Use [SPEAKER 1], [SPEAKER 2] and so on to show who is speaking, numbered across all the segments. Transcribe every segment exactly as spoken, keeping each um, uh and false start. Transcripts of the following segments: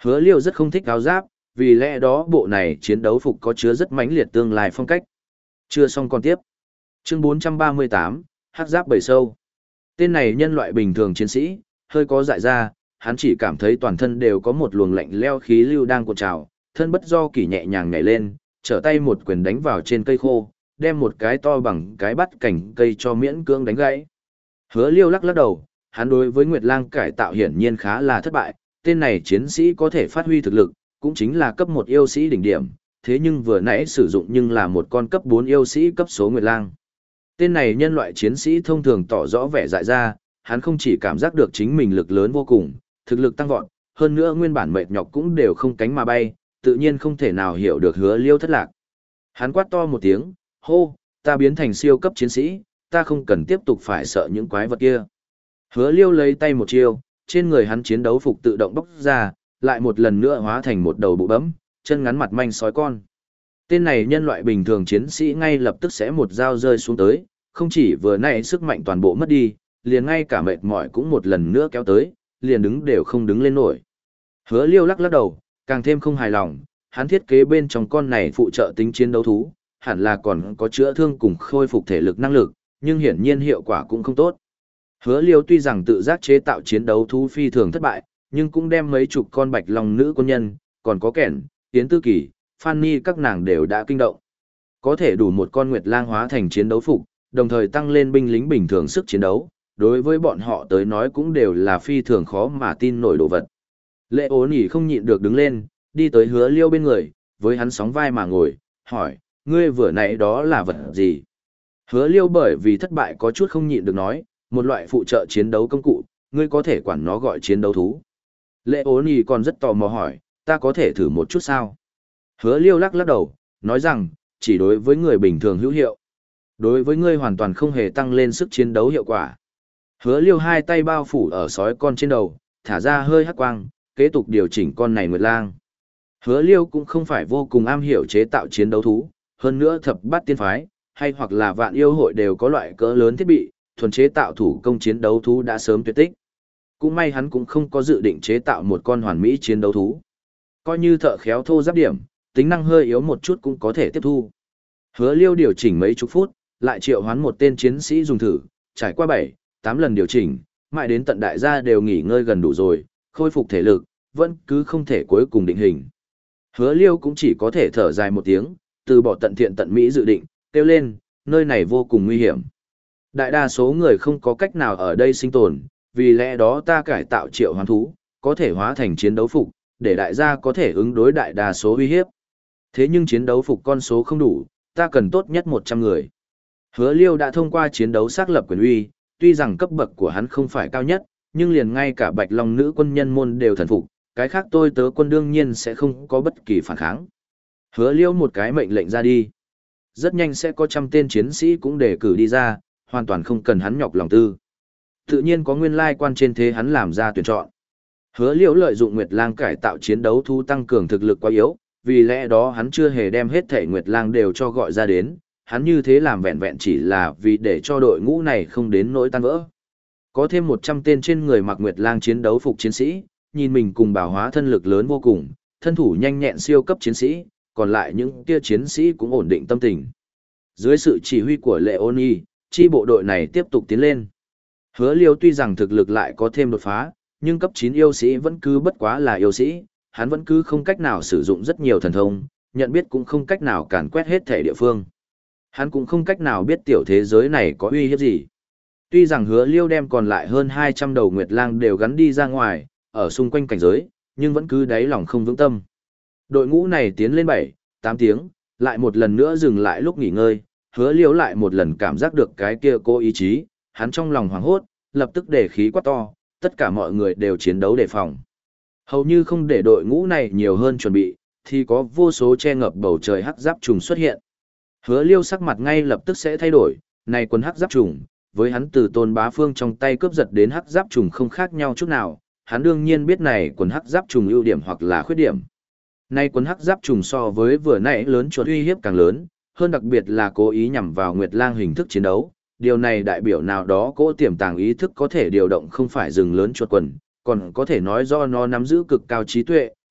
[SPEAKER 1] Hứa Liêu rất không thích áo giáp, vì lẽ đó bộ này chiến đấu phục có chứa rất mãnh liệt tương lai phong cách. Chưa xong còn tiếp. Chương bốn trăm ba mươi tám, Hắc giáp bầy sâu. Tên này nhân loại bình thường chiến sĩ, hơi có dại ra, hắn chỉ cảm thấy toàn thân đều có một luồng lạnh leo khí lưu đang cuộn trào, thân bất do kỷ nhẹ nhàng nhảy lên, trở tay một quyền đánh vào trên cây khô, đem một cái to bằng cái bắt cành cây cho miễn cưỡng đánh gãy. Hứa Liêu lắc lắc đầu, hắn đối với Nguyệt Lang cải tạo hiển nhiên khá là thất bại, tên này chiến sĩ có thể phát huy thực lực, cũng chính là cấp một yêu sĩ đỉnh điểm, thế nhưng vừa nãy sử dụng nhưng là một con cấp bốn yêu sĩ cấp số Nguyệt Lang. Tên này nhân loại chiến sĩ thông thường tỏ rõ vẻ dại ra, hắn không chỉ cảm giác được chính mình lực lớn vô cùng, thực lực tăng vọt, hơn nữa nguyên bản mệt nhọc cũng đều không cánh mà bay, tự nhiên không thể nào hiểu được Hứa Liêu thất lạc. Hắn quát to một tiếng, hô, ta biến thành siêu cấp chiến sĩ, ta không cần tiếp tục phải sợ những quái vật kia. Hứa Liêu lấy tay một chiêu, trên người hắn chiến đấu phục tự động bốc ra, lại một lần nữa hóa thành một đầu bụ bấm, chân ngắn mặt manh sói con. Tên này nhân loại bình thường chiến sĩ ngay lập tức sẽ một dao rơi xuống tới, không chỉ vừa nãy sức mạnh toàn bộ mất đi, liền ngay cả mệt mỏi cũng một lần nữa kéo tới, liền đứng đều không đứng lên nổi. Hứa Liêu lắc lắc đầu, càng thêm không hài lòng, hắn thiết kế bên trong con này phụ trợ tính chiến đấu thú, hẳn là còn có chữa thương cùng khôi phục thể lực năng lực, nhưng hiển nhiên hiệu quả cũng không tốt. Hứa Liêu tuy rằng tự giác chế tạo chiến đấu thú phi thường thất bại, nhưng cũng đem mấy chục con bạch long nữ quân nhân, còn có kẻn, tiến tư kỳ, Fanny các nàng đều đã kinh động. Có thể đủ một con Nguyệt Lang hóa thành chiến đấu phục, đồng thời tăng lên binh lính bình thường sức chiến đấu, đối với bọn họ tới nói cũng đều là phi thường khó mà tin nổi đồ vật. Lệ ố nỉ không nhịn được đứng lên, đi tới Hứa Liêu bên người, với hắn sóng vai mà ngồi, hỏi, ngươi vừa nãy đó là vật gì? Hứa Liêu bởi vì thất bại có chút không nhịn được nói, một loại phụ trợ chiến đấu công cụ, ngươi có thể quản nó gọi chiến đấu thú. Lệ ố nỉ còn rất tò mò hỏi, ta có thể thử một chút sao? Hứa Liêu lắc lắc đầu, nói rằng, chỉ đối với người bình thường hữu hiệu. Đối với ngươi hoàn toàn không hề tăng lên sức chiến đấu hiệu quả. Hứa Liêu hai tay bao phủ ở sói con trên đầu, thả ra hơi hắc quang, kế tục điều chỉnh con này Nguyệt Lang. Hứa Liêu cũng không phải vô cùng am hiểu chế tạo chiến đấu thú, hơn nữa thập bát tiên phái, hay hoặc là vạn yêu hội đều có loại cỡ lớn thiết bị, thuần chế tạo thủ công chiến đấu thú đã sớm tuyệt tích. Cũng may hắn cũng không có dự định chế tạo một con hoàn mỹ chiến đấu thú. Coi như thợ khéo thô giáp điểm, tính năng hơi yếu một chút cũng có thể tiếp thu. Hứa Liêu điều chỉnh mấy chục phút, lại triệu hoán một tên chiến sĩ dùng thử, trải qua bảy, tám lần điều chỉnh, mãi đến tận đại gia đều nghỉ ngơi gần đủ rồi, khôi phục thể lực, vẫn cứ không thể cuối cùng định hình. Hứa Liêu cũng chỉ có thể thở dài một tiếng, từ bỏ tận thiện tận mỹ dự định, kêu lên, nơi này vô cùng nguy hiểm. Đại đa số người không có cách nào ở đây sinh tồn, vì lẽ đó ta cải tạo triệu hoán thú, có thể hóa thành chiến đấu phục, để đại gia có thể ứng đối đại đa số uy hiếp. Thế nhưng chiến đấu phục con số không đủ, ta cần tốt nhất một trăm người. Hứa Liêu đã thông qua chiến đấu xác lập quyền uy, tuy rằng cấp bậc của hắn không phải cao nhất, nhưng liền ngay cả Bạch Long nữ quân nhân môn đều thần phục, cái khác tôi tớ quân đương nhiên sẽ không có bất kỳ phản kháng. Hứa Liêu một cái mệnh lệnh ra đi. Rất nhanh sẽ có trăm tên chiến sĩ cũng đề cử đi ra, hoàn toàn không cần hắn nhọc lòng tư. Tự nhiên có nguyên lai quan trên thế hắn làm ra tuyển chọn. Hứa Liêu lợi dụng Nguyệt Lang cải tạo chiến đấu thú tăng cường thực lực quá yếu, vì lẽ đó hắn chưa hề đem hết thể Nguyệt Lang đều cho gọi ra đến, hắn như thế làm vẹn vẹn chỉ là vì để cho đội ngũ này không đến nỗi tan vỡ. Có thêm một trăm tên trên người mặc Nguyệt Lang chiến đấu phục chiến sĩ, nhìn mình cùng bảo hóa thân lực lớn vô cùng, thân thủ nhanh nhẹn siêu cấp chiến sĩ, còn lại những kia chiến sĩ cũng ổn định tâm tình. Dưới sự chỉ huy của Leoni, chi bộ đội này tiếp tục tiến lên. Hứa Liêu tuy rằng thực lực lại có thêm đột phá, nhưng cấp chín yêu sĩ vẫn cứ bất quá là yêu sĩ, hắn vẫn cứ không cách nào sử dụng rất nhiều thần thông, nhận biết cũng không cách nào càn quét hết thể địa phương. Hắn cũng không cách nào biết tiểu thế giới này có uy hiếp gì. Tuy rằng Hứa Liêu đem còn lại hơn hai trăm đầu Nguyệt Lang đều gắn đi ra ngoài, ở xung quanh cảnh giới, nhưng vẫn cứ đáy lòng không vững tâm. Đội ngũ này tiến lên bảy, tám tiếng, lại một lần nữa dừng lại lúc nghỉ ngơi, Hứa Liêu lại một lần cảm giác được cái kia cô ý chí, hắn trong lòng hoảng hốt, lập tức để khí quát to, tất cả mọi người đều chiến đấu đề phòng. Hầu như không để đội ngũ này nhiều hơn chuẩn bị, thì có vô số che ngập bầu trời hắc giáp trùng xuất hiện. Hứa Liêu sắc mặt ngay lập tức sẽ thay đổi, này quân hắc giáp trùng, với hắn từ Tôn Bá Phương trong tay cướp giật đến hắc giáp trùng không khác nhau chút nào, hắn đương nhiên biết này quân hắc giáp trùng ưu điểm hoặc là khuyết điểm. Nay quân hắc giáp trùng so với vừa nãy lớn chuột uy hiếp càng lớn, hơn đặc biệt là cố ý nhằm vào Nguyệt Lang hình thức chiến đấu, điều này đại biểu nào đó cỗ tiềm tàng ý thức có thể điều động không phải rừng lớn chuột quần, còn có thể nói do nó nắm giữ cực cao trí tuệ,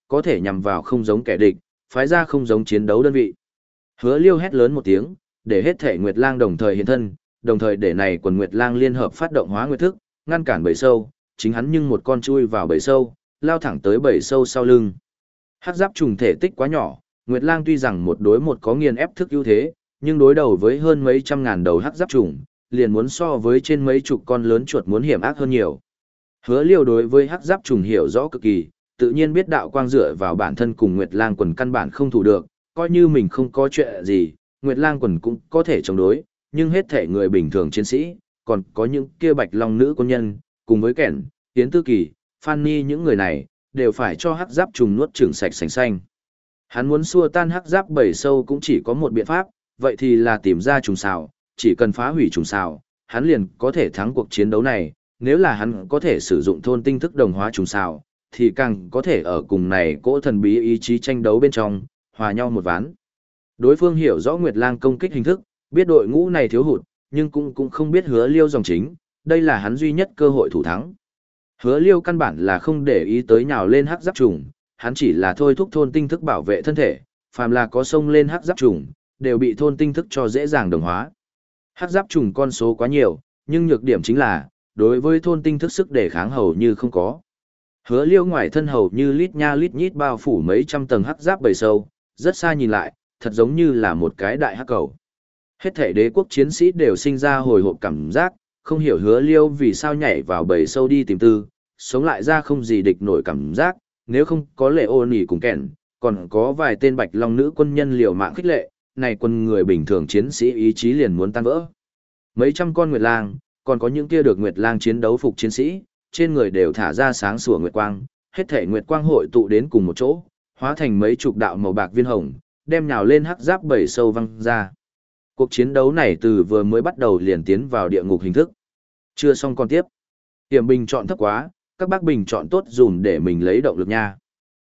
[SPEAKER 1] có thể nhằm vào không giống kẻ địch, phái ra không giống chiến đấu đơn vị. Hứa Liêu hét lớn một tiếng, để hết thể Nguyệt Lang đồng thời hiện thân, đồng thời để này quần Nguyệt Lang liên hợp phát động hóa nguyệt thức, ngăn cản bầy sâu, chính hắn nhưng một con chui vào bầy sâu, lao thẳng tới bầy sâu sau lưng. Hắc giáp trùng thể tích quá nhỏ, Nguyệt Lang tuy rằng một đối một có nghiền ép thức ưu thế, nhưng đối đầu với hơn mấy trăm ngàn đầu hắc giáp trùng, liền muốn so với trên mấy chục con lớn chuột muốn hiểm ác hơn nhiều. Hứa Liêu đối với hắc giáp trùng hiểu rõ cực kỳ, tự nhiên biết đạo quang dựa vào bản thân cùng Nguyệt Lang quần căn bản không thủ được, coi như mình không có chuyện gì, Nguyệt Lang quần cũng có thể chống đối, nhưng hết thể người bình thường chiến sĩ, còn có những kia bạch long nữ quân nhân, cùng với kẻn, Tiến Tư Kỳ, Fanny những người này, đều phải cho hắc giáp trùng nuốt chửng sạch sành xanh. Hắn muốn xua tan hắc giáp bầy sâu cũng chỉ có một biện pháp, vậy thì là tìm ra trùng xào, chỉ cần phá hủy trùng xào, hắn liền có thể thắng cuộc chiến đấu này, nếu là hắn có thể sử dụng thôn tinh thức đồng hóa trùng xào, thì càng có thể ở cùng này cỗ thần bí ý chí tranh đấu bên trong, hòa nhau một ván. Đối phương hiểu rõ Nguyệt Lang công kích hình thức, biết đội ngũ này thiếu hụt, nhưng cũng cũng không biết Hứa Liêu dòng chính, đây là hắn duy nhất cơ hội thủ thắng. Hứa Liêu căn bản là không để ý tới nhào lên hắc giáp trùng, hắn chỉ là thôi thúc thôn tinh thức bảo vệ thân thể, phàm là có sông lên hắc giáp trùng, đều bị thôn tinh thức cho dễ dàng đồng hóa. Hắc giáp trùng con số quá nhiều, nhưng nhược điểm chính là, đối với thôn tinh thức sức đề kháng hầu như không có. Hứa Liêu ngoài thân hầu như lít nha lít nhít bao phủ mấy trăm tầng hắc giáp bầy sâu, rất xa nhìn lại, thật giống như là một cái đại hắc cầu. Hết thể đế quốc chiến sĩ đều sinh ra hồi hộp cảm giác, không hiểu Hứa Liêu vì sao nhảy vào bầy sâu đi tìm tư, sống lại ra không gì địch nổi cảm giác, nếu không có lệ ô nỉ cùng kẻn, còn có vài tên bạch long nữ quân nhân liều mạng khích lệ, này quân người bình thường chiến sĩ ý chí liền muốn tan vỡ. Mấy trăm con Nguyệt Lang, còn có những kia được Nguyệt Lang chiến đấu phục chiến sĩ, trên người đều thả ra sáng sủa Nguyệt Quang, hết thể Nguyệt Quang hội tụ đến cùng một chỗ, hóa thành mấy chục đạo màu bạc viên hồng, đem nhào lên hắc giáp bầy sâu văng ra. Cuộc chiến đấu này từ vừa mới bắt đầu liền tiến vào địa ngục hình thức. Chưa xong còn tiếp. Tiềm bình chọn thấp quá, các bác bình chọn tốt dùm để mình lấy động lực nha.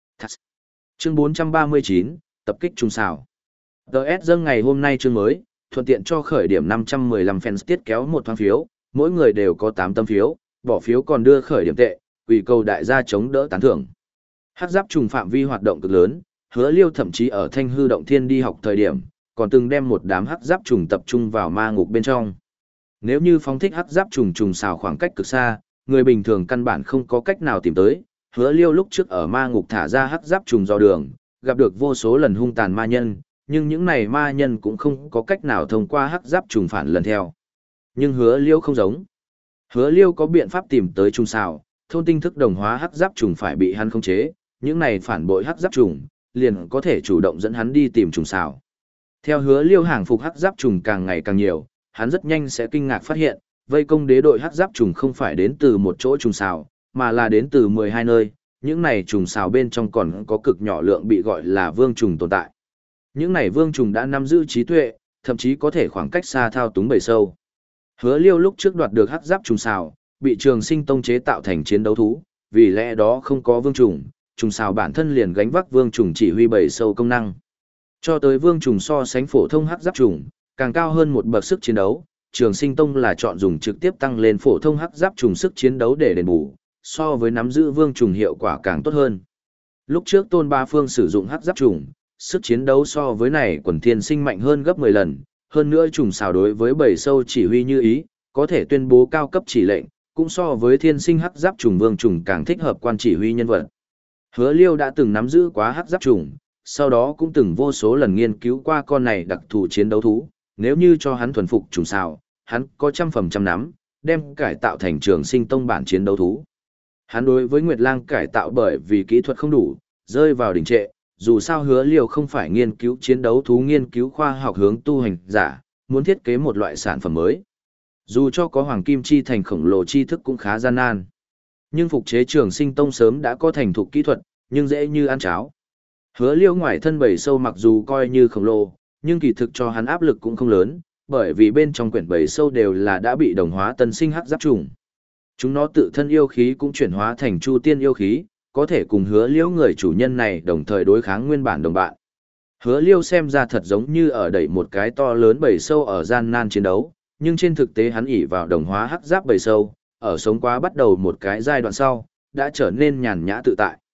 [SPEAKER 1] Chương bốn trăm ba mươi chín, tập kích trùng xào. đê ét dâng ngày hôm nay chương mới, thuận tiện cho khởi điểm năm trăm mười lăm fans tiết kéo một thoáng phiếu, mỗi người đều có tám tấm phiếu, bỏ phiếu còn đưa khởi điểm tệ, quỷ cầu đại gia chống đỡ tán thưởng. Hắc giáp trùng phạm vi hoạt động cực lớn, Hứa Liêu thậm chí ở Thanh Hư động thiên đi học thời điểm, còn từng đem một đám hắc giáp trùng tập trung vào ma ngục bên trong. Nếu như phóng thích hắc giáp trùng trùng xào khoảng cách cực xa, người bình thường căn bản không có cách nào tìm tới. Hứa Liêu lúc trước ở ma ngục thả ra hắc giáp trùng dò đường, gặp được vô số lần hung tàn ma nhân, nhưng những này ma nhân cũng không có cách nào thông qua hắc giáp trùng phản lần theo. Nhưng Hứa Liêu không giống. Hứa Liêu có biện pháp tìm tới trùng xào, thôn tinh thức đồng hóa hắc giáp trùng phải bị hắn khống chế, những này phản bội hắc giáp trùng, liền có thể chủ động dẫn hắn đi tìm trùng xào. Theo Hứa Liêu hàng phục hắc giáp trùng càng ngày càng nhiều, hắn rất nhanh sẽ kinh ngạc phát hiện, vây công đế đội hắc giáp trùng không phải đến từ một chỗ trùng xào, mà là đến từ mười hai nơi, những này trùng xào bên trong còn có cực nhỏ lượng bị gọi là vương trùng tồn tại. Những này vương trùng đã nắm giữ trí tuệ, thậm chí có thể khoảng cách xa thao túng bầy sâu. Hứa Liêu lúc trước đoạt được hắc giáp trùng xào, bị Trường Sinh Tông chế tạo thành chiến đấu thú, vì lẽ đó không có vương trùng, trùng xào bản thân liền gánh vác vương trùng chỉ huy bầy sâu công năng. Cho tới vương trùng so sánh phổ thông hắc giáp trùng, càng cao hơn một bậc sức chiến đấu, Trường Sinh Tông là chọn dùng trực tiếp tăng lên phổ thông hắc giáp trùng sức chiến đấu để đền bù, so với nắm giữ vương trùng hiệu quả càng tốt hơn. Lúc trước Tôn Ba Phương sử dụng hắc giáp trùng, sức chiến đấu so với này quần thiên sinh mạnh hơn gấp mười lần, hơn nữa trùng xào đối với bầy sâu chỉ huy như ý, có thể tuyên bố cao cấp chỉ lệnh, cũng so với thiên sinh hắc giáp trùng vương trùng càng thích hợp quan chỉ huy nhân vật. Hứa Liêu đã từng nắm giữ quá hắc giáp trùng, sau đó cũng từng vô số lần nghiên cứu qua con này đặc thù chiến đấu thú, nếu như cho hắn thuần phục trùng xào, hắn có trăm phần trăm nắm, đem cải tạo thành Trường Sinh Tông bản chiến đấu thú. Hắn đối với Nguyệt Lang cải tạo bởi vì kỹ thuật không đủ, rơi vào đình trệ, dù sao Hứa Liêu không phải nghiên cứu chiến đấu thú nghiên cứu khoa học hướng tu hành giả, muốn thiết kế một loại sản phẩm mới. Dù cho có hoàng kim chi thành khổng lồ tri thức cũng khá gian nan. Nhưng phục chế Trường Sinh Tông sớm đã có thành thục kỹ thuật, nhưng dễ như ăn cháo. Hứa Liêu ngoài thân bầy sâu mặc dù coi như khổng lồ, nhưng kỳ thực cho hắn áp lực cũng không lớn, bởi vì bên trong quyển bầy sâu đều là đã bị đồng hóa tân sinh hắc giáp trùng. Chúng nó tự thân yêu khí cũng chuyển hóa thành chu tiên yêu khí, có thể cùng Hứa Liêu người chủ nhân này đồng thời đối kháng nguyên bản đồng bạn. Hứa Liêu xem ra thật giống như ở đẩy một cái to lớn bầy sâu ở gian nan chiến đấu, nhưng trên thực tế hắn ỷ vào đồng hóa hắc giáp bầy sâu, ở sống quá bắt đầu một cái giai đoạn sau, đã trở nên nhàn nhã tự tại.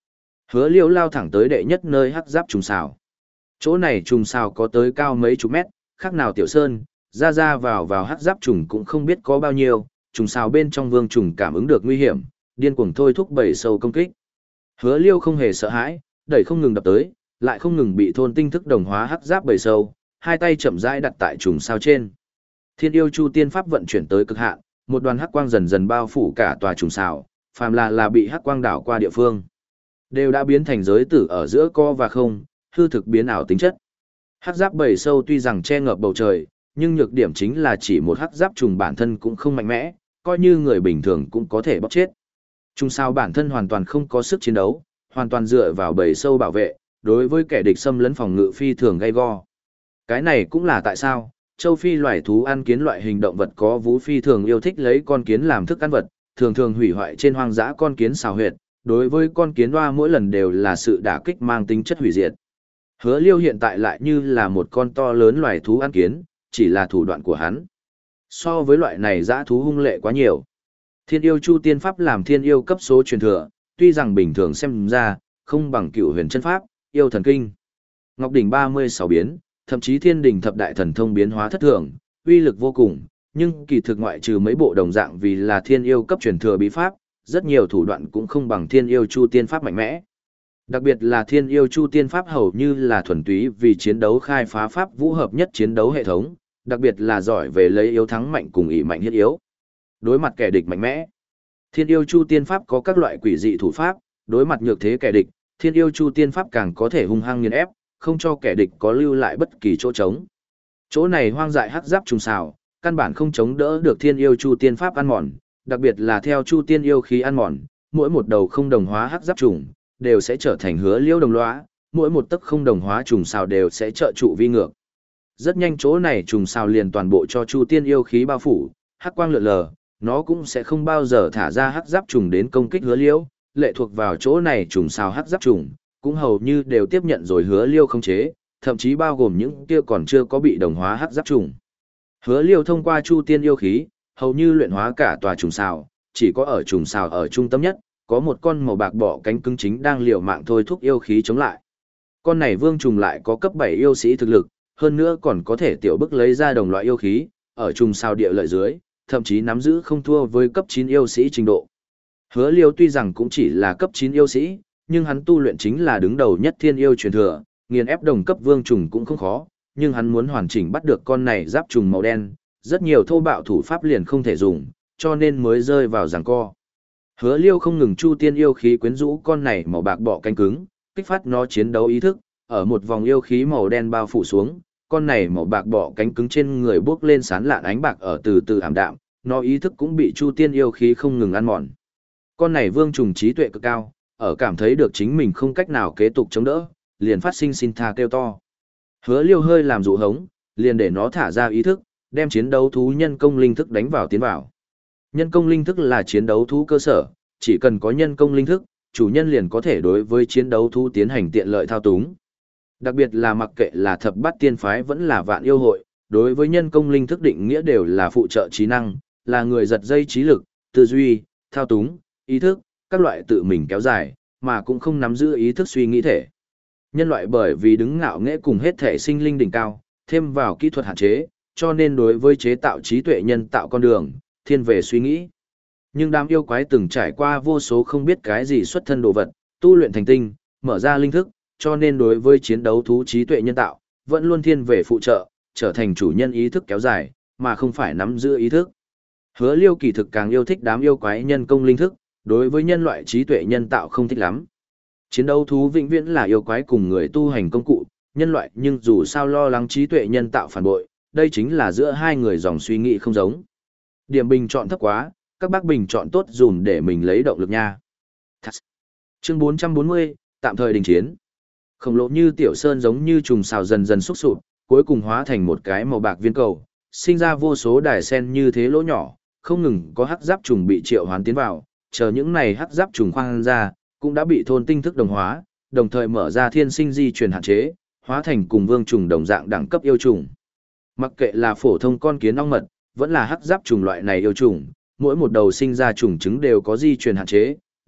[SPEAKER 1] Hứa Liêu lao thẳng tới đệ nhất nơi hắc giáp trùng xào. Chỗ này trùng xào có tới cao mấy chục mét, khác nào tiểu sơn, ra ra vào vào hắc giáp trùng cũng không biết có bao nhiêu, trùng xào bên trong vương trùng cảm ứng được nguy hiểm, điên cuồng thôi thúc bầy sâu công kích. Hứa Liêu không hề sợ hãi, đẩy không ngừng đập tới, lại không ngừng bị thôn tinh thức đồng hóa hắc giáp bầy sâu, hai tay chậm rãi đặt tại trùng xào trên. Thiên yêu chu tiên pháp vận chuyển tới cực hạn, một đoàn hắc quang dần dần bao phủ cả tòa trùng xào, phàm là là bị hắc quang đảo qua địa phương, đều đã biến thành giới tử ở giữa co và không, hư thực biến ảo tính chất. Hắc giáp bầy sâu tuy rằng che ngợp bầu trời, nhưng nhược điểm chính là chỉ một hắc giáp trùng bản thân cũng không mạnh mẽ, coi như người bình thường cũng có thể bóc chết. Trùng sao bản thân hoàn toàn không có sức chiến đấu, hoàn toàn dựa vào bầy sâu bảo vệ, đối với kẻ địch xâm lấn phòng ngự phi thường gay go. Cái này cũng là tại sao, châu Phi loài thú ăn kiến loại hình động vật có vú phi thường yêu thích lấy con kiến làm thức ăn vật, thường thường hủy hoại trên hoang dã con kiến xào huyệt, đối với con kiến đoa mỗi lần đều là sự đả kích mang tính chất hủy diệt. Hứa Liêu hiện tại lại như là một con to lớn loài thú ăn kiến, chỉ là thủ đoạn của hắn. So với loại này dã thú hung lệ quá nhiều. Thiên yêu chu tiên pháp làm thiên yêu cấp số truyền thừa, tuy rằng bình thường xem ra, không bằng cựu huyền chân pháp, yêu thần kinh. Ngọc đỉnh ba mươi sáu biến, thậm chí thiên đỉnh thập đại thần thông biến hóa thất thường, uy lực vô cùng, nhưng kỳ thực ngoại trừ mấy bộ đồng dạng vì là thiên yêu cấp truyền thừa bí pháp, rất nhiều thủ đoạn cũng không bằng thiên yêu chu tiên pháp mạnh mẽ. Đặc biệt là thiên yêu chu tiên pháp hầu như là thuần túy vì chiến đấu khai phá pháp vũ hợp nhất chiến đấu hệ thống, đặc biệt là giỏi về lấy yếu thắng mạnh cùng ỷ mạnh hiết yếu. Đối mặt kẻ địch mạnh mẽ, thiên yêu chu tiên pháp có các loại quỷ dị thủ pháp, đối mặt nhược thế kẻ địch, thiên yêu chu tiên pháp càng có thể hung hăng nghiền ép, không cho kẻ địch có lưu lại bất kỳ chỗ trống. Chỗ này hoang dại hắc giáp trùng xào, căn bản không chống đỡ được thiên yêu chu tiên pháp ăn mòn, đặc biệt là theo chu tiên yêu khí ăn mòn, mỗi một đầu không đồng hóa hắc giáp trùng đều sẽ trở thành Hứa Liêu đồng lõa, mỗi một tấc không đồng hóa trùng xào đều sẽ trợ trụ vi ngược. Rất nhanh chỗ này trùng xào liền toàn bộ cho chu tiên yêu khí bao phủ, hắc quang lượn lờ, nó cũng sẽ không bao giờ thả ra hắc giáp trùng đến công kích Hứa Liêu, lệ thuộc vào chỗ này trùng xào hắc giáp trùng, cũng hầu như đều tiếp nhận rồi Hứa Liêu khống chế, thậm chí bao gồm những kia còn chưa có bị đồng hóa hắc giáp trùng. Hứa Liêu thông qua chu tiên yêu khí, hầu như luyện hóa cả tòa trùng xào, chỉ có ở trùng xào ở trung tâm nhất, có một con màu bạc bọ cánh cứng chính đang liều mạng thôi thúc yêu khí chống lại. Con này vương trùng lại có cấp bảy yêu sĩ thực lực, hơn nữa còn có thể tiểu bức lấy ra đồng loại yêu khí, ở trùng xào địa lợi dưới, thậm chí nắm giữ không thua với cấp chín yêu sĩ trình độ. Hứa Liêu tuy rằng cũng chỉ là cấp chín yêu sĩ, nhưng hắn tu luyện chính là đứng đầu nhất thiên yêu truyền thừa, nghiền ép đồng cấp vương trùng cũng không khó, nhưng hắn muốn hoàn chỉnh bắt được con này giáp trùng màu đen, rất nhiều thô bạo thủ pháp liền không thể dùng, cho nên mới rơi vào giằng co. Hứa Liêu không ngừng chu tiên yêu khí quyến rũ con này màu bạc bọ cánh cứng, kích phát nó chiến đấu ý thức, ở một vòng yêu khí màu đen bao phủ xuống, con này màu bạc bọ cánh cứng trên người bốc lên sán lạn ánh bạc ở từ từ ảm đạm, nó ý thức cũng bị chu tiên yêu khí không ngừng ăn mòn. Con này vương trùng trí tuệ cực cao, ở cảm thấy được chính mình không cách nào kế tục chống đỡ, liền phát sinh xin tha kêu to. Hứa Liêu hơi làm dụ hống, liền để nó thả ra ý thức, đem chiến đấu thú nhân công linh thức đánh vào tiến vào. Nhân công linh thức là chiến đấu thú cơ sở, chỉ cần có nhân công linh thức, chủ nhân liền có thể đối với chiến đấu thú tiến hành tiện lợi thao túng. Đặc biệt là mặc kệ là thập bát tiên phái vẫn là vạn yêu hội, đối với nhân công linh thức định nghĩa đều là phụ trợ trí năng, là người giật dây trí lực, tư duy, thao túng, ý thức, các loại tự mình kéo dài, mà cũng không nắm giữ ý thức suy nghĩ thể. Nhân loại bởi vì đứng ngạo nghễ cùng hết thể sinh linh đỉnh cao, thêm vào kỹ thuật hạn chế, cho nên đối với chế tạo trí tuệ nhân tạo con đường, thiên về suy nghĩ. Nhưng đám yêu quái từng trải qua vô số không biết cái gì xuất thân đồ vật, tu luyện thành tinh, mở ra linh thức, cho nên đối với chiến đấu thú trí tuệ nhân tạo, vẫn luôn thiên về phụ trợ, trở thành chủ nhân ý thức kéo dài, mà không phải nắm giữ ý thức. Hứa Liêu kỳ thực càng yêu thích đám yêu quái nhân công linh thức, đối với nhân loại trí tuệ nhân tạo không thích lắm. Chiến đấu thú vĩnh viễn là yêu quái cùng người tu hành công cụ, nhân loại nhưng dù sao lo lắng trí tuệ nhân tạo phản bội, đây chính là giữa hai người dòng suy nghĩ không giống. Điểm bình chọn thấp quá, các bác bình chọn tốt dùm để mình lấy động lực nha. Chương bốn trăm bốn mươi, tạm thời đình chiến. Khổng lồ như tiểu sơn giống như trùng xào dần dần xúc sụp, cuối cùng hóa thành một cái màu bạc viên cầu, sinh ra vô số đài sen như thế lỗ nhỏ, không ngừng có hắc giáp trùng bị triệu hoán tiến vào, chờ những này hắc giáp trùng khoang ra, cũng đã bị thôn tinh thức đồng hóa, đồng thời mở ra thiên sinh di truyền hạn chế, hóa thành cùng vương trùng đồng dạng đẳng cấp yêu trùng. Mặc kệ là phổ thông con kiến ong mật, vẫn là hắc giáp trùng loại này yêu trùng, mỗi một đầu sinh ra trùng trứng đều có di truyền hạn chế,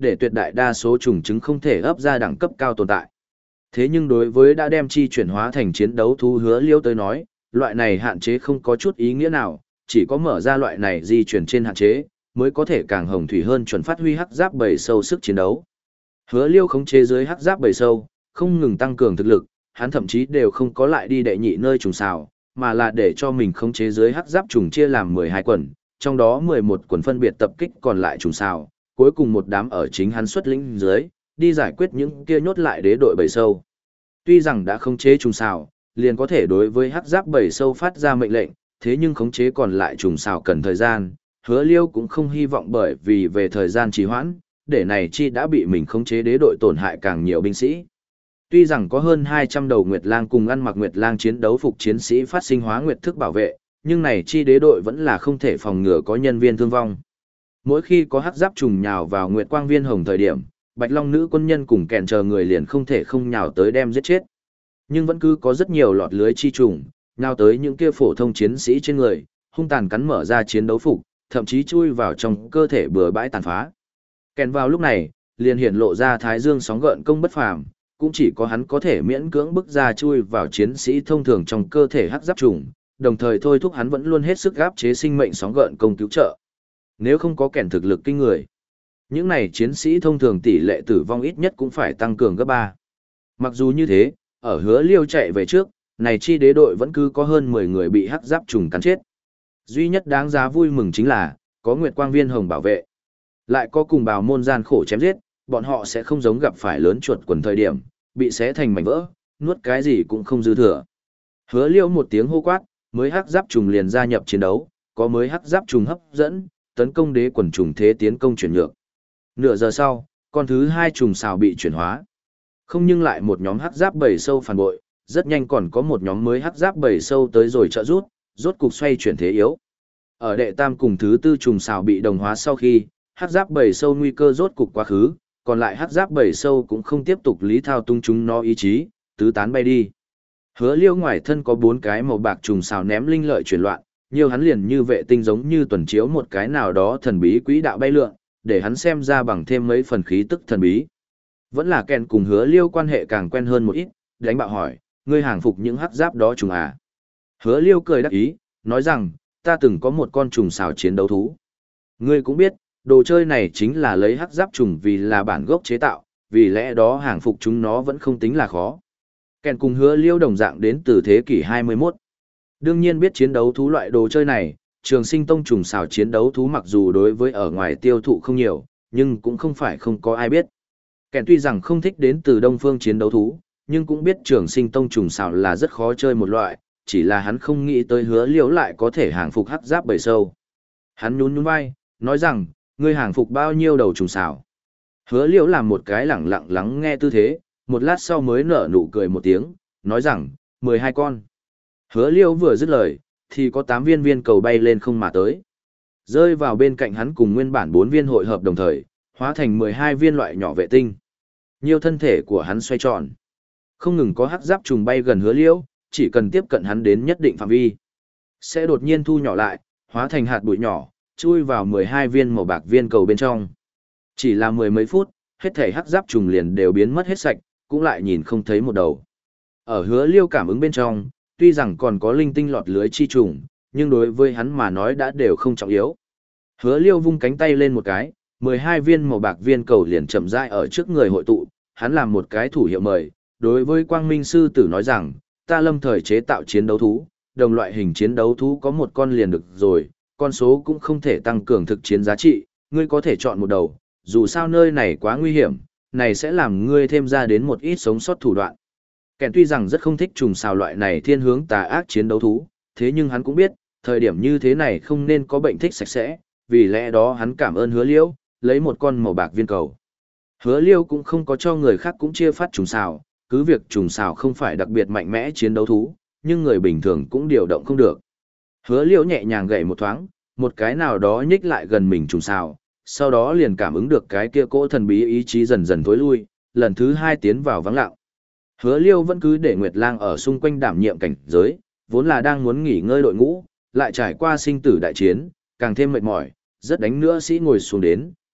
[SPEAKER 1] để tuyệt đại đa số trùng trứng không thể ấp ra đẳng cấp cao tồn tại. Thế nhưng đối với đã đem chi chuyển hóa thành chiến đấu thú Hứa Liêu tới nói, loại này hạn chế không có chút ý nghĩa nào, chỉ có mở ra loại này di chuyển trên hạn chế, mới có thể càng hồng thủy hơn chuẩn phát huy hắc giáp bầy sâu sức chiến đấu. Hứa Liêu khống chế dưới hắc giáp bầy sâu, không ngừng tăng cường thực lực, hắn thậm chí đều không có lại đi đệ nhị nơi trùng xào, mà là để cho mình khống chế dưới hắc giáp trùng chia làm mười hai quần, trong đó mười một quần phân biệt tập kích còn lại trùng xào, cuối cùng một đám ở chính hắn xuất lĩnh dưới, đi giải quyết những kia nhốt lại đế đội bầy sâu. Tuy rằng đã khống chế trùng xào, liền có thể đối với hắc giáp bầy sâu phát ra mệnh lệnh, thế nhưng khống chế còn lại trùng xào cần thời gian, Hứa Liêu cũng không hy vọng bởi vì về thời gian trì hoãn, để này chi đã bị mình khống chế đế đội tổn hại càng nhiều binh sĩ. Tuy rằng có hơn hai trăm đầu Nguyệt Lang cùng ăn mặc Nguyệt Lang chiến đấu phục chiến sĩ phát sinh hóa nguyệt thức bảo vệ, nhưng này chi đế đội vẫn là không thể phòng ngừa có nhân viên thương vong. Mỗi khi có hắc giáp trùng nhào vào Nguyệt Quang Viên Hồng thời điểm, Bạch Long nữ quân nhân cùng kèn chờ người liền không thể không nhào tới đem giết chết. Nhưng vẫn cứ có rất nhiều lọt lưới chi trùng, nhào tới những kia phổ thông chiến sĩ trên người, hung tàn cắn mở ra chiến đấu phục, thậm chí chui vào trong cơ thể bừa bãi tàn phá. Kèn vào lúc này, liền hiện lộ ra thái dương sóng gợn công bất phàm, cũng chỉ có hắn có thể miễn cưỡng bức ra chui vào chiến sĩ thông thường trong cơ thể hắc giáp trùng, đồng thời thôi thúc hắn vẫn luôn hết sức áp chế sinh mệnh sóng gợn công cứu trợ. Nếu không có kèn thực lực kinh người, những này chiến sĩ thông thường tỷ lệ tử vong ít nhất cũng phải tăng cường gấp ba. Mặc dù như thế, ở Hứa Liêu chạy về trước, này chi đế đội vẫn cứ có hơn mười người bị hắc giáp trùng cắn chết. Duy nhất đáng giá vui mừng chính là, có Nguyệt Quang Viên Hồng bảo vệ. Lại có cùng bào môn gian khổ chém giết, bọn họ sẽ không giống gặp phải lớn chuột quần thời điểm, bị xé thành mảnh vỡ, nuốt cái gì cũng không dư thừa. Hứa Liêu một tiếng hô quát, mới hắc giáp trùng liền gia nhập chiến đấu, có mới hắc giáp trùng hấp dẫn, tấn công đế quần trùng thế tiến công chuyển nhượng. Nửa giờ sau, con thứ hai trùng xào bị chuyển hóa. Không nhưng lại một nhóm hắc giáp bầy sâu phản bội, rất nhanh còn có một nhóm mới hắc giáp bầy sâu tới rồi trợ rút, rốt cục xoay chuyển thế yếu. Ở đệ tam cùng thứ tư trùng xào bị đồng hóa sau khi, hắc giáp bầy sâu nguy cơ rốt cục quá khứ, còn lại hắc giáp bầy sâu cũng không tiếp tục lý thao tung chúng nó ý chí, tứ tán bay đi. Hứa Liêu ngoài thân có bốn cái màu bạc trùng xào ném linh lợi chuyển loạn, nhiều hắn liền như vệ tinh giống như tuần chiếu một cái nào đó thần bí quỹ đạo bay lượn, để hắn xem ra bằng thêm mấy phần khí tức thần bí. Vẫn là kèn cùng Hứa Liêu quan hệ càng quen hơn một ít, đánh bạo hỏi, ngươi hàng phục những hắc giáp đó trùng à? Hứa Liêu cười đắc ý, nói rằng, ta từng có một con trùng xào chiến đấu thú. Ngươi cũng biết, đồ chơi này chính là lấy hắc giáp trùng vì là bản gốc chế tạo, vì lẽ đó hàng phục chúng nó vẫn không tính là khó. Kèn cùng Hứa Liêu đồng dạng đến từ thế kỷ hai mươi mốt. Đương nhiên biết chiến đấu thú loại đồ chơi này, Trường Sinh Tông trùng xào chiến đấu thú mặc dù đối với ở ngoài tiêu thụ không nhiều, nhưng cũng không phải không có ai biết. Kèn tuy rằng không thích đến từ Đông Phương chiến đấu thú, nhưng cũng biết Trường Sinh Tông trùng xào là rất khó chơi một loại, chỉ là hắn không nghĩ tới Hứa Liêu lại có thể hàng phục hắc giáp bầy sâu. Hắn nhún nhún vai, nói rằng, ngươi hàng phục bao nhiêu đầu trùng xào? Hứa Liêu làm một cái lẳng lặng lắng nghe tư thế, một lát sau mới nở nụ cười một tiếng, nói rằng, mười hai con. Hứa Liêu vừa dứt lời, thì có tám viên viên cầu bay lên không mà tới. Rơi vào bên cạnh hắn cùng nguyên bản bốn viên hội hợp đồng thời, hóa thành mười hai viên loại nhỏ vệ tinh. Nhiều thân thể của hắn xoay tròn. Không ngừng có hắc giáp trùng bay gần Hứa Liêu, chỉ cần tiếp cận hắn đến nhất định phạm vi, sẽ đột nhiên thu nhỏ lại, hóa thành hạt bụi nhỏ, chui vào mười hai viên màu bạc viên cầu bên trong. Chỉ là mười mấy phút, hết thể hắc giáp trùng liền đều biến mất hết sạch, cũng lại nhìn không thấy một đầu. Ở Hứa Liêu cảm ứng bên trong, tuy rằng còn có linh tinh lọt lưới chi trùng, nhưng đối với hắn mà nói đã đều không trọng yếu. Hứa Liêu vung cánh tay lên một cái, mười hai viên màu bạc viên cầu liền chậm rãi ở trước người hội tụ, hắn làm một cái thủ hiệu mời, đối với Quang Minh sư tử nói rằng, ta lâm thời chế tạo chiến đấu thú, đồng loại hình chiến đấu thú có một con liền được rồi, con số cũng không thể tăng cường thực chiến giá trị, ngươi có thể chọn một đầu, dù sao nơi này quá nguy hiểm, này sẽ làm ngươi thêm ra đến một ít sống sót thủ đoạn. Kèn tuy rằng rất không thích trùng xào loại này thiên hướng tà ác chiến đấu thú, thế nhưng hắn cũng biết, thời điểm như thế này không nên có bệnh thích sạch sẽ, vì lẽ đó hắn cảm ơn Hứa Liêu, lấy một con màu bạc viên cầu. Hứa Liêu cũng không có cho người khác cũng chia phát trùng xào, cứ việc trùng xào không phải đặc biệt mạnh mẽ chiến đấu thú, nhưng người bình thường cũng điều động không được. Hứa Liêu nhẹ nhàng gảy một thoáng, một cái nào đó nhích lại gần mình trùng xào, sau đó liền cảm ứng được cái kia cỗ thần bí ý chí dần dần tối lui, lần thứ hai tiến vào vắng lặng. Hứa Liêu vẫn cứ để Nguyệt Lang ở xung quanh đảm nhiệm cảnh giới, vốn là đang muốn nghỉ ngơi đội ngũ, lại trải qua sinh tử đại chiến, càng thêm mệt mỏi, rất đánh nữa sĩ ngồi xuống đến,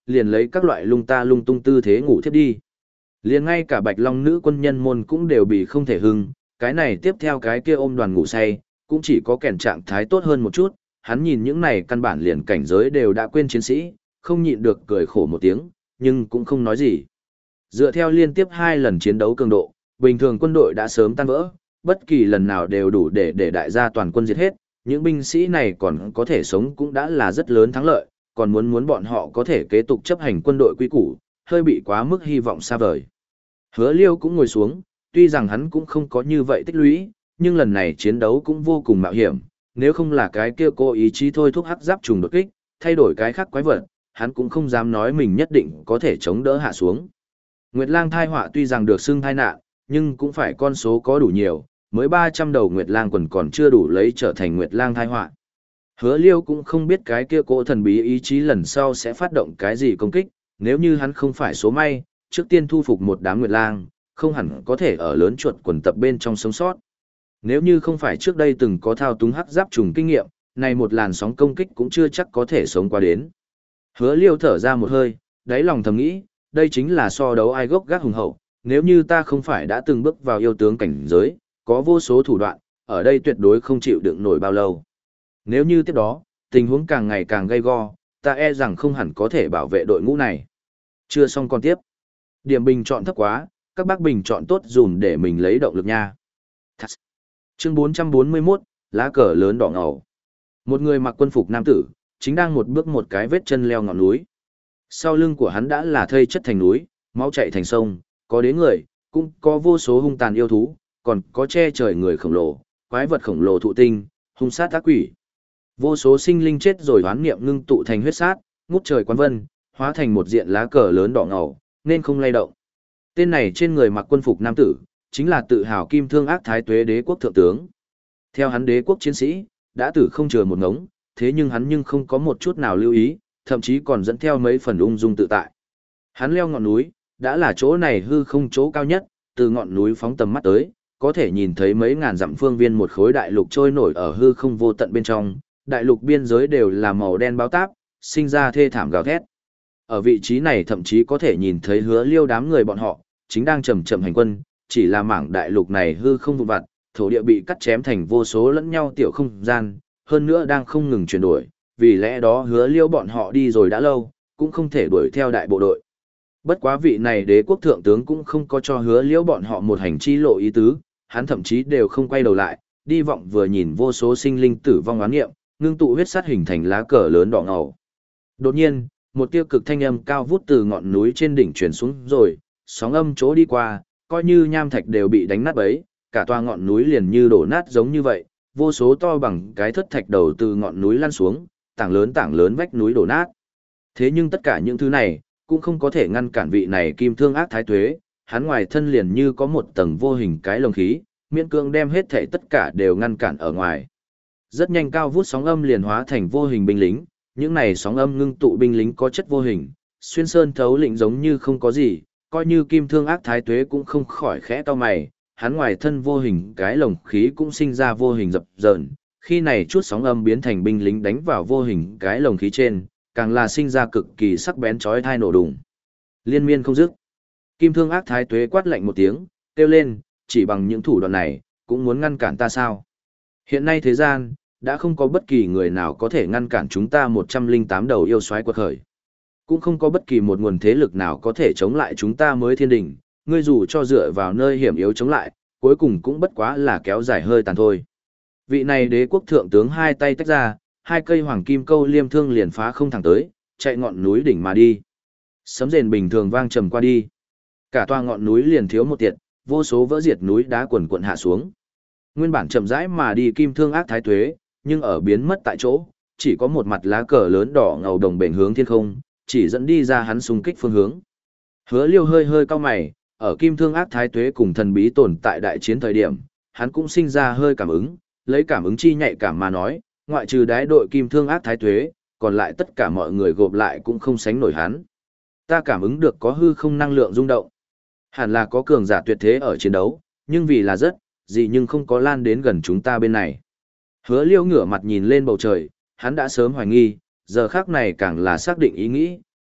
[SPEAKER 1] liền lấy các loại lung ta lung tung tư thế ngủ thiếp đi. Liền ngay cả Bạch Long nữ quân nhân môn cũng đều bị không thể hưng, cái này tiếp theo cái kia ôm đoàn ngủ say, cũng chỉ có kèn trạng thái tốt hơn một chút, hắn nhìn những này căn bản liền cảnh giới đều đã quên chiến sĩ, không nhịn được cười khổ một tiếng, nhưng cũng không nói gì. Dựa theo liên tiếp hai lần chiến đấu cường độ, bình thường quân đội đã sớm tan vỡ, bất kỳ lần nào đều đủ để để đại gia toàn quân diệt hết, những binh sĩ này còn có thể sống cũng đã là rất lớn thắng lợi, còn muốn muốn bọn họ có thể kế tục chấp hành quân đội quy củ, hơi bị quá mức hy vọng xa vời. Hứa Liêu cũng ngồi xuống, tuy rằng hắn cũng không có như vậy tích lũy, nhưng lần này chiến đấu cũng vô cùng mạo hiểm, nếu không là cái kia cô ý chí thôi thúc hắc giáp trùng đột kích, thay đổi cái khác quái vật, hắn cũng không dám nói mình nhất định có thể chống đỡ hạ xuống. Nguyệt Lang thai họa tuy rằng được xưng thai nạn, nhưng cũng phải con số có đủ nhiều, mới ba trăm đầu Nguyệt Lang quần còn chưa đủ lấy trở thành Nguyệt Lang thai họa. Hứa Liêu cũng không biết cái kia cỗ thần bí ý chí lần sau sẽ phát động cái gì công kích, nếu như hắn không phải số may, trước tiên thu phục một đám Nguyệt Lang, không hẳn có thể ở lớn chuột quần tập bên trong sống sót. Nếu như không phải trước đây từng có thao túng hắc giáp trùng kinh nghiệm, này một làn sóng công kích cũng chưa chắc có thể sống qua đến. Hứa Liêu thở ra một hơi, đáy lòng thầm nghĩ, đây chính là so đấu ai gốc gác hùng hậu, nếu như ta không phải đã từng bước vào yêu tướng cảnh giới, có vô số thủ đoạn, ở đây tuyệt đối không chịu đựng nổi bao lâu. Nếu như tiếp đó, tình huống càng ngày càng gay go, ta e rằng không hẳn có thể bảo vệ đội ngũ này. Chưa xong còn tiếp. Điểm bình chọn thấp quá, các bác bình chọn tốt dùm để mình lấy động lực nha. Thật. Chương bốn trăm bốn mươi mốt, lá cờ lớn đỏ ngầu. Một người mặc quân phục nam tử, chính đang một bước một cái vết chân leo ngọn núi. Sau lưng của hắn đã là thây chất thành núi, máu chảy thành sông, có đế người, cũng có vô số hung tàn yêu thú, còn có che trời người khổng lồ, quái vật khổng lồ thụ tinh, hung sát ác quỷ. Vô số sinh linh chết rồi hoán niệm ngưng tụ thành huyết sát, ngút trời quán vân, hóa thành một diện lá cờ lớn đỏ ngầu, nên không lay động. Tên này trên người mặc quân phục nam tử, chính là tự hào kim thương ác thái tuế đế quốc thượng tướng. Theo hắn đế quốc chiến sĩ, đã tử không chừa một ngống, thế nhưng hắn nhưng không có một chút nào lưu ý, thậm chí còn dẫn theo mấy phần ung dung tự tại. Hắn leo ngọn núi, đã là chỗ này hư không chỗ cao nhất, từ ngọn núi phóng tầm mắt tới, có thể nhìn thấy mấy ngàn dặm phương viên một khối đại lục trôi nổi ở hư không vô tận bên trong, đại lục biên giới đều là màu đen báo táp, sinh ra thê thảm gào thét. Ở vị trí này thậm chí có thể nhìn thấy Hứa Liêu đám người bọn họ, chính đang chậm chậm hành quân, chỉ là mảng đại lục này hư không vụn vặt, thổ địa bị cắt chém thành vô số lẫn nhau tiểu không gian, hơn nữa đang không ngừng chuyển đổi, vì lẽ đó Hứa Liêu bọn họ đi rồi đã lâu, cũng không thể đuổi theo đại bộ đội. Bất quá vị này đế quốc thượng tướng cũng không có cho Hứa Liêu bọn họ một hành chi lộ ý tứ, hắn thậm chí đều không quay đầu lại, đi vọng vừa nhìn vô số sinh linh tử vong oán nghiệm, ngưng tụ huyết sát hình thành lá cờ lớn đỏ ngầu. Đột nhiên, một tiêu cực thanh âm cao vút từ ngọn núi trên đỉnh truyền xuống rồi, sóng âm chỗ đi qua, coi như nham thạch đều bị đánh nát bấy, cả tòa ngọn núi liền như đổ nát giống như vậy, vô số to bằng cái thất thạch đầu từ ngọn núi lăn xuống, tảng lớn tảng lớn vách núi đổ nát. Thế nhưng tất cả những thứ này, cũng không có thể ngăn cản vị này kim thương ác thái tuế, hắn ngoài thân liền như có một tầng vô hình cái lồng khí, miễn cương đem hết thảy tất cả đều ngăn cản ở ngoài. Rất nhanh cao vút sóng âm liền hóa thành vô hình binh lính, những này sóng âm ngưng tụ binh lính có chất vô hình, xuyên sơn thấu lĩnh giống như không có gì, coi như kim thương ác thái tuế cũng không khỏi khẽ cau mày, hắn ngoài thân vô hình cái lồng khí cũng sinh ra vô hình dập dờn, khi này chút sóng âm biến thành binh lính đánh vào vô hình cái lồng khí trên, càng là sinh ra cực kỳ sắc bén chói tai nổ đùng. Liên miên không dứt. Kim thương ác thái tuế quát lạnh một tiếng, kêu lên, chỉ bằng những thủ đoạn này, cũng muốn ngăn cản ta sao? Hiện nay thế gian, đã không có bất kỳ người nào có thể ngăn cản chúng ta một trăm linh tám đầu yêu soái quật khởi. Cũng không có bất kỳ một nguồn thế lực nào có thể chống lại chúng ta mới thiên đình, ngươi dù cho dựa vào nơi hiểm yếu chống lại, cuối cùng cũng bất quá là kéo dài hơi tàn thôi. Vị này đế quốc thượng tướng hai tay tách ra, hai cây hoàng kim câu liêm thương liền phá không thẳng tới, chạy ngọn núi đỉnh mà đi. Sấm rền bình thường vang trầm qua đi. Cả toa ngọn núi liền thiếu một tiệt, vô số vỡ diệt núi đá quần quần hạ xuống. Nguyên bản chậm rãi mà đi kim thương ác thái tuế, nhưng ở biến mất tại chỗ, chỉ có một mặt lá cờ lớn đỏ ngầu đồng bền hướng thiên không, chỉ dẫn đi ra hắn xung kích phương hướng. Hứa Liêu hơi hơi cau mày, ở kim thương ác thái tuế cùng thần bí tồn tại đại chiến thời điểm, hắn cũng sinh ra hơi cảm ứng, lấy cảm ứng chi nhạy cảm mà nói, ngoại trừ đái đội kim thương ác thái tuế, còn lại tất cả mọi người gộp lại cũng không sánh nổi hắn. Ta cảm ứng được có hư không năng lượng rung động. Hẳn là có cường giả tuyệt thế ở chiến đấu, nhưng vì là rất, gì nhưng không có lan đến gần chúng ta bên này. Hứa Liêu ngửa mặt nhìn lên bầu trời, hắn đã sớm hoài nghi, giờ khác này càng là xác định ý nghĩ,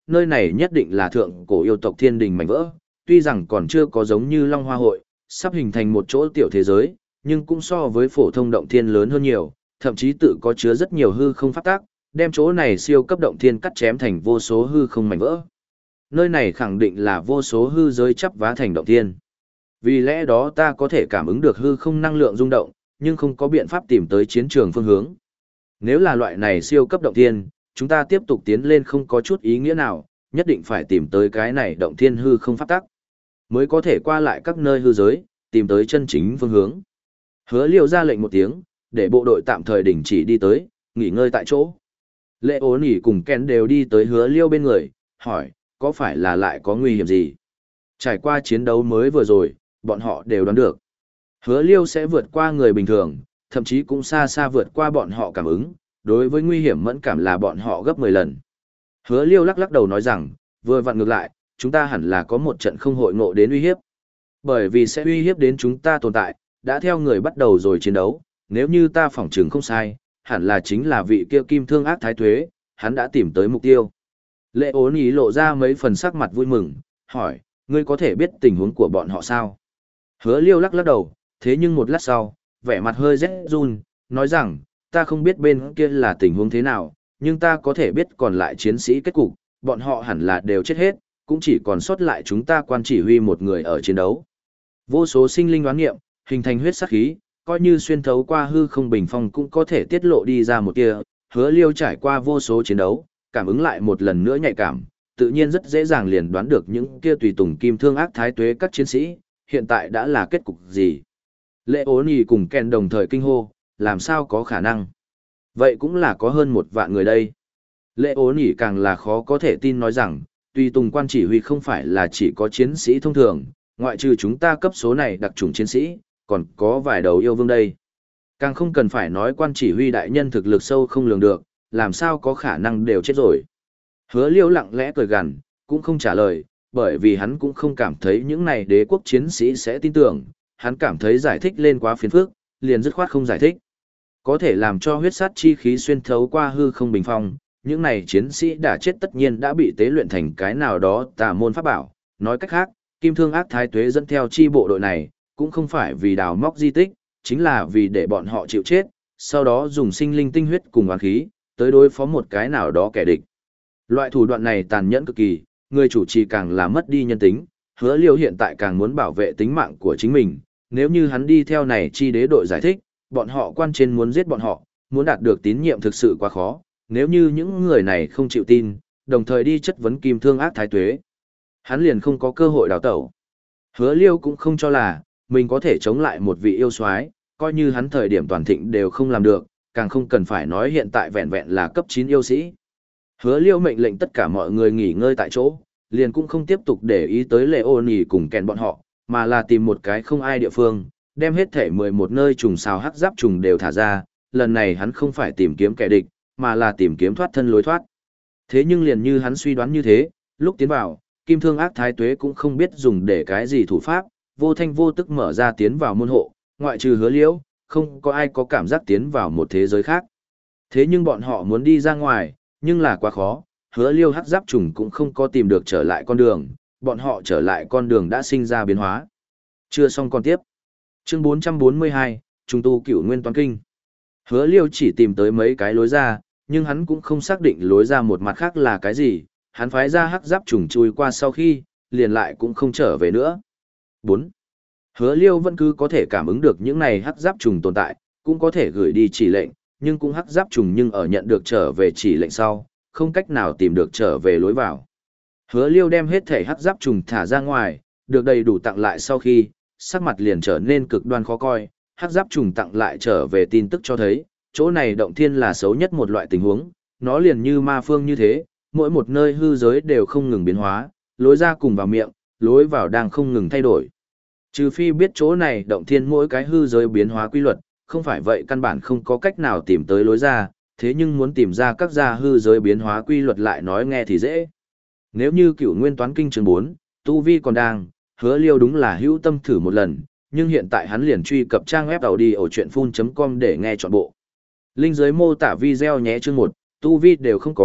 [SPEAKER 1] nơi này nhất định là thượng cổ yêu tộc thiên đình mảnh vỡ, tuy rằng còn chưa có giống như Long Hoa Hội, sắp hình thành một chỗ tiểu thế giới, nhưng cũng so với phổ thông động thiên lớn hơn nhiều, thậm chí tự có chứa rất nhiều hư không pháp tác, đem chỗ này siêu cấp động thiên cắt chém thành vô số hư không mảnh vỡ. Nơi này khẳng định là vô số hư giới chắp vá thành động thiên. Vì lẽ đó ta có thể cảm ứng được hư không năng lượng rung động, nhưng không có biện pháp tìm tới chiến trường phương hướng. Nếu là loại này siêu cấp động thiên, chúng ta tiếp tục tiến lên không có chút ý nghĩa nào, nhất định phải tìm tới cái này động thiên hư không pháp tắc, mới có thể qua lại các nơi hư giới, tìm tới chân chính phương hướng. Hứa Liêu ra lệnh một tiếng, để bộ đội tạm thời đình chỉ đi tới, nghỉ ngơi tại chỗ. Lệ ố nỉ cùng Ken đều đi tới Hứa Liêu bên người, hỏi, có phải là lại có nguy hiểm gì? Trải qua chiến đấu mới vừa rồi, bọn họ đều đoán được. Hứa Liêu sẽ vượt qua người bình thường, thậm chí cũng xa xa vượt qua bọn họ cảm ứng, đối với nguy hiểm mẫn cảm là bọn họ gấp mười lần. Hứa Liêu lắc lắc đầu nói rằng, vừa vặn ngược lại, chúng ta hẳn là có một trận không hội ngộ đến uy hiếp. Bởi vì sẽ uy hiếp đến chúng ta tồn tại, đã theo người bắt đầu rồi chiến đấu, nếu như ta phỏng chừng không sai, hẳn là chính là vị kia kim thương ác thái tuế, hắn đã tìm tới mục tiêu. Lệ ố ý lộ ra mấy phần sắc mặt vui mừng, hỏi, ngươi có thể biết tình huống của bọn họ sao? Hứa Liêu lắc lắc đầu, thế nhưng một lát sau, vẻ mặt hơi rét run, nói rằng, ta không biết bên kia là tình huống thế nào, nhưng ta có thể biết còn lại chiến sĩ kết cục, bọn họ hẳn là đều chết hết, cũng chỉ còn sót lại chúng ta quan chỉ huy một người ở chiến đấu. Vô số sinh linh đoán nghiệm, hình thành huyết sắc khí, coi như xuyên thấu qua hư không bình phong cũng có thể tiết lộ đi ra một tia. Hứa Liêu trải qua vô số chiến đấu, cảm ứng lại một lần nữa nhạy cảm, tự nhiên rất dễ dàng liền đoán được những kia tùy tùng kim thương ác thái tuế các chiến sĩ, hiện tại đã là kết cục gì. Lệ ố nhì cùng Ken đồng thời kinh hô, làm sao có khả năng. Vậy cũng là có hơn một vạn người đây. Lệ ố nhì càng là khó có thể tin nói rằng, tùy tùng quan chỉ huy không phải là chỉ có chiến sĩ thông thường, ngoại trừ chúng ta cấp số này đặc chủng chiến sĩ, còn có vài đầu yêu vương đây. Càng không cần phải nói quan chỉ huy đại nhân thực lực sâu không lường được, làm sao có khả năng đều chết rồi. Hứa Liêu lặng lẽ cười gằn, cũng không trả lời, bởi vì hắn cũng không cảm thấy những này đế quốc chiến sĩ sẽ tin tưởng, hắn cảm thấy giải thích lên quá phiền phức, liền dứt khoát không giải thích. Có thể làm cho huyết sát chi khí xuyên thấu qua hư không bình phong, những này chiến sĩ đã chết tất nhiên đã bị tế luyện thành cái nào đó tà môn pháp bảo. Nói cách khác, kim thương ác thái tuế dẫn theo chi bộ đội này, cũng không phải vì đào móc di tích, chính là vì để bọn họ chịu chết, sau đó dùng sinh linh tinh huyết cùng oán khí, tới đối phó một cái nào đó kẻ địch. Loại thủ đoạn này tàn nhẫn cực kỳ, người chủ trì càng là mất đi nhân tính, Hứa Liêu hiện tại càng muốn bảo vệ tính mạng của chính mình, nếu như hắn đi theo này chi đế đội giải thích, bọn họ quan trên muốn giết bọn họ, muốn đạt được tín nhiệm thực sự quá khó, nếu như những người này không chịu tin, đồng thời đi chất vấn kim thương ác thái tuế, hắn liền không có cơ hội đào tẩu. Hứa Liêu cũng không cho là mình có thể chống lại một vị yêu soái, coi như hắn thời điểm toàn thịnh đều không làm được, càng không cần phải nói hiện tại vẹn vẹn là cấp chín yêu sĩ. Hứa Liêu mệnh lệnh tất cả mọi người nghỉ ngơi tại chỗ, liền cũng không tiếp tục để ý tới Lệ Ô Nỉ cùng Kèn bọn họ, mà là tìm một cái không ai địa phương, đem hết thể mười một nơi trùng xào hắc giáp trùng đều thả ra, lần này hắn không phải tìm kiếm kẻ địch, mà là tìm kiếm thoát thân lối thoát. Thế nhưng liền như hắn suy đoán như thế, lúc tiến vào, kim thương ác thái tuế cũng không biết dùng để cái gì thủ pháp, vô thanh vô tức mở ra tiến vào môn hộ, ngoại trừ Hứa Liễu, không có ai có cảm giác tiến vào một thế giới khác. Thế nhưng bọn họ muốn đi ra ngoài, nhưng là quá khó, Hứa Liêu hắc giáp trùng cũng không có tìm được trở lại con đường, bọn họ trở lại con đường đã sinh ra biến hóa. Chưa xong còn tiếp. Chương bốn trăm bốn mươi hai, Trùng tu cửu nguyên toán kinh. Hứa Liêu chỉ tìm tới mấy cái lối ra, nhưng hắn cũng không xác định lối ra một mặt khác là cái gì, hắn phái ra hắc giáp trùng chui qua sau khi, liền lại cũng không trở về nữa. bốn. Hứa Liêu vẫn cứ có thể cảm ứng được những này hắc giáp trùng tồn tại, cũng có thể gửi đi chỉ lệnh, nhưng cũng hắc giáp trùng nhưng ở nhận được trở về chỉ lệnh sau, không cách nào tìm được trở về lối vào. Hứa Liêu đem hết thể hắc giáp trùng thả ra ngoài, được đầy đủ tặng lại sau khi, sắc mặt liền trở nên cực đoan khó coi, hắc giáp trùng tặng lại trở về tin tức cho thấy, chỗ này động thiên là xấu nhất một loại tình huống, nó liền như ma phương như thế, mỗi một nơi hư giới đều không ngừng biến hóa, lối ra cùng vào miệng, lối vào đang không ngừng thay đổi. Trừ phi biết chỗ này động thiên mỗi cái hư giới biến hóa quy luật, không phải vậy căn bản không có cách nào tìm tới lối ra, thế nhưng muốn tìm ra các gia hư giới biến hóa quy luật lại nói nghe thì dễ. Nếu như cửu nguyên toán kinh chương bốn, tu vi còn đang, Hứa Liêu đúng là hữu tâm thử một lần, nhưng hiện tại hắn liền truy cập trang web audiochuyenphun chấm com để nghe trọn bộ. Link dưới mô tả video nhé chương một, tu vi đều không có,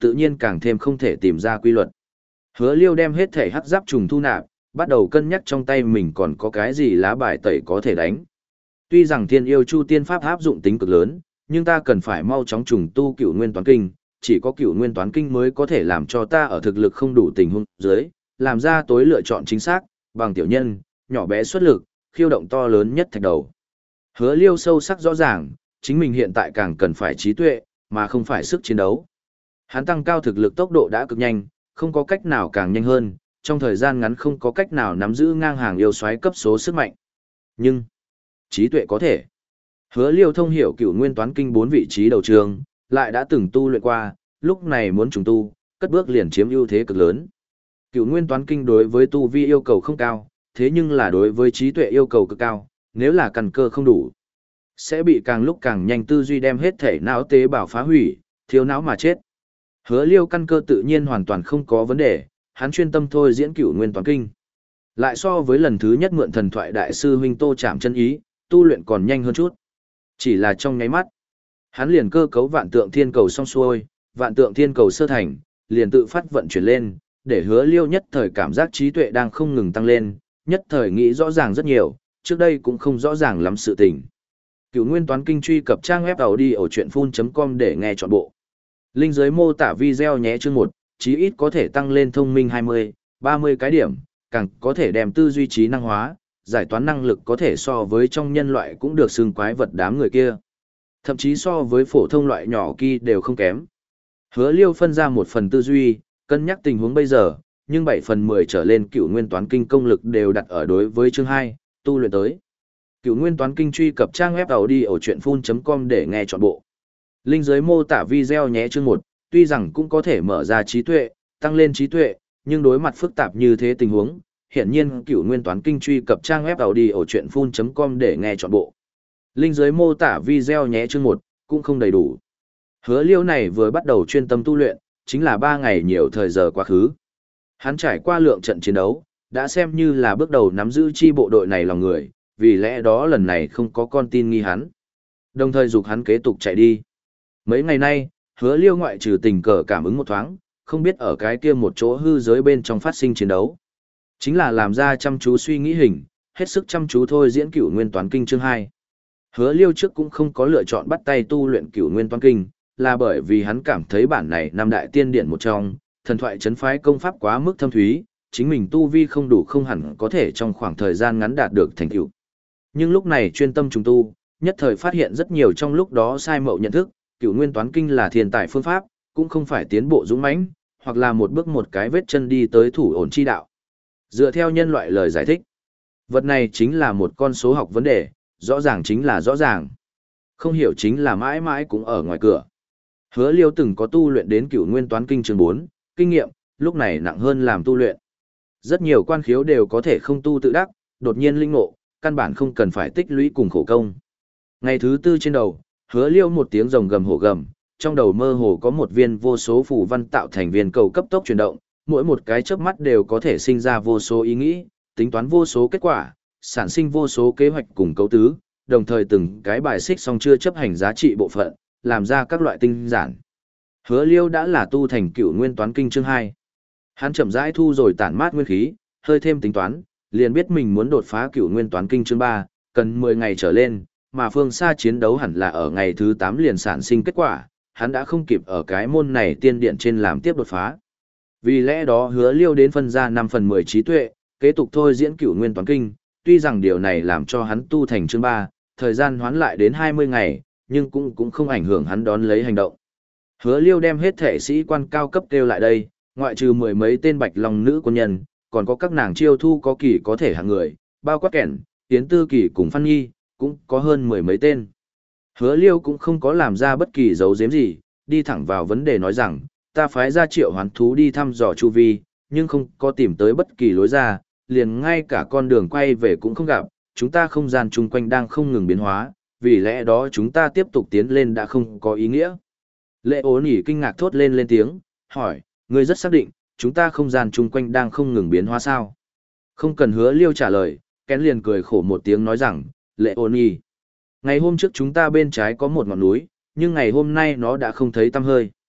[SPEAKER 1] tự nhiên càng thêm không thể tìm ra quy luật. Hứa Liêu đem hết thể hắc giáp trùng thu nạp, bắt đầu cân nhắc trong tay mình còn có cái gì lá bài tẩy có thể đánh. Tuy rằng Thiên Yêu Chu Tiên Pháp áp dụng tính cực lớn, nhưng ta cần phải mau chóng trùng tu Cửu Nguyên Toán Kinh, chỉ có Cửu Nguyên Toán Kinh mới có thể làm cho ta ở thực lực không đủ tình huống dưới, làm ra tối lựa chọn chính xác, bằng tiểu nhân, nhỏ bé xuất lực, khiêu động to lớn nhất thạch đầu. Hứa Liêu sâu sắc rõ ràng, chính mình hiện tại càng cần phải trí tuệ, mà không phải sức chiến đấu. Hắn tăng cao thực lực tốc độ đã cực nhanh, không có cách nào càng nhanh hơn, trong thời gian ngắn không có cách nào nắm giữ ngang hàng yêu soái cấp số sức mạnh. Nhưng, trí tuệ có thể. Hứa Liêu thông hiểu Cửu Nguyên Toán Kinh bốn vị trí đầu trường, lại đã từng tu luyện qua, lúc này muốn trùng tu, cất bước liền chiếm ưu thế cực lớn. Cửu Nguyên Toán Kinh đối với tu vi yêu cầu không cao, thế nhưng là đối với trí tuệ yêu cầu cực cao, nếu là căn cơ không đủ, sẽ bị càng lúc càng nhanh tư duy đem hết thể não tế bào phá hủy, thiếu não mà chết. Hứa Liêu căn cơ tự nhiên hoàn toàn không có vấn đề, hắn chuyên tâm thôi diễn Cửu Nguyên Toán Kinh. Lại so với lần thứ nhất mượn thần thoại đại sư huynh Tô Trảm chân ý, tu luyện còn nhanh hơn chút. Chỉ là trong nháy mắt, hắn liền cơ cấu vạn tượng thiên cầu xong xuôi, vạn tượng thiên cầu sơ thành, liền tự phát vận chuyển lên, để Hứa Liêu nhất thời cảm giác trí tuệ đang không ngừng tăng lên, nhất thời nghĩ rõ ràng rất nhiều, trước đây cũng không rõ ràng lắm sự tình. Cửu Nguyên Toán Kinh truy cập trang web tàu đi ở truyện phun chấm com để nghe trọn bộ. Link dưới mô tả video nhé chương một, chí ít có thể tăng lên thông minh hai mươi, ba mươi cái điểm, càng có thể đem tư duy trí năng hóa, giải toán năng lực có thể so với trong nhân loại cũng được xưng quái vật đám người kia. Thậm chí so với phổ thông loại nhỏ kia đều không kém. Hứa Liêu phân ra một phần tư duy, cân nhắc tình huống bây giờ, nhưng bảy phần mười trở lên Cửu Nguyên Toán Kinh công lực đều đặt ở đối với chương hai, tu luyện tới. Cửu Nguyên Toán Kinh truy cập trang web tàu đi ở truyện phun chấm com để nghe trọn bộ. Link dưới mô tả video nhé chương một, tuy rằng cũng có thể mở ra trí tuệ, tăng lên trí tuệ, nhưng đối mặt phức tạp như thế tình huống, hiển nhiên Cửu Nguyên Toán Kinh truy cập trang web tàu đi ở truyện phun chấm com để nghe trọn bộ. Link dưới mô tả video nhé chương một, cũng không đầy đủ. Hứa Liêu này vừa bắt đầu chuyên tâm tu luyện, chính là ba ngày nhiều thời giờ quá khứ. Hắn trải qua lượng trận chiến đấu, đã xem như là bước đầu nắm giữ chi bộ đội này lòng người, vì lẽ đó lần này không có con tin nghi hắn. Đồng thời dục hắn kế tục chạy đi. Mấy ngày nay, Hứa Liêu ngoại trừ tình cờ cảm ứng một thoáng, không biết ở cái kia một chỗ hư giới bên trong phát sinh chiến đấu. Chính là làm ra chăm chú suy nghĩ hình, hết sức chăm chú thôi diễn Cửu Nguyên Toán Kinh chương hai. Hứa Liêu trước cũng không có lựa chọn bắt tay tu luyện Cửu Nguyên Toán Kinh, là bởi vì hắn cảm thấy bản này năm đại tiên điển một trong, thần thoại trấn phái công pháp quá mức thâm thúy, chính mình tu vi không đủ không hẳn có thể trong khoảng thời gian ngắn đạt được thành tựu. Nhưng lúc này chuyên tâm trùng tu, nhất thời phát hiện rất nhiều trong lúc đó sai mậu nhận thức, Cửu Nguyên Toán Kinh là thiên tài phương pháp, cũng không phải tiến bộ dũng mãnh, hoặc là một bước một cái vết chân đi tới thủ ổn chi đạo. Dựa theo nhân loại lời giải thích, vật này chính là một con số học vấn đề, rõ ràng chính là rõ ràng. Không hiểu chính là mãi mãi cũng ở ngoài cửa. Hứa Liêu từng có tu luyện đến Cửu Nguyên Toán Kinh chương bốn, kinh nghiệm, lúc này nặng hơn làm tu luyện. Rất nhiều quan khiếu đều có thể không tu tự đắc, đột nhiên linh ngộ, căn bản không cần phải tích lũy cùng khổ công. Ngày thứ tư trên đầu, Hứa Liêu một tiếng rồng gầm hổ gầm, trong đầu mơ hồ có một viên vô số phù văn tạo thành viên cầu cấp tốc chuyển động, mỗi một cái chớp mắt đều có thể sinh ra vô số ý nghĩ, tính toán vô số kết quả, sản sinh vô số kế hoạch cùng cấu tứ, đồng thời từng cái bài xích song chưa chấp hành giá trị bộ phận, làm ra các loại tinh giản. Hứa Liêu đã là tu thành Cửu Nguyên Toán Kinh chương hai. Hắn chậm rãi thu rồi tản mát nguyên khí, hơi thêm tính toán, liền biết mình muốn đột phá Cửu Nguyên Toán Kinh chương ba, cần mười ngày trở lên, mà phương xa chiến đấu hẳn là ở ngày thứ tám liền sản sinh kết quả, hắn đã không kịp ở cái môn này tiên điện trên làm tiếp đột phá. Vì lẽ đó Hứa Liêu đến phân ra năm phần mười trí tuệ, kế tục thôi diễn Cửu Nguyên Toán Kinh, tuy rằng điều này làm cho hắn tu thành chương ba, thời gian hoán lại đến hai mươi ngày, nhưng cũng cũng không ảnh hưởng hắn đón lấy hành động. Hứa Liêu đem hết thể sĩ quan cao cấp kêu lại đây, ngoại trừ mười mấy tên bạch long nữ quân nhân, còn có các nàng chiêu thu có kỳ có thể hạng người, bao quát kẻn, tiến tư kỳ cùng Phan Nhi, cũng có hơn mười mấy tên. Hứa Liêu cũng không có làm ra bất kỳ dấu giếm gì, đi thẳng vào vấn đề nói rằng, ta phái ra triệu hoán thú đi thăm dò chu vi, nhưng không có tìm tới bất kỳ lối ra, liền ngay cả con đường quay về cũng không gặp, chúng ta không gian chung quanh đang không ngừng biến hóa, vì lẽ đó chúng ta tiếp tục tiến lên đã không có ý nghĩa. Lệ ố nỉ kinh ngạc thốt lên lên tiếng, hỏi, ngươi rất xác định, chúng ta không gian chung quanh đang không ngừng biến hóa sao? Không cần Hứa Liêu trả lời, Kén liền cười khổ một tiếng nói rằng, lệ ố nỉ, ngày hôm trước chúng ta bên trái có một ngọn núi, nhưng ngày hôm nay nó đã không thấy tăm hơi.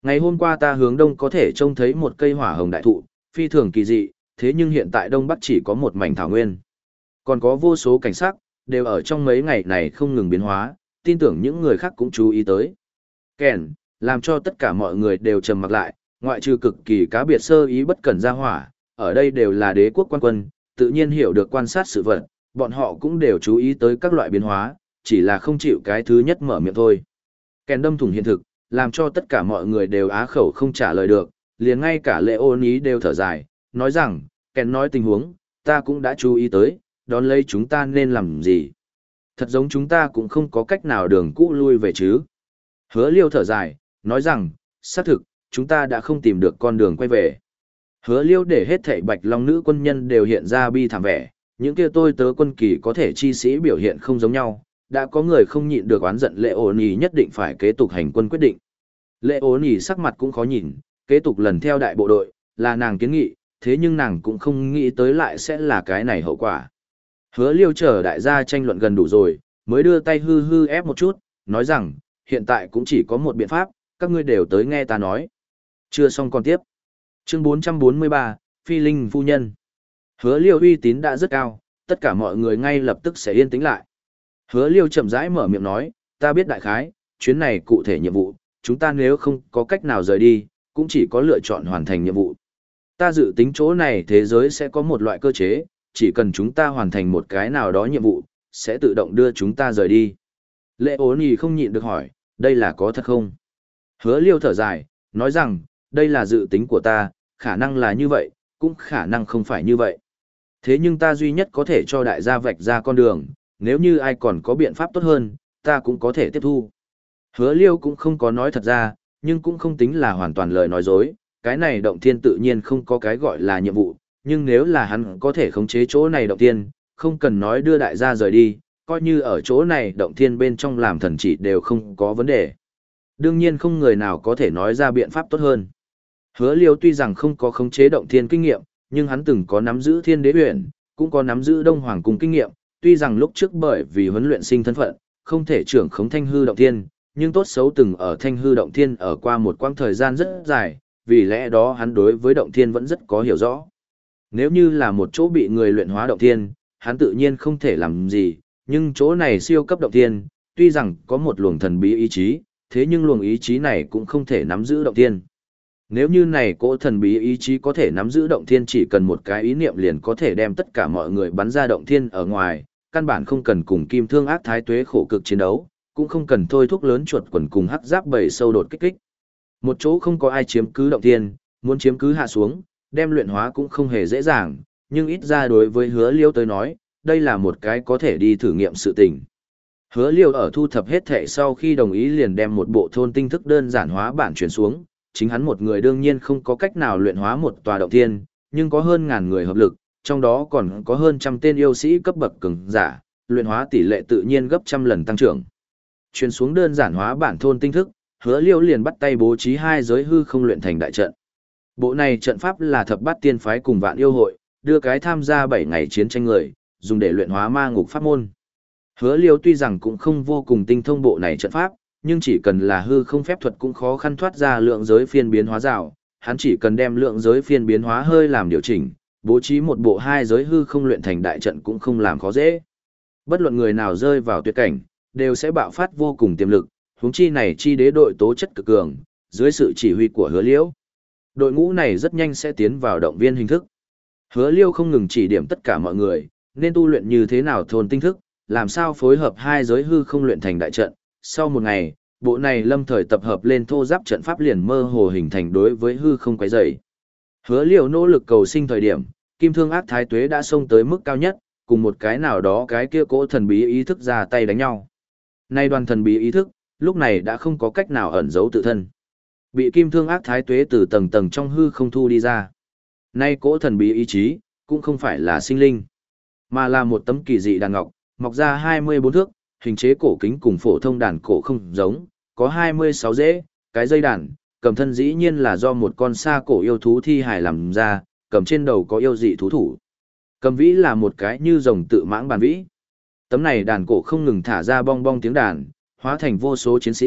[SPEAKER 1] Ngày hôm qua ta hướng đông có thể trông thấy một cây hỏa hồng đại thụ, phi thường kỳ dị, thế nhưng hiện tại đông bắc chỉ có một mảnh thảo nguyên. Còn có vô số cảnh sắc, đều ở trong mấy ngày này không ngừng biến hóa, tin tưởng những người khác cũng chú ý tới. Kèn, làm cho tất cả mọi người đều trầm mặc lại, ngoại trừ cực kỳ cá biệt sơ ý bất cẩn ra hỏa, ở đây đều là đế quốc quan quân, tự nhiên hiểu được quan sát sự vật, bọn họ cũng đều chú ý tới các loại biến hóa, chỉ là không chịu cái thứ nhất mở miệng thôi. Kèn đâm thủng hiện thực, làm cho tất cả mọi người đều á khẩu không trả lời được, liền ngay cả lệ ôn ý đều thở dài, nói rằng, kèn nói tình huống, ta cũng đã chú ý tới, đón lấy chúng ta nên làm gì. Thật giống chúng ta cũng không có cách nào đường cũ lui về chứ. Hứa liêu thở dài, nói rằng, xác thực, chúng ta đã không tìm được con đường quay về. Hứa liêu để hết thảy bạch long nữ quân nhân đều hiện ra bi thảm vẻ, những kia tôi tớ quân kỳ có thể chi sĩ biểu hiện không giống nhau, đã có người không nhịn được oán giận lệ ổn ý nhất định phải kế tục hành quân quyết định. Lệ ổn ý sắc mặt cũng khó nhìn, kế tục lần theo đại bộ đội, là nàng kiến nghị, thế nhưng nàng cũng không nghĩ tới lại sẽ là cái này hậu quả. Hứa liêu chờ đại gia tranh luận gần đủ rồi, mới đưa tay hư hư ép một chút, nói rằng, hiện tại cũng chỉ có một biện pháp, các ngươi đều tới nghe ta nói. Chưa xong còn tiếp. Chương bốn trăm bốn mươi ba, Phi Linh Phu Nhân. Hứa liêu uy tín đã rất cao, tất cả mọi người ngay lập tức sẽ yên tĩnh lại. Hứa liêu chậm rãi mở miệng nói, ta biết đại khái, chuyến này cụ thể nhiệm vụ, chúng ta nếu không có cách nào rời đi, cũng chỉ có lựa chọn hoàn thành nhiệm vụ. Ta dự tính chỗ này thế giới sẽ có một loại cơ chế, chỉ cần chúng ta hoàn thành một cái nào đó nhiệm vụ, sẽ tự động đưa chúng ta rời đi. Lệ ố nì không nhịn được hỏi, đây là có thật không? Hứa liêu thở dài, nói rằng, đây là dự tính của ta, khả năng là như vậy, cũng khả năng không phải như vậy. Thế nhưng ta duy nhất có thể cho đại gia vạch ra con đường, nếu như ai còn có biện pháp tốt hơn, ta cũng có thể tiếp thu. Hứa liêu cũng không có nói thật ra, nhưng cũng không tính là hoàn toàn lời nói dối, cái này động thiên tự nhiên không có cái gọi là nhiệm vụ, nhưng nếu là hắn có thể khống chế chỗ này động thiên, không cần nói đưa đại gia rời đi, coi như ở chỗ này động thiên bên trong làm thần chỉ đều không có vấn đề. Đương nhiên không người nào có thể nói ra biện pháp tốt hơn. Hứa liêu tuy rằng không có khống chế động thiên kinh nghiệm, nhưng hắn từng có nắm giữ thiên đế huyền, cũng có nắm giữ đông hoàng cung kinh nghiệm, tuy rằng lúc trước bởi vì huấn luyện sinh thân phận, không thể trưởng khống thanh hư động thiên, nhưng tốt xấu từng ở thanh hư động thiên ở qua một quãng thời gian rất dài, vì lẽ đó hắn đối với động thiên vẫn rất có hiểu rõ. Nếu như là một chỗ bị người luyện hóa động thiên, hắn tự nhiên không thể làm gì, nhưng chỗ này siêu cấp động thiên, tuy rằng có một luồng thần bí ý chí, thế nhưng luồng ý chí này cũng không thể nắm giữ động thiên. Nếu như này cỗ thần bí ý chí có thể nắm giữ động thiên, chỉ cần một cái ý niệm liền có thể đem tất cả mọi người bắn ra động thiên ở ngoài, căn bản không cần cùng kim thương ác thái tuế khổ cực chiến đấu, cũng không cần thôi thúc lớn chuột quần cùng hắc giáp bầy sâu đột kích kích. Một chỗ không có ai chiếm cứ động thiên, muốn chiếm cứ hạ xuống, đem luyện hóa cũng không hề dễ dàng, nhưng ít ra đối với hứa liêu tới nói, đây là một cái có thể đi thử nghiệm sự tình. Hứa liêu ở thu thập hết thệ sau khi đồng ý liền đem một bộ thôn tinh thức đơn giản hóa bản chuyển xuống, chính hắn một người đương nhiên không có cách nào luyện hóa một tòa động thiên, nhưng có hơn ngàn người hợp lực, trong đó còn có hơn trăm tên yêu sĩ cấp bậc cường giả, luyện hóa tỷ lệ tự nhiên gấp trăm lần tăng trưởng. Chuyển xuống đơn giản hóa bản thôn tinh thức, Hứa Liêu liền bắt tay bố trí hai giới hư không luyện thành đại trận. Bộ này trận pháp là thập bát tiên phái cùng vạn yêu hội, đưa cái tham gia bảy ngày chiến tranh người, dùng để luyện hóa ma ngục pháp môn. Hứa Liêu tuy rằng cũng không vô cùng tinh thông bộ này trận pháp, nhưng chỉ cần là hư không phép thuật cũng khó khăn thoát ra lượng giới phiên biến hóa rào, hắn chỉ cần đem lượng giới phiên biến hóa hơi làm điều chỉnh, bố trí một bộ hai giới hư không luyện thành đại trận cũng không làm khó dễ. Bất luận người nào rơi vào tuyệt cảnh, đều sẽ bạo phát vô cùng tiềm lực, huống chi này chi đế đội tố chất cực cường, dưới sự chỉ huy của Hứa Liêu. Đội ngũ này rất nhanh sẽ tiến vào động viên hình thức. Hứa Liêu không ngừng chỉ điểm tất cả mọi người, nên tu luyện như thế nào thôn tinh thức, làm sao phối hợp hai giới hư không luyện thành đại trận. Sau một ngày, bộ này lâm thời tập hợp lên thô giáp trận pháp liền mơ hồ hình thành đối với hư không quấy rầy. Hứa Liêu nỗ lực cầu sinh thời điểm, kim thương ác thái tuế đã xông tới mức cao nhất, cùng một cái nào đó cái kia cỗ thần bí ý thức ra tay đánh nhau. Nay đoàn thần bí ý thức, lúc này đã không có cách nào ẩn giấu tự thân. Bị kim thương ác thái tuế từ tầng tầng trong hư không thu đi ra. Nay cỗ thần bí ý chí, cũng không phải là sinh linh, mà là một tấm kỳ dị đàn ngọc, mọc ra hai mươi bốn thước, hình chế cổ kính cùng phổ thông đàn cổ không giống, có hai mươi sáu rễ, cái dây đàn, cầm thân dĩ nhiên là do một con sa cổ yêu thú thi hài làm ra, cầm trên đầu có yêu dị thú thủ. Cầm vĩ là một cái như rồng tự mãng bàn vĩ. Tấm này đàn cổ không ngừng thả ra bong bong tiếng đàn, hóa thành vô số chiến sĩ,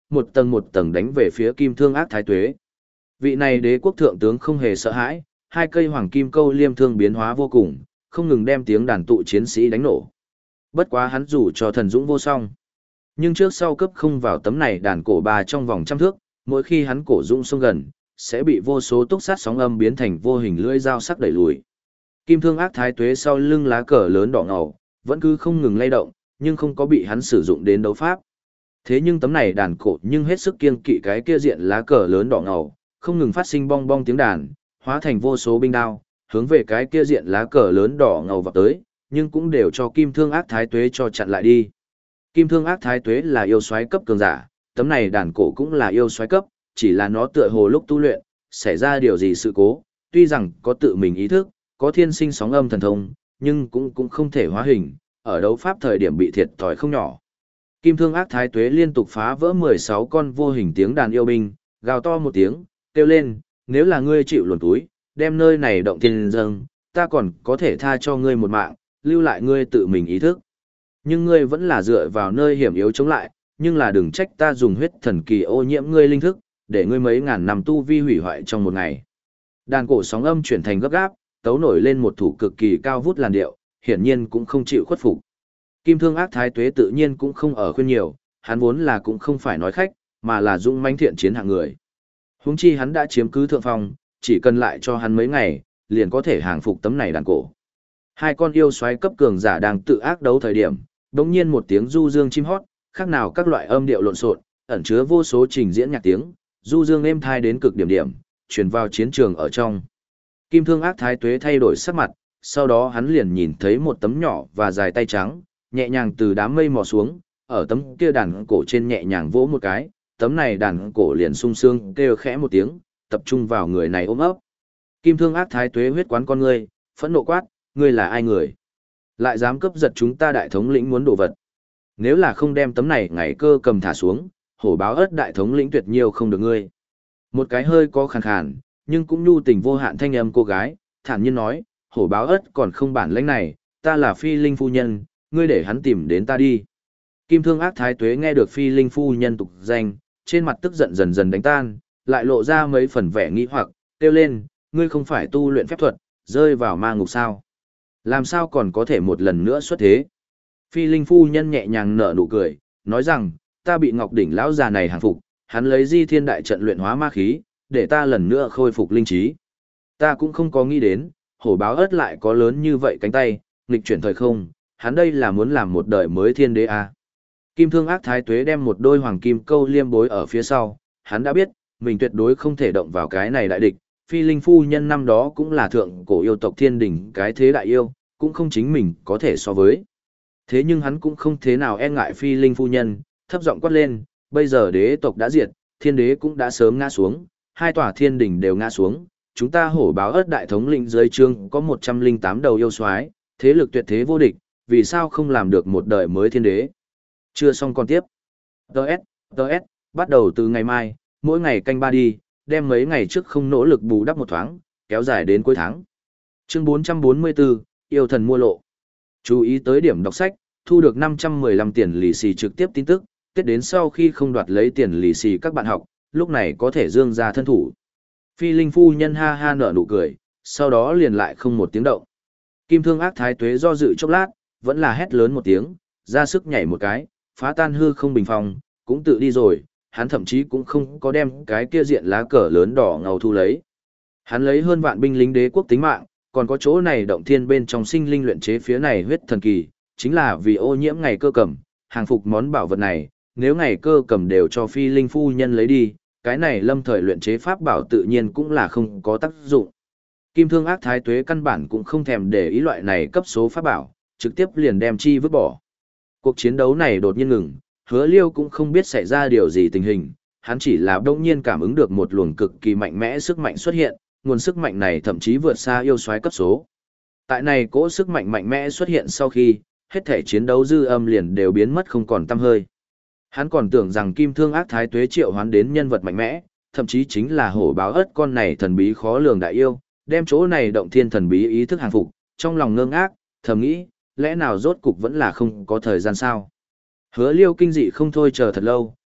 [SPEAKER 1] một tầng một tầng đánh về phía Kim Thương Ác Thái Tuế. Vị này đế quốc thượng tướng không hề sợ hãi, hai cây hoàng kim câu liêm thương biến hóa vô cùng, không ngừng đem tiếng đàn tụ chiến sĩ đánh nổ. Bất quá hắn dù cho thần dũng vô song, nhưng trước sau cấp không vào tấm này đàn cổ ba trong vòng trăm thước, mỗi khi hắn cổ dũng xông gần, sẽ bị vô số túc sát sóng âm biến thành vô hình lưỡi dao sắc đẩy lùi. Kim Thương Ác Thái Tuế sau lưng lá cờ lớn đỏ ngầu, vẫn cứ không ngừng lay động, nhưng không có bị hắn sử dụng đến đấu pháp. Thế nhưng tấm này đàn cổ nhưng hết sức kiêng kỵ cái kia diện lá cờ lớn đỏ ngầu, không ngừng phát sinh bong bong tiếng đàn, hóa thành vô số binh đao, hướng về cái kia diện lá cờ lớn đỏ ngầu vào tới, nhưng cũng đều cho Kim Thương Ác Thái Tuế cho chặn lại đi. Kim Thương Ác Thái Tuế là yêu soái cấp cường giả, tấm này đàn cổ cũng là yêu soái cấp, chỉ là nó tựa hồ lúc tu luyện, xảy ra điều gì sự cố, tuy rằng có tự mình ý thức, có thiên sinh sóng âm thần thông, nhưng cũng cũng không thể hóa hình, ở đấu pháp thời điểm bị thiệt thòi không nhỏ. Kim Thương Ác Thái Tuế liên tục phá vỡ mười sáu con vô hình tiếng đàn yêu binh, gào to một tiếng, kêu lên, nếu là ngươi chịu luồn túi, đem nơi này động thiên dâng, ta còn có thể tha cho ngươi một mạng, lưu lại ngươi tự mình ý thức. Nhưng ngươi vẫn là dựa vào nơi hiểm yếu chống lại, nhưng là đừng trách ta dùng huyết thần kỳ ô nhiễm ngươi linh thức, để ngươi mấy ngàn năm tu vi hủy hoại trong một ngày. Đàn cổ sóng âm chuyển thành gấp gáp, tấu nổi lên một thủ cực kỳ cao vút làn điệu, hiển nhiên cũng không chịu khuất phục. Kim Thương Ác Thái Tuế tự nhiên cũng không ở khuyên nhiều, hắn vốn là cũng không phải nói khách, mà là dũng mãnh thiện chiến hạng người. Huống chi hắn đã chiếm cứ thượng phong, chỉ cần lại cho hắn mấy ngày, liền có thể hàng phục tấm này đàn cổ. Hai con yêu xoáy cấp cường giả đang tự ác đấu thời điểm, đột nhiên một tiếng du dương chim hót, khác nào các loại âm điệu lộn xộn, ẩn chứa vô số trình diễn nhạc tiếng, du dương êm thai đến cực điểm điểm, truyền vào chiến trường ở trong. Kim Thương Ác Thái Tuế thay đổi sắc mặt, sau đó hắn liền nhìn thấy một tấm nhỏ và dài tay trắng, nhẹ nhàng từ đám mây mò xuống, ở tấm kia đàn cổ trên nhẹ nhàng vỗ một cái, tấm này đàn cổ liền sung sướng kêu khẽ một tiếng, tập trung vào người này ôm ấp. Kim Thương Ác Thái Tuế huyết quán con ngươi, phẫn nộ quát, ngươi là ai người? Lại dám cướp giật chúng ta đại thống lĩnh muốn đồ vật. Nếu là không đem tấm này ngày cơ cầm thả xuống, hổ báo ớt đại thống lĩnh tuyệt nhiều không được ngươi. Một cái hơi có khàn khàn, nhưng cũng nhu tình vô hạn thanh âm cô gái, thản nhiên nói, hổ báo ớt còn không bản lãnh này, ta là Phi Linh phu nhân, ngươi để hắn tìm đến ta đi. Kim Thương Ác Thái Tuế nghe được Phi Linh phu nhân tục danh, trên mặt tức giận dần dần đánh tan, lại lộ ra mấy phần vẻ nghi hoặc, kêu lên, ngươi không phải tu luyện phép thuật, rơi vào ma ngục sao? Làm sao còn có thể một lần nữa xuất thế? Phi Linh phu nhân nhẹ nhàng nở nụ cười, nói rằng, ta bị Ngọc Đỉnh lão già này hàng phục, hắn lấy Di Thiên đại trận luyện hóa ma khí, để ta lần nữa khôi phục linh trí. Ta cũng không có nghĩ đến, hổ báo ớt lại có lớn như vậy cánh tay, nghịch chuyển thời không, hắn đây là muốn làm một đời mới thiên đế à. Kim Thương Ác Thái Tuế đem một đôi hoàng kim câu liêm bối ở phía sau, hắn đã biết, mình tuyệt đối không thể động vào cái này đại địch. Phi Linh phu nhân năm đó cũng là thượng cổ yêu tộc thiên đỉnh cái thế đại yêu, cũng không chính mình có thể so với. Thế nhưng hắn cũng không thế nào e ngại Phi Linh phu nhân, thấp giọng quát lên, bây giờ đế tộc đã diệt, thiên đế cũng đã sớm ngã xuống, hai tòa thiên đỉnh đều ngã xuống, chúng ta hổ báo ớt đại thống lĩnh dưới trương có một trăm linh tám đầu yêu soái, thế lực tuyệt thế vô địch, vì sao không làm được một đời mới thiên đế? Chưa xong còn tiếp. Đợt, đợt, bắt đầu từ ngày mai, mỗi ngày canh ba đi, đem mấy ngày trước không nỗ lực bù đắp một thoáng, kéo dài đến cuối tháng. Chương bốn trăm bốn mươi bốn, yêu thần mua lộ. Chú ý tới điểm đọc sách, thu được năm trăm mười lăm tiền lì xì trực tiếp tin tức, Tết đến sau khi không đoạt lấy tiền lì xì các bạn học, lúc này có thể dương ra thân thủ. Phi Linh phu nhân ha ha nở nụ cười, sau đó liền lại không một tiếng động. Kim Thương Ác Thái Tuế do dự chốc lát, vẫn là hét lớn một tiếng, ra sức nhảy một cái, phá tan hư không bình phong, cũng tự đi rồi, hắn thậm chí cũng không có đem cái kia diện lá cờ lớn đỏ ngầu thu lấy. Hắn lấy hơn vạn binh lính đế quốc tính mạng, còn có chỗ này động thiên bên trong sinh linh luyện chế phía này huyết thần kỳ, chính là vì ô nhiễm ngày cơ cầm, hàng phục món bảo vật này, nếu ngày cơ cầm đều cho Phi Linh phu nhân lấy đi, cái này lâm thời luyện chế pháp bảo tự nhiên cũng là không có tác dụng. Kim Thương Ác Thái Tuế căn bản cũng không thèm để ý loại này cấp số pháp bảo, trực tiếp liền đem chi vứt bỏ. Cuộc chiến đấu này đột nhiên ngừng, Hứa Liêu cũng không biết xảy ra điều gì tình hình, hắn chỉ là đông nhiên cảm ứng được một luồng cực kỳ mạnh mẽ sức mạnh xuất hiện, nguồn sức mạnh này thậm chí vượt xa yêu soái cấp số. Tại này cỗ sức mạnh mạnh mẽ xuất hiện sau khi, hết thể chiến đấu dư âm liền đều biến mất không còn tăm hơi. Hắn còn tưởng rằng Kim Thương Ác Thái Tuế triệu hoán đến nhân vật mạnh mẽ, thậm chí chính là hổ báo ớt con này thần bí khó lường đại yêu, đem chỗ này động thiên thần bí ý thức hàng phục, trong lòng ngơ ngác, thầm nghĩ, lẽ nào rốt cục vẫn là không có thời gian sao? Hứa Liêu kinh dị không thôi chờ thật lâu,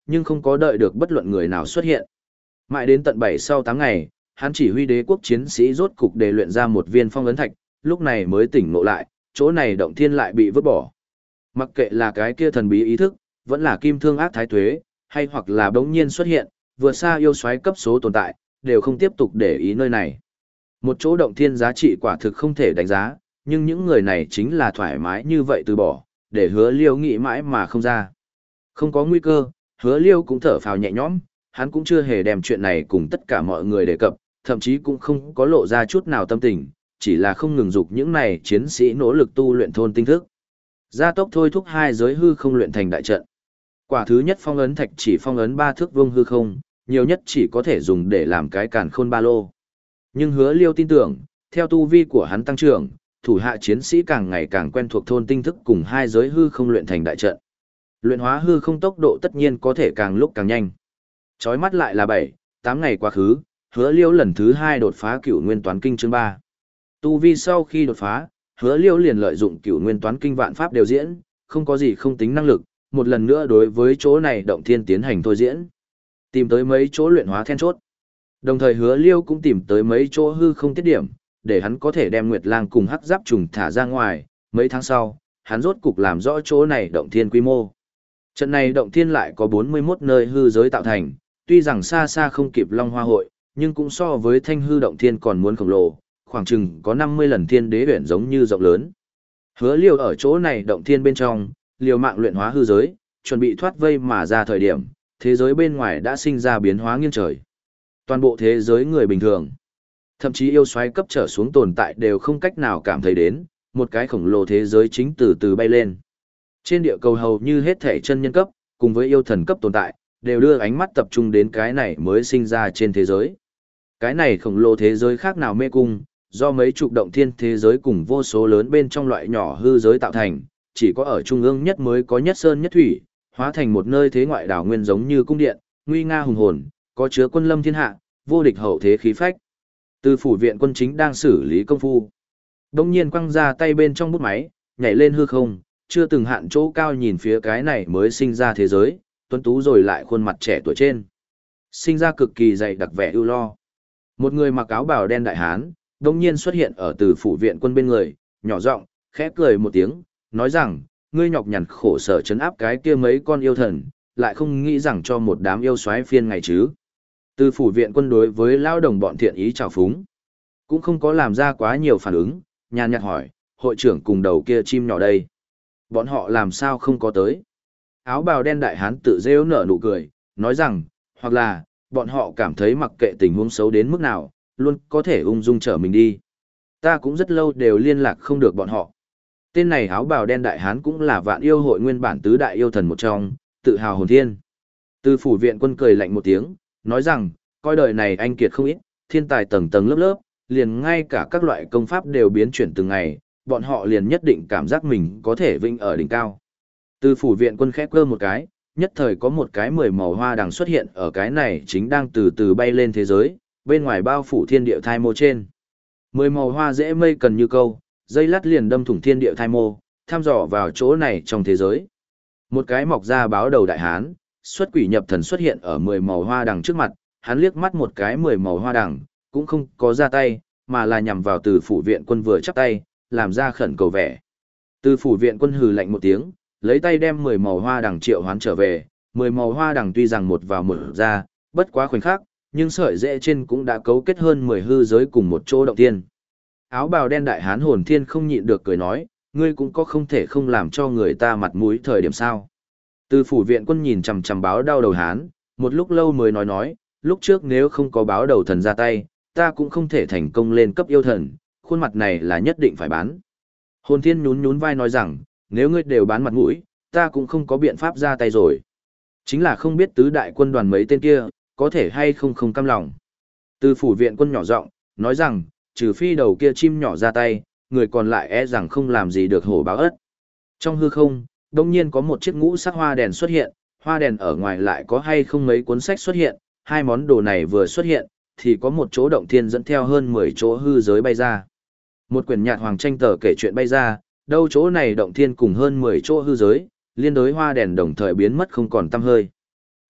[SPEAKER 1] nhưng không có đợi được bất luận người nào xuất hiện. Mãi đến tận bảy sau tám ngày, hắn chỉ huy đế quốc chiến sĩ rốt cục để luyện ra một viên phong ấn thạch, lúc này mới tỉnh ngộ lại, chỗ này động thiên lại bị vứt bỏ. Mặc kệ là cái kia thần bí ý thức, vẫn là kim thương ác thái tuế, hay hoặc là bỗng nhiên xuất hiện, vượt xa yêu xoáy cấp số tồn tại, đều không tiếp tục để ý nơi này. Một chỗ động thiên giá trị quả thực không thể đánh giá, nhưng những người này chính là thoải mái như vậy từ bỏ, để hứa liêu nghĩ mãi mà không ra. Không có nguy cơ, hứa liêu cũng thở phào nhẹ nhõm, hắn cũng chưa hề đem chuyện này cùng tất cả mọi người đề cập, thậm chí cũng không có lộ ra chút nào tâm tình, chỉ là không ngừng dục những này chiến sĩ nỗ lực tu luyện thôn tinh thức. Gia tốc thôi thúc hai giới hư không luyện thành đại trận. Quả thứ nhất phong ấn thạch chỉ phong ấn ba thước vuông hư không, nhiều nhất chỉ có thể dùng để làm cái càn khôn ba lô. Nhưng hứa liêu tin tưởng, theo tu vi của hắn tăng trưởng, thủ hạ chiến sĩ càng ngày càng quen thuộc thôn tinh thức cùng hai giới hư không luyện thành đại trận. Luyện hóa hư không tốc độ tất nhiên có thể càng lúc càng nhanh. Chói mắt lại là bảy, tám ngày quá khứ, hứa liêu lần thứ hai đột phá cửu nguyên toán kinh chương ba. Tu vi sau khi đột phá, hứa liêu liền lợi dụng cửu nguyên toán kinh vạn pháp đều diễn, không có gì không tính năng lực, một lần nữa đối với chỗ này động thiên tiến hành thôi diễn. Tìm tới mấy chỗ luyện hóa then chốt. Đồng thời hứa liêu cũng tìm tới mấy chỗ hư không tiết điểm, để hắn có thể đem Nguyệt Lang cùng hắc giáp trùng thả ra ngoài. Mấy tháng sau, hắn rốt cục làm rõ chỗ này động thiên quy mô. Trận này động thiên lại có bốn mươi mốt nơi hư giới tạo thành, tuy rằng xa xa không kịp Long Hoa hội, nhưng cũng so với thanh hư động thiên còn muốn khổng lồ, khoảng chừng có năm mươi lần thiên đế huyện giống như rộng lớn. Hứa liêu ở chỗ này động thiên bên trong, liều mạng luyện hóa hư giới, chuẩn bị thoát vây mà ra thời điểm, thế giới bên ngoài đã sinh ra biến hóa nghiêng trời. Toàn bộ thế giới người bình thường, thậm chí yêu xoáy cấp trở xuống tồn tại đều không cách nào cảm thấy đến, một cái khổng lồ thế giới chính từ từ bay lên. Trên địa cầu hầu như hết thể chân nhân cấp, cùng với yêu thần cấp tồn tại, đều đưa ánh mắt tập trung đến cái này mới sinh ra trên thế giới. Cái này khổng lồ thế giới khác nào mê cung, do mấy chục động thiên thế giới cùng vô số lớn bên trong loại nhỏ hư giới tạo thành, chỉ có ở trung ương nhất mới có nhất sơn nhất thủy, hóa thành một nơi thế ngoại đảo nguyên giống như cung điện, nguy nga hùng hồn, có chứa quân lâm thiên hạ, vô địch hậu thế khí phách. Từ phủ viện quân chính đang xử lý công phu. Đông nhiên quăng ra tay bên trong bút máy, nhảy lên hư không, chưa từng hạn chỗ cao nhìn phía cái này mới sinh ra thế giới, tuấn tú rồi lại khuôn mặt trẻ tuổi trên. Sinh ra cực kỳ dày đặc vẻ ưu lo. Một người mặc áo bào đen đại hán, đông nhiên xuất hiện ở từ phủ viện quân bên người, nhỏ giọng, khẽ cười một tiếng, nói rằng, ngươi nhọc nhằn khổ sở chấn áp cái kia mấy con yêu thần, lại không nghĩ rằng cho một đám yêu soái phiên ngày chứ. Từ phủ viện quân đối với lao đồng bọn thiện ý chào phúng, cũng không có làm ra quá nhiều phản ứng, nhàn nhạt hỏi, hội trưởng cùng đầu kia chim nhỏ đây. Bọn họ làm sao không có tới? Áo bào đen đại hán tự rêu nở nụ cười, nói rằng, hoặc là, bọn họ cảm thấy mặc kệ tình huống xấu đến mức nào, luôn có thể ung dung trở mình đi. Ta cũng rất lâu đều liên lạc không được bọn họ. Tên này áo bào đen đại hán cũng là vạn yêu hội nguyên bản tứ đại yêu thần một trong, tự hào hồn thiên. Từ phủ viện quân cười lạnh một tiếng, nói rằng, coi đời này anh kiệt không ít, thiên tài tầng tầng lớp lớp, liền ngay cả các loại công pháp đều biến chuyển từng ngày, bọn họ liền nhất định cảm giác mình có thể vinh ở đỉnh cao. Từ phủ viện quân khẽ cơ một cái, nhất thời có một cái mười màu hoa đằng xuất hiện ở cái này chính đang từ từ bay lên thế giới, bên ngoài bao phủ thiên địa thai mô trên. Mười màu hoa dễ mây cần như câu, dây lát liền đâm thủng thiên địa thai mô, thăm dò vào chỗ này trong thế giới. Một cái mọc ra báo đầu đại hán, xuất quỷ nhập thần xuất hiện ở mười màu hoa đằng trước mặt, hắn liếc mắt một cái mười màu hoa đằng, cũng không có ra tay, mà là nhằm vào từ phủ viện quân vừa chắp tay, làm ra khẩn cầu vẻ. Từ phủ viện quân hừ lạnh một tiếng, lấy tay đem mười màu hoa đằng triệu hoán trở về, mười màu hoa đằng tuy rằng một vào một ra, bất quá khoảnh khắc, nhưng sợi rễ trên cũng đã cấu kết hơn mười hư giới cùng một chỗ động thiên. Áo bào đen đại hán hồn thiên không nhịn được cười nói, ngươi cũng có không thể không làm cho người ta mặt mũi thời điểm sao. Từ phủ viện quân nhìn chằm chằm báo đau đầu hán, một lúc lâu mới nói nói, lúc trước nếu không có báo đầu thần ra tay, ta cũng không thể thành công lên cấp yêu thần, khuôn mặt này là nhất định phải bán. Hồn thiên nhún nhún vai nói rằng, nếu ngươi đều bán mặt mũi, ta cũng không có biện pháp ra tay rồi. Chính là không biết tứ đại quân đoàn mấy tên kia, có thể hay không không cam lòng. Từ phủ viện quân nhỏ giọng nói rằng, trừ phi đầu kia chim nhỏ ra tay, người còn lại e rằng không làm gì được hổ báo ớt. Trong hư không, đông nhiên có một chiếc ngũ sắc hoa đèn xuất hiện, hoa đèn ở ngoài lại có hay không mấy cuốn sách xuất hiện, hai món đồ này vừa xuất hiện, thì có một chỗ động thiên dẫn theo hơn mười chỗ hư giới bay ra. Một quyển nhạt hoàng tranh tờ kể chuyện bay ra, đâu chỗ này động thiên cùng hơn mười chỗ hư giới, liên đối hoa đèn đồng thời biến mất không còn tăm hơi.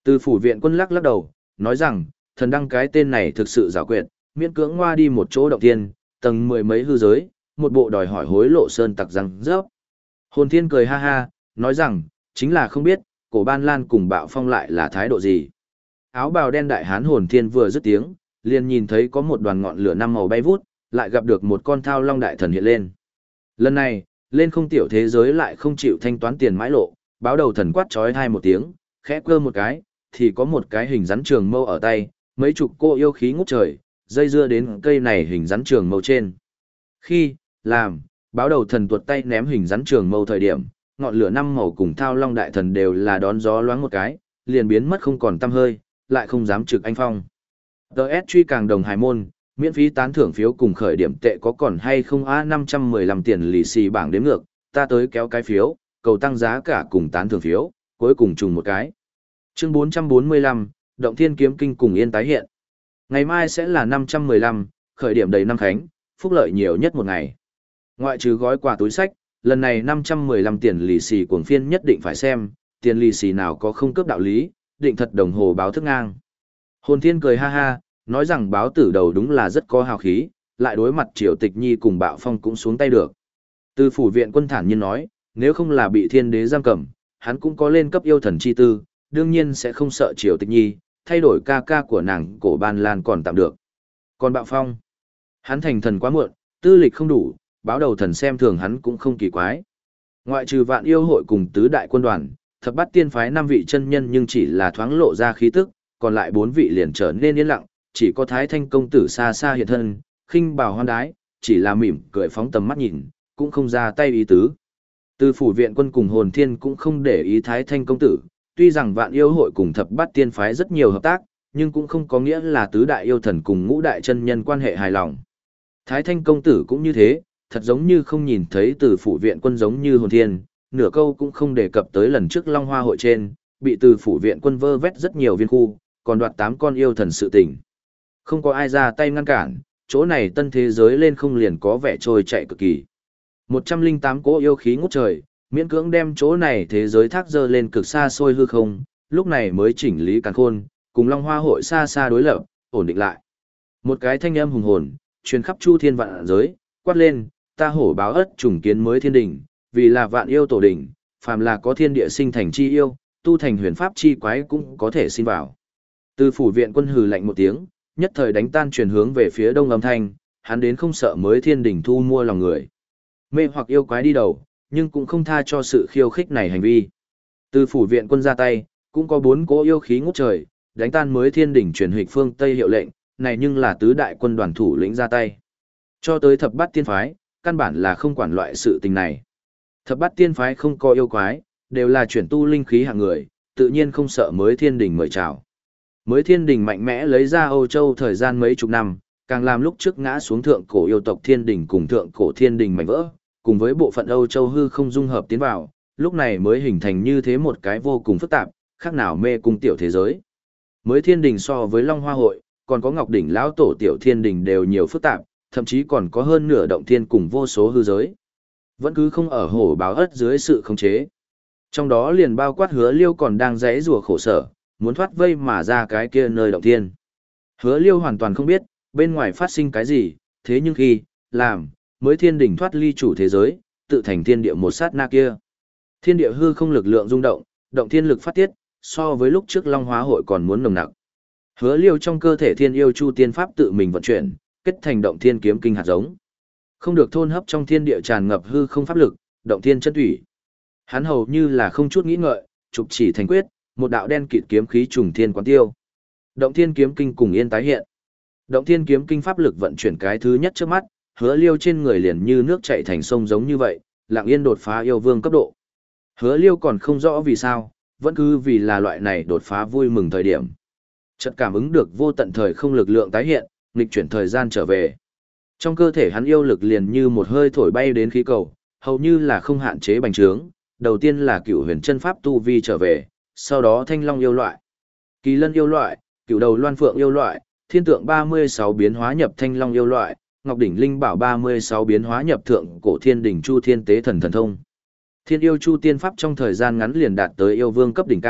[SPEAKER 1] Từ phủ viện quân lắc lắc đầu, nói rằng, thần đăng cái tên này thực sự giảo quyệt, miễn cưỡng ngoa đi một chỗ động thiên, tầng mười mấy hư giới, một bộ đòi hỏi hối lộ sơn tặc răng rớp. Hồn thiên cười ha ha, nói rằng, chính là không biết, cổ ban lan cùng bạo phong lại là thái độ gì. Áo bào đen đại hán hồn thiên vừa dứt tiếng, liền nhìn thấy có một đoàn ngọn lửa năm màu bay vút, lại gặp được một con thao long đại thần hiện lên. Lần này, lên không tiểu thế giới lại không chịu thanh toán tiền mãi lộ, báo đầu thần quát chói hai một tiếng, khẽ cơ một cái, thì có một cái hình rắn trường mâu ở tay, mấy chục cô yêu khí ngút trời, dây dưa đến cây này hình rắn trường mâu trên. Khi, làm, báo đầu thần tuột tay ném hình rắn trường mâu thời điểm, ngọn lửa năm màu cùng thao long đại thần đều là đón gió loáng một cái, liền biến mất không còn tăm hơi, lại không dám trực anh phong. đê ét truy càng đồng hài môn, miễn phí tán thưởng phiếu cùng khởi điểm tệ có còn hay không a năm trăm mười lăm tiền lì xì bảng đếm ngược, ta tới kéo cái phiếu, cầu tăng giá cả cùng tán thưởng phiếu, cuối cùng trùng một cái. Chương bốn trăm bốn mươi lăm, Động Thiên Kiếm Kinh cùng Yên tái hiện. Ngày mai sẽ là năm trăm mười lăm, khởi điểm đầy năm khánh, phúc lợi nhiều nhất một ngày. Ngoại trừ gói quà túi sách, lần này năm trăm mười lăm tiền lì xì cuồng phiên nhất định phải xem, tiền lì xì nào có không cướp đạo lý, định thật đồng hồ báo thức ngang. Hồn Thiên cười ha ha, nói rằng báo tử đầu đúng là rất có hào khí, lại đối mặt Triều Tịch Nhi cùng Bạo Phong cũng xuống tay được. Từ phủ viện quân thản nhiên nói, nếu không là bị thiên đế giam cầm, hắn cũng có lên cấp yêu thần chi tư, đương nhiên sẽ không sợ Triều Tịch Nhi, thay đổi ca ca của nàng cổ ban lan còn tạm được. Còn Bạo Phong, hắn thành thần quá muộn, tư lịch không đủ, báo đầu thần xem thường hắn cũng không kỳ quái. Ngoại trừ vạn yêu hội cùng tứ đại quân đoàn, thập bát tiên phái năm vị chân nhân nhưng chỉ là thoáng lộ ra khí tức, còn lại bốn vị liền trở nên yên lặng, chỉ có Thái Thanh công tử xa xa hiện thân, khinh bào hoan đái, chỉ là mỉm cười phóng tầm mắt nhìn, cũng không ra tay ý tứ. Từ phủ viện quân cùng hồn thiên cũng không để ý Thái Thanh công tử, tuy rằng vạn yêu hội cùng thập bát tiên phái rất nhiều hợp tác, nhưng cũng không có nghĩa là tứ đại yêu thần cùng ngũ đại chân nhân quan hệ hài lòng. Thái Thanh công tử cũng như thế, thật giống như không nhìn thấy từ phủ viện quân giống như hồn thiên, nửa câu cũng không đề cập tới lần trước Long Hoa hội trên, bị từ phủ viện quân vơ vét rất nhiều viên khu, còn đoạt tám con yêu thần sự tình. Không có ai ra tay ngăn cản, chỗ này tân thế giới lên không liền có vẻ trôi chạy cực kỳ. một trăm lẻ tám cỗ yêu khí ngút trời, miễn cưỡng đem chỗ này thế giới thác dơ lên cực xa xôi hư không, lúc này mới chỉnh lý càn khôn, cùng Long Hoa hội xa xa đối lập, ổn định lại. Một cái thanh âm hùng hồn, truyền khắp chu thiên vạn giới, quát lên, ta hổ báo ất trùng kiến mới thiên đỉnh, vì là vạn yêu tổ đỉnh, phàm là có thiên địa sinh thành chi yêu, tu thành huyền pháp chi quái cũng có thể xin vào. Từ phủ viện quân hừ lạnh một tiếng, nhất thời đánh tan truyền hướng về phía đông âm thanh, hắn đến không sợ mới thiên đỉnh thu mua lòng người. Mê hoặc yêu quái đi đầu, nhưng cũng không tha cho sự khiêu khích này hành vi. Từ phủ viện quân ra tay, cũng có bốn cỗ yêu khí ngút trời, đánh tan mới thiên đỉnh truyền huỵch phương Tây hiệu lệnh, này nhưng là tứ đại quân đoàn thủ lĩnh ra tay. Cho tới thập bát tiên phái, căn bản là không quản loại sự tình này. Thập bát tiên phái không có yêu quái, đều là chuyển tu linh khí hạng người, tự nhiên không sợ mới thiên đỉnh mời chào. Mới thiên đỉnh mạnh mẽ lấy ra Âu Châu thời gian mấy chục năm, càng làm lúc trước ngã xuống thượng cổ yêu tộc thiên đỉnh cùng thượng cổ thiên đỉnh mảnh vỡ, cùng với bộ phận Âu Châu hư không dung hợp tiến vào, lúc này mới hình thành như thế một cái vô cùng phức tạp, khác nào mê cung tiểu thế giới. Mới thiên đỉnh so với Long Hoa hội, còn có Ngọc đỉnh lão tổ tiểu thiên đỉnh đều nhiều phức tạp, thậm chí còn có hơn nửa động thiên cùng vô số hư giới. Vẫn cứ không ở hổ báo ất dưới sự khống chế. Trong đó liền bao quát Hứa Liêu còn đang rẽ rùa khổ sở, muốn thoát vây mà ra cái kia nơi động thiên. Hứa Liêu hoàn toàn không biết, bên ngoài phát sinh cái gì, thế nhưng khi, làm, mới thiên đỉnh thoát ly chủ thế giới, tự thành thiên địa một sát na kia. Thiên địa hư không lực lượng rung động, động thiên lực phát tiết, so với lúc trước Long Hóa hội còn muốn nồng nặc. Hứa Liêu trong cơ thể thiên yêu chu tiên pháp tự mình vận chuyển, kết thành động thiên kiếm kinh hạt giống. Không được thôn hấp trong thiên địa tràn ngập hư không pháp lực, động thiên chân thủy. Hắn hầu như là không chút nghĩ ngợi, trục chỉ thành quyết, một đạo đen kịt kiếm khí trùng thiên quán tiêu. Động thiên kiếm kinh cùng yên tái hiện. Động thiên kiếm kinh pháp lực vận chuyển cái thứ nhất trước mắt, Hứa Liêu trên người liền như nước chảy thành sông giống như vậy, lặng yên đột phá yêu vương cấp độ. Hứa Liêu còn không rõ vì sao, vẫn cứ vì là loại này đột phá vui mừng thời điểm. Chợt cảm ứng được vô tận thời không lực lượng tái hiện, nghịch chuyển thời gian trở về. Trong cơ thể hắn yêu lực liền như một hơi thổi bay đến khí cầu, hầu như là không hạn chế bành trướng. Đầu tiên là cửu huyền chân pháp tu vi trở về, sau đó thanh long yêu loại, kỳ lân yêu loại, cửu đầu loan phượng yêu loại, thiên tượng ba mươi sáu biến hóa nhập thanh long yêu loại, ngọc đỉnh linh bảo ba mươi sáu biến hóa nhập thượng cổ thiên đỉnh chu thiên tế thần thần thông. Thiên yêu chu tiên pháp trong thời gian ngắn liền đạt tới yêu vương cấp đỉnh cao,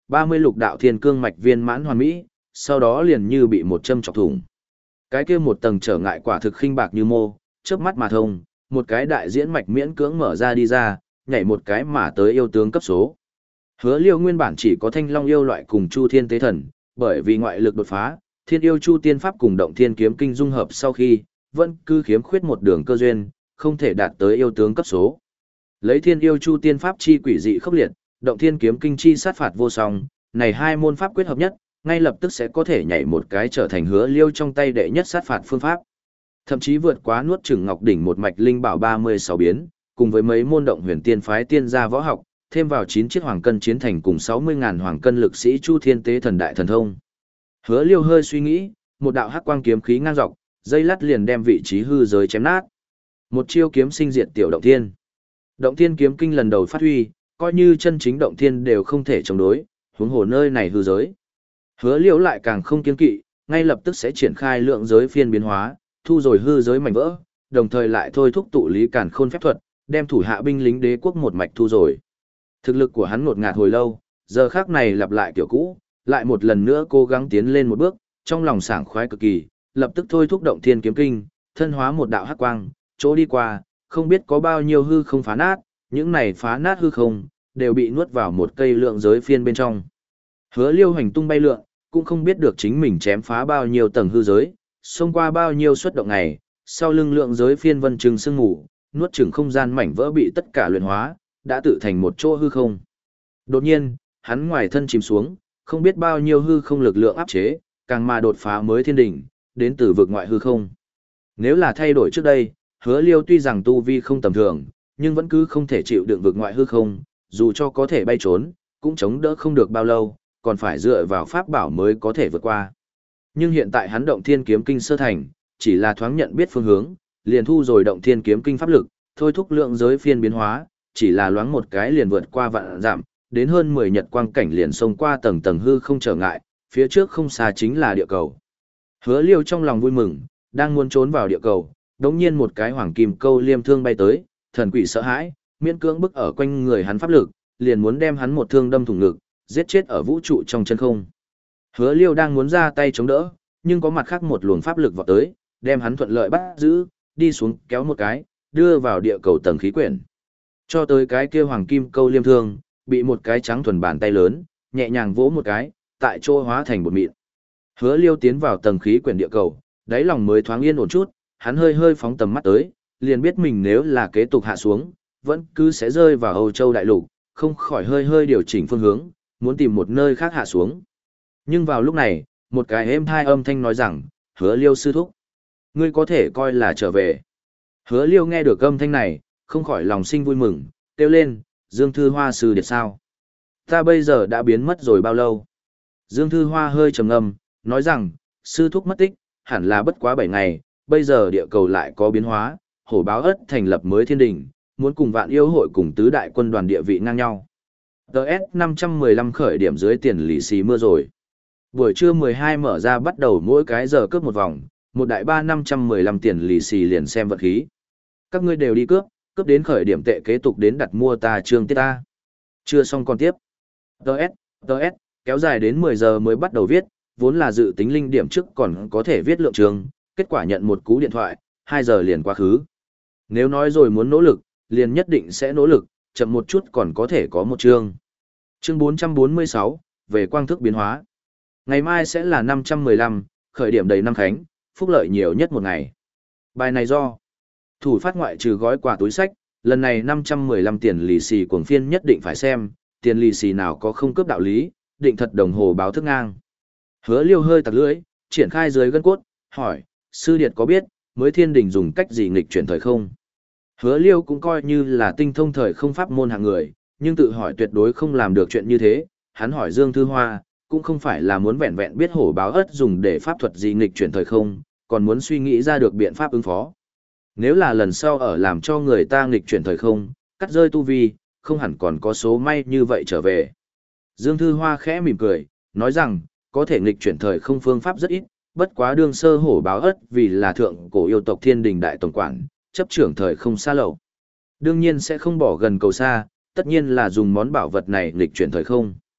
[SPEAKER 1] ba mươi lục đạo thiên cương mạch viên mãn hoàn mỹ, sau đó liền như bị một châm chọc thủng. Cái kia một tầng trở ngại quả thực khinh bạc như mô, chớp mắt mà thông, một cái đại diễn mạch miễn cưỡng mở ra đi ra, nhảy một cái mà tới yêu tướng cấp số. Hứa Liêu nguyên bản chỉ có Thanh Long yêu loại cùng Chu Thiên Tế Thần, bởi vì ngoại lực đột phá, Thiên yêu Chu Tiên pháp cùng Động Thiên kiếm kinh dung hợp sau khi, vẫn cứ khiếm khuyết một đường cơ duyên, không thể đạt tới yêu tướng cấp số. Lấy Thiên yêu Chu Tiên pháp chi quỷ dị khốc liệt, Động Thiên kiếm kinh chi sát phạt vô song, này hai môn pháp quyết hợp nhất, ngay lập tức sẽ có thể nhảy một cái trở thành Hứa Liêu trong tay đệ nhất sát phạt phương pháp. Thậm chí vượt quá nuốt chửng ngọc đỉnh một mạch linh bảo ba mươi sáu biến, cùng với mấy môn động huyền tiên phái tiên gia võ học, thêm vào chín chiếc hoàng cân chiến thành cùng sáu mươi ngàn hoàng cân lực sĩ Chu Thiên Tế Thần đại thần thông. Hứa Liêu hơi suy nghĩ, một đạo hắc quang kiếm khí ngang dọc, dây lát liền đem vị trí hư giới chém nát. Một chiêu kiếm sinh diệt tiểu động thiên. Động thiên kiếm kinh lần đầu phát huy, coi như chân chính động thiên đều không thể chống đối, huống hồ nơi này hư giới. Hứa Liêu lại càng không kiêng kỵ, ngay lập tức sẽ triển khai lượng giới phiên biến hóa, thu rồi hư giới mảnh vỡ, đồng thời lại thôi thúc tụ lý càn khôn phép thuật, đem thủ hạ binh lính đế quốc một mạch thu rồi. Thực lực của hắn ngột ngạt hồi lâu, giờ khác này lặp lại kiểu cũ, lại một lần nữa cố gắng tiến lên một bước, trong lòng sảng khoái cực kỳ, lập tức thôi thúc động thiên kiếm kinh, thân hóa một đạo hắc quang, chỗ đi qua, không biết có bao nhiêu hư không phá nát, những này phá nát hư không, đều bị nuốt vào một cây lượng giới phiên bên trong. Hứa Liêu hành tung bay lượn, cũng không biết được chính mình chém phá bao nhiêu tầng hư giới, xông qua bao nhiêu xuất động ngày, sau lưng lượng giới phiên vân trừng sương ngủ, nuốt chửng không gian mảnh vỡ bị tất cả luyện hóa, đã tự thành một chỗ hư không. Đột nhiên, hắn ngoài thân chìm xuống, không biết bao nhiêu hư không lực lượng áp chế, càng mà đột phá mới thiên đỉnh, đến từ vực ngoại hư không. Nếu là thay đổi trước đây, Hứa Liêu tuy rằng tu vi không tầm thường, nhưng vẫn cứ không thể chịu đựng vực ngoại hư không, dù cho có thể bay trốn, cũng chống đỡ không được bao lâu, còn phải dựa vào pháp bảo mới có thể vượt qua. Nhưng hiện tại hắn động thiên kiếm kinh sơ thành, chỉ là thoáng nhận biết phương hướng, liền thu rồi động thiên kiếm kinh pháp lực, thôi thúc lượng giới phiên biến hóa, chỉ là loáng một cái liền vượt qua vạn dặm, đến hơn mười nhật quang cảnh liền xông qua tầng tầng hư không trở ngại, phía trước không xa chính là địa cầu. Hứa Liêu trong lòng vui mừng, đang muốn trốn vào địa cầu, đống nhiên một cái hoàng kim câu liêm thương bay tới, thần quỷ sợ hãi, miễn cưỡng bức ở quanh người hắn pháp lực, liền muốn đem hắn một thương đâm thủng ngực, giết chết ở vũ trụ trong chân không. Hứa Liêu đang muốn ra tay chống đỡ, nhưng có mặt khác một luồng pháp lực vọt tới, đem hắn thuận lợi bắt giữ, đi xuống kéo một cái, đưa vào địa cầu tầng khí quyển. Cho tới cái kia hoàng kim câu liêm thương, bị một cái trắng thuần bàn tay lớn, nhẹ nhàng vỗ một cái, tại chỗ hóa thành bột mịn. Hứa Liêu tiến vào tầng khí quyển địa cầu, đáy lòng mới thoáng yên ổn chút, hắn hơi hơi phóng tầm mắt tới, liền biết mình nếu là kế tục hạ xuống, vẫn cứ sẽ rơi vào Âu Châu đại lục, không khỏi hơi hơi điều chỉnh phương hướng, muốn tìm một nơi khác hạ xuống. Nhưng vào lúc này, một cái êm thai âm thanh nói rằng, Hứa Liêu sư thúc, ngươi có thể coi là trở về. Hứa Liêu nghe được âm thanh này, không khỏi lòng sinh vui mừng, kêu lên, Dương Thư Hoa sư điệt sao? Ta bây giờ đã biến mất rồi bao lâu? Dương Thư Hoa hơi trầm ngâm, nói rằng, sư thúc mất tích, hẳn là bất quá bảy ngày, bây giờ địa cầu lại có biến hóa, hổ báo ất thành lập mới thiên đình, muốn cùng vạn yêu hội cùng tứ đại quân đoàn địa vị ngang nhau. tê ét năm trăm mười lăm khởi điểm dưới tiền lì xì mưa rồi. Buổi trưa mười hai mở ra bắt đầu mỗi cái giờ cướp một vòng, một đại ba năm trăm mười lăm tiền lì xì liền xem vật khí. Các ngươi đều đi cướp, cướp đến khởi điểm tệ kế tục đến đặt mua ta trương tiết ta. Chưa xong còn tiếp. tê ét, tê ét, kéo dài đến mười giờ mới bắt đầu viết, vốn là dự tính linh điểm trước còn có thể viết lượng trường, kết quả nhận một cú điện thoại, hai giờ liền quá khứ. Nếu nói rồi muốn nỗ lực, liền nhất định sẽ nỗ lực, chậm một chút còn có thể có một chương. Chương bốn trăm bốn mươi sáu, về quang thức biến hóa. Ngày mai sẽ là năm trăm mười lăm, khởi điểm đầy năm khánh, phúc lợi nhiều nhất một ngày. Bài này do thủ phát ngoại trừ gói quà túi sách, lần này năm trăm mười lăm tiền lì xì cuồng phiên nhất định phải xem, tiền lì xì nào có không cướp đạo lý, định thật đồng hồ báo thức ngang. Hứa Liêu hơi tặc lưỡi, triển khai dưới gân cốt, hỏi, sư điệt có biết, mới thiên đình dùng cách gì nghịch chuyển thời không? Hứa Liêu cũng coi như là tinh thông thời không pháp môn hạng người, nhưng tự hỏi tuyệt đối không làm được chuyện như thế, hắn hỏi Dương Thư Hoa, cũng không phải là muốn vẹn vẹn biết hổ báo ất dùng để pháp thuật gì nghịch chuyển thời không, còn muốn suy nghĩ ra được biện pháp ứng phó. Nếu là lần sau ở làm cho người ta nghịch chuyển thời không, cắt rơi tu vi, không hẳn còn có số may như vậy trở về. Dương Thư Hoa khẽ mỉm cười, nói rằng, có thể nghịch chuyển thời không phương pháp rất ít, bất quá đương sơ hổ báo ất vì là thượng cổ yêu tộc thiên đình đại tổng quản, chấp trưởng thời không xa lậu. Đương nhiên sẽ không bỏ gần cầu xa, tất nhiên là dùng món bảo vật này nghịch chuyển thời không.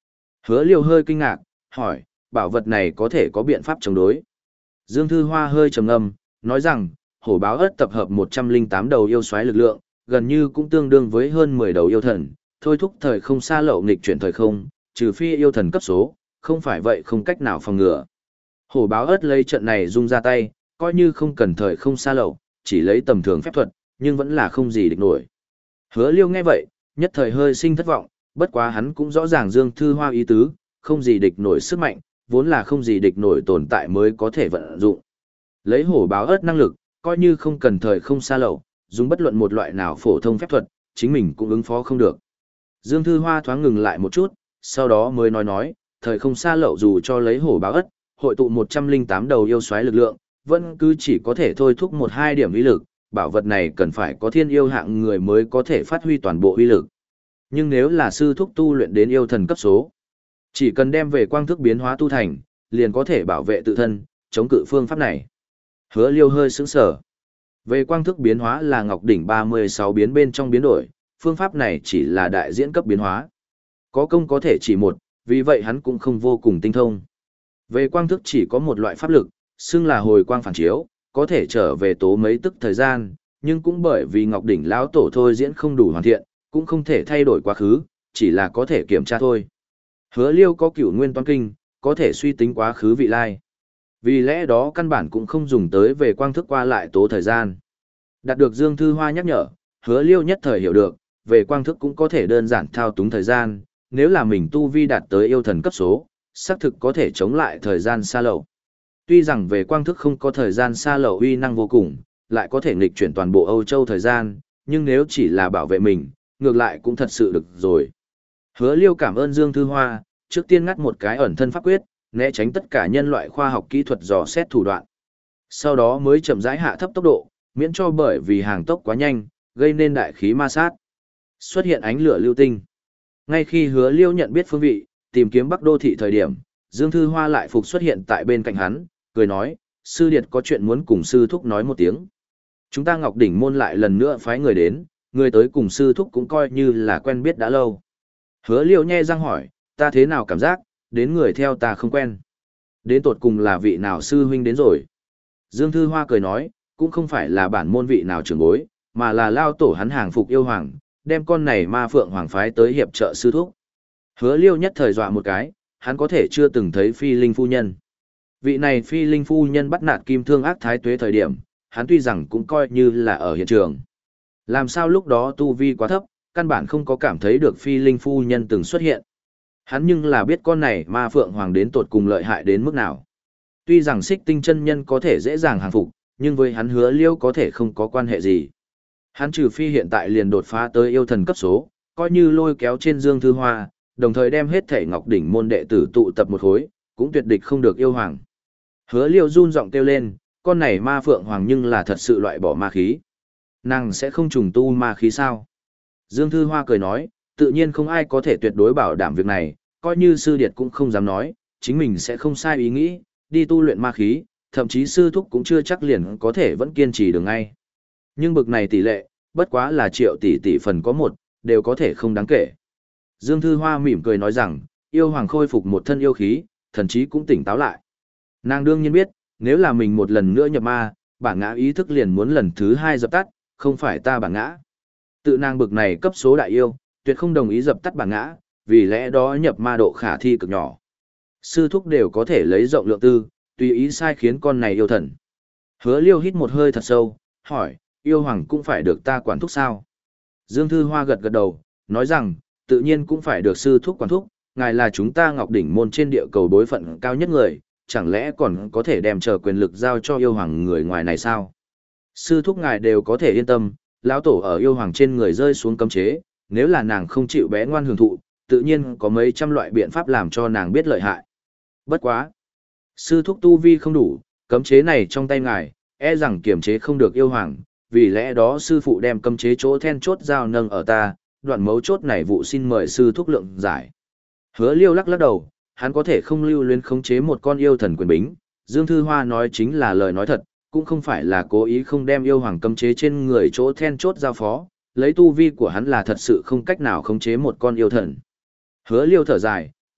[SPEAKER 1] Hứa Liêu hơi kinh ngạc, hỏi, bảo vật này có thể có biện pháp chống đối. Dương Thư Hoa hơi trầm ngâm, nói rằng, hổ báo ất tập hợp một trăm lẻ tám đầu yêu xoáy lực lượng, gần như cũng tương đương với hơn mười đầu yêu thần, thôi thúc thời không xa lậu nghịch chuyển thời không, trừ phi yêu thần cấp số, không phải vậy không cách nào phòng ngừa. Hổ báo ất lấy trận này dung ra tay, coi như không cần thời không xa lậu, chỉ lấy tầm thường phép thuật, nhưng vẫn là không gì địch nổi. Hứa Liêu nghe vậy, nhất thời hơi sinh thất vọng, bất quá hắn cũng rõ ràng Dương Thư Hoa ý tứ, không gì địch nổi sức mạnh, vốn là không gì địch nổi tồn tại mới có thể vận dụng. Lấy hổ báo ớt năng lực, coi như không cần thời không xa lậu, dùng bất luận một loại nào phổ thông phép thuật, chính mình cũng ứng phó không được. Dương Thư Hoa thoáng ngừng lại một chút, sau đó mới nói nói, thời không xa lậu dù cho lấy hổ báo ớt, hội tụ một trăm lẻ tám đầu yêu xoáy lực lượng, vẫn cứ chỉ có thể thôi thúc một hai điểm uy lực, bảo vật này cần phải có thiên yêu hạng người mới có thể phát huy toàn bộ uy lực. Nhưng nếu là sư thúc tu luyện đến yêu thần cấp số, chỉ cần đem về quang thức biến hóa tu thành, liền có thể bảo vệ tự thân, chống cự phương pháp này. Hứa Liêu hơi sững sờ. Về quang thức biến hóa là ngọc đỉnh ba mươi sáu biến bên trong biến đổi, phương pháp này chỉ là đại diễn cấp biến hóa. Có công có thể chỉ một, vì vậy hắn cũng không vô cùng tinh thông. Về quang thức chỉ có một loại pháp lực, xưng là hồi quang phản chiếu, có thể trở về tố mấy tức thời gian, nhưng cũng bởi vì ngọc đỉnh lão tổ thôi diễn không đủ hoàn thiện, cũng không thể thay đổi quá khứ, chỉ là có thể kiểm tra thôi. Hứa Liêu có cửu nguyên toán kinh, có thể suy tính quá khứ vị lai. Vì lẽ đó căn bản cũng không dùng tới về quang thức qua lại tố thời gian. Đạt được Dương Thư Hoa nhắc nhở, Hứa Liêu nhất thời hiểu được, về quang thức cũng có thể đơn giản thao túng thời gian, nếu là mình tu vi đạt tới yêu thần cấp số, xác thực có thể chống lại thời gian xa lậu. Tuy rằng về quang thức không có thời gian xa lậu uy năng vô cùng, lại có thể nghịch chuyển toàn bộ Âu Châu thời gian, nhưng nếu chỉ là bảo vệ mình, ngược lại cũng thật sự được rồi. Hứa Liêu cảm ơn Dương Thư Hoa, trước tiên ngắt một cái ẩn thân pháp quyết, né tránh tất cả nhân loại khoa học kỹ thuật dò xét thủ đoạn. Sau đó mới chậm rãi hạ thấp tốc độ, miễn cho bởi vì hàng tốc quá nhanh, gây nên đại khí ma sát. Xuất hiện ánh lửa lưu tinh. Ngay khi Hứa Liêu nhận biết phương vị, tìm kiếm Bắc Đô thị thời điểm, Dương Thư Hoa lại phục xuất hiện tại bên cạnh hắn, cười nói, sư điệt có chuyện muốn cùng sư thúc nói một tiếng. Chúng ta Ngọc Đỉnh môn lại lần nữa phái người đến, người tới cùng sư thúc cũng coi như là quen biết đã lâu. Hứa Liêu nhe răng hỏi, ta thế nào cảm giác, đến người theo ta không quen. Đến tột cùng là vị nào sư huynh đến rồi. Dương Thư Hoa cười nói, cũng không phải là bản môn vị nào trưởng bối, mà là lao tổ hắn hàng phục yêu hoàng, đem con này ma phượng hoàng phái tới hiệp trợ sư thúc. Hứa Liêu nhất thời dọa một cái, hắn có thể chưa từng thấy phi linh phu nhân. Vị này phi linh phu nhân bắt nạt kim thương ác thái tuế thời điểm, hắn tuy rằng cũng coi như là ở hiện trường. Làm sao lúc đó tu vi quá thấp, căn bản không có cảm thấy được phi linh phu nhân từng xuất hiện. Hắn nhưng là biết con này ma phượng hoàng đến tột cùng lợi hại đến mức nào. Tuy rằng xích tinh chân nhân có thể dễ dàng hàng phục, nhưng với hắn Hứa Liêu có thể không có quan hệ gì. Hắn trừ phi hiện tại liền đột phá tới yêu thần cấp số, coi như lôi kéo trên Dương Thư Hoa, đồng thời đem hết thể Ngọc Đỉnh môn đệ tử tụ tập một khối, cũng tuyệt địch không được yêu hoàng. Hứa Liêu run giọng kêu lên, con này ma phượng hoàng nhưng là thật sự loại bỏ ma khí. Nàng sẽ không trùng tu ma khí sao? Dương Thư Hoa cười nói, tự nhiên không ai có thể tuyệt đối bảo đảm việc này, coi như sư điệt cũng không dám nói, chính mình sẽ không sai ý nghĩ, đi tu luyện ma khí, thậm chí sư thúc cũng chưa chắc liền có thể vẫn kiên trì được ngay. Nhưng bực này tỷ lệ, bất quá là triệu tỷ tỷ phần có một, đều có thể không đáng kể. Dương Thư Hoa mỉm cười nói rằng, yêu hoàng khôi phục một thân yêu khí, thần chí cũng tỉnh táo lại. Nàng đương nhiên biết, nếu là mình một lần nữa nhập ma, bản ngã ý thức liền muốn lần thứ hai dập tắt, không phải ta bản ngã. Tự nàng bực này cấp số đại yêu, tuyệt không đồng ý dập tắt bản ngã, vì lẽ đó nhập ma độ khả thi cực nhỏ. Sư thúc đều có thể lấy rộng lượng tư, tùy ý sai khiến con này yêu thần. Hứa Liêu hít một hơi thật sâu, hỏi, yêu hoàng cũng phải được ta quản thúc sao? Dương Thư Hoa gật gật đầu, nói rằng, tự nhiên cũng phải được sư thúc quản thúc, ngài là chúng ta Ngọc Đỉnh môn trên địa cầu bối phận cao nhất người, chẳng lẽ còn có thể đem chờ quyền lực giao cho yêu hoàng người ngoài này sao? Sư thúc ngài đều có thể yên tâm, lão tổ ở yêu hoàng trên người rơi xuống cấm chế, nếu là nàng không chịu bé ngoan hưởng thụ, tự nhiên có mấy trăm loại biện pháp làm cho nàng biết lợi hại. Bất quá. Sư thúc tu vi không đủ, cấm chế này trong tay ngài, e rằng kiểm chế không được yêu hoàng, vì lẽ đó sư phụ đem cấm chế chỗ then chốt giao nâng ở ta, đoạn mấu chốt này vụ xin mời sư thúc lượng giải. Hứa Liêu lắc lắc đầu, hắn có thể không lưu luyến khống chế một con yêu thần quyền bính, Dương Thư Hoa nói chính là lời nói thật, cũng không phải là cố ý không đem yêu hoàng cấm chế trên người chỗ then chốt giao phó, lấy tu vi của hắn là thật sự không cách nào khống chế một con yêu thần. Hứa Liêu thở dài,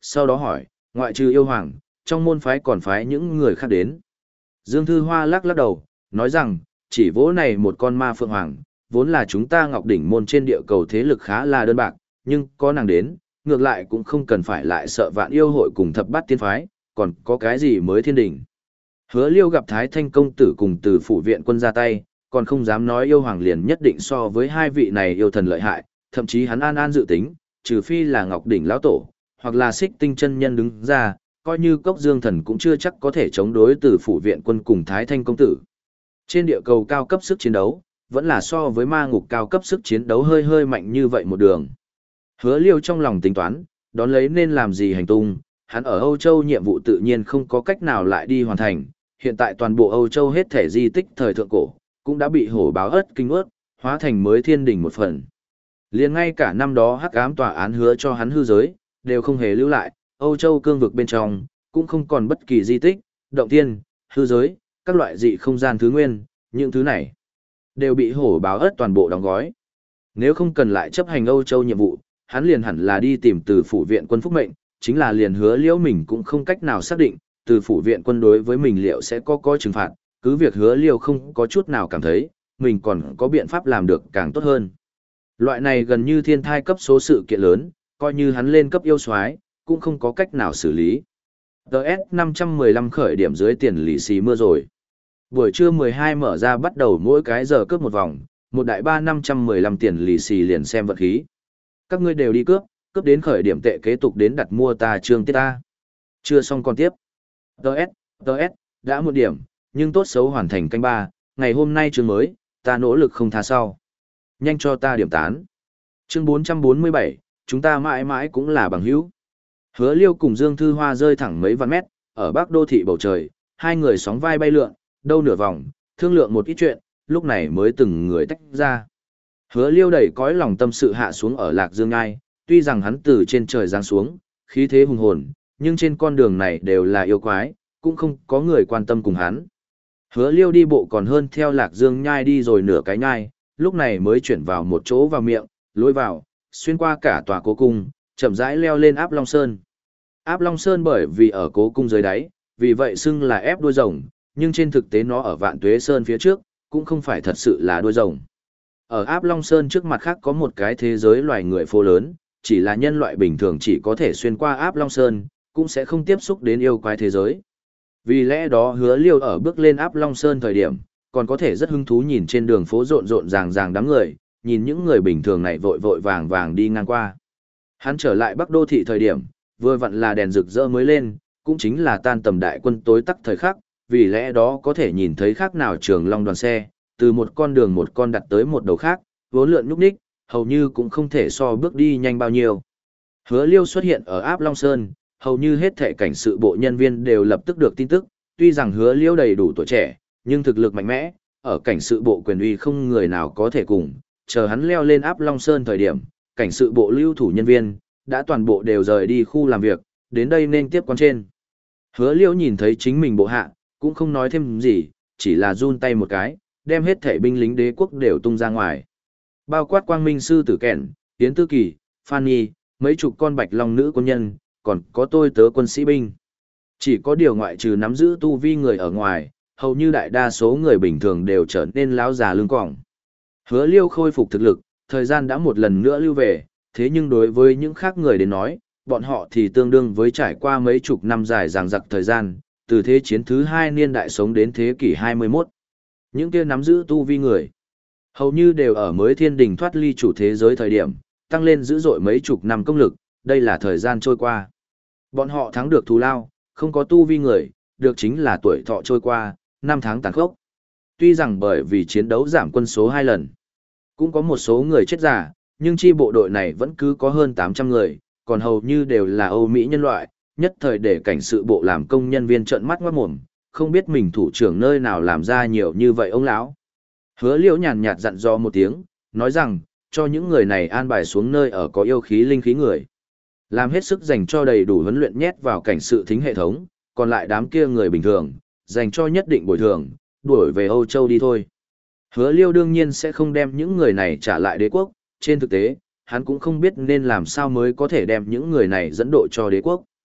[SPEAKER 1] sau đó hỏi, ngoại trừ yêu hoàng, trong môn phái còn phái những người khác đến. Dương Thư Hoa lắc lắc đầu, nói rằng, chỉ vỗ này một con ma phượng hoàng, vốn là chúng ta Ngọc Đỉnh môn trên địa cầu thế lực khá là đơn bạc, nhưng có nàng đến, ngược lại cũng không cần phải lại sợ vạn yêu hội cùng thập bát tiên phái, còn có cái gì mới thiên đỉnh. Hứa Liêu gặp Thái Thanh công tử cùng từ phủ viện quân ra tay, còn không dám nói yêu hoàng liền nhất định so với hai vị này yêu thần lợi hại, thậm chí hắn an an dự tính, trừ phi là Ngọc Đỉnh lão tổ, hoặc là Xích Tinh chân nhân đứng ra, coi như Cốc Dương thần cũng chưa chắc có thể chống đối từ phủ viện quân cùng Thái Thanh công tử. Trên địa cầu cao cấp sức chiến đấu, vẫn là so với ma ngục cao cấp sức chiến đấu hơi hơi mạnh như vậy một đường. Hứa Liêu trong lòng tính toán, đón lấy nên làm gì hành tung, hắn ở Âu Châu nhiệm vụ tự nhiên không có cách nào lại đi hoàn thành, hiện tại toàn bộ Âu Châu hết thể di tích thời thượng cổ, cũng đã bị hổ báo ớt kinh ướt, hóa thành mới thiên đỉnh một phần. Liền ngay cả năm đó hắc ám tòa án hứa cho hắn hư giới, đều không hề lưu lại, Âu Châu cương vực bên trong, cũng không còn bất kỳ di tích, động thiên, hư giới, các loại dị không gian thứ nguyên, những thứ này đều bị hổ báo ớt toàn bộ đóng gói. Nếu không cần lại chấp hành Âu Châu nhiệm vụ, hắn liền hẳn là đi tìm từ phủ viện quân phúc mệnh, chính là liền hứa liễu mình cũng không cách nào xác định, từ phủ viện quân đối với mình liệu sẽ có có trừng phạt, cứ việc hứa liêu không có chút nào cảm thấy, mình còn có biện pháp làm được càng tốt hơn. Loại này gần như thiên thai cấp số sự kiện lớn, coi như hắn lên cấp yêu soái cũng không có cách nào xử lý. tê ét năm trăm mười lăm khởi điểm dưới tiền lì xì mưa rồi. Buổi trưa mười hai mở ra bắt đầu mỗi cái giờ cướp một vòng, một đại ba năm trăm mười lăm tiền lì xì liền xem vật khí. Các ngươi đều đi cướp, cướp đến khởi điểm tệ kế tục đến đặt mua ta trương tiết ta. Chưa xong còn tiếp. tê ét, tê ét, đã một điểm, nhưng tốt xấu hoàn thành canh ba, ngày hôm nay chương mới, ta nỗ lực không tha sau. Nhanh cho ta điểm tán. Chương bốn trăm bốn mươi bảy, chúng ta mãi mãi cũng là bằng hữu. Hứa Liêu cùng Dương Thư Hoa rơi thẳng mấy vạn mét, ở bắc đô thị bầu trời, hai người sóng vai bay lượn, đâu nửa vòng, thương lượng một ít chuyện, lúc này mới từng người tách ra. Hứa Liêu đẩy cõi lòng tâm sự hạ xuống ở Lạc Dương Ngai, tuy rằng hắn từ trên trời giáng xuống, khí thế hùng hồn, nhưng trên con đường này đều là yêu quái, cũng không có người quan tâm cùng hắn. Hứa Liêu đi bộ còn hơn theo Lạc Dương Nhai đi rồi nửa cái nhai, lúc này mới chuyển vào một chỗ vào miệng, lối vào, xuyên qua cả tòa cố cung, chậm rãi leo lên Áp Long Sơn. Áp Long Sơn bởi vì ở cố cung dưới đáy, vì vậy xưng là ép đuôi rồng, nhưng trên thực tế nó ở Vạn Tuế Sơn phía trước, cũng không phải thật sự là đuôi rồng. Ở Áp Long Sơn trước mặt khác có một cái thế giới loài người phố lớn, chỉ là nhân loại bình thường chỉ có thể xuyên qua Áp Long Sơn, cũng sẽ không tiếp xúc đến yêu quái thế giới. Vì lẽ đó Hứa Liêu ở bước lên Áp Long Sơn thời điểm, còn có thể rất hứng thú nhìn trên đường phố rộn rộn ràng ràng đám người, nhìn những người bình thường này vội vội vàng vàng đi ngang qua. Hắn trở lại Bắc Đô thị thời điểm, vừa vặn là đèn rực rỡ mới lên, cũng chính là tan tầm đại quân tối tắc thời khắc, vì lẽ đó có thể nhìn thấy khác nào trường long đoàn xe, từ một con đường một con đặt tới một đầu khác, vốn lượn nhúc nhích, hầu như cũng không thể so bước đi nhanh bao nhiêu. Hứa Liêu xuất hiện ở Áp Long Sơn, hầu như hết thảy cảnh sự bộ nhân viên đều lập tức được tin tức, tuy rằng Hứa Liêu đầy đủ tuổi trẻ, nhưng thực lực mạnh mẽ, ở cảnh sự bộ quyền uy không người nào có thể cùng, chờ hắn leo lên Áp Long Sơn thời điểm, cảnh sự bộ lưu thủ nhân viên, đã toàn bộ đều rời đi khu làm việc, đến đây nên tiếp quan trên. Hứa Liêu nhìn thấy chính mình bộ hạ, cũng không nói thêm gì, chỉ là run tay một cái, đem hết thảy binh lính đế quốc đều tung ra ngoài. Bao quát Quang Minh sư tử kẻn, Tiến Tư Kỳ, Phan Nhi, mấy chục con bạch long nữ quân nhân, còn có tôi tớ quân sĩ binh. Chỉ có điều ngoại trừ nắm giữ tu vi người ở ngoài, hầu như đại đa số người bình thường đều trở nên lão già lưng còng. Hứa Liêu khôi phục thực lực, thời gian đã một lần nữa lưu về, thế nhưng đối với những khác người đến nói, bọn họ thì tương đương với trải qua mấy chục năm dài dằng dặc thời gian, từ thế chiến thứ hai niên đại sống đến thế kỷ hai mươi mốt. Những kia nắm giữ tu vi người, hầu như đều ở mới thiên đình thoát ly chủ thế giới thời điểm, tăng lên dữ dội mấy chục năm công lực, đây là thời gian trôi qua. Bọn họ thắng được thù lao, không có tu vi người, được chính là tuổi thọ trôi qua, năm tháng tàn khốc. Tuy rằng bởi vì chiến đấu giảm quân số hai lần, cũng có một số người chết giả, nhưng chi bộ đội này vẫn cứ có hơn tám trăm người, còn hầu như đều là Âu Mỹ nhân loại, nhất thời để cảnh sự bộ làm công nhân viên trợn mắt ngoát mồm, không biết mình thủ trưởng nơi nào làm ra nhiều như vậy ông lão. Hứa Liễu nhàn nhạt dặn dò một tiếng, nói rằng, cho những người này an bài xuống nơi ở có yêu khí linh khí người. Làm hết sức dành cho đầy đủ huấn luyện nhét vào cảnh sự thính hệ thống, còn lại đám kia người bình thường, dành cho nhất định bồi thường, đuổi về Âu Châu đi thôi. Hứa Liêu đương nhiên sẽ không đem những người này trả lại đế quốc, trên thực tế, hắn cũng không biết nên làm sao mới có thể đem những người này dẫn độ cho đế quốc.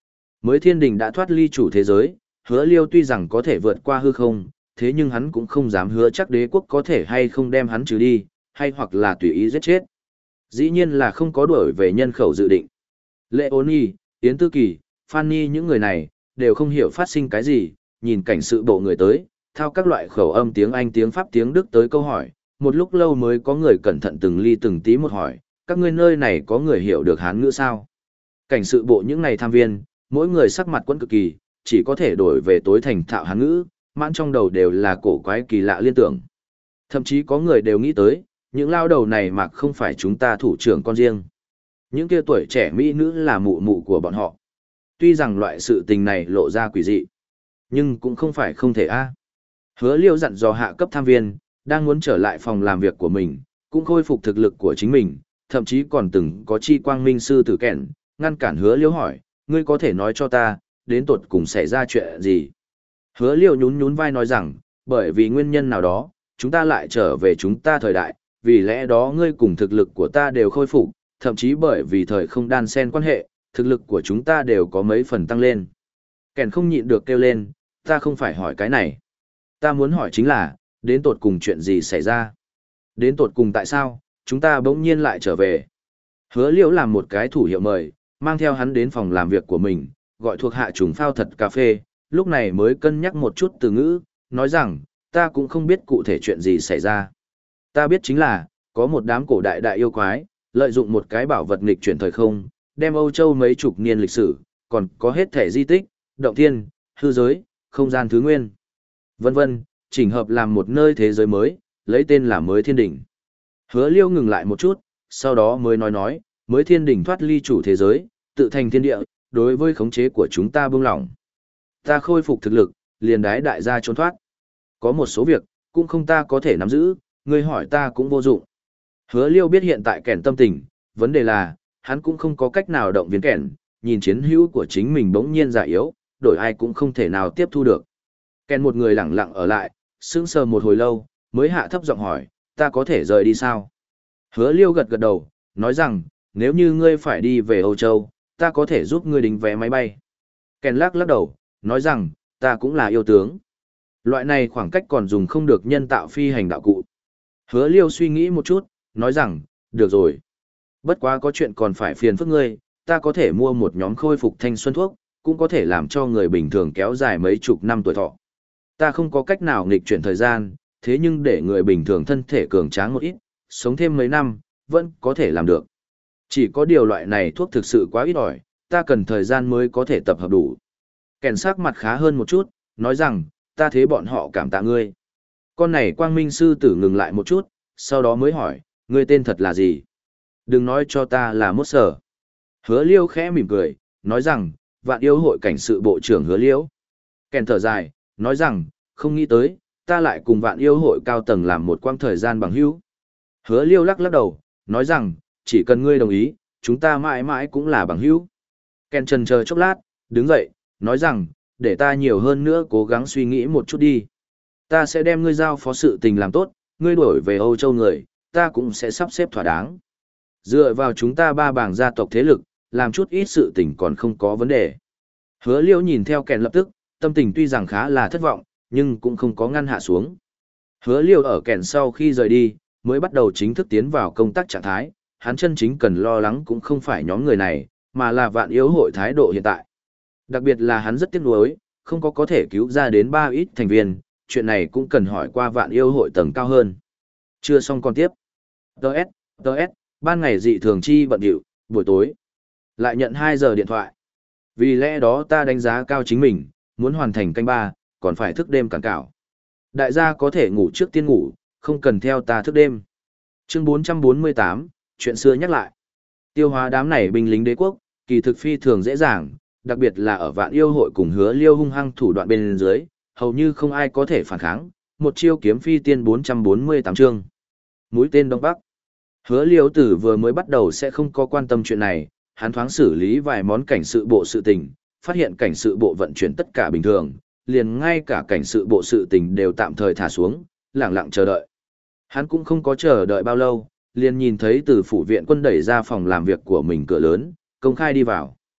[SPEAKER 1] Mới thiên đình đã thoát ly chủ thế giới, hứa liêu tuy rằng có thể vượt qua hư không, thế nhưng hắn cũng không dám hứa chắc đế quốc có thể hay không đem hắn trừ đi, hay hoặc là tùy ý giết chết. Dĩ nhiên là không có đuổi về nhân khẩu dự định. Leoni, Yến Tư Kỳ, Fanny những người này, đều không hiểu phát sinh cái gì, nhìn cảnh sự bộ người tới, thao các loại khẩu âm tiếng Anh tiếng Pháp tiếng Đức tới câu hỏi, một lúc lâu mới có người cẩn thận từng ly từng tí một hỏi, các ngươi nơi này có người hiểu được Hán ngữ sao? Cảnh sự bộ những này tham viên, mỗi người sắc mặt quẫn cực kỳ, chỉ có thể đổi về tối thành thạo Hán ngữ, mãn trong đầu đều là cổ quái kỳ lạ liên tưởng. Thậm chí có người đều nghĩ tới, những lao đầu này mà không phải chúng ta thủ trưởng con riêng. Những kia tuổi trẻ mỹ nữ là mụ mụ của bọn họ. Tuy rằng loại sự tình này lộ ra quỷ dị, nhưng cũng không phải không thể a. Hứa Liêu dặn dò hạ cấp tham viên, đang muốn trở lại phòng làm việc của mình, cũng khôi phục thực lực của chính mình, thậm chí còn từng có chi quang minh sư tử kẹn, ngăn cản Hứa Liêu hỏi, ngươi có thể nói cho ta, đến tột cùng xảy ra chuyện gì? Hứa Liêu nhún nhún vai nói rằng, bởi vì nguyên nhân nào đó, chúng ta lại trở về chúng ta thời đại, vì lẽ đó ngươi cùng thực lực của ta đều khôi phục, thậm chí bởi vì thời không đan xen quan hệ, thực lực của chúng ta đều có mấy phần tăng lên. Kèn không nhịn được kêu lên, ta không phải hỏi cái này. Ta muốn hỏi chính là, đến tột cùng chuyện gì xảy ra? Đến tột cùng tại sao, chúng ta bỗng nhiên lại trở về? Hứa Liễu làm một cái thủ hiệu mời, mang theo hắn đến phòng làm việc của mình, gọi thuộc hạ trùng phao thật cà phê, lúc này mới cân nhắc một chút từ ngữ, nói rằng, ta cũng không biết cụ thể chuyện gì xảy ra. Ta biết chính là, có một đám cổ đại đại yêu quái, lợi dụng một cái bảo vật nghịch chuyển thời không, đem Âu Châu mấy chục niên lịch sử, còn có hết thể di tích, động thiên, hư giới, không gian thứ nguyên, vân vân, chỉnh hợp làm một nơi thế giới mới, lấy tên là Mới Thiên Đỉnh. Hứa Liêu ngừng lại một chút, sau đó mới nói nói, Mới Thiên Đỉnh thoát ly chủ thế giới, tự thành thiên địa, đối với khống chế của chúng ta buông lỏng. Ta khôi phục thực lực, liền đái đại gia trốn thoát. Có một số việc, cũng không ta có thể nắm giữ, ngươi hỏi ta cũng vô dụng. Hứa Liêu biết hiện tại kẻn tâm tình, vấn đề là, hắn cũng không có cách nào động viên kẻn, nhìn chiến hữu của chính mình bỗng nhiên già yếu, đổi ai cũng không thể nào tiếp thu được. Kẻn một người lặng lặng ở lại, sững sờ một hồi lâu, mới hạ thấp giọng hỏi, ta có thể rời đi sao? Hứa Liêu gật gật đầu, nói rằng, nếu như ngươi phải đi về Âu Châu, ta có thể giúp ngươi đính vé máy bay. Kẻn lắc lắc đầu, nói rằng, ta cũng là yêu tướng. Loại này khoảng cách còn dùng không được nhân tạo phi hành đạo cụ. Hứa Liêu suy nghĩ một chút, nói rằng, được rồi. Bất quá có chuyện còn phải phiền phức ngươi, ta có thể mua một nhóm khôi phục thanh xuân thuốc, cũng có thể làm cho người bình thường kéo dài mấy chục năm tuổi thọ. Ta không có cách nào nghịch chuyển thời gian, thế nhưng để người bình thường thân thể cường tráng một ít, sống thêm mấy năm, vẫn có thể làm được. Chỉ có điều loại này thuốc thực sự quá ít ỏi, ta cần thời gian mới có thể tập hợp đủ. Kèn sắc mặt khá hơn một chút, nói rằng, ta thế bọn họ cảm tạ ngươi. Con này quang minh sư tử ngừng lại một chút, sau đó mới hỏi, ngươi tên thật là gì? Đừng nói cho ta là mốt sở. Hứa Liêu khẽ mỉm cười, nói rằng, vạn yêu hội cảnh sự bộ trưởng Hứa Liêu. Kèn thở dài, nói rằng, không nghĩ tới, ta lại cùng vạn yêu hội cao tầng làm một quãng thời gian bằng hữu. Hứa Liêu lắc lắc đầu, nói rằng, chỉ cần ngươi đồng ý, chúng ta mãi mãi cũng là bằng hữu. Kèn chần chờ chốc lát, đứng dậy, nói rằng, để ta nhiều hơn nữa cố gắng suy nghĩ một chút đi. Ta sẽ đem ngươi giao phó sự tình làm tốt, ngươi đổi về Âu Châu người, ta cũng sẽ sắp xếp thỏa đáng. Dựa vào chúng ta ba bảng gia tộc thế lực, làm chút ít sự tình còn không có vấn đề. Hứa Liêu nhìn theo kèn lập tức, tâm tình tuy rằng khá là thất vọng, nhưng cũng không có ngăn hạ xuống. Hứa Liêu ở kèn sau khi rời đi, mới bắt đầu chính thức tiến vào công tác trạng thái, hắn chân chính cần lo lắng cũng không phải nhóm người này, mà là vạn yếu hội thái độ hiện tại. Đặc biệt là hắn rất tiếc nuối, không có có thể cứu ra đến ba ít thành viên, chuyện này cũng cần hỏi qua vạn yêu hội tầng cao hơn. Chưa xong còn tiếp. Đợt, đợt, ban ngày dị thường chi bận điệu, buổi tối. Lại nhận hai giờ điện thoại. Vì lẽ đó ta đánh giá cao chính mình, muốn hoàn thành canh ba, còn phải thức đêm cản cảo. Đại gia có thể ngủ trước tiên ngủ, không cần theo ta thức đêm. Chương bốn trăm bốn mươi tám, chuyện xưa nhắc lại. Tiêu hóa đám này binh lính đế quốc, kỳ thực phi thường dễ dàng, đặc biệt là ở vạn yêu hội cùng Hứa Liêu hung hăng thủ đoạn bên dưới, hầu như không ai có thể phản kháng, một chiêu kiếm phi tiên bốn trăm bốn mươi tám chương. Mũi tên Đông Bắc. Hứa Liêu tử vừa mới bắt đầu sẽ không có quan tâm chuyện này, hắn thoáng xử lý vài món cảnh sự bộ sự tình, phát hiện cảnh sự bộ vận chuyển tất cả bình thường, liền ngay cả cảnh sự bộ sự tình đều tạm thời thả xuống, lặng lặng chờ đợi. Hắn cũng không có chờ đợi bao lâu, liền nhìn thấy từ phủ viện quân đẩy ra phòng làm việc của mình cửa lớn, công khai đi vào.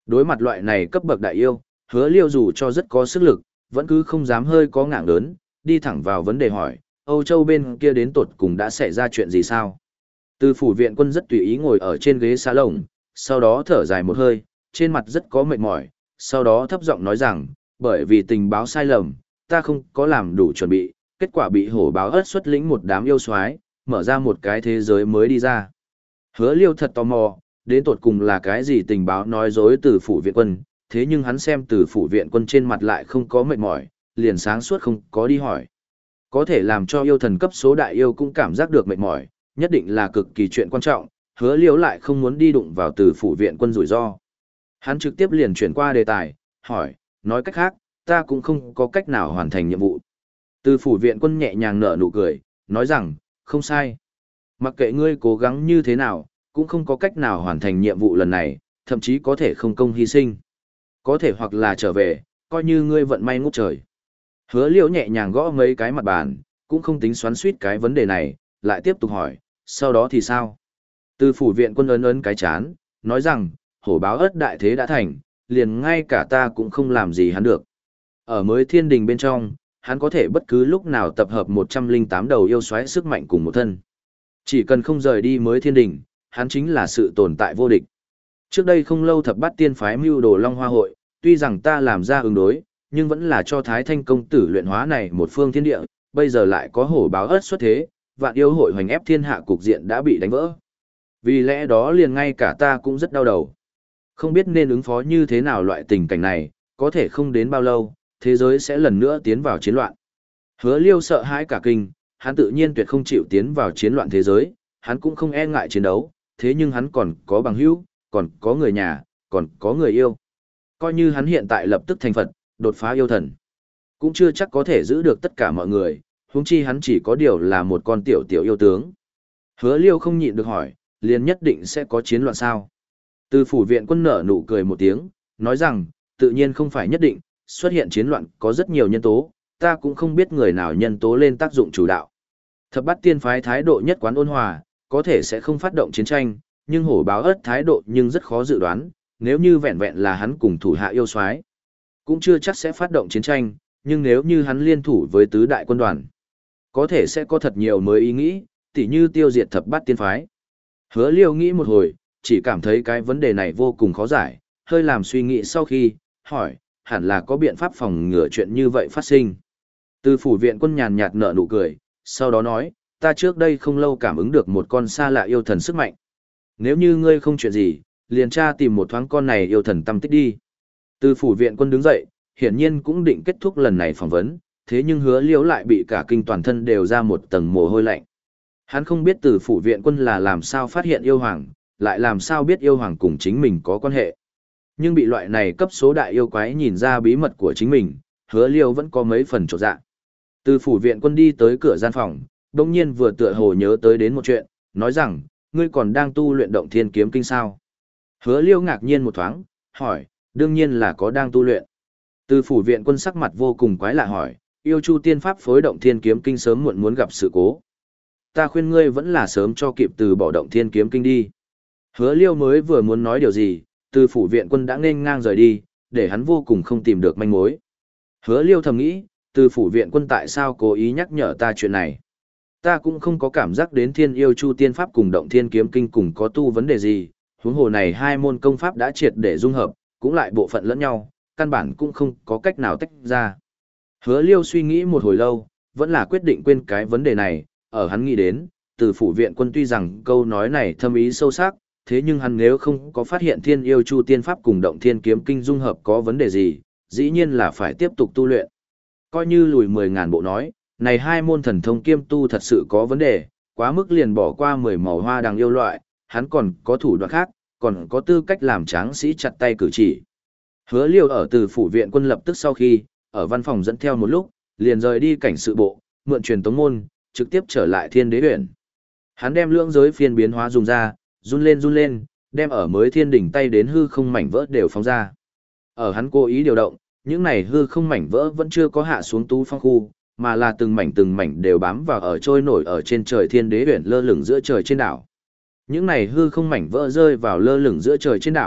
[SPEAKER 1] Đối mặt loại này cấp bậc đại yêu, Hứa Liêu dù cho rất có sức lực, vẫn cứ không dám hơi có ngạng lớn, đi thẳng vào vấn đề hỏi, Âu Châu bên kia đến tột cùng đã xảy ra chuyện gì sao? Từ phủ viện quân rất tùy ý ngồi ở trên ghế xá lồng, sau đó thở dài một hơi, trên mặt rất có mệt mỏi, sau đó thấp giọng nói rằng, bởi vì tình báo sai lầm, ta không có làm đủ chuẩn bị, kết quả bị hổ báo ớt xuất lĩnh một đám yêu soái mở ra một cái thế giới mới đi ra. Hứa Liêu thật tò mò, đến tột cùng là cái gì tình báo nói dối từ phủ viện quân, thế nhưng hắn xem từ phủ viện quân trên mặt lại không có mệt mỏi, liền sáng suốt không có đi hỏi. Có thể làm cho yêu thần cấp số đại yêu cũng cảm giác được mệt mỏi, nhất định là cực kỳ chuyện quan trọng, Hứa Liêu lại không muốn đi đụng vào từ phủ viện quân rủi ro. Hắn trực tiếp liền chuyển qua đề tài, hỏi, nói cách khác, ta cũng không có cách nào hoàn thành nhiệm vụ. Từ phủ viện quân nhẹ nhàng nở nụ cười, nói rằng, không sai. Mặc kệ ngươi cố gắng như thế nào, cũng không có cách nào hoàn thành nhiệm vụ lần này, thậm chí có thể không công hy sinh. Có thể hoặc là trở về, coi như ngươi vận may ngút trời. Hứa Liễu nhẹ nhàng gõ mấy cái mặt bàn, cũng không tính xoắn suýt cái vấn đề này, lại tiếp tục hỏi, sau đó thì sao? Từ phủ viện quân ấn ấn cái chán, nói rằng, hổ báo ớt đại thế đã thành, liền ngay cả ta cũng không làm gì hắn được. Ở mới thiên đình bên trong, hắn có thể bất cứ lúc nào tập hợp một trăm lẻ tám đầu yêu xoáy sức mạnh cùng một thân. Chỉ cần không rời đi mới thiên đình, hắn chính là sự tồn tại vô địch. Trước đây không lâu thập bát tiên phái mưu đồ Long Hoa hội, tuy rằng ta làm ra ứng đối, nhưng vẫn là cho Thái Thanh công tử luyện hóa này một phương thiên địa, bây giờ lại có hổ báo ớt xuất thế, vạn yêu hội hoành ép thiên hạ cục diện đã bị đánh vỡ. Vì lẽ đó liền ngay cả ta cũng rất đau đầu. Không biết nên ứng phó như thế nào loại tình cảnh này, có thể không đến bao lâu, thế giới sẽ lần nữa tiến vào chiến loạn. Hứa Liêu sợ hãi cả kinh, hắn tự nhiên tuyệt không chịu tiến vào chiến loạn thế giới, hắn cũng không e ngại chiến đấu, thế nhưng hắn còn có bằng hữu, còn có người nhà, còn có người yêu. Coi như hắn hiện tại lập tức thành Phật, đột phá yêu thần, cũng chưa chắc có thể giữ được tất cả mọi người, huống chi hắn chỉ có điều là một con tiểu tiểu yêu tướng. Hứa Liêu không nhịn được hỏi, liền nhất định sẽ có chiến loạn sao? Từ phủ viện quân nở nụ cười một tiếng, nói rằng, tự nhiên không phải nhất định, xuất hiện chiến loạn có rất nhiều nhân tố, ta cũng không biết người nào nhân tố lên tác dụng chủ đạo. Thập bát tiên phái thái độ nhất quán ôn hòa, có thể sẽ không phát động chiến tranh, nhưng hổ báo ớt thái độ nhưng rất khó dự đoán, nếu như vẹn vẹn là hắn cùng thủ hạ yêu soái, cũng chưa chắc sẽ phát động chiến tranh, nhưng nếu như hắn liên thủ với tứ đại quân đoàn, có thể sẽ có thật nhiều mới ý nghĩ, tỉ như tiêu diệt thập bát tiên phái. Hứa Liêu nghĩ một hồi, chỉ cảm thấy cái vấn đề này vô cùng khó giải, hơi làm suy nghĩ sau khi, hỏi, hẳn là có biện pháp phòng ngừa chuyện như vậy phát sinh. Từ phủ viện quân nhàn nhạt nở nụ cười, sau đó nói, ta trước đây không lâu cảm ứng được một con xa lạ yêu thần sức mạnh. Nếu như ngươi không chuyện gì, liền tra tìm một thoáng con này yêu thần tâm tích đi. Từ phủ viện quân đứng dậy, hiển nhiên cũng định kết thúc lần này phỏng vấn, thế nhưng Hứa Liễu lại bị cả kinh toàn thân đều ra một tầng mồ hôi lạnh. Hắn không biết từ phủ viện quân là làm sao phát hiện yêu hoàng, lại làm sao biết yêu hoàng cùng chính mình có quan hệ. Nhưng bị loại này cấp số đại yêu quái nhìn ra bí mật của chính mình, Hứa Liêu vẫn có mấy phần chột dạ. Từ phủ viện quân đi tới cửa gian phòng, đồng nhiên vừa tựa hồ nhớ tới đến một chuyện, nói rằng, ngươi còn đang tu luyện động thiên kiếm kinh sao? Hứa Liêu ngạc nhiên một thoáng, hỏi, đương nhiên là có đang tu luyện. Từ phủ viện quân sắc mặt vô cùng quái lạ hỏi, yêu chu tiên pháp phối động thiên kiếm kinh sớm muộn muốn gặp sự cố. Ta khuyên ngươi vẫn là sớm cho kịp từ bỏ động thiên kiếm kinh đi. Hứa Liêu mới vừa muốn nói điều gì, từ phủ viện quân đã nên ngang rời đi, để hắn vô cùng không tìm được manh mối. Hứa Liêu thầm nghĩ, từ phủ viện quân tại sao cố ý nhắc nhở ta chuyện này. Ta cũng không có cảm giác đến thiên yêu chu tiên pháp cùng động thiên kiếm kinh cùng có tu vấn đề gì, huống hồ này hai môn công pháp đã triệt để dung hợp, cũng lại bộ phận lẫn nhau, căn bản cũng không có cách nào tách ra. Hứa Liêu suy nghĩ một hồi lâu, vẫn là quyết định quên cái vấn đề này, ở hắn nghĩ đến, từ phủ viện quân tuy rằng câu nói này thâm ý sâu sắc, thế nhưng hắn nếu không có phát hiện thiên yêu chu tiên pháp cùng động thiên kiếm kinh dung hợp có vấn đề gì, dĩ nhiên là phải tiếp tục tu luyện. Coi như lùi mười ngàn bộ nói, này hai môn thần thông kiêm tu thật sự có vấn đề, quá mức liền bỏ qua mười màu hoa đằng yêu loại, hắn còn có thủ đoạn khác, còn có tư cách làm tráng sĩ chặt tay cử chỉ. Hứa Liêu ở từ phủ viện quân lập tức sau khi, ở văn phòng dẫn theo một lúc, liền rời đi cảnh sự bộ, mượn truyền tống môn, trực tiếp trở lại thiên đế huyện. Hắn đem lưỡng giới phiên biến hóa dùng ra, run lên run lên, đem ở mới thiên đỉnh tay đến hư không mảnh vỡ đều phóng ra. Ở hắn cố ý điều động, những này hư không mảnh vỡ vẫn chưa có hạ xuống tú phong khu, mà là từng mảnh từng mảnh đều bám vào ở trôi nổi ở trên trời thiên đế huyện lơ lửng giữa trời trên đảo. Những này hư không mảnh vỡ rơi vào lơ lửng giữa trời trên đảo,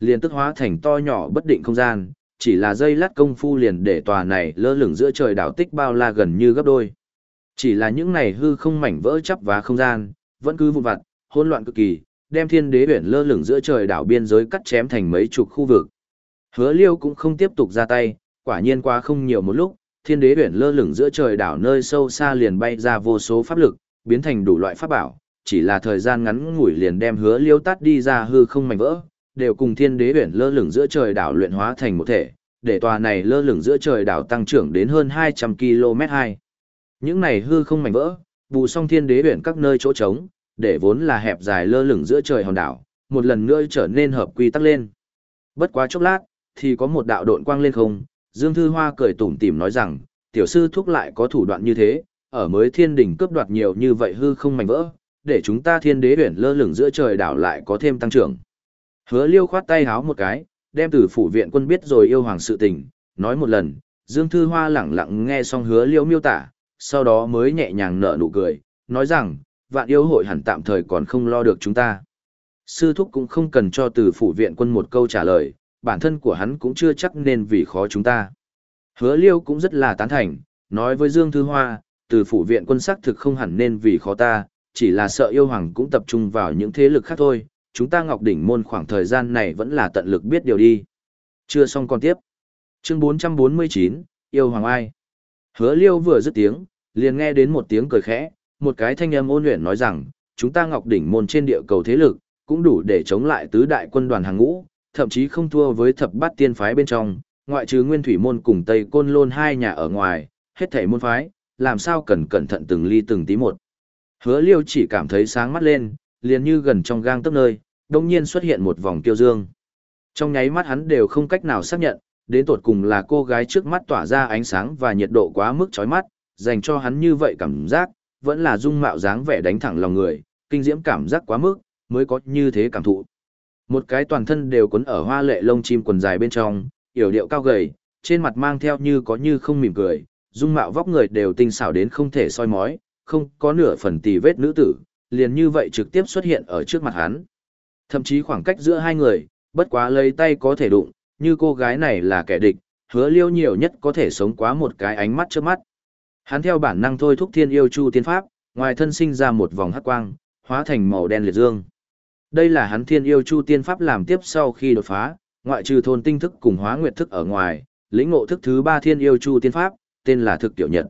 [SPEAKER 1] liền tức hóa thành to nhỏ bất định không gian, chỉ là giây lát công phu liền để tòa này lơ lửng giữa trời đảo tích bao la gần như gấp đôi. Chỉ là những này hư không mảnh vỡ chắp vá không gian, vẫn cứ vụn vặt, hỗn loạn cực kỳ, đem thiên đế biển lơ lửng giữa trời đảo biên giới cắt chém thành mấy chục khu vực. Hứa Liêu cũng không tiếp tục ra tay, quả nhiên qua không nhiều một lúc, thiên đế biển lơ lửng giữa trời đảo nơi sâu xa liền bay ra vô số pháp lực, biến thành đủ loại pháp bảo, chỉ là thời gian ngắn ngủi liền đem Hứa Liêu tắt đi ra hư không mảnh vỡ, đều cùng thiên đế biển lơ lửng giữa trời đảo luyện hóa thành một thể, để tòa này lơ lửng giữa trời đảo tăng trưởng đến hơn hai trăm ki lô mét hai. Những này hư không mảnh vỡ, bù xong thiên đế biển các nơi chỗ trống, để vốn là hẹp dài lơ lửng giữa trời hòn đảo, một lần nữa trở nên hợp quy tắc lên. Bất quá chốc lát, thì có một đạo độn quang lên không, Dương Thư Hoa cười tủm tỉm nói rằng, tiểu sư thúc lại có thủ đoạn như thế, ở mới thiên đỉnh cướp đoạt nhiều như vậy hư không mảnh vỡ, để chúng ta thiên đế biển lơ lửng giữa trời đảo lại có thêm tăng trưởng. Hứa Liêu khoát tay háo một cái, đem từ phủ viện quân biết rồi yêu hoàng sự tình, nói một lần, Dương Thư Hoa lẳng lặng nghe xong Hứa Liêu miêu tả, sau đó mới nhẹ nhàng nở nụ cười, nói rằng, vạn yêu hội hẳn tạm thời còn không lo được chúng ta. Sư thúc cũng không cần cho từ phủ viện quân một câu trả lời, bản thân của hắn cũng chưa chắc nên vì khó chúng ta. Hứa Liêu cũng rất là tán thành, nói với Dương Thư Hoa, từ phủ viện quân sắc thực không hẳn nên vì khó ta, chỉ là sợ yêu hoàng cũng tập trung vào những thế lực khác thôi, chúng ta Ngọc Đỉnh môn khoảng thời gian này vẫn là tận lực biết điều đi. Chưa xong còn tiếp. Chương bốn trăm bốn mươi chín, yêu hoàng ai? Hứa Liêu vừa dứt tiếng, liền nghe đến một tiếng cười khẽ, một cái thanh âm ôn luyện nói rằng, chúng ta Ngọc Đỉnh môn trên địa cầu thế lực, cũng đủ để chống lại tứ đại quân đoàn hàng ngũ, thậm chí không thua với thập bát tiên phái bên trong, ngoại trừ Nguyên Thủy môn cùng Tây Côn Lôn hai nhà ở ngoài, hết thảy môn phái, làm sao cần cẩn thận từng ly từng tí một. Hứa Liêu chỉ cảm thấy sáng mắt lên, liền như gần trong gang tấc nơi, đột nhiên xuất hiện một vòng kiêu dương. Trong nháy mắt hắn đều không cách nào xác nhận, đến tột cùng là cô gái trước mắt tỏa ra ánh sáng và nhiệt độ quá mức chói mắt, dành cho hắn như vậy cảm giác, vẫn là dung mạo dáng vẻ đánh thẳng lòng người, kinh diễm cảm giác quá mức, mới có như thế cảm thụ. Một cái toàn thân đều quấn ở hoa lệ lông chim quần dài bên trong, yểu điệu cao gầy, trên mặt mang theo như có như không mỉm cười, dung mạo vóc người đều tinh xảo đến không thể soi mói, không có nửa phần tì vết nữ tử, liền như vậy trực tiếp xuất hiện ở trước mặt hắn. Thậm chí khoảng cách giữa hai người, bất quá lấy tay có thể đụng, như cô gái này là kẻ địch, Hứa Liêu nhiều nhất có thể sống quá một cái ánh mắt trước mắt. Hắn theo bản năng thôi thúc thiên yêu chu tiên pháp, ngoài thân sinh ra một vòng hắc quang, hóa thành màu đen liệt dương. Đây là hắn thiên yêu chu tiên pháp làm tiếp sau khi đột phá, ngoại trừ thôn tinh thức cùng hóa nguyệt thức ở ngoài, lĩnh ngộ thức thứ ba thiên yêu chu tiên pháp, tên là thực tiểu nhật.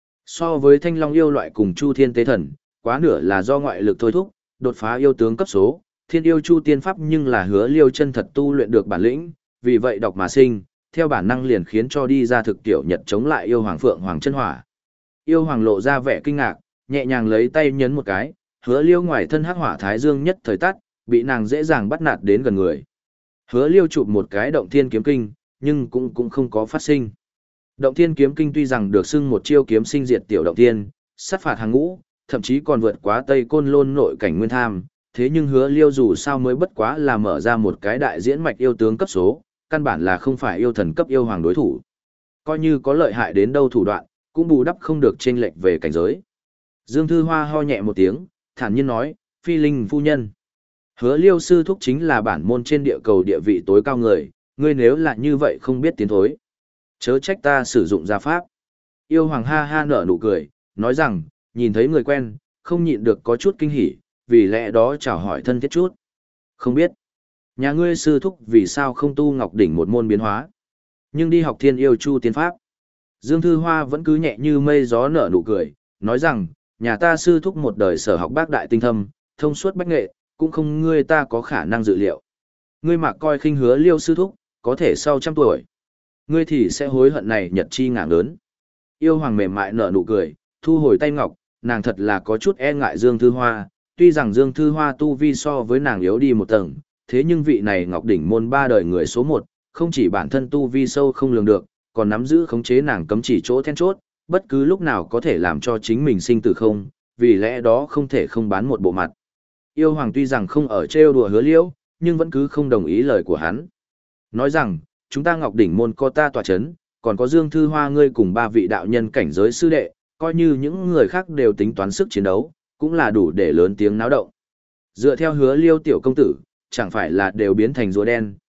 [SPEAKER 1] So với thanh long yêu loại cùng chu thiên tế thần, quá nửa là do ngoại lực thôi thúc, đột phá yêu tướng cấp số, thiên yêu chu tiên pháp nhưng là Hứa Liêu chân thật tu luyện được bản lĩnh, vì vậy đọc mà sinh, theo bản năng liền khiến cho đi ra thực tiểu nhật chống lại yêu hoàng phượng hoàng chân hỏa. Yêu hoàng lộ ra vẻ kinh ngạc, nhẹ nhàng lấy tay nhấn một cái, Hứa Liêu ngoài thân hắc hỏa thái dương nhất thời tắt, bị nàng dễ dàng bắt nạt đến gần người. Hứa Liêu chụp một cái động thiên kiếm kinh, nhưng cũng cũng không có phát sinh. Động thiên kiếm kinh tuy rằng được xưng một chiêu kiếm sinh diệt tiểu động thiên, sát phạt hàng ngũ, thậm chí còn vượt quá Tây Côn Lôn nội cảnh nguyên tham, thế nhưng Hứa Liêu dù sao mới bất quá là mở ra một cái đại diễn mạch yêu tướng cấp số, căn bản là không phải yêu thần cấp yêu hoàng đối thủ. Coi như có lợi hại đến đâu thủ đoạn, cũng bù đắp không được chênh lệch về cảnh giới. Dương Thư Hoa ho nhẹ một tiếng, thản nhiên nói, phi linh phu nhân. Hứa Liêu sư thúc chính là bản môn trên địa cầu địa vị tối cao người, ngươi nếu là như vậy không biết tiến thối. Chớ trách ta sử dụng gia pháp. Yêu hoàng ha ha nở nụ cười, nói rằng, nhìn thấy người quen, không nhịn được có chút kinh hỉ, vì lẽ đó chào hỏi thân thiết chút. Không biết, nhà ngươi sư thúc vì sao không tu ngọc đỉnh một môn biến hóa, nhưng đi học thiên yêu chu tiên pháp. Dương Thư Hoa vẫn cứ nhẹ như mây gió nở nụ cười, nói rằng, nhà ta sư thúc một đời sở học bác đại tinh thâm, thông suốt bách nghệ, cũng không ngươi ta có khả năng dự liệu. Ngươi mà coi khinh Hứa Liêu sư thúc, có thể sau trăm tuổi, ngươi thì sẽ hối hận này nhật chi ngạng lớn. Yêu hoàng mềm mại nở nụ cười, thu hồi tay ngọc, nàng thật là có chút e ngại Dương Thư Hoa, tuy rằng Dương Thư Hoa tu vi so với nàng yếu đi một tầng, thế nhưng vị này Ngọc Đỉnh môn ba đời người số một, không chỉ bản thân tu vi sâu không lường được, còn nắm giữ khống chế nàng cấm chỉ chỗ then chốt, bất cứ lúc nào có thể làm cho chính mình sinh tử không, vì lẽ đó không thể không bán một bộ mặt. Yêu hoàng tuy rằng không ở trêu đùa Hứa Liêu, nhưng vẫn cứ không đồng ý lời của hắn. Nói rằng, chúng ta Ngọc Đỉnh môn có ta tọa chấn, còn có Dương Thư Hoa ngươi cùng ba vị đạo nhân cảnh giới sư đệ, coi như những người khác đều tính toán sức chiến đấu, cũng là đủ để lớn tiếng náo động. Dựa theo Hứa Liêu tiểu công tử, chẳng phải là đều biến thành rùa đen,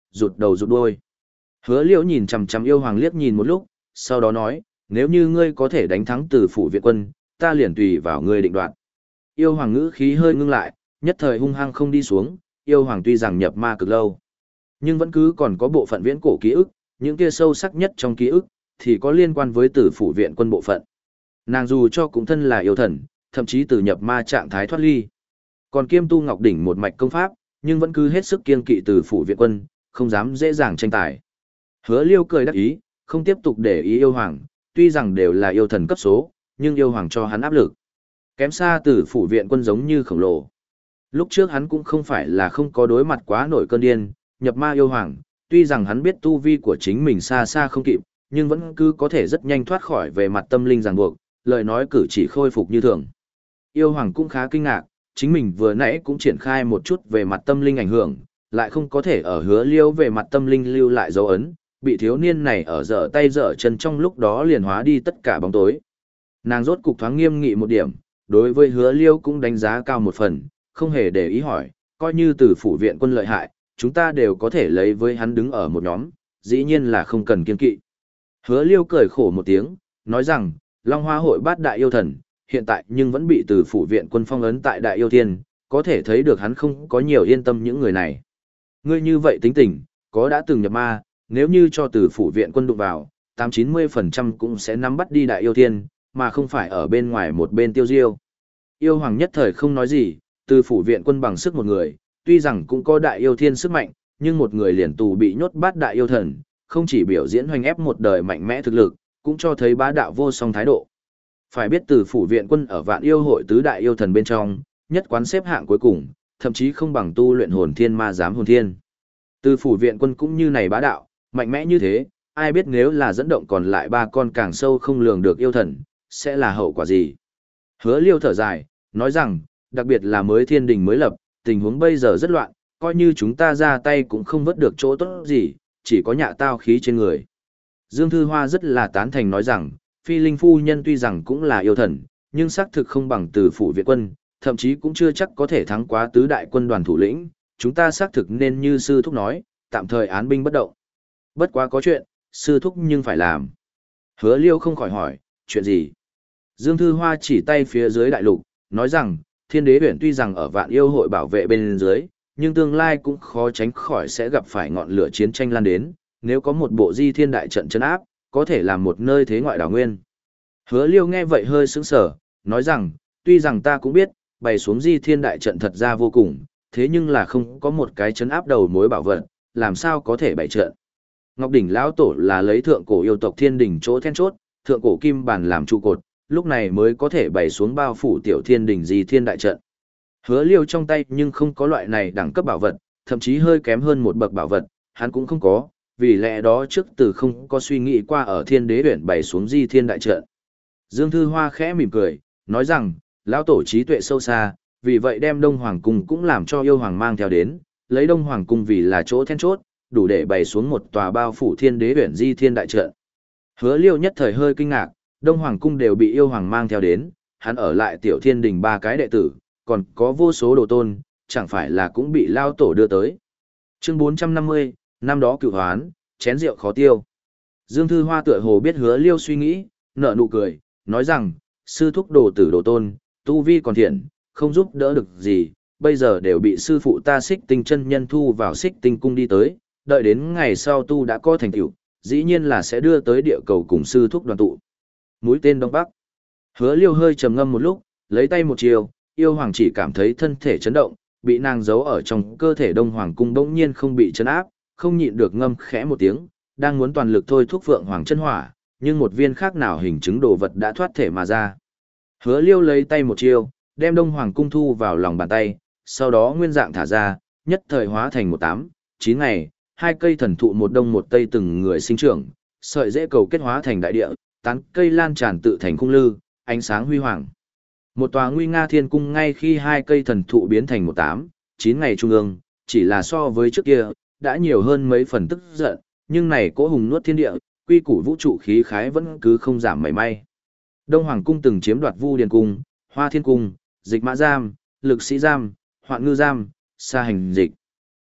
[SPEAKER 1] rụt đầu rụt đuôi. Hứa Liễu nhìn chằm chằm yêu hoàng liếc nhìn một lúc, sau đó nói, nếu như ngươi có thể đánh thắng Từ phủ viện quân, ta liền tùy vào ngươi định đoạt. Yêu hoàng ngữ khí hơi ngưng lại, nhất thời hung hăng không đi xuống, yêu hoàng tuy rằng nhập ma cực lâu, nhưng vẫn cứ còn có bộ phận viễn cổ ký ức, những kia sâu sắc nhất trong ký ức, thì có liên quan với Từ phủ viện quân bộ phận. Nàng dù cho cũng thân là yêu thần, thậm chí từ nhập ma trạng thái thoát ly, còn kiêm tu ngọc đỉnh một mạch công pháp, nhưng vẫn cứ hết sức kiên kỵ Từ phủ viện quân, không dám dễ dàng tranh tài. Hứa Liêu cười đắc ý, không tiếp tục để ý yêu hoàng, tuy rằng đều là yêu thần cấp số, nhưng yêu hoàng cho hắn áp lực kém xa Từ phủ viện quân giống như khổng lồ. Lúc trước hắn cũng không phải là không có đối mặt quá nổi cơn điên, nhập ma yêu hoàng, tuy rằng hắn biết tu vi của chính mình xa xa không kịp, nhưng vẫn cứ có thể rất nhanh thoát khỏi về mặt tâm linh ràng buộc, lời nói cử chỉ khôi phục như thường. Yêu hoàng cũng khá kinh ngạc, chính mình vừa nãy cũng triển khai một chút về mặt tâm linh ảnh hưởng, lại không có thể ở Hứa Liêu về mặt tâm linh lưu lại dấu ấn, bị thiếu niên này ở dở tay dở chân trong lúc đó liền hóa đi tất cả bóng tối. Nàng rốt cục thoáng nghiêm nghị một điểm, đối với Hứa Liêu cũng đánh giá cao một phần, không hề để ý hỏi, coi như Từ phủ viện quân lợi hại, chúng ta đều có thể lấy với hắn đứng ở một nhóm, dĩ nhiên là không cần kiên kỵ. Hứa Liêu cười khổ một tiếng, nói rằng, Long Hoa hội bát đại yêu thần, hiện tại nhưng vẫn bị Từ phủ viện quân phong ấn tại đại yêu thiên, có thể thấy được hắn không có nhiều yên tâm những người này. Ngươi như vậy tính tình, có đã từng nhập ma, nếu như cho Từ phủ viện quân đụng vào, tám chín mươi phần trăm cũng sẽ nắm bắt đi đại yêu thiên, mà không phải ở bên ngoài một bên tiêu diêu. Yêu hoàng nhất thời không nói gì, Từ phủ viện quân bằng sức một người, tuy rằng cũng có đại yêu thiên sức mạnh, nhưng một người liền tù bị nhốt bát đại yêu thần, không chỉ biểu diễn hoành ép một đời mạnh mẽ thực lực, cũng cho thấy bá đạo vô song thái độ. Phải biết Từ phủ viện quân ở vạn yêu hội tứ đại yêu thần bên trong, nhất quán xếp hạng cuối cùng, thậm chí không bằng tu luyện hồn thiên ma giám hồn thiên. Từ phủ viện quân cũng như này bá đạo, mạnh mẽ như thế, ai biết nếu là dẫn động còn lại ba con càng sâu không lường được yêu thần, sẽ là hậu quả gì. Hứa Liêu thở dài, nói rằng, đặc biệt là mới thiên đình mới lập, tình huống bây giờ rất loạn, coi như chúng ta ra tay cũng không vớt được chỗ tốt gì, chỉ có nhạ tao khí trên người. Dương Thư Hoa rất là tán thành nói rằng, Phi Linh phu nhân tuy rằng cũng là yêu thần, nhưng xác thực không bằng Từ phủ viện quân, thậm chí cũng chưa chắc có thể thắng quá tứ đại quân đoàn thủ lĩnh, chúng ta xác thực nên như sư thúc nói, tạm thời án binh bất động. Bất quá có chuyện, sư thúc nhưng phải làm. Hứa Liêu không khỏi hỏi, chuyện gì? Dương Thư Hoa chỉ tay phía dưới đại lục, nói rằng, Thiên Đế huyện tuy rằng ở vạn yêu hội bảo vệ bên dưới, nhưng tương lai cũng khó tránh khỏi sẽ gặp phải ngọn lửa chiến tranh lan đến, nếu có một bộ di thiên đại trận chấn áp, có thể làm một nơi thế ngoại đảo nguyên. Hứa Liêu nghe vậy hơi sững sờ, nói rằng, tuy rằng ta cũng biết, bày xuống di thiên đại trận thật ra vô cùng, thế nhưng là không có một cái chấn áp đầu mối bảo vật, làm sao có thể bày trận. Ngọc Đỉnh lão tổ là lấy thượng cổ yêu tộc thiên đỉnh chỗ then chốt, thượng cổ kim bản làm trụ cột, lúc này mới có thể bày xuống bao phủ tiểu thiên đỉnh di thiên đại trận. Hứa Liêu trong tay nhưng không có loại này đẳng cấp bảo vật, thậm chí hơi kém hơn một bậc bảo vật, hắn cũng không có, vì lẽ đó trước từ không có suy nghĩ qua ở Thiên Đế huyện bày xuống di thiên đại trận. Dương Thư Hoa khẽ mỉm cười, nói rằng, lão tổ trí tuệ sâu xa, vì vậy đem Đông Hoàng Cung cũng làm cho yêu hoàng mang theo đến, lấy Đông Hoàng Cung vì là chỗ then chốt, đủ để bày xuống một tòa bao phủ Thiên Đế huyện di thiên đại trận. Hứa Liêu nhất thời hơi kinh ngạc, Đông Hoàng Cung đều bị yêu hoàng mang theo đến, hắn ở lại tiểu thiên đình ba cái đệ tử, còn có vô số đồ tôn, chẳng phải là cũng bị lao tổ đưa tới. Chương bốn trăm năm mươi, năm đó cựu hoán, chén rượu khó tiêu. Dương Thư Hoa tựa hồ biết Hứa Liêu suy nghĩ, nở nụ cười, nói rằng, sư thúc đồ tử đồ tôn, tu vi còn thiện, không giúp đỡ được gì, bây giờ đều bị sư phụ ta Xích Tinh chân nhân thu vào Xích Tinh cung đi tới, đợi đến ngày sau tu đã có thành tựu, dĩ nhiên là sẽ đưa tới địa cầu cùng sư thúc đoàn tụ. Mũi tên Đông Bắc. Hứa Liêu hơi trầm ngâm một lúc, lấy tay một chiều, yêu hoàng chỉ cảm thấy thân thể chấn động, bị nàng giấu ở trong cơ thể Đông Hoàng cung bỗng nhiên không bị chấn áp, không nhịn được ngâm khẽ một tiếng, đang muốn toàn lực thôi thúc Phượng Hoàng chân hỏa, nhưng một viên khác nào hình chứng đồ vật đã thoát thể mà ra. Hứa Liêu lấy tay một chiêu, đem Đông Hoàng cung thu vào lòng bàn tay, sau đó nguyên dạng thả ra, nhất thời hóa thành một tám, chín ngày, hai cây thần thụ một đông một tây từng người sinh trưởng, sợi rễ cầu kết hóa thành đại địa, tán cây lan tràn tự thành cung lư, ánh sáng huy hoàng. Một tòa nguy nga thiên cung ngay khi hai cây thần thụ biến thành một tám, chín ngày trung ương, chỉ là so với trước kia, đã nhiều hơn mấy phần tức giận, nhưng này cỗ hùng nuốt thiên địa, quy củ vũ trụ khí khái vẫn cứ không giảm mảy may. Đông Hoàng cung từng chiếm đoạt Vu Điền cung, Hoa Thiên cung, Dịch Mã giam, Lực Sĩ giam, Hoạn Ngư giam, Sa Hành dịch.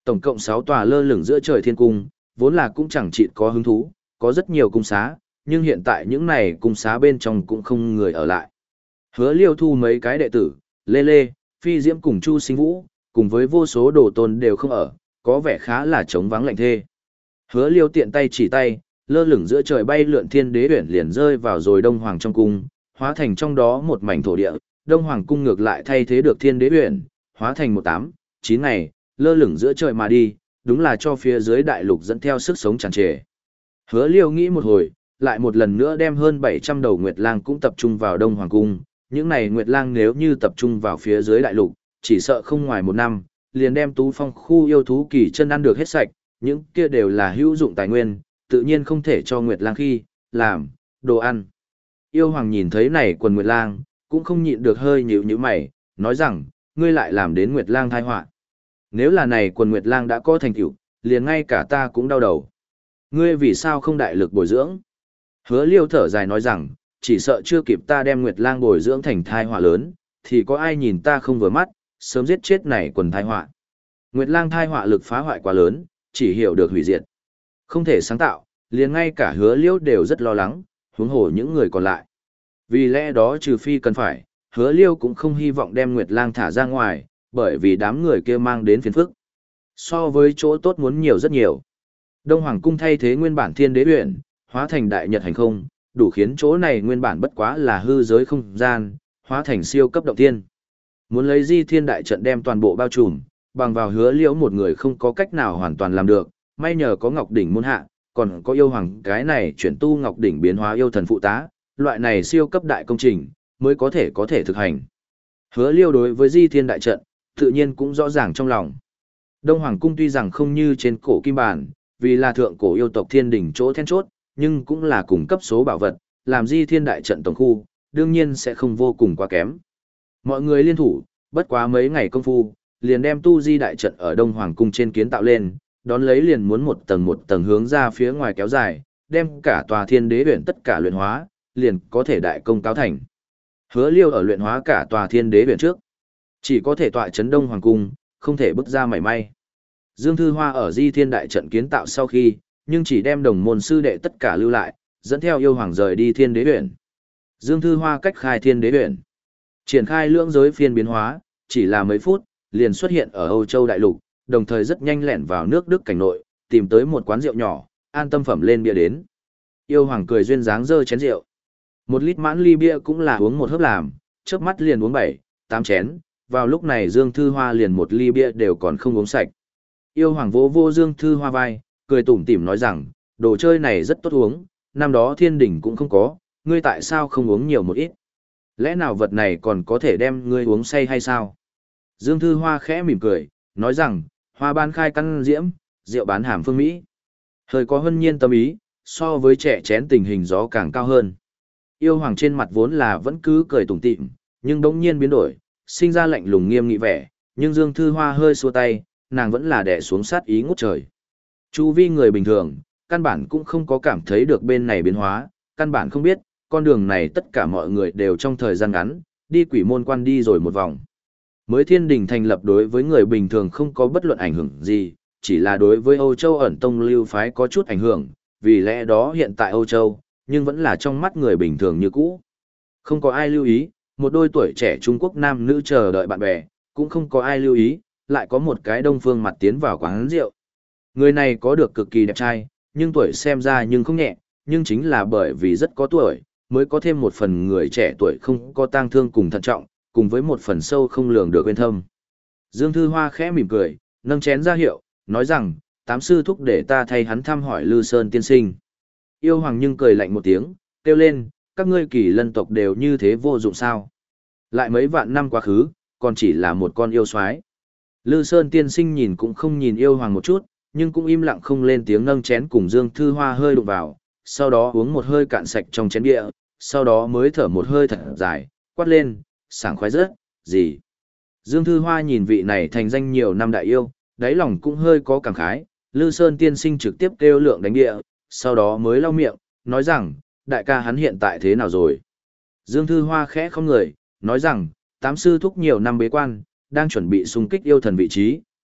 [SPEAKER 1] Tổng cộng sáu tòa lơ lửng giữa trời thiên cung, vốn là cũng chẳng chịt có hứng thú, có rất nhiều cung xá, nhưng hiện tại những này cung xá bên trong cũng không người ở lại. Hứa Liêu thu mấy cái đệ tử, Lê Lê, Phi Diễm cùng Chu Sinh Vũ, cùng với vô số đồ tôn đều không ở, có vẻ khá là trống vắng lạnh thê. Hứa Liêu tiện tay chỉ tay, lơ lửng giữa trời bay lượn thiên đế uyển liền rơi vào rồi Đông Hoàng trong cung, hóa thành trong đó một mảnh thổ địa, Đông Hoàng cung ngược lại thay thế được thiên đế uyển, hóa thành một tám, chín ngày, lơ lửng giữa trời mà đi, đúng là cho phía dưới đại lục dẫn theo sức sống tràn trề. Hứa Liêu nghĩ một hồi, lại một lần nữa đem hơn bảy trăm đầu Nguyệt Lang cũng tập trung vào Đông Hoàng cung, những này Nguyệt Lang nếu như tập trung vào phía dưới đại lục, chỉ sợ không ngoài một năm, liền đem Tú Phong khu yêu thú kỳ chân ăn được hết sạch, những kia đều là hữu dụng tài nguyên, tự nhiên không thể cho Nguyệt Lang khi làm đồ ăn. Yêu Hoàng nhìn thấy này quần Nguyệt Lang, cũng không nhịn được hơi nhíu nhíu mày, nói rằng, ngươi lại làm đến Nguyệt Lang tai họa. Nếu là này quần Nguyệt Lang đã có thành tựu, liền ngay cả ta cũng đau đầu. Ngươi vì sao không đại lực bồi dưỡng? Hứa Liêu thở dài nói rằng, chỉ sợ chưa kịp ta đem Nguyệt Lang bồi dưỡng thành thai họa lớn, thì có ai nhìn ta không vừa mắt, sớm giết chết này quần thai họa. Nguyệt Lang thai họa lực phá hoại quá lớn, chỉ hiểu được hủy diệt. Không thể sáng tạo, liền ngay cả Hứa Liêu đều rất lo lắng, huống hồ những người còn lại. Vì lẽ đó trừ phi cần phải, Hứa Liêu cũng không hy vọng đem Nguyệt Lang thả ra ngoài, bởi vì đám người kia mang đến phiền phức. So với chỗ tốt muốn nhiều rất nhiều. Đông Hoàng cung thay thế nguyên bản thiên đế huyện, hóa thành đại nhật hành không, đủ khiến chỗ này nguyên bản bất quá là hư giới không gian, hóa thành siêu cấp động thiên. Muốn lấy Di Thiên đại trận đem toàn bộ bao trùm, bằng vào Hứa Liễu một người không có cách nào hoàn toàn làm được, may nhờ có Ngọc đỉnh môn hạ, còn có yêu hoàng cái này chuyển tu Ngọc đỉnh biến hóa yêu thần phụ tá, loại này siêu cấp đại công trình mới có thể có thể thực hành. Hứa Liêu đối với Di Thiên đại trận, tự nhiên cũng rõ ràng trong lòng. Đông Hoàng cung tuy rằng không như trên cổ kim bản, vì là thượng cổ yêu tộc thiên đỉnh chỗ then chốt, nhưng cũng là cùng cấp số bảo vật, làm Di Thiên đại trận tổng khu, đương nhiên sẽ không vô cùng quá kém. Mọi người liên thủ, bất quá mấy ngày công phu, liền đem tu Di đại trận ở Đông Hoàng cung trên kiến tạo lên, đón lấy liền muốn một tầng một tầng hướng ra phía ngoài kéo dài, đem cả tòa Thiên Đế Uyển tất cả luyện hóa, liền có thể đại công cáo thành. Hứa Liêu ở luyện hóa cả tòa Thiên Đế Uyển trước, chỉ có thể tọa chấn Đông Hoàng cung, không thể bước ra mảy may. Dương Thư Hoa ở Di Thiên đại trận kiến tạo sau khi, nhưng chỉ đem đồng môn sư đệ tất cả lưu lại, dẫn theo yêu hoàng rời đi Thiên Đế Uyển. Dương Thư Hoa cách khai Thiên Đế Uyển, triển khai lưỡng giới phiên biến hóa, chỉ là mấy phút, liền xuất hiện ở Âu Châu đại lục, đồng thời rất nhanh lẻn vào nước Đức cảnh nội, tìm tới một quán rượu nhỏ, an tâm phẩm lên bia đến. Yêu hoàng cười duyên dáng dơ chén rượu. Một lít mãn ly bia cũng là uống một hớp làm, chớp mắt liền uống bảy, tám chén, vào lúc này Dương Thư Hoa liền một ly bia đều còn không uống sạch. Yêu hoàng vô vô Dương Thư Hoa vai, cười tủm tỉm nói rằng, đồ chơi này rất tốt uống, năm đó thiên đỉnh cũng không có, ngươi tại sao không uống nhiều một ít? Lẽ nào vật này còn có thể đem ngươi uống say hay sao? Dương Thư Hoa khẽ mỉm cười, nói rằng, hoa ban khai căn diễm, rượu bán hàm phương Mỹ. Hơi có hân nhiên tâm ý, so với trẻ chén tình hình gió càng cao hơn. Yêu hoàng trên mặt vốn là vẫn cứ cười tủm tỉm, nhưng đống nhiên biến đổi, sinh ra lạnh lùng nghiêm nghị vẻ, nhưng Dương Thư Hoa hơi xua tay, nàng vẫn là đè xuống sát ý ngút trời. Chu vi người bình thường, căn bản cũng không có cảm thấy được bên này biến hóa, căn bản không biết, con đường này tất cả mọi người đều trong thời gian ngắn, đi quỷ môn quan đi rồi một vòng. Mới thiên đình thành lập đối với người bình thường không có bất luận ảnh hưởng gì, chỉ là đối với Âu Châu ẩn tông lưu phái có chút ảnh hưởng, vì lẽ đó hiện tại Âu Châu, nhưng vẫn là trong mắt người bình thường như cũ. Không có ai lưu ý, một đôi tuổi trẻ Trung Quốc nam nữ chờ đợi bạn bè, cũng không có ai lưu ý, lại có một cái đông phương mặt tiến vào quán rượu. Người này có được cực kỳ đẹp trai, nhưng tuổi xem ra nhưng không nhẹ, nhưng chính là bởi vì rất có tuổi, mới có thêm một phần người trẻ tuổi không có tang thương cùng thận trọng, cùng với một phần sâu không lường được quên thâm. Dương Thư Hoa khẽ mỉm cười, nâng chén ra hiệu, nói rằng, tám sư thúc để ta thay hắn thăm hỏi Lư Sơn tiên sinh. Yêu hoàng nhưng cười lạnh một tiếng, kêu lên, các ngươi kỳ lân tộc đều như thế vô dụng sao. Lại mấy vạn năm quá khứ, còn chỉ là một con yêu soái. Lư Sơn tiên sinh nhìn cũng không nhìn yêu hoàng một chút, nhưng cũng im lặng không lên tiếng, nâng chén cùng Dương Thư Hoa hơi đụng vào, sau đó uống một hơi cạn sạch trong chén địa, sau đó mới thở một hơi thật dài, quát lên, sảng khoái rất, gì. Dương Thư Hoa nhìn vị này thành danh nhiều năm đại yêu, đáy lòng cũng hơi có cảm khái, Lư Sơn tiên sinh trực tiếp kêu lượng đánh địa, sau đó mới lau miệng, nói rằng, đại ca hắn hiện tại thế nào rồi. Dương Thư Hoa khẽ không người, nói rằng, tám sư thúc nhiều năm bế quan, đang chuẩn bị xung kích yêu thần vị trí,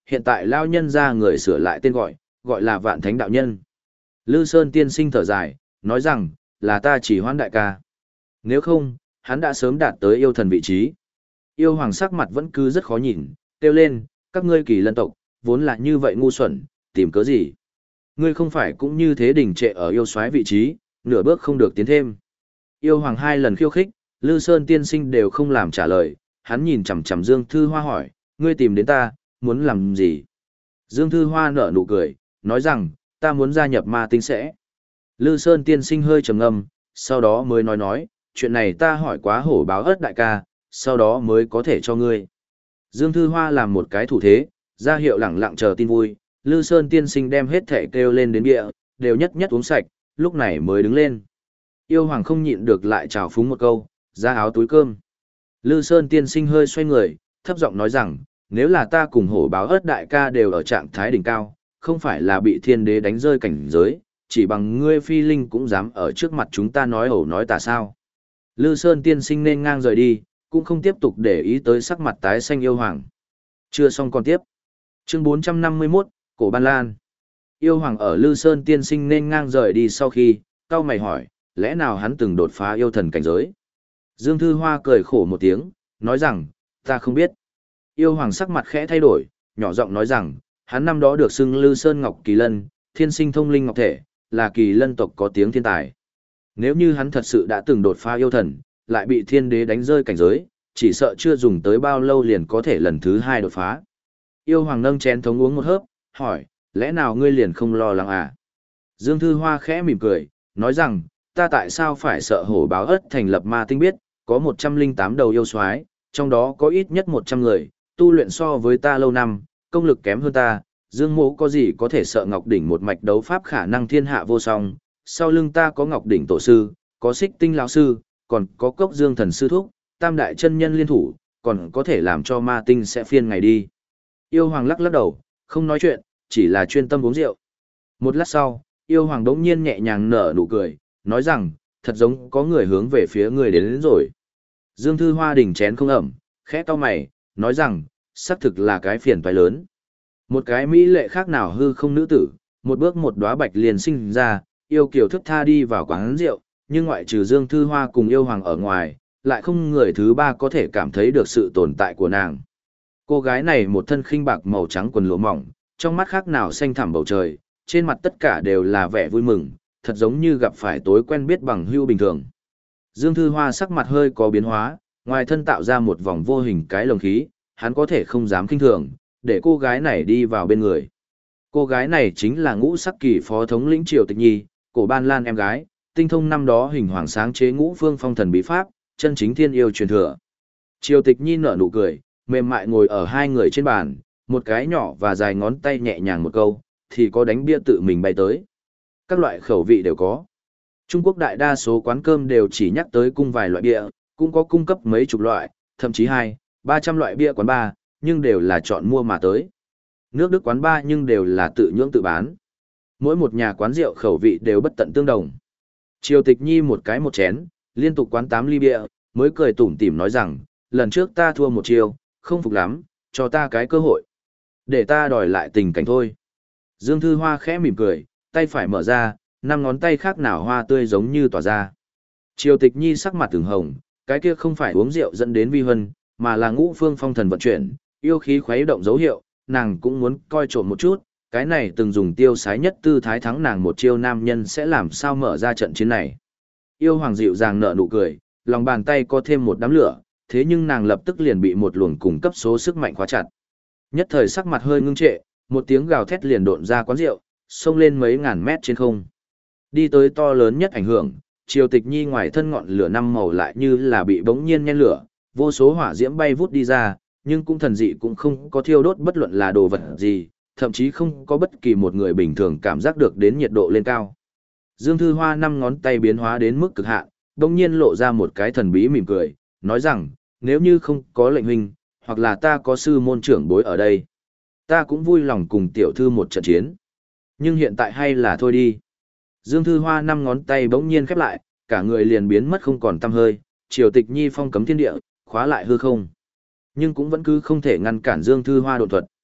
[SPEAKER 1] hiện tại lao nhân ra người sửa lại tên gọi, gọi là Vạn Thánh đạo nhân. Lư Sơn tiên sinh thở dài, nói rằng, là ta chỉ hoãn đại ca. Nếu không, hắn đã sớm đạt tới yêu thần vị trí. Yêu hoàng sắc mặt vẫn cứ rất khó nhìn, kêu lên, các ngươi kỳ lân tộc, vốn là như vậy ngu xuẩn, tìm cớ gì. Ngươi không phải cũng như thế đình trệ ở yêu soái vị trí, nửa bước không được tiến thêm. Yêu hoàng hai lần khiêu khích, Lư Sơn tiên sinh đều không làm trả lời, hắn nhìn chằm chằm Dương Thư Hoa hỏi, ngươi tìm đến ta, muốn làm gì? Dương Thư Hoa nở nụ cười, nói rằng, ta muốn gia nhập ma tinh sẽ. Lư Sơn tiên sinh hơi trầm ngâm, sau đó mới nói nói, chuyện này ta hỏi quá hổ báo ớt đại ca, sau đó mới có thể cho ngươi. Dương Thư Hoa làm một cái thủ thế, ra hiệu lẳng lặng chờ tin vui, Lư Sơn tiên sinh đem hết thẻ kêu lên đến bia, đều nhất nhất uống sạch, lúc này mới đứng lên. Yêu hoàng không nhịn được lại chào phúng một câu, ra áo túi cơm. Lư Sơn tiên sinh hơi xoay người, thấp giọng nói rằng, nếu là ta cùng hổ báo ớt đại ca đều ở trạng thái đỉnh cao, không phải là bị thiên đế đánh rơi cảnh giới, chỉ bằng ngươi phi linh cũng dám ở trước mặt chúng ta nói ẩu nói tà sao. Lư Sơn tiên sinh nên ngang rời đi, cũng không tiếp tục để ý tới sắc mặt tái xanh yêu hoàng. Chưa xong còn tiếp. Chương bốn trăm năm mươi mốt, Cổ Ban Lan. Yêu hoàng ở Lư Sơn tiên sinh nên ngang rời đi sau khi, cau mày hỏi, lẽ nào hắn từng đột phá yêu thần cảnh giới? Dương Thư Hoa cười khổ một tiếng, nói rằng, ta không biết. Yêu hoàng sắc mặt khẽ thay đổi, nhỏ giọng nói rằng, hắn năm đó được xưng Lư Sơn Ngọc Kỳ Lân, thiên sinh thông linh ngọc thể, là kỳ lân tộc có tiếng thiên tài. Nếu như hắn thật sự đã từng đột phá yêu thần, lại bị thiên đế đánh rơi cảnh giới, chỉ sợ chưa dùng tới bao lâu liền có thể lần thứ hai đột phá. Yêu hoàng nâng chén thống uống một hớp, hỏi, lẽ nào ngươi liền không lo lắng à? Dương Thư Hoa khẽ mỉm cười, nói rằng, ta tại sao phải sợ hổ báo ớt thành lập ma tinh biết, có một trăm lẻ tám đầu yêu soái, trong đó có ít nhất một trăm người, tu luyện so với ta lâu năm, công lực kém hơn ta, Dương Mộ có gì có thể sợ Ngọc Đỉnh một mạch đấu pháp khả năng thiên hạ vô song, sau lưng ta có Ngọc Đỉnh tổ sư, có Xích Tinh lão sư, còn có Cốc Dương thần sư thúc, tam đại chân nhân liên thủ, còn có thể làm cho ma tinh sẽ phiên ngày đi. Yêu hoàng lắc lắc đầu, không nói chuyện, chỉ là chuyên tâm uống rượu. Một lát sau, yêu hoàng đống nhiên nhẹ nhàng nở nụ cười, nói rằng, thật giống có người hướng về phía người đến, đến rồi. Dương Thư Hoa đỉnh chén không ẩm, khẽ cau mày, nói rằng, xác thực là cái phiền toái lớn. Một cái mỹ lệ khác nào hư không nữ tử, một bước một đóa bạch liền sinh ra, yêu kiều thức tha đi vào quán rượu, nhưng ngoại trừ Dương Thư Hoa cùng yêu hoàng ở ngoài, lại không người thứ ba có thể cảm thấy được sự tồn tại của nàng. Cô gái này một thân khinh bạc màu trắng quần lụa mỏng, trong mắt khác nào xanh thẳm bầu trời, trên mặt tất cả đều là vẻ vui mừng, thật giống như gặp phải tối quen biết bằng hữu bình thường. Dương Thư Hoa sắc mặt hơi có biến hóa, ngoài thân tạo ra một vòng vô hình cái lồng khí, hắn có thể không dám kinh thường, để cô gái này đi vào bên người. Cô gái này chính là Ngũ Sắc Kỳ phó thống lĩnh Triều Tịch Nhi, Cổ Ban Lan em gái, tinh thông năm đó hình hoàng sáng chế Ngũ Phương Phong Thần bí pháp, chân chính thiên yêu truyền thừa. Triều Tịch Nhi nở nụ cười, mềm mại ngồi ở hai người trên bàn, một cái nhỏ và dài ngón tay nhẹ nhàng một câu, thì có đánh bia tự mình bay tới. Các loại khẩu vị đều có. Trung Quốc đại đa số quán cơm đều chỉ nhắc tới cung vài loại bia, cũng có cung cấp mấy chục loại, thậm chí hai, ba trăm loại bia quán bar, nhưng đều là chọn mua mà tới. Nước Đức quán bar nhưng đều là tự nhưỡng tự bán. Mỗi một nhà quán rượu khẩu vị đều bất tận tương đồng. Triều Tịch Nhi một cái một chén, liên tục quán tám ly bia, mới cười tủm tỉm nói rằng, lần trước ta thua một chiều, không phục lắm, cho ta cái cơ hội. Để ta đòi lại tình cảnh thôi. Dương Thư Hoa khẽ mỉm cười, tay phải mở ra, năm ngón tay khác nào hoa tươi giống như tỏa ra. Triều Tịch Nhi sắc mặt từng hồng, cái kia không phải uống rượu dẫn đến vi hân, mà là Ngũ Phương Phong Thần vận chuyển, yêu khí khuấy động dấu hiệu, nàng cũng muốn coi trộm một chút, cái này từng dùng tiêu sái nhất tư thái thắng nàng một chiêu nam nhân sẽ làm sao mở ra trận chiến này. Yêu hoàng dịu dàng nở nụ cười, lòng bàn tay có thêm một đám lửa, thế nhưng nàng lập tức liền bị một luồng cung cấp số sức mạnh khóa chặt. Nhất thời sắc mặt hơi ngưng trệ, một tiếng gào thét liền độn ra quán rượu, xông lên mấy ngàn mét trên không. Đi tới to lớn nhất ảnh hưởng, Triều Tịch Nhi ngoài thân ngọn lửa năm màu lại như là bị bỗng nhiên nhen lửa, vô số hỏa diễm bay vút đi ra, nhưng cũng thần dị cũng không có thiêu đốt bất luận là đồ vật gì, thậm chí không có bất kỳ một người bình thường cảm giác được đến nhiệt độ lên cao. Dương Thư Hoa năm ngón tay biến hóa đến mức cực hạn, bỗng nhiên lộ ra một cái thần bí mỉm cười, nói rằng, nếu như không có lệnh huynh, hoặc là ta có sư môn trưởng bối ở đây, ta cũng vui lòng cùng tiểu thư một trận chiến. Nhưng hiện tại hay là thôi đi. Dương Thư Hoa năm ngón tay bỗng nhiên khép lại, cả người liền biến mất không còn tăm hơi, Triều Tịch Nhi phong cấm thiên địa, khóa lại hư không. Nhưng cũng vẫn cứ không thể ngăn cản Dương Thư Hoa độn thuật.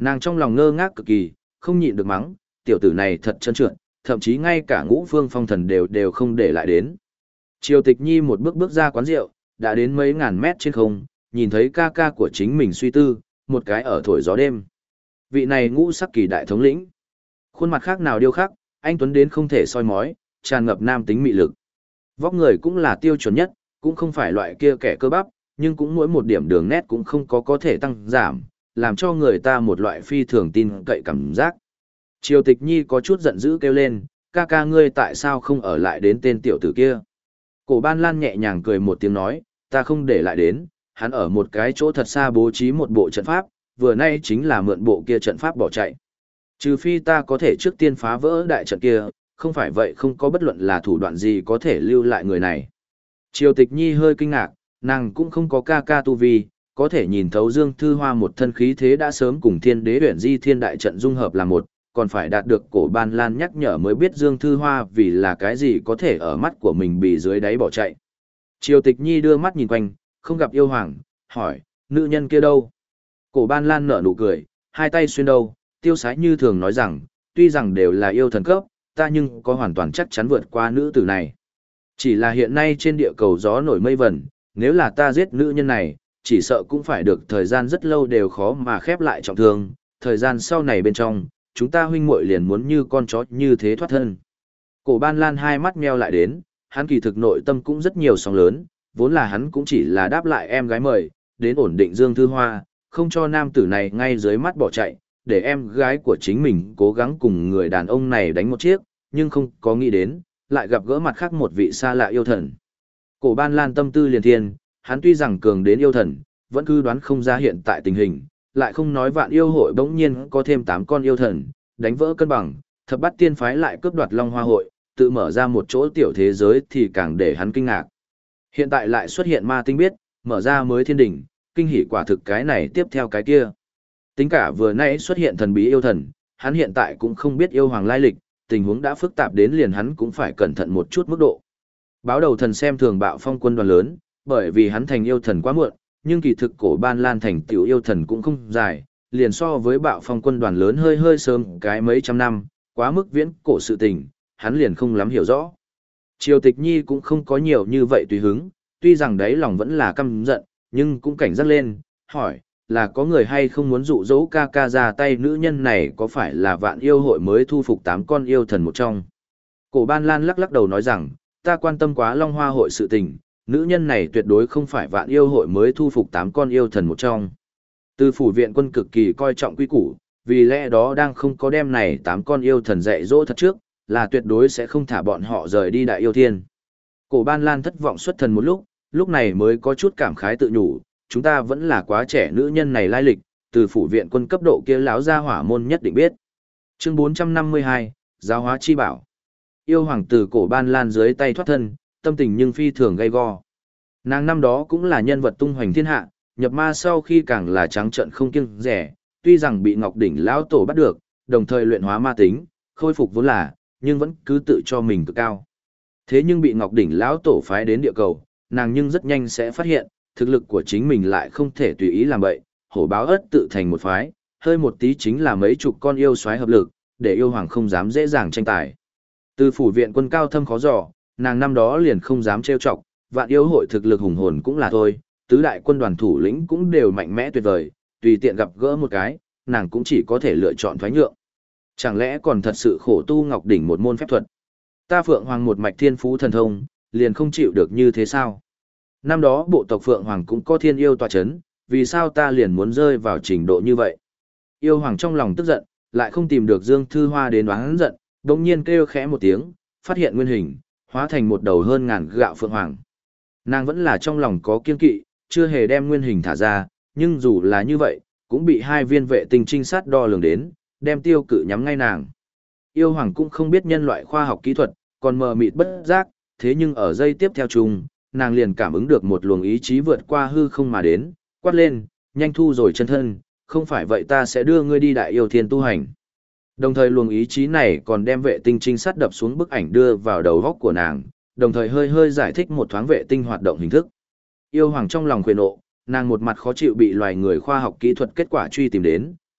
[SPEAKER 1] Nàng trong lòng ngơ ngác cực kỳ, không nhịn được mắng, tiểu tử này thật trơn trượt, thậm chí ngay cả ngũ phương phong thần đều đều không để lại đến. Triều Tịch Nhi một bước bước ra quán rượu, đã đến mấy ngàn mét trên không, nhìn thấy ca ca của chính mình suy tư, một cái ở thổi gió đêm. Vị này ngũ sắc kỳ đại thống lĩnh. Khuôn mặt khác nào điêu khắc, anh tuấn đến không thể soi mói, tràn ngập nam tính mị lực. Vóc người cũng là tiêu chuẩn nhất, cũng không phải loại kia kẻ cơ bắp, nhưng cũng mỗi một điểm đường nét cũng không có có thể tăng giảm, làm cho người ta một loại phi thường tin cậy cảm giác. Triều Tịch Nhi có chút giận dữ kêu lên, ca ca ngươi tại sao không ở lại đến tên tiểu tử kia? Cổ Ban Lan nhẹ nhàng cười một tiếng nói, ta không để lại đến, hắn ở một cái chỗ thật xa bố trí một bộ trận pháp, vừa nay chính là mượn bộ kia trận pháp bỏ chạy. Trừ phi ta có thể trước tiên phá vỡ đại trận kia, không phải vậy không có bất luận là thủ đoạn gì có thể lưu lại người này. Triều Tịch Nhi hơi kinh ngạc, nàng cũng không có ca ca tu vi, có thể nhìn thấu Dương Thư Hoa một thân khí thế đã sớm cùng Thiên Đế Huyền Di Thiên đại trận dung hợp là một, còn phải đạt được Cổ Ban Lan nhắc nhở mới biết Dương Thư Hoa vì là cái gì có thể ở mắt của mình bị dưới đáy bỏ chạy. Triều Tịch Nhi đưa mắt nhìn quanh, không gặp yêu hoàng, hỏi, nữ nhân kia đâu? Cổ Ban Lan nở nụ cười, hai tay xuyên đâu, tiêu sái như thường nói rằng, tuy rằng đều là yêu thần cấp, ta nhưng có hoàn toàn chắc chắn vượt qua nữ tử này. Chỉ là hiện nay trên địa cầu gió nổi mây vẩn, nếu là ta giết nữ nhân này, chỉ sợ cũng phải được thời gian rất lâu đều khó mà khép lại trọng thương, thời gian sau này bên trong, chúng ta huynh muội liền muốn như con chó như thế thoát thân. Cổ Ban Lan hai mắt meo lại đến, hắn kỳ thực nội tâm cũng rất nhiều sóng lớn, vốn là hắn cũng chỉ là đáp lại em gái mời, đến ổn định Dương Thư Hoa, không cho nam tử này ngay dưới mắt bỏ chạy, để em gái của chính mình cố gắng cùng người đàn ông này đánh một chiếc, nhưng không có nghĩ đến, lại gặp gỡ mặt khác một vị xa lạ yêu thần. Cổ Ban Lan tâm tư liền thiên, hắn tuy rằng cường đến yêu thần, vẫn cứ đoán không ra hiện tại tình hình, lại không nói vạn yêu hội bỗng nhiên có thêm tám con yêu thần, đánh vỡ cân bằng, thập bát tiên phái lại cướp đoạt Long Hoa hội, tự mở ra một chỗ tiểu thế giới thì càng để hắn kinh ngạc. Hiện tại lại xuất hiện ma tinh biết, mở ra mới thiên đỉnh, kinh hỉ quả thực cái này tiếp theo cái kia. Tính cả vừa nãy xuất hiện thần bí yêu thần, hắn hiện tại cũng không biết yêu hoàng lai lịch, tình huống đã phức tạp đến liền hắn cũng phải cẩn thận một chút mức độ. Báo đầu thần xem thường Bạo Phong quân đoàn lớn, bởi vì hắn thành yêu thần quá muộn, nhưng kỳ thực Cổ Ban Lan thành tiểu yêu thần cũng không dài, liền so với Bạo Phong quân đoàn lớn hơi hơi sớm cái mấy trăm năm, quá mức viễn cổ sự tình, hắn liền không lắm hiểu rõ. Triều Tịch Nhi cũng không có nhiều như vậy tùy hứng, tuy rằng đấy lòng vẫn là căm giận, nhưng cũng cảnh giác lên, hỏi, là có người hay không muốn dụ dỗ ca ca ra tay nữ nhân này có phải là vạn yêu hội mới thu phục tám con yêu thần một trong. Cổ Ban Lan lắc lắc đầu nói rằng, ta quan tâm quá Long Hoa hội sự tình, nữ nhân này tuyệt đối không phải vạn yêu hội mới thu phục tám con yêu thần một trong. Từ phủ viện quân cực kỳ coi trọng quy củ, vì lẽ đó đang không có đem này tám con yêu thần dạy dỗ thật trước, là tuyệt đối sẽ không thả bọn họ rời đi đại yêu thiên. Cổ Ban Lan thất vọng xuất thần một lúc, lúc này mới có chút cảm khái tự nhủ, chúng ta vẫn là quá trẻ, nữ nhân này lai lịch, từ phủ viện quân cấp độ kia láo ra hỏa môn nhất định biết. Chương bốn trăm năm mươi hai, Giáo hóa chi bảo. Yêu hoàng từ Cổ Ban Lan dưới tay thoát thân, tâm tình nhưng phi thường gay go. Nàng năm đó cũng là nhân vật tung hoành thiên hạ, nhập ma sau khi càng là trắng trợn không kiêng rẻ, tuy rằng bị Ngọc Đỉnh lão tổ bắt được, đồng thời luyện hóa ma tính, khôi phục vốn là, nhưng vẫn cứ tự cho mình cực cao. Thế nhưng bị Ngọc Đỉnh lão tổ phái đến địa cầu, nàng nhưng rất nhanh sẽ phát hiện, thực lực của chính mình lại không thể tùy ý làm vậy, hổ báo ất tự thành một phái, hơi một tí chính là mấy chục con yêu soái hợp lực, để yêu hoàng không dám dễ dàng tranh tài. Từ phủ viện quân cao thâm khó dò, nàng năm đó liền không dám trêu chọc, vạn yêu hội thực lực hùng hồn cũng là thôi, tứ đại quân đoàn thủ lĩnh cũng đều mạnh mẽ tuyệt vời, tùy tiện gặp gỡ một cái, nàng cũng chỉ có thể lựa chọn thoái nhượng. Chẳng lẽ còn thật sự khổ tu Ngọc Đỉnh một môn phép thuật? Ta Phượng Hoàng một mạch thiên phú thần thông, liền không chịu được như thế sao? Năm đó bộ tộc Phượng Hoàng cũng có thiên yêu tọa chấn, vì sao ta liền muốn rơi vào trình độ như vậy? Yêu Hoàng trong lòng tức giận, lại không tìm được Dương Thư Hoa đến oán giận, đồng nhiên kêu khẽ một tiếng, phát hiện nguyên hình, hóa thành một đầu hơn ngàn gạo Phượng Hoàng. Nàng vẫn là trong lòng có kiên kỵ, chưa hề đem nguyên hình thả ra, nhưng dù là như vậy, cũng bị hai viên vệ tinh trinh sát đo lường đến, đem tiêu cự nhắm ngay nàng. Yêu Hoàng cũng không biết nhân loại khoa học kỹ thuật, còn mờ mịt bất giác, thế nhưng ở giây tiếp theo chung, nàng liền cảm ứng được một luồng ý chí vượt qua hư không mà đến, quát lên, nhanh thu rồi chân thân, không phải vậy ta sẽ đưa ngươi đi đại yêu thiên tu hành. Đồng thời luồng ý chí này còn đem vệ tinh trinh sát đập xuống bức ảnh đưa vào đầu góc của nàng, đồng thời hơi hơi giải thích một thoáng vệ tinh hoạt động hình thức. Yêu Hoàng trong lòng khuệ nộ, nàng một mặt khó chịu bị loài người khoa học kỹ thuật kết quả truy tìm đến,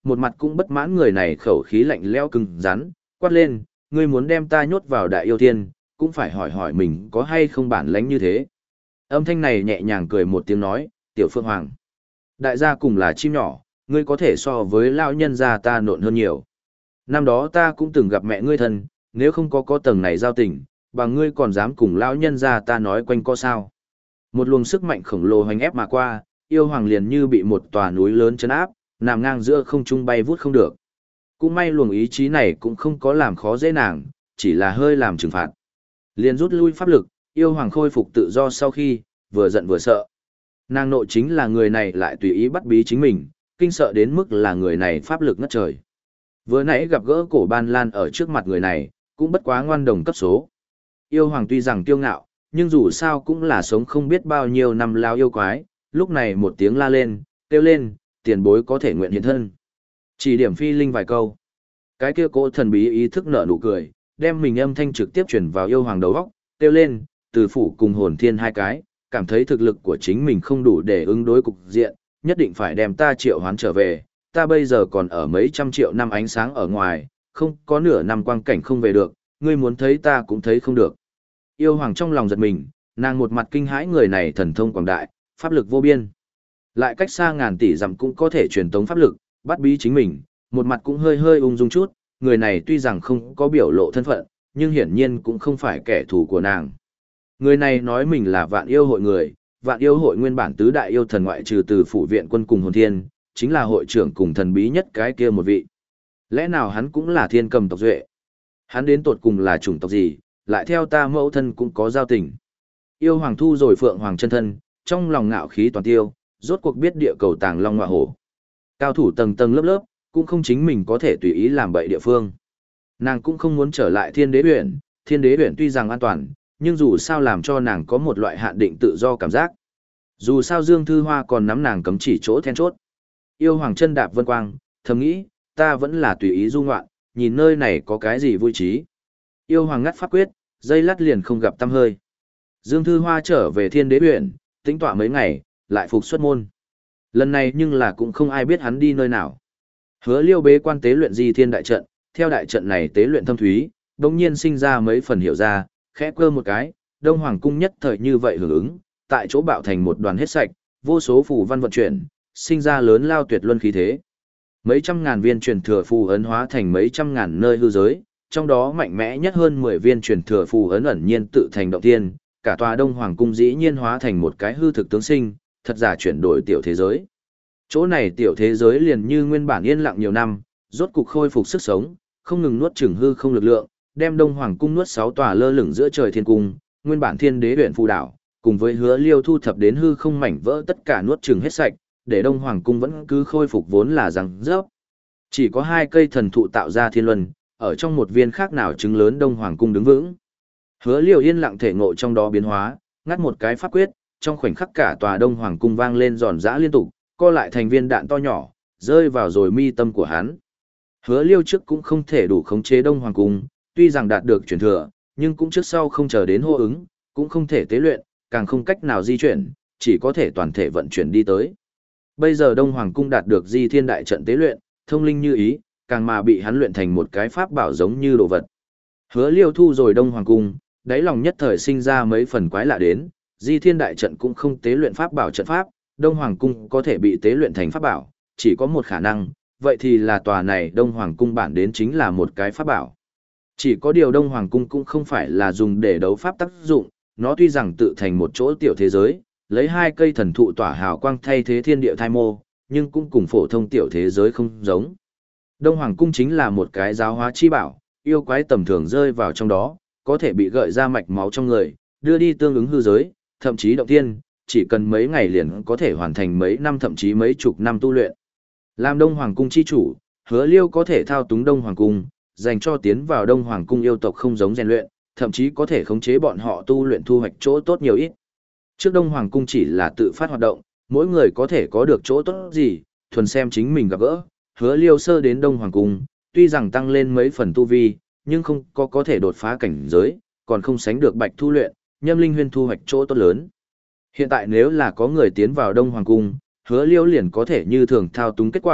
[SPEAKER 1] một mặt cũng bất mãn người này khẩu khí lạnh lẽo cứng rắn, quát lên, ngươi muốn đem ta nhốt vào đại yêu thiên, cũng phải hỏi hỏi mình có hay không bản lãnh như thế. Âm thanh này nhẹ nhàng cười một tiếng nói, tiểu Phượng Hoàng. Đại gia cùng là chim nhỏ, ngươi có thể so với lão nhân gia ta nộn hơn nhiều. Năm đó ta cũng từng gặp mẹ ngươi thân, nếu không có có tầng này giao tình, bằng ngươi còn dám cùng lão nhân gia ta nói quanh co sao. Một luồng sức mạnh khổng lồ hoành ép mà qua, yêu hoàng liền như bị một tòa núi lớn chấn áp, nằm ngang giữa không trung bay vút không được. Cũng may luồng ý chí này cũng không có làm khó dễ nàng, chỉ là hơi làm trừng phạt. Liền rút lui pháp lực, yêu hoàng khôi phục tự do sau khi, vừa giận vừa sợ. Nàng nội chính là người này lại tùy ý bắt bí chính mình, kinh sợ đến mức là người này pháp lực ngất trời. Vừa nãy gặp gỡ cổ ban lan ở trước mặt người này, cũng bất quá ngoan đồng cấp số. Yêu hoàng tuy rằng kiêu ngạo, nhưng dù sao cũng là sống không biết bao nhiêu năm lao yêu quái, lúc này một tiếng la lên, kêu lên, tiền bối có thể nguyện hiện thân. Chỉ điểm phi linh vài câu. Cái kia cỗ thần bí ý thức nở nụ cười, đem mình âm thanh trực tiếp truyền vào yêu hoàng đầu óc, kêu lên, từ phủ cùng hồn thiên hai cái, cảm thấy thực lực của chính mình không đủ để ứng đối cục diện, nhất định phải đem ta triệu hoán trở về, ta bây giờ còn ở mấy trăm triệu năm ánh sáng ở ngoài, không có nửa năm quang cảnh không về được, ngươi muốn thấy ta cũng thấy không được. Yêu hoàng trong lòng giật mình, nàng một mặt kinh hãi người này thần thông quảng đại, pháp lực vô biên. Lại cách xa ngàn tỷ dặm cũng có thể truyền tống pháp lực, bắt bí chính mình, một mặt cũng hơi hơi ung dung chút, người này tuy rằng không có biểu lộ thân phận, nhưng hiển nhiên cũng không phải kẻ thù của nàng. Người này nói mình là vạn yêu hội người, vạn yêu hội nguyên bản tứ đại yêu thần ngoại trừ từ phủ viện quân cùng hồn thiên, chính là hội trưởng cùng thần bí nhất cái kia một vị. Lẽ nào hắn cũng là thiên cầm tộc duệ? Hắn đến tột cùng là chủng tộc gì, lại theo ta mẫu thân cũng có giao tình. Yêu hoàng thu rồi phượng hoàng chân thân, trong lòng ngạo khí toàn tiêu, rốt cuộc biết địa cầu tàng long ngọa hổ. Cao thủ tầng tầng lớp lớp, cũng không chính mình có thể tùy ý làm bậy địa phương. Nàng cũng không muốn trở lại thiên đế huyện, thiên đế huyện tuy rằng an toàn, nhưng dù sao làm cho nàng có một loại hạn định tự do cảm giác. Dù sao Dương Thư Hoa còn nắm nàng cấm chỉ chỗ then chốt. Yêu hoàng chân đạp vân quang, thầm nghĩ, ta vẫn là tùy ý du ngoạn, nhìn nơi này có cái gì vui trí. Yêu hoàng ngắt pháp quyết, dây lát liền không gặp tăm hơi. Dương Thư Hoa trở về thiên đế huyện, tĩnh tọa mấy ngày, lại phục xuất môn. Lần này nhưng là cũng không ai biết hắn đi nơi nào. Hứa Liêu bế quan tế luyện di thiên đại trận, theo đại trận này tế luyện thâm thúy, đồng nhiên sinh ra mấy phần hiểu ra, khẽ cơ một cái, Đông Hoàng cung nhất thời như vậy hưởng ứng, tại chỗ bạo thành một đoàn hết sạch, vô số phù văn vận chuyển, sinh ra lớn lao tuyệt luân khí thế. Mấy trăm ngàn viên truyền thừa phù ấn hóa thành mấy trăm ngàn nơi hư giới, trong đó mạnh mẽ nhất hơn mười viên truyền thừa phù ấn ẩn nhiên tự thành động thiên, cả tòa Đông Hoàng cung dĩ nhiên hóa thành một cái hư thực tướng sinh, thật giả chuyển đổi tiểu thế giới. Chỗ này tiểu thế giới liền như nguyên bản yên lặng nhiều năm, rốt cục khôi phục sức sống, không ngừng nuốt chửng hư không lực lượng, đem Đông Hoàng cung nuốt sáu tòa lơ lửng giữa trời thiên cung, nguyên bản thiên đế huyện phù đảo, cùng với Hứa Liêu thu thập đến hư không mảnh vỡ tất cả nuốt chửng hết sạch, để Đông Hoàng cung vẫn cứ khôi phục vốn là răng rớp. Chỉ có hai cây thần thụ tạo ra thiên luân, ở trong một viên khác nào trứng lớn Đông Hoàng cung đứng vững. Hứa Liêu yên lặng thể ngộ trong đó biến hóa, ngắt một cái pháp quyết, trong khoảnh khắc cả tòa Đông Hoàng cung vang lên giòn giã liên tục, co lại thành viên đạn to nhỏ, rơi vào rồi mi tâm của hắn. Hứa Liêu trước cũng không thể đủ khống chế Đông Hoàng cung, tuy rằng đạt được truyền thừa, nhưng cũng trước sau không chờ đến hô ứng, cũng không thể tế luyện, càng không cách nào di chuyển, chỉ có thể toàn thể vận chuyển đi tới. Bây giờ Đông Hoàng cung đạt được Di Thiên đại trận tế luyện, thông linh như ý, càng mà bị hắn luyện thành một cái pháp bảo giống như đồ vật. Hứa Liêu thu rồi Đông Hoàng cung, đáy lòng nhất thời sinh ra mấy phần quái lạ đến, Di Thiên đại trận cũng không tế luyện pháp bảo trận pháp, Đông Hoàng cung có thể bị tế luyện thành pháp bảo, chỉ có một khả năng, vậy thì là tòa này Đông Hoàng cung bản đến chính là một cái pháp bảo. Chỉ có điều Đông Hoàng cung cũng không phải là dùng để đấu pháp tác dụng, nó tuy rằng tự thành một chỗ tiểu thế giới, lấy hai cây thần thụ tỏa hào quang thay thế thiên địa thai mô, nhưng cũng cùng phổ thông tiểu thế giới không giống. Đông Hoàng cung chính là một cái giáo hóa chi bảo, yêu quái tầm thường rơi vào trong đó, có thể bị gợi ra mạch máu trong người, đưa đi tương ứng hư giới, thậm chí động thiên, chỉ cần mấy ngày liền có thể hoàn thành mấy năm thậm chí mấy chục năm tu luyện. Làm Đông Hoàng cung chi chủ, Hứa Liêu có thể thao túng Đông Hoàng cung, dành cho tiến vào Đông Hoàng cung yêu tộc không giống rèn luyện, thậm chí có thể khống chế bọn họ tu luyện thu hoạch chỗ tốt nhiều ít. Trước Đông Hoàng cung chỉ là tự phát hoạt động, mỗi người có thể có được chỗ tốt gì, thuần xem chính mình gặp gỡ. Hứa Liêu sơ đến Đông Hoàng cung, tuy rằng tăng lên mấy phần tu vi, nhưng không có có thể đột phá cảnh giới, còn không sánh được Bạch Thu luyện, Nhâm Linh Huyên thu hoạch chỗ tốt lớn. Hiện tại nếu là có người tiến vào Đông Hoàng cung, Hứa Liêu liền có thể như thường thao túng kết quả,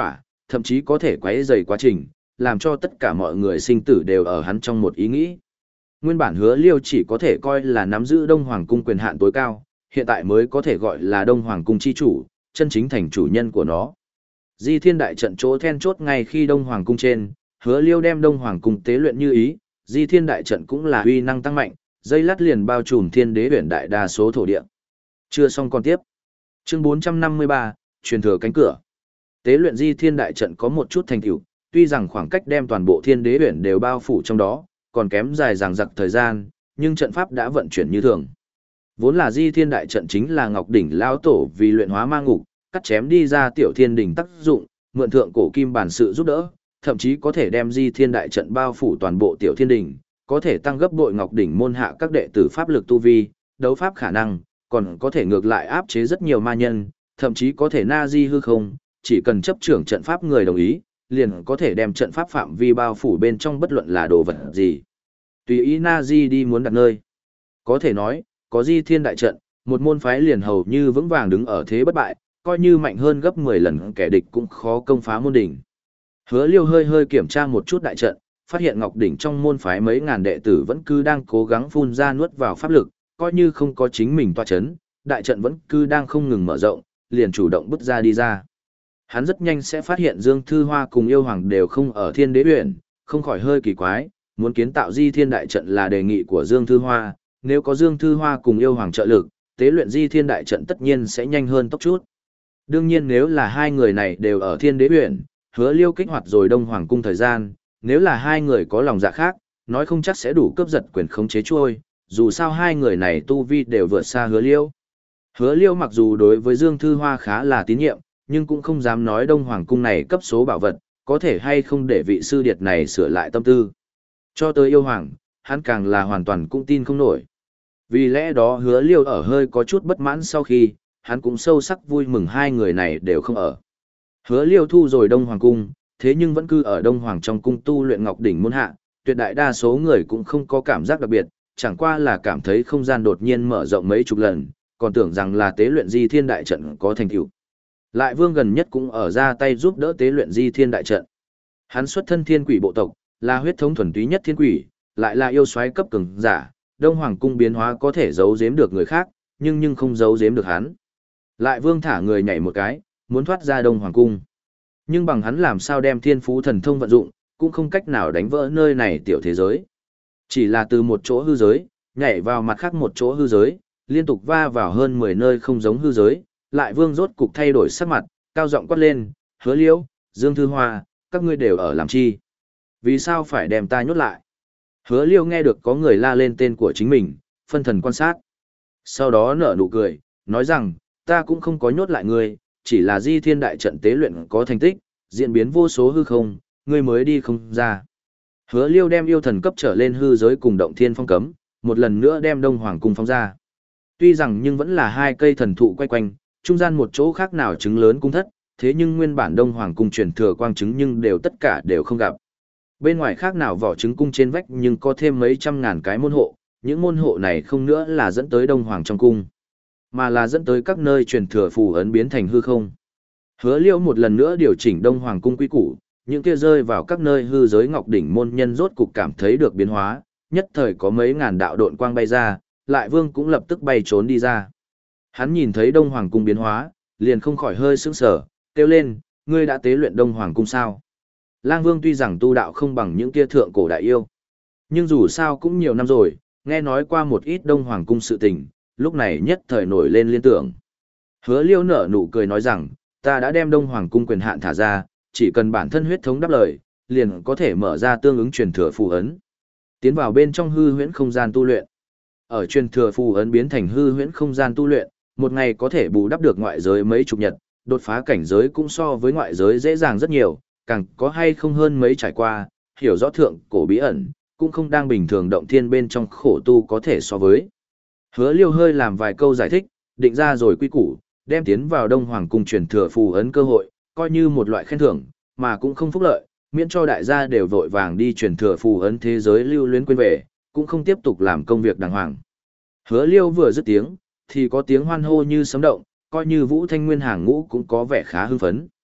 [SPEAKER 1] thậm chí có thể quấy rầy quá trình, làm cho tất cả mọi người sinh tử đều ở hắn trong một ý nghĩ. Nguyên bản Hứa Liêu chỉ có thể coi là nắm giữ Đông Hoàng cung quyền hạn tối cao, hiện tại mới có thể gọi là Đông Hoàng cung chi chủ, chân chính thành chủ nhân của nó. Di Thiên đại trận chỗ then chốt ngay khi Đông Hoàng cung trên, Hứa Liêu đem Đông Hoàng cung tế luyện như ý, Di Thiên đại trận cũng là uy năng tăng mạnh, dây lát liền bao trùm Thiên Đế Huyền đại đa số thổ địa. Chưa xong còn tiếp. Chương bốn trăm năm mươi ba, truyền thừa cánh cửa. Tế luyện Di Thiên đại trận có một chút thành tựu, tuy rằng khoảng cách đem toàn bộ Thiên Đế Huyền đều bao phủ trong đó, còn kém dài dằng dặc thời gian, nhưng trận pháp đã vận chuyển như thường. Vốn là Di Thiên đại trận chính là Ngọc đỉnh lão tổ vì luyện hóa ma ngục, cắt chém đi ra tiểu thiên đỉnh tác dụng, mượn thượng cổ kim bản sự giúp đỡ, thậm chí có thể đem Di Thiên đại trận bao phủ toàn bộ tiểu thiên đỉnh, có thể tăng gấp bội Ngọc đỉnh môn hạ các đệ tử pháp lực tu vi, đấu pháp khả năng, còn có thể ngược lại áp chế rất nhiều ma nhân, thậm chí có thể na di hư không, chỉ cần chấp trưởng trận pháp người đồng ý, liền có thể đem trận pháp phạm vi bao phủ bên trong bất luận là đồ vật gì. Tùy ý na di đi muốn đặt nơi. Có thể nói, có Di Thiên đại trận, một môn phái liền hầu như vững vàng đứng ở thế bất bại, coi như mạnh hơn gấp mười lần kẻ địch cũng khó công phá môn đỉnh. Hứa Liêu hơi hơi kiểm tra một chút đại trận, phát hiện Ngọc đỉnh trong môn phái mấy ngàn đệ tử vẫn cứ đang cố gắng phun ra nuốt vào pháp lực, coi như không có chính mình tọa chấn, đại trận vẫn cứ đang không ngừng mở rộng, liền chủ động bứt ra đi ra. Hắn rất nhanh sẽ phát hiện Dương Thư Hoa cùng yêu hoàng đều không ở Thiên Đế Huyền, không khỏi hơi kỳ quái, muốn kiến tạo Di Thiên đại trận là đề nghị của Dương Thư Hoa, nếu có Dương Thư Hoa cùng yêu hoàng trợ lực, tế luyện Di Thiên đại trận tất nhiên sẽ nhanh hơn tốc chút. Đương nhiên nếu là hai người này đều ở Thiên Đế Huyền, Hứa Liêu kích hoạt rồi Đông Hoàng cung thời gian, nếu là hai người có lòng dạ khác, nói không chắc sẽ đủ cướp giật quyền khống chế trôi, dù sao hai người này tu vi đều vượt xa Hứa Liêu. Hứa Liêu mặc dù đối với Dương Thư Hoa khá là tín nhiệm, nhưng cũng không dám nói Đông Hoàng cung này cấp số bảo vật, có thể hay không để vị sư điệt này sửa lại tâm tư. Cho tới yêu hoàng, hắn càng là hoàn toàn cũng tin không nổi. Vì lẽ đó Hứa Liêu ở hơi có chút bất mãn sau khi, hắn cũng sâu sắc vui mừng hai người này đều không ở. Hứa Liêu thu rồi Đông Hoàng cung, thế nhưng vẫn cứ ở Đông Hoàng trong cung tu luyện Ngọc đỉnh môn hạ, tuyệt đại đa số người cũng không có cảm giác đặc biệt, chẳng qua là cảm thấy không gian đột nhiên mở rộng mấy chục lần, còn tưởng rằng là tế luyện Di Thiên đại trận có thành tựu. Lại Vương gần nhất cũng ở ra tay giúp đỡ tế luyện Di Thiên đại trận. Hắn xuất thân thiên quỷ bộ tộc, là huyết thống thuần túy nhất thiên quỷ, lại là yêu soái cấp cường giả, Đông Hoàng cung biến hóa có thể giấu giếm được người khác, nhưng nhưng không giấu giếm được hắn. Lại Vương thả người nhảy một cái, muốn thoát ra Đông Hoàng cung. Nhưng bằng hắn làm sao đem thiên phú thần thông vận dụng, cũng không cách nào đánh vỡ nơi này tiểu thế giới. Chỉ là từ một chỗ hư giới, nhảy vào mặt khác một chỗ hư giới, liên tục va vào hơn mười nơi không giống hư giới, Lại Vương rốt cục thay đổi sắc mặt, cao giọng quát lên, Hứa Liễu, Dương Thư Hoa, các ngươi đều ở làm chi? Vì sao phải đem ta nhốt lại? Hứa Liêu nghe được có người la lên tên của chính mình, phân thần quan sát. Sau đó nở nụ cười, nói rằng, ta cũng không có nhốt lại ngươi, chỉ là Di Thiên đại trận tế luyện có thành tích, diễn biến vô số hư không, ngươi mới đi không ra. Hứa Liêu đem yêu thần cấp trở lên hư giới cùng động thiên phong cấm, một lần nữa đem Đông Hoàng cung phóng ra. Tuy rằng nhưng vẫn là hai cây thần thụ quay quanh, trung gian một chỗ khác nào trứng lớn cung thất, thế nhưng nguyên bản Đông Hoàng cung truyền thừa quang trứng nhưng đều tất cả đều không gặp. Bên ngoài khác nào vỏ trứng cung trên vách nhưng có thêm mấy trăm ngàn cái môn hộ, những môn hộ này không nữa là dẫn tới Đông Hoàng trong cung, mà là dẫn tới các nơi truyền thừa phù ấn biến thành hư không. Hứa Liêu một lần nữa điều chỉnh Đông Hoàng cung quy củ, những kia rơi vào các nơi hư giới ngọc đỉnh môn nhân rốt cục cảm thấy được biến hóa, nhất thời có mấy ngàn đạo độn quang bay ra, Lại Vương cũng lập tức bay trốn đi ra. Hắn nhìn thấy Đông Hoàng cung biến hóa, liền không khỏi hơi sững sờ, kêu lên, ngươi đã tế luyện Đông Hoàng cung sao? Lang Vương tuy rằng tu đạo không bằng những kia thượng cổ đại yêu, nhưng dù sao cũng nhiều năm rồi, nghe nói qua một ít Đông Hoàng cung sự tình, lúc này nhất thời nổi lên liên tưởng. Hứa Liêu nở nụ cười nói rằng, ta đã đem Đông Hoàng cung quyền hạn thả ra, chỉ cần bản thân huyết thống đáp lời, liền có thể mở ra tương ứng truyền thừa phù ấn, tiến vào bên trong hư huyễn không gian tu luyện. Ở truyền thừa phù ấn biến thành hư huyễn không gian tu luyện, một ngày có thể bù đắp được ngoại giới mấy chục nhật, đột phá cảnh giới cũng so với ngoại giới dễ dàng rất nhiều, càng có hay không hơn mấy trải qua, hiểu rõ thượng cổ bí ẩn, cũng không đang bình thường động thiên bên trong khổ tu có thể so với. Hứa Liêu hơi làm vài câu giải thích, định ra rồi quy củ, đem tiến vào Đông Hoàng cung truyền thừa phù ấn cơ hội, coi như một loại khen thưởng, mà cũng không phúc lợi, miễn cho đại gia đều vội vàng đi truyền thừa phù ấn thế giới lưu luyến quên về, cũng không tiếp tục làm công việc đàng hoàng. Hứa Liêu vừa dứt tiếng, thì có tiếng hoan hô như sấm động, coi như Vũ Thanh Nguyên hàng ngũ cũng có vẻ khá hưng phấn.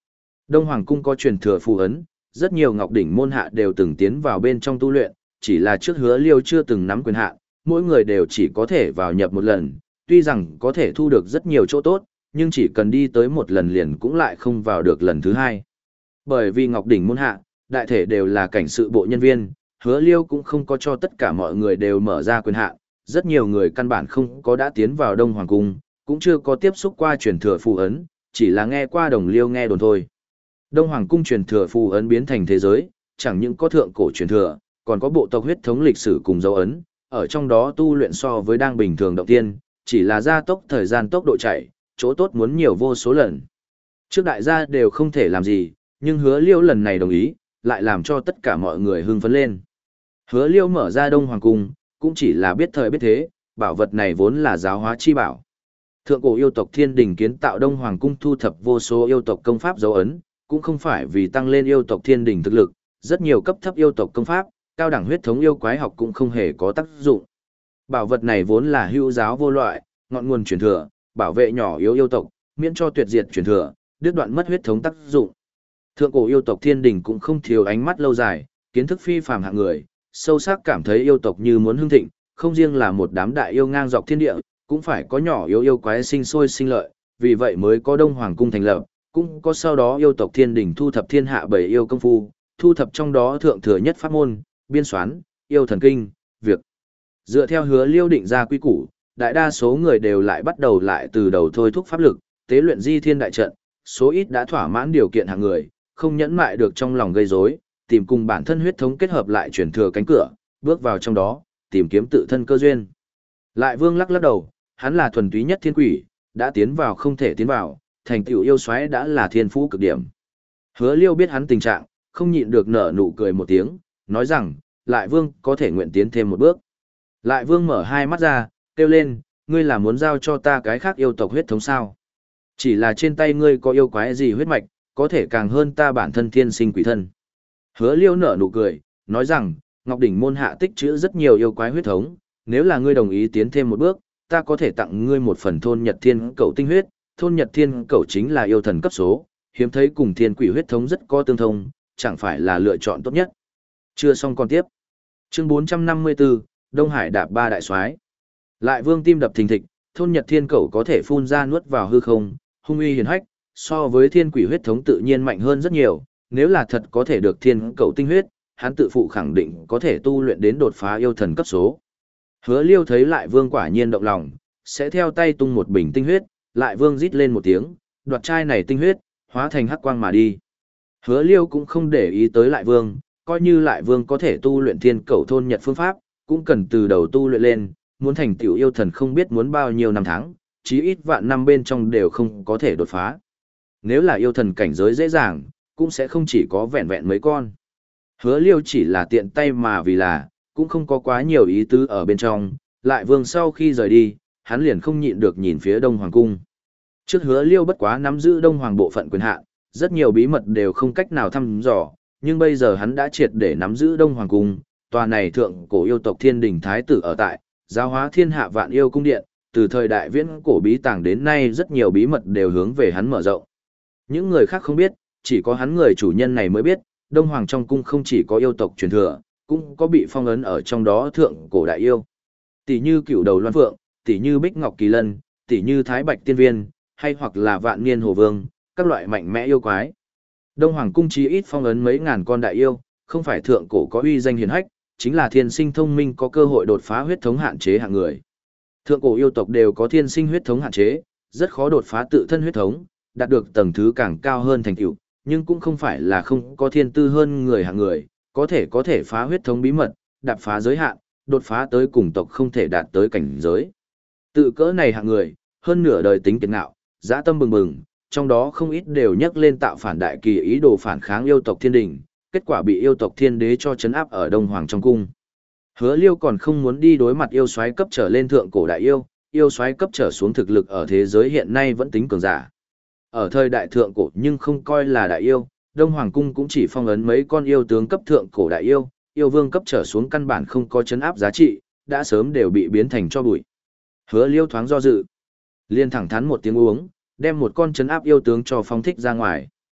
[SPEAKER 1] Đông Hoàng cung có truyền thừa phù ấn, rất nhiều ngọc đỉnh môn hạ đều từng tiến vào bên trong tu luyện, chỉ là trước Hứa Liêu chưa từng nắm quyền hạn, mỗi người đều chỉ có thể vào nhập một lần, tuy rằng có thể thu được rất nhiều chỗ tốt, nhưng chỉ cần đi tới một lần liền cũng lại không vào được lần thứ hai. Bởi vì ngọc đỉnh môn hạ, đại thể đều là cảnh sự bộ nhân viên, Hứa Liêu cũng không có cho tất cả mọi người đều mở ra quyền hạn, rất nhiều người căn bản không có đã tiến vào Đông Hoàng cung, cũng chưa có tiếp xúc qua truyền thừa phù ấn, chỉ là nghe qua đồng liêu nghe đồn thôi. Đông Hoàng cung truyền thừa phù ấn biến thành thế giới, chẳng những có thượng cổ truyền thừa, còn có bộ tộc huyết thống lịch sử cùng dấu ấn, ở trong đó tu luyện so với đang bình thường động tiên, chỉ là gia tốc thời gian tốc độ chạy, chỗ tốt muốn nhiều vô số lần. Trước đại gia đều không thể làm gì, nhưng Hứa Liêu lần này đồng ý, lại làm cho tất cả mọi người hưng phấn lên. Hứa Liêu mở ra Đông Hoàng cung, cũng chỉ là biết thời biết thế, bảo vật này vốn là giáo hóa chi bảo. Thượng cổ yêu tộc Thiên Đình kiến tạo Đông Hoàng cung thu thập vô số yêu tộc công pháp dấu ấn, cũng không phải vì tăng lên yêu tộc Thiên Đình thực lực, rất nhiều cấp thấp yêu tộc công pháp, cao đẳng huyết thống yêu quái học cũng không hề có tác dụng. Bảo vật này vốn là hữu giáo vô loại, ngọn nguồn truyền thừa, bảo vệ nhỏ yếu yêu tộc, miễn cho tuyệt diệt truyền thừa, đứt đoạn mất huyết thống tác dụng. Thượng cổ yêu tộc Thiên Đình cũng không thiếu ánh mắt lâu dài, kiến thức phi phàm hạng người, sâu sắc cảm thấy yêu tộc như muốn hưng thịnh, không riêng là một đám đại yêu ngang dọc thiên địa, cũng phải có nhỏ yếu yêu quái sinh sôi sinh lợi, vì vậy mới có Đông Hoàng cung thành lập, cũng có sau đó yêu tộc Thiên Đình thu thập thiên hạ bảy yêu công phu, thu thập trong đó thượng thừa nhất pháp môn, biên soán, yêu thần kinh, việc. Dựa theo Hứa Liêu định ra quy củ, đại đa số người đều lại bắt đầu lại từ đầu thôi thúc pháp lực, tế luyện di thiên đại trận, số ít đã thỏa mãn điều kiện hạng người, không nhẫn mại được trong lòng gây rối, tìm cùng bản thân huyết thống kết hợp lại truyền thừa cánh cửa, bước vào trong đó, tìm kiếm tự thân cơ duyên. Lại Vương lắc lắc đầu, hắn là thuần túy nhất thiên quỷ, đã tiến vào không thể tiến vào, thành tựu yêu xoáy đã là thiên phú cực điểm. Hứa Liêu biết hắn tình trạng, không nhịn được nở nụ cười một tiếng, nói rằng, Lại Vương có thể nguyện tiến thêm một bước. Lại Vương mở hai mắt ra, kêu lên, ngươi là muốn giao cho ta cái khác yêu tộc huyết thống sao? Chỉ là trên tay ngươi có yêu quái gì huyết mạch, có thể càng hơn ta bản thân thiên sinh quỷ thân. Hứa Liêu nở nụ cười, nói rằng, Ngọc Đỉnh môn hạ tích trữ rất nhiều yêu quái huyết thống, nếu là ngươi đồng ý tiến thêm một bước, ta có thể tặng ngươi một phần thôn Nhật Thiên Cẩu tinh huyết, thôn Nhật Thiên Cẩu chính là yêu thần cấp số, hiếm thấy cùng thiên quỷ huyết thống rất có tương thông, chẳng phải là lựa chọn tốt nhất. Chưa xong còn tiếp. Chương bốn trăm năm mươi tư, Đông Hải đạp ba đại soái. Lại Vương tim đập thình thịch, thôn Nhật Thiên Cẩu có thể phun ra nuốt vào hư không, hung uy hiển hách, so với thiên quỷ huyết thống tự nhiên mạnh hơn rất nhiều, nếu là thật có thể được thiên cẩu tinh huyết, hắn tự phụ khẳng định có thể tu luyện đến đột phá yêu thần cấp số. Hứa Liêu thấy Lại Vương quả nhiên động lòng, sẽ theo tay tung một bình tinh huyết, Lại Vương rít lên một tiếng, đoạt chai này tinh huyết, hóa thành hắc quang mà đi. Hứa Liêu cũng không để ý tới Lại Vương, coi như Lại Vương có thể tu luyện thiên cẩu thôn Nhật phương pháp, cũng cần từ đầu tu luyện lên, muốn thành tiểu yêu thần không biết muốn bao nhiêu năm tháng, chí ít vạn năm bên trong đều không có thể đột phá. Nếu là yêu thần cảnh giới dễ dàng, cũng sẽ không chỉ có vẹn vẹn mấy con. Hứa Liêu chỉ là tiện tay mà vì là, cũng không có quá nhiều ý tứ ở bên trong, Lại Vương sau khi rời đi, hắn liền không nhịn được nhìn phía Đông Hoàng cung. Trước Hứa Liêu bất quá nắm giữ Đông Hoàng bộ phận quyền hạn, rất nhiều bí mật đều không cách nào thăm dò, nhưng bây giờ hắn đã triệt để nắm giữ Đông Hoàng cung, tòa này thượng cổ yêu tộc Thiên Đình thái tử ở tại, giáo hóa thiên hạ vạn yêu cung điện, từ thời đại viễn cổ bí tàng đến nay rất nhiều bí mật đều hướng về hắn mở rộng. Những người khác không biết, chỉ có hắn người chủ nhân này mới biết, Đông Hoàng trong cung không chỉ có yêu tộc truyền thừa, cũng có bị phong ấn ở trong đó thượng cổ đại yêu. Tỷ như Cửu Đầu Loan Phượng, tỷ như Bích Ngọc Kỳ Lân, tỷ như Thái Bạch Tiên Viên, hay hoặc là Vạn Niên Hồ Vương, các loại mạnh mẽ yêu quái. Đông Hoàng cung chí ít phong ấn mấy ngàn con đại yêu, không phải thượng cổ có uy danh hiển hách, chính là thiên sinh thông minh có cơ hội đột phá huyết thống hạn chế hạng người. Thượng cổ yêu tộc đều có thiên sinh huyết thống hạn chế, rất khó đột phá tự thân huyết thống, đạt được tầng thứ càng cao hơn thành tựu, nhưng cũng không phải là không có thiên tư hơn người hạng người, có thể có thể phá huyết thống bí mật, đạp phá giới hạn, đột phá tới cùng tộc không thể đạt tới cảnh giới. Tự cỡ này hạng người, hơn nửa đời tính kiệt ngạo, dã tâm bừng bừng, trong đó không ít đều nhắc lên tạo phản đại kỳ ý đồ phản kháng yêu tộc Thiên Đình, kết quả bị yêu tộc Thiên Đế cho trấn áp ở Đông Hoàng trong cung. Hứa Liêu còn không muốn đi đối mặt yêu soái cấp trở lên thượng cổ đại yêu, yêu soái cấp trở xuống thực lực ở thế giới hiện nay vẫn tính cường giả. Ở thời đại thượng cổ nhưng không coi là đại yêu, Đông Hoàng cung cũng chỉ phong ấn mấy con yêu tướng cấp thượng cổ đại yêu, yêu vương cấp trở xuống căn bản không có chấn áp giá trị, đã sớm đều bị biến thành cho bụi. Hứa Liêu thoáng do dự, liền thẳng thắn một tiếng uống, đem một con chấn áp yêu tướng cho phóng thích ra ngoài.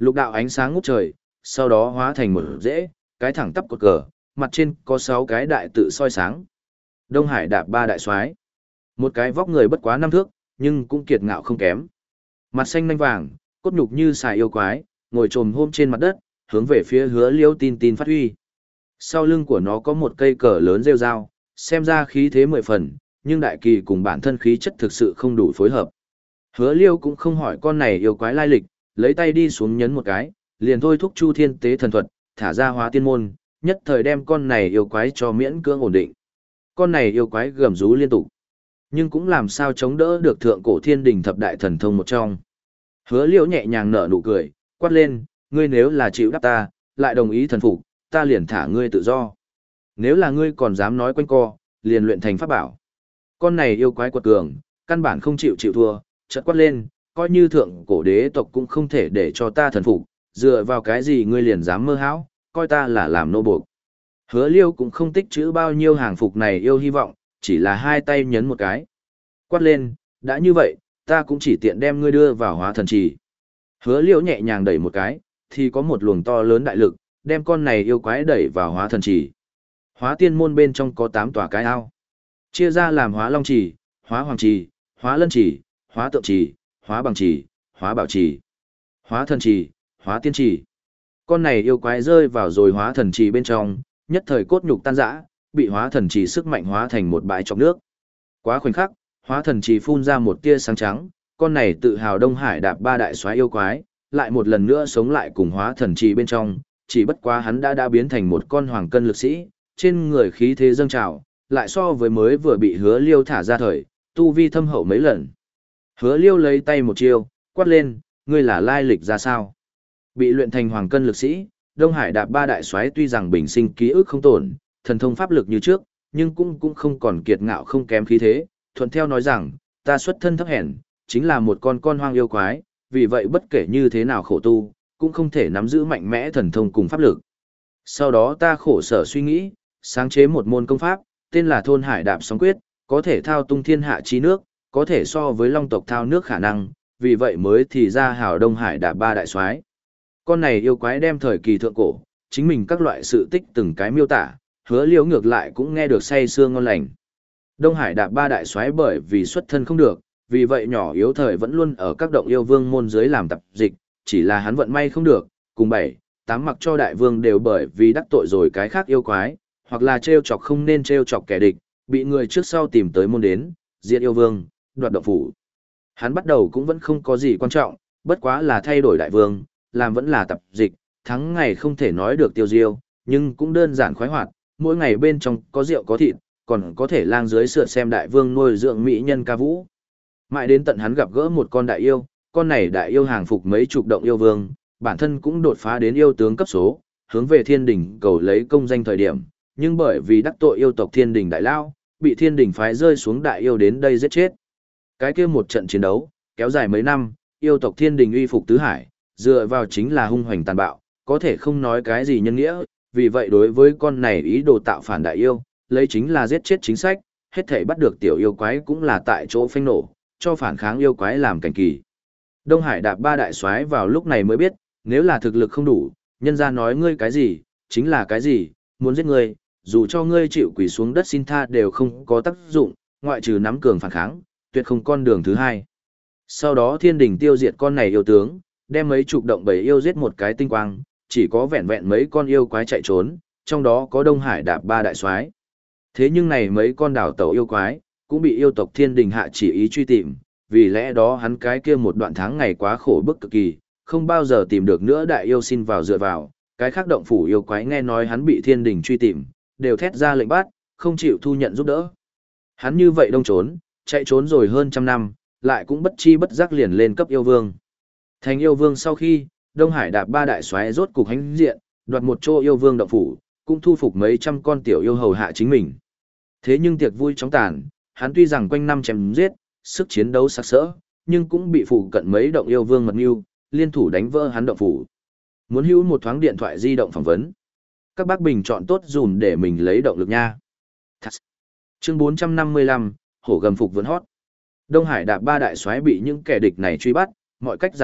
[SPEAKER 1] Lục đạo ánh sáng ngút trời, sau đó hóa thành một rễ, cái thẳng tắp cột cờ, mặt trên có sáu cái đại tự soi sáng. Đông Hải đạp ba đại soái, một cái vóc người bất quá năm thước, nhưng cũng kiệt ngạo không kém. Mặt xanh nanh vàng, cốt nhục như xài yêu quái, ngồi trồm hôm trên mặt đất, hướng về phía Hứa Liêu tin tin phát huy. Sau lưng của nó có một cây cờ lớn rêu rao, xem ra khí thế mười phần, nhưng đại kỳ cùng bản thân khí chất thực sự không đủ phối hợp. Hứa Liêu cũng không hỏi con này yêu quái lai lịch, lấy tay đi xuống nhấn một cái, liền thôi thúc Chu Thiên tế thần thuật, thả ra hóa tiên môn, nhất thời đem con này yêu quái cho miễn cưỡng ổn định. Con này yêu quái gầm rú liên tục, nhưng cũng làm sao chống đỡ được thượng cổ thiên đình thập đại thần thông một trong. Hứa Liêu nhẹ nhàng nở nụ cười, quát lên, ngươi nếu là chịu đáp ta, lại đồng ý thần phục, ta liền thả ngươi tự do. Nếu là ngươi còn dám nói quanh co, liền luyện thành pháp bảo. Con này yêu quái quật cường, căn bản không chịu chịu thua, chợt quát lên, coi như thượng cổ đế tộc cũng không thể để cho ta thần phục, dựa vào cái gì ngươi liền dám mơ hão, coi ta là làm nô buộc. Hứa Liêu cũng không tích trữ bao nhiêu hàng phục này yêu hy vọng, chỉ là hai tay nhấn một cái. Quát lên, đã như vậy, ta cũng chỉ tiện đem ngươi đưa vào hóa thần trì. Hứa Liêu nhẹ nhàng đẩy một cái, thì có một luồng to lớn đại lực, đem con này yêu quái đẩy vào hóa thần trì. Hóa tiên môn bên trong có tám tòa cái ao. Chia ra làm hóa long trì, hóa hoàng trì, hóa lân trì, hóa tượng trì, hóa bằng trì, hóa bảo trì, hóa thần trì, hóa tiên trì. Con này yêu quái rơi vào rồi hóa thần trì bên trong, nhất thời cốt nhục tan rã, bị hóa thần trì sức mạnh hóa thành một bãi trong nước. Quá khoảnh khắc, hóa thần trì phun ra một tia sáng trắng, con này tự hào Đông Hải đạp ba đại soái yêu quái, lại một lần nữa sống lại cùng hóa thần trì bên trong, chỉ bất quá hắn đã đã biến thành một con hoàng cân lực sĩ, trên người khí thế dâng trào, lại so với mới vừa bị Hứa Liêu thả ra thời, tu vi thâm hậu mấy lần. Hứa Liêu lấy tay một chiêu, quát lên, ngươi là lai lịch ra sao? Bị luyện thành hoàng cân lực sĩ, Đông Hải đạp ba đại soái tuy rằng bình sinh ký ức không tổn, thần thông pháp lực như trước, nhưng cũng cũng không còn kiệt ngạo không kém khí thế, thuận theo nói rằng, ta xuất thân thấp hèn, chính là một con con hoang yêu quái, vì vậy bất kể như thế nào khổ tu, cũng không thể nắm giữ mạnh mẽ thần thông cùng pháp lực. Sau đó ta khổ sở suy nghĩ, sáng chế một môn công pháp, tên là Thôn Hải Đạp Sóng Quyết, có thể thao tung thiên hạ chi nước, có thể so với long tộc thao nước khả năng, vì vậy mới thì ra hào Đông Hải Đạp ba đại soái. Con này yêu quái đem thời kỳ thượng cổ, chính mình các loại sự tích từng cái miêu tả, Hứa Liêu ngược lại cũng nghe được say sưa ngon lành. Đông Hải Đạp ba đại soái bởi vì xuất thân không được, vì vậy nhỏ yếu thời vẫn luôn ở các động yêu vương môn dưới làm tập dịch, chỉ là hắn vận may không được, cùng bảy, tám mặc cho đại vương đều bởi vì đắc tội rồi cái khác yêu quái, hoặc là trêu chọc không nên trêu chọc kẻ địch, bị người trước sau tìm tới môn đến, diệt yêu vương, đoạt động phủ. Hắn bắt đầu cũng vẫn không có gì quan trọng, bất quá là thay đổi đại vương, làm vẫn là tập dịch, thắng ngày không thể nói được tiêu diêu, nhưng cũng đơn giản khoái hoạt, mỗi ngày bên trong có rượu có thịt, còn có thể lang dưới sượt xem đại vương nuôi dưỡng mỹ nhân ca vũ. Mãi đến tận hắn gặp gỡ một con đại yêu, con này đại yêu hàng phục mấy chục động yêu vương, bản thân cũng đột phá đến yêu tướng cấp số, hướng về thiên đình cầu lấy công danh thời điểm, nhưng bởi vì đắc tội yêu tộc thiên đình đại lao, bị thiên đình phái rơi xuống đại yêu đến đây giết chết. Cái kia một trận chiến đấu, kéo dài mấy năm, yêu tộc thiên đình uy phục tứ hải, dựa vào chính là hung hoành tàn bạo, có thể không nói cái gì nhân nghĩa, vì vậy đối với con này ý đồ tạo phản đại yêu, lấy chính là giết chết chính sách, hết thảy bắt được tiểu yêu quái cũng là tại chỗ phanh nổ, cho phản kháng yêu quái làm cảnh kỳ. Đông Hải đạp ba đại soái vào lúc này mới biết, nếu là thực lực không đủ, nhân ra nói ngươi cái gì, chính là cái gì, muốn giết ngươi, dù cho ngươi chịu quỳ xuống đất xin tha đều không có tác dụng, ngoại trừ nắm cường phản kháng, tuyệt không con đường thứ hai. Sau đó thiên đình tiêu diệt con này yêu tướng, đem mấy chục động bầy yêu giết một cái tinh quang, chỉ có vẹn vẹn mấy con yêu quái chạy trốn, trong đó có Đông Hải đạp ba đại soái. Thế nhưng này mấy con đảo tàu yêu quái, cũng bị yêu tộc thiên đình hạ chỉ ý truy tìm, vì lẽ đó hắn cái kia một đoạn tháng ngày quá khổ bức cực kỳ, không bao giờ tìm được nữa đại yêu xin vào dựa vào, cái khác động phủ yêu quái nghe nói hắn bị thiên đình truy tìm, đều thét ra lệnh bắt, không chịu thu nhận giúp đỡ. Hắn như vậy đông trốn, chạy trốn rồi hơn trăm năm, lại cũng bất chi bất giác liền lên cấp yêu vương. Thành yêu vương sau khi, Đông Hải đạp ba đại soái rốt cục hãnh diện, đoạt một chỗ yêu vương động phủ, cũng thu phục mấy trăm con tiểu yêu hầu hạ chính mình. Thế nhưng tiệc vui chóng tàn, hắn tuy rằng quanh năm chém giết, sức chiến đấu sắc sỡ, nhưng cũng bị phụ cận mấy động yêu vương mật mưu, liên thủ đánh vỡ hắn động phủ. Muốn hữu một thoáng điện thoại di động phỏng vấn. Các bác bình chọn tốt dùm để mình lấy động lực nha. Thật. Chương bốn trăm năm mươi lăm, hổ gầm phục vẫn hót. Đông Hải đạp ba đại soái bị những kẻ địch này truy bắt, mọi cách gian vặt,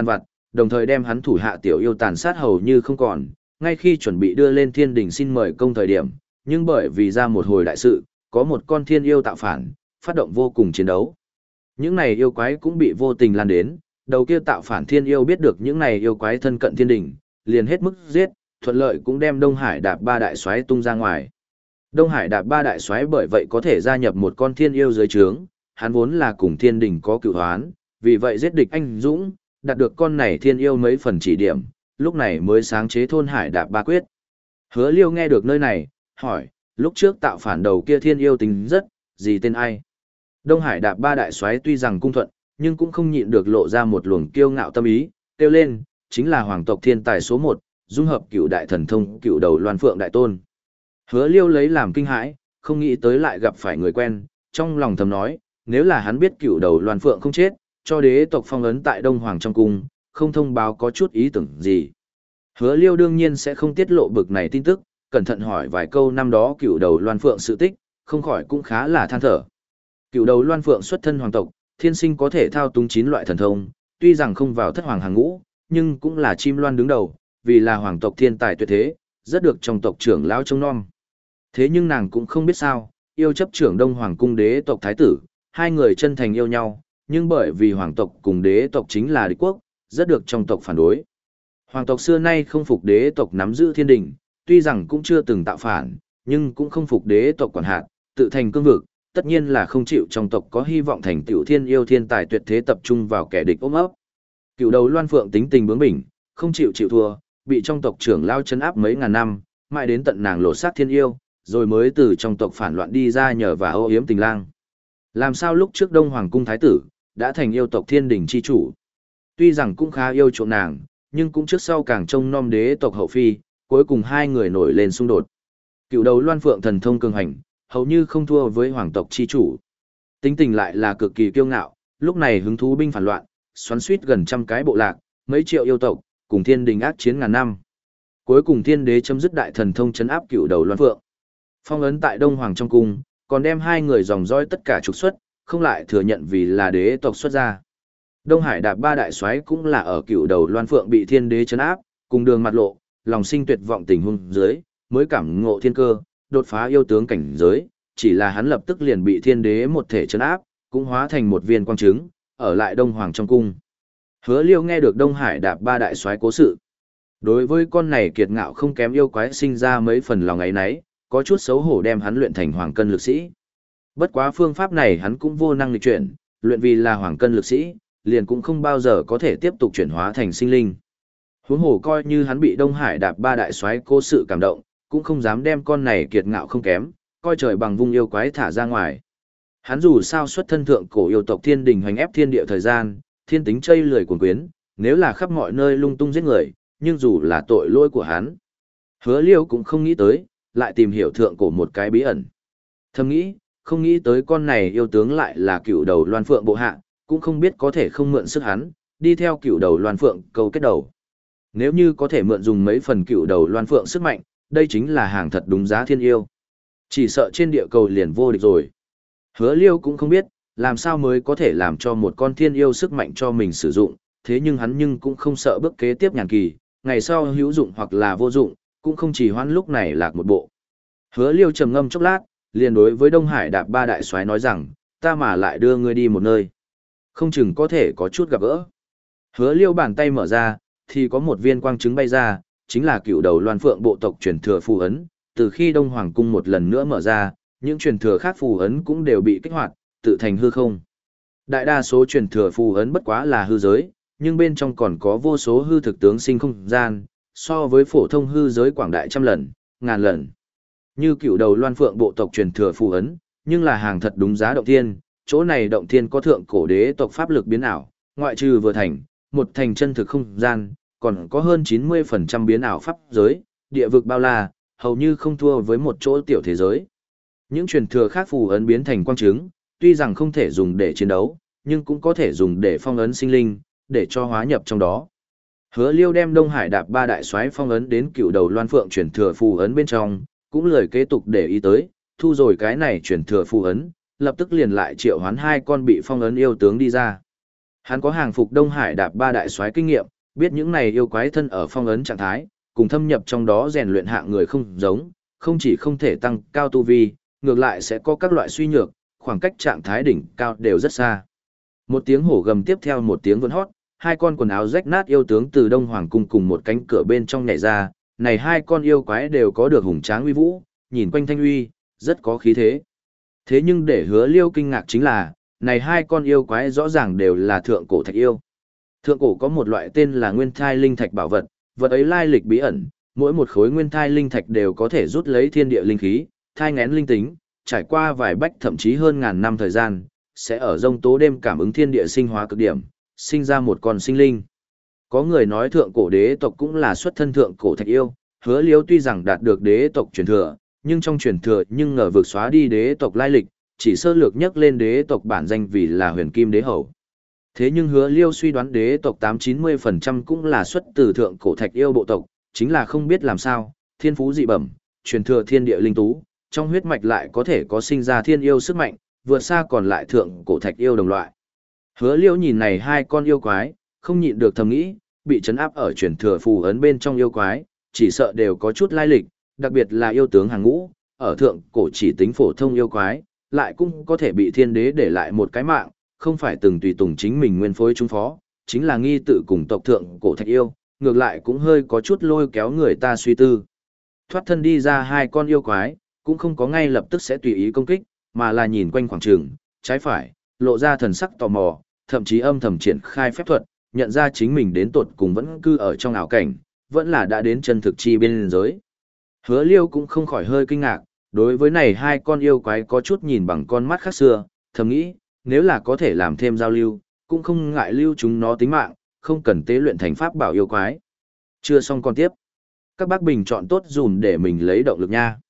[SPEAKER 1] đồng thời đem hắn thủ hạ tiểu yêu tàn sát hầu như không còn, ngay khi chuẩn bị đưa lên thiên đình xin mời công thời điểm, nhưng bởi vì ra một hồi đại sự, có một con thiên yêu tạo phản, phát động vô cùng chiến đấu. Những này yêu quái cũng bị vô tình lan đến, đầu kia tạo phản thiên yêu biết được những này yêu quái thân cận thiên đình, liền hết mức giết, thuận lợi cũng đem Đông Hải Đạp Ba đại soái tung ra ngoài. Đông Hải Đạp Ba đại soái bởi vậy có thể gia nhập một con thiên yêu dưới trướng, hắn vốn là cùng thiên đình có cựu hoán, vì vậy giết địch anh dũng, đạt được con này thiên yêu mấy phần chỉ điểm, lúc này mới sáng chế thôn Hải Đạp Ba quyết. Hứa Liêu nghe được nơi này, hỏi, lúc trước tạo phản đầu kia thiên yêu tính rất, gì tên ai? Đông Hải Đạp Ba đại soái tuy rằng cung thuận, nhưng cũng không nhịn được lộ ra một luồng kiêu ngạo tâm ý, kêu lên, chính là hoàng tộc thiên tài số một, dung hợp cựu đại thần thông, cựu đầu Loan Phượng đại tôn. Hứa Liêu lấy làm kinh hãi, không nghĩ tới lại gặp phải người quen, trong lòng thầm nói, nếu là hắn biết cựu đầu Loan Phượng không chết, cho đế tộc phong ấn tại Đông Hoàng trong cung, không thông báo có chút ý tưởng gì. Hứa Liêu đương nhiên sẽ không tiết lộ bực này tin tức, cẩn thận hỏi vài câu năm đó cựu đầu Loan Phượng sự tích, không khỏi cũng khá là than thở. Cựu đầu Loan Phượng xuất thân hoàng tộc, thiên sinh có thể thao túng chín loại thần thông, tuy rằng không vào thất hoàng hàng ngũ, nhưng cũng là chim loan đứng đầu, vì là hoàng tộc thiên tài tuyệt thế, rất được trong tộc trưởng lão trông nom. Thế nhưng nàng cũng không biết sao, yêu chấp trưởng Đông Hoàng cung đế tộc thái tử, hai người chân thành yêu nhau, nhưng bởi vì hoàng tộc cùng đế tộc chính là địch quốc, rất được trong tộc phản đối. Hoàng tộc xưa nay không phục đế tộc nắm giữ thiên đình, tuy rằng cũng chưa từng tạo phản, nhưng cũng không phục đế tộc quản hạt, tự thành cương vực, tất nhiên là không chịu trong tộc có hy vọng thành tiểu thiên yêu thiên tài tuyệt thế tập trung vào kẻ địch ôm ấp. Cựu đầu Loan Phượng tính tình bướng bỉnh, không chịu chịu thua, bị trong tộc trưởng lao chấn áp mấy ngàn năm, mãi đến tận nàng lột xác thiên yêu, rồi mới từ trong tộc phản loạn đi ra nhờ và ô yếm tình lang. Làm sao lúc trước Đông Hoàng cung thái tử, đã thành yêu tộc thiên đình chi chủ. Tuy rằng cũng khá yêu chuộng nàng, nhưng cũng trước sau càng trông nom đế tộc hậu phi, cuối cùng hai người nổi lên xung đột. Cựu đầu Loan Phượng thần thông cường hành, hầu như không thua với hoàng tộc chi chủ. Tính tình lại là cực kỳ kiêu ngạo, lúc này hứng thú binh phản loạn, xoắn suýt gần trăm cái bộ lạc, mấy triệu yêu tộc, cùng thiên đình ác chiến ngàn năm. Cuối cùng thiên đế chấm dứt đại thần thông chấn áp cựu đầu Loan Phượng. Phong ấn tại Đông Hoàng trong cung, còn đem hai người dòng dõi tất cả trục xuất, không lại thừa nhận vì là đế tộc xuất gia. Đông Hải Đạp Ba đại soái cũng là ở cựu đầu Loan Phượng bị thiên đế chấn áp, cùng đường mặt lộ, lòng sinh tuyệt vọng tình huống dưới, mới cảm ngộ thiên cơ, đột phá yêu tướng cảnh giới, chỉ là hắn lập tức liền bị thiên đế một thể chấn áp, cũng hóa thành một viên quang trứng, ở lại Đông Hoàng trong cung. Hứa Liêu nghe được Đông Hải Đạp Ba đại soái cố sự. Đối với con này kiệt ngạo không kém yêu quái sinh ra mấy phần lòng ấy nấy, có chút xấu hổ đem hắn luyện thành hoàng cân lực sĩ. Bất quá phương pháp này hắn cũng vô năng lịch chuyển, luyện vì là hoàng cân lực sĩ, liền cũng không bao giờ có thể tiếp tục chuyển hóa thành sinh linh. Huống hồ coi như hắn bị Đông Hải Đạp Ba đại soái cố sự cảm động, cũng không dám đem con này kiệt ngạo không kém, coi trời bằng vung yêu quái thả ra ngoài. Hắn dù sao xuất thân thượng cổ yêu tộc thiên đình hoành ép thiên địa thời gian, thiên tính chây lười cuồng quyến, nếu là khắp mọi nơi lung tung giết người, nhưng dù là tội lỗi của hắn. Hứa Liêu cũng không nghĩ tới, lại tìm hiểu thượng cổ một cái bí ẩn. Thầm nghĩ, không nghĩ tới con này yêu tướng lại là cựu đầu Loan Phượng bộ hạ, cũng không biết có thể không mượn sức hắn, đi theo cựu đầu Loan Phượng câu kết đầu. Nếu như có thể mượn dùng mấy phần cựu đầu Loan Phượng sức mạnh, đây chính là hàng thật đúng giá thiên yêu. Chỉ sợ trên địa cầu liền vô địch rồi. Hứa Liêu cũng không biết, làm sao mới có thể làm cho một con thiên yêu sức mạnh cho mình sử dụng, thế nhưng hắn nhưng cũng không sợ bước kế tiếp nhàn kỳ, ngày sau hữu dụng hoặc là vô dụng, cũng không chỉ hoãn lúc này lạc một bộ. Hứa Liêu trầm ngâm chốc lát, liền đối với Đông Hải Đạp Ba đại soái nói rằng, ta mà lại đưa ngươi đi một nơi. Không chừng có thể có chút gặp gỡ. Hứa Liêu bàn tay mở ra, thì có một viên quang trứng bay ra, chính là cựu đầu Loan Phượng bộ tộc truyền thừa phù ấn, từ khi Đông Hoàng cung một lần nữa mở ra, những truyền thừa khác phù ấn cũng đều bị kích hoạt, tự thành hư không. Đại đa số truyền thừa phù ấn bất quá là hư giới, nhưng bên trong còn có vô số hư thực tướng sinh không gian, so với phổ thông hư giới quảng đại trăm lần, ngàn lần. Như cựu đầu Loan Phượng bộ tộc truyền thừa phù ấn, nhưng là hàng thật đúng giá động thiên, chỗ này động thiên có thượng cổ đế tộc pháp lực biến ảo, ngoại trừ vừa thành, một thành chân thực không gian, còn có hơn chín mươi phần trăm biến ảo pháp giới, địa vực bao la, hầu như không thua với một chỗ tiểu thế giới. Những truyền thừa khác phù ấn biến thành quang chứng, tuy rằng không thể dùng để chiến đấu, nhưng cũng có thể dùng để phong ấn sinh linh, để cho hóa nhập trong đó. Hứa Liêu đem Đông Hải Đạp Ba đại soái phong ấn đến cựu đầu Loan Phượng truyền thừa phù ấn bên trong, cũng lời kế tục để ý tới, thu rồi cái này truyền thừa phù ấn, lập tức liền lại triệu hoán hai con bị phong ấn yêu tướng đi ra. Hắn có hàng phục Đông Hải Đạp Ba đại soái kinh nghiệm, Biết những này yêu quái thân ở phong ấn trạng thái, cùng thâm nhập trong đó rèn luyện hạng người không giống, không chỉ không thể tăng cao tu vi, ngược lại sẽ có các loại suy nhược, khoảng cách trạng thái đỉnh cao đều rất xa. Một tiếng hổ gầm tiếp theo một tiếng vân hót, hai con quần áo rách nát yêu tướng từ Đông Hoàng cung cùng một cánh cửa bên trong nhảy ra, này hai con yêu quái đều có được hùng tráng uy vũ, nhìn quanh thanh uy, rất có khí thế. Thế nhưng để Hứa Liêu kinh ngạc chính là, này hai con yêu quái rõ ràng đều là thượng cổ thạch yêu. Thượng cổ có một loại tên là nguyên thai linh thạch bảo vật, vật ấy lai lịch bí ẩn, mỗi một khối nguyên thai linh thạch đều có thể rút lấy thiên địa linh khí, thai ngén linh tính, trải qua vài bách thậm chí hơn ngàn năm thời gian, sẽ ở rông tố đêm cảm ứng thiên địa sinh hóa cực điểm, sinh ra một con sinh linh. Có người nói thượng cổ đế tộc cũng là xuất thân thượng cổ thạch yêu, Hứa Liêu tuy rằng đạt được đế tộc truyền thừa, nhưng trong truyền thừa nhưng ngờ vực xóa đi đế tộc lai lịch, chỉ sơ lược nhắc lên đế tộc bản danh vì là Huyền Kim Đế Hầu. Thế nhưng Hứa Liêu suy đoán đế tộc tám chín mươi phần trăm cũng là xuất từ thượng cổ thạch yêu bộ tộc, chính là không biết làm sao, thiên phú dị bẩm, truyền thừa thiên địa linh tú, trong huyết mạch lại có thể có sinh ra thiên yêu sức mạnh, vượt xa còn lại thượng cổ thạch yêu đồng loại. Hứa Liêu nhìn này hai con yêu quái, không nhịn được thầm nghĩ, bị trấn áp ở truyền thừa phù ấn bên trong yêu quái, chỉ sợ đều có chút lai lịch, đặc biệt là yêu tướng hàng ngũ, ở thượng cổ chỉ tính phổ thông yêu quái, lại cũng có thể bị thiên đế để lại một cái mạng, không phải từng tùy tùng chính mình nguyên phối trung phó, chính là nghi tự cùng tộc thượng cổ thạch yêu, ngược lại cũng hơi có chút lôi kéo người ta suy tư. Thoát thân đi ra hai con yêu quái, cũng không có ngay lập tức sẽ tùy ý công kích, mà là nhìn quanh khoảng trường, trái phải, lộ ra thần sắc tò mò, thậm chí âm thầm triển khai phép thuật, nhận ra chính mình đến tột cùng vẫn cư ở trong ảo cảnh, vẫn là đã đến chân thực chi bên giới. Hứa Liêu cũng không khỏi hơi kinh ngạc, đối với này hai con yêu quái có chút nhìn bằng con mắt khác xưa, thầm nghĩ, nếu là có thể làm thêm giao lưu, cũng không ngại lưu chúng nó tính mạng, không cần tế luyện thành pháp bảo yêu quái. Chưa xong còn tiếp. Các bác bình chọn tốt dùm để mình lấy động lực nha.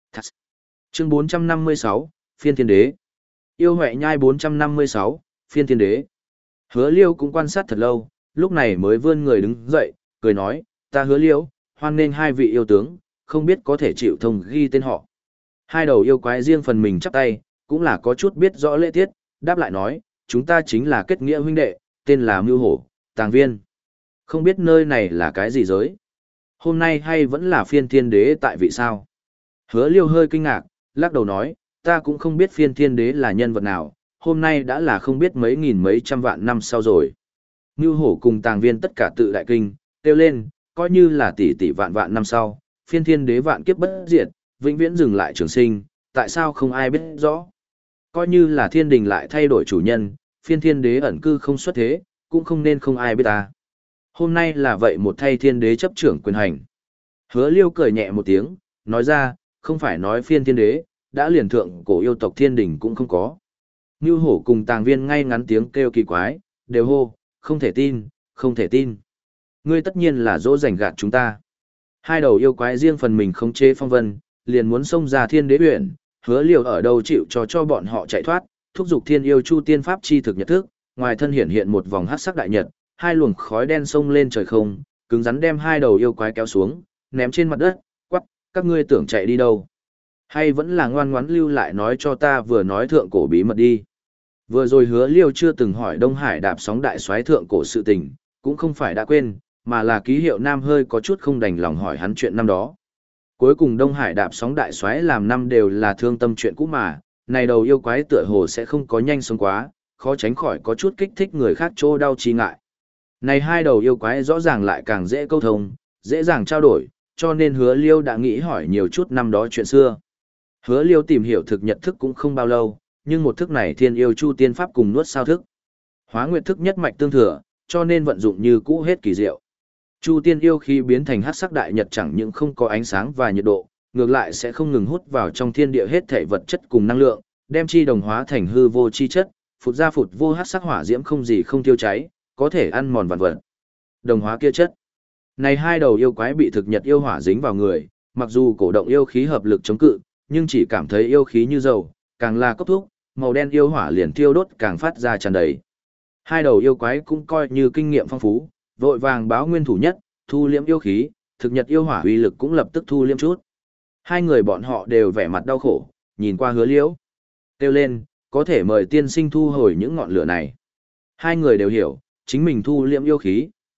[SPEAKER 1] Chương bốn trăm năm mươi sáu, Phiên Thiên Đế. Yêu Huệ Nhai bốn trăm năm mươi sáu, Phiên Thiên Đế. Hứa Liêu cũng quan sát thật lâu, lúc này mới vươn người đứng dậy, cười nói, ta Hứa Liêu, hoan nghênh hai vị yêu tướng, không biết có thể chịu thông ghi tên họ. Hai đầu yêu quái riêng phần mình chắp tay, cũng là có chút biết rõ lễ tiết, đáp lại nói, chúng ta chính là kết nghĩa huynh đệ, tên là Mưu Hổ, Tàng Viên. Không biết nơi này là cái gì giới? Hôm nay hay vẫn là Phiên Thiên Đế tại vị sao? Hứa Liêu hơi kinh ngạc, lắc đầu nói, ta cũng không biết Phiên Thiên Đế là nhân vật nào, hôm nay đã là không biết mấy nghìn mấy trăm vạn năm sau rồi. Mưu Hổ cùng Tàng Viên tất cả tự đại kinh, kêu lên, coi như là tỷ tỷ vạn vạn năm sau, Phiên Thiên Đế vạn kiếp bất diệt, vĩnh viễn dừng lại trường sinh, tại sao không ai biết rõ? Coi như là thiên đình lại thay đổi chủ nhân, Phiên Thiên Đế ẩn cư không xuất thế, cũng không nên không ai biết ta. Hôm nay là vậy một thay Thiên Đế chấp trưởng quyền hành. Hứa Liêu cười nhẹ một tiếng, nói ra, không phải nói Phiên Thiên Đế, đã liền thượng cổ yêu tộc thiên đình cũng không có. Nưu Hổ cùng Tàng Viên ngay ngắn tiếng kêu kỳ quái, đều hô, không thể tin, không thể tin. Ngươi tất nhiên là dỗ dành gạt chúng ta. Hai đầu yêu quái riêng phần mình không chế phong vân, liền muốn xông ra Thiên Đế huyện, Hứa Liêu ở đâu chịu cho cho bọn họ chạy thoát, thúc giục Thiên Yêu Chu Tiên Pháp chi thực nhật thức, ngoài thân hiện hiện một vòng hắc sắc đại nhật, hai luồng khói đen xông lên trời không, cứng rắn đem hai đầu yêu quái kéo xuống, ném trên mặt đất, quắc, các ngươi tưởng chạy đi đâu? Hay vẫn là ngoan ngoãn lưu lại nói cho ta vừa nói thượng cổ bí mật đi. Vừa rồi Hứa Liêu chưa từng hỏi Đông Hải đạp sóng đại soái thượng cổ sự tình, cũng không phải đã quên, mà là ký hiệu nam hơi có chút không đành lòng hỏi hắn chuyện năm đó. Cuối cùng Đông Hải đạp sóng đại soái làm năm đều là thương tâm chuyện cũ mà, này đầu yêu quái tựa hồ sẽ không có nhanh sống quá, khó tránh khỏi có chút kích thích người khác trô đau chi ngại. Này hai đầu yêu quái rõ ràng lại càng dễ câu thông, dễ dàng trao đổi, cho nên Hứa Liêu đã nghĩ hỏi nhiều chút năm đó chuyện xưa. Hứa Liêu tìm hiểu thực nhật thức cũng không bao lâu, nhưng một thức này Thiên Yêu Chu Tiên Pháp cùng nuốt sao thức. Hóa nguyệt thức nhất mạch tương thừa, cho nên vận dụng như cũ hết kỳ diệu. Chu Tiên yêu khí biến thành hắc sắc đại nhật chẳng những không có ánh sáng và nhiệt độ, ngược lại sẽ không ngừng hút vào trong thiên địa hết thể vật chất cùng năng lượng, đem chi đồng hóa thành hư vô chi chất, phụt ra phụt vô hắc sắc hỏa diễm không gì không tiêu cháy, có thể ăn mòn vạn vật. Đồng hóa kia chất. Này hai đầu yêu quái bị thực nhật yêu hỏa dính vào người, mặc dù cổ động yêu khí hợp lực chống cự, nhưng chỉ cảm thấy yêu khí như dầu, càng là cốc thuốc, màu đen yêu hỏa liền thiêu đốt càng phát ra tràn đầy. Hai đầu yêu quái cũng coi như kinh nghiệm phong phú, vội vàng báo nguyên thủ nhất, thu liễm yêu khí, thực nhật yêu hỏa uy lực cũng lập tức thu liễm chút. Hai người bọn họ đều vẻ mặt đau khổ, nhìn qua Hứa Liễu, kêu lên, có thể mời tiên sinh thu hồi những ngọn lửa này. Hai người đều hiểu, chính mình thu liễm yêu khí,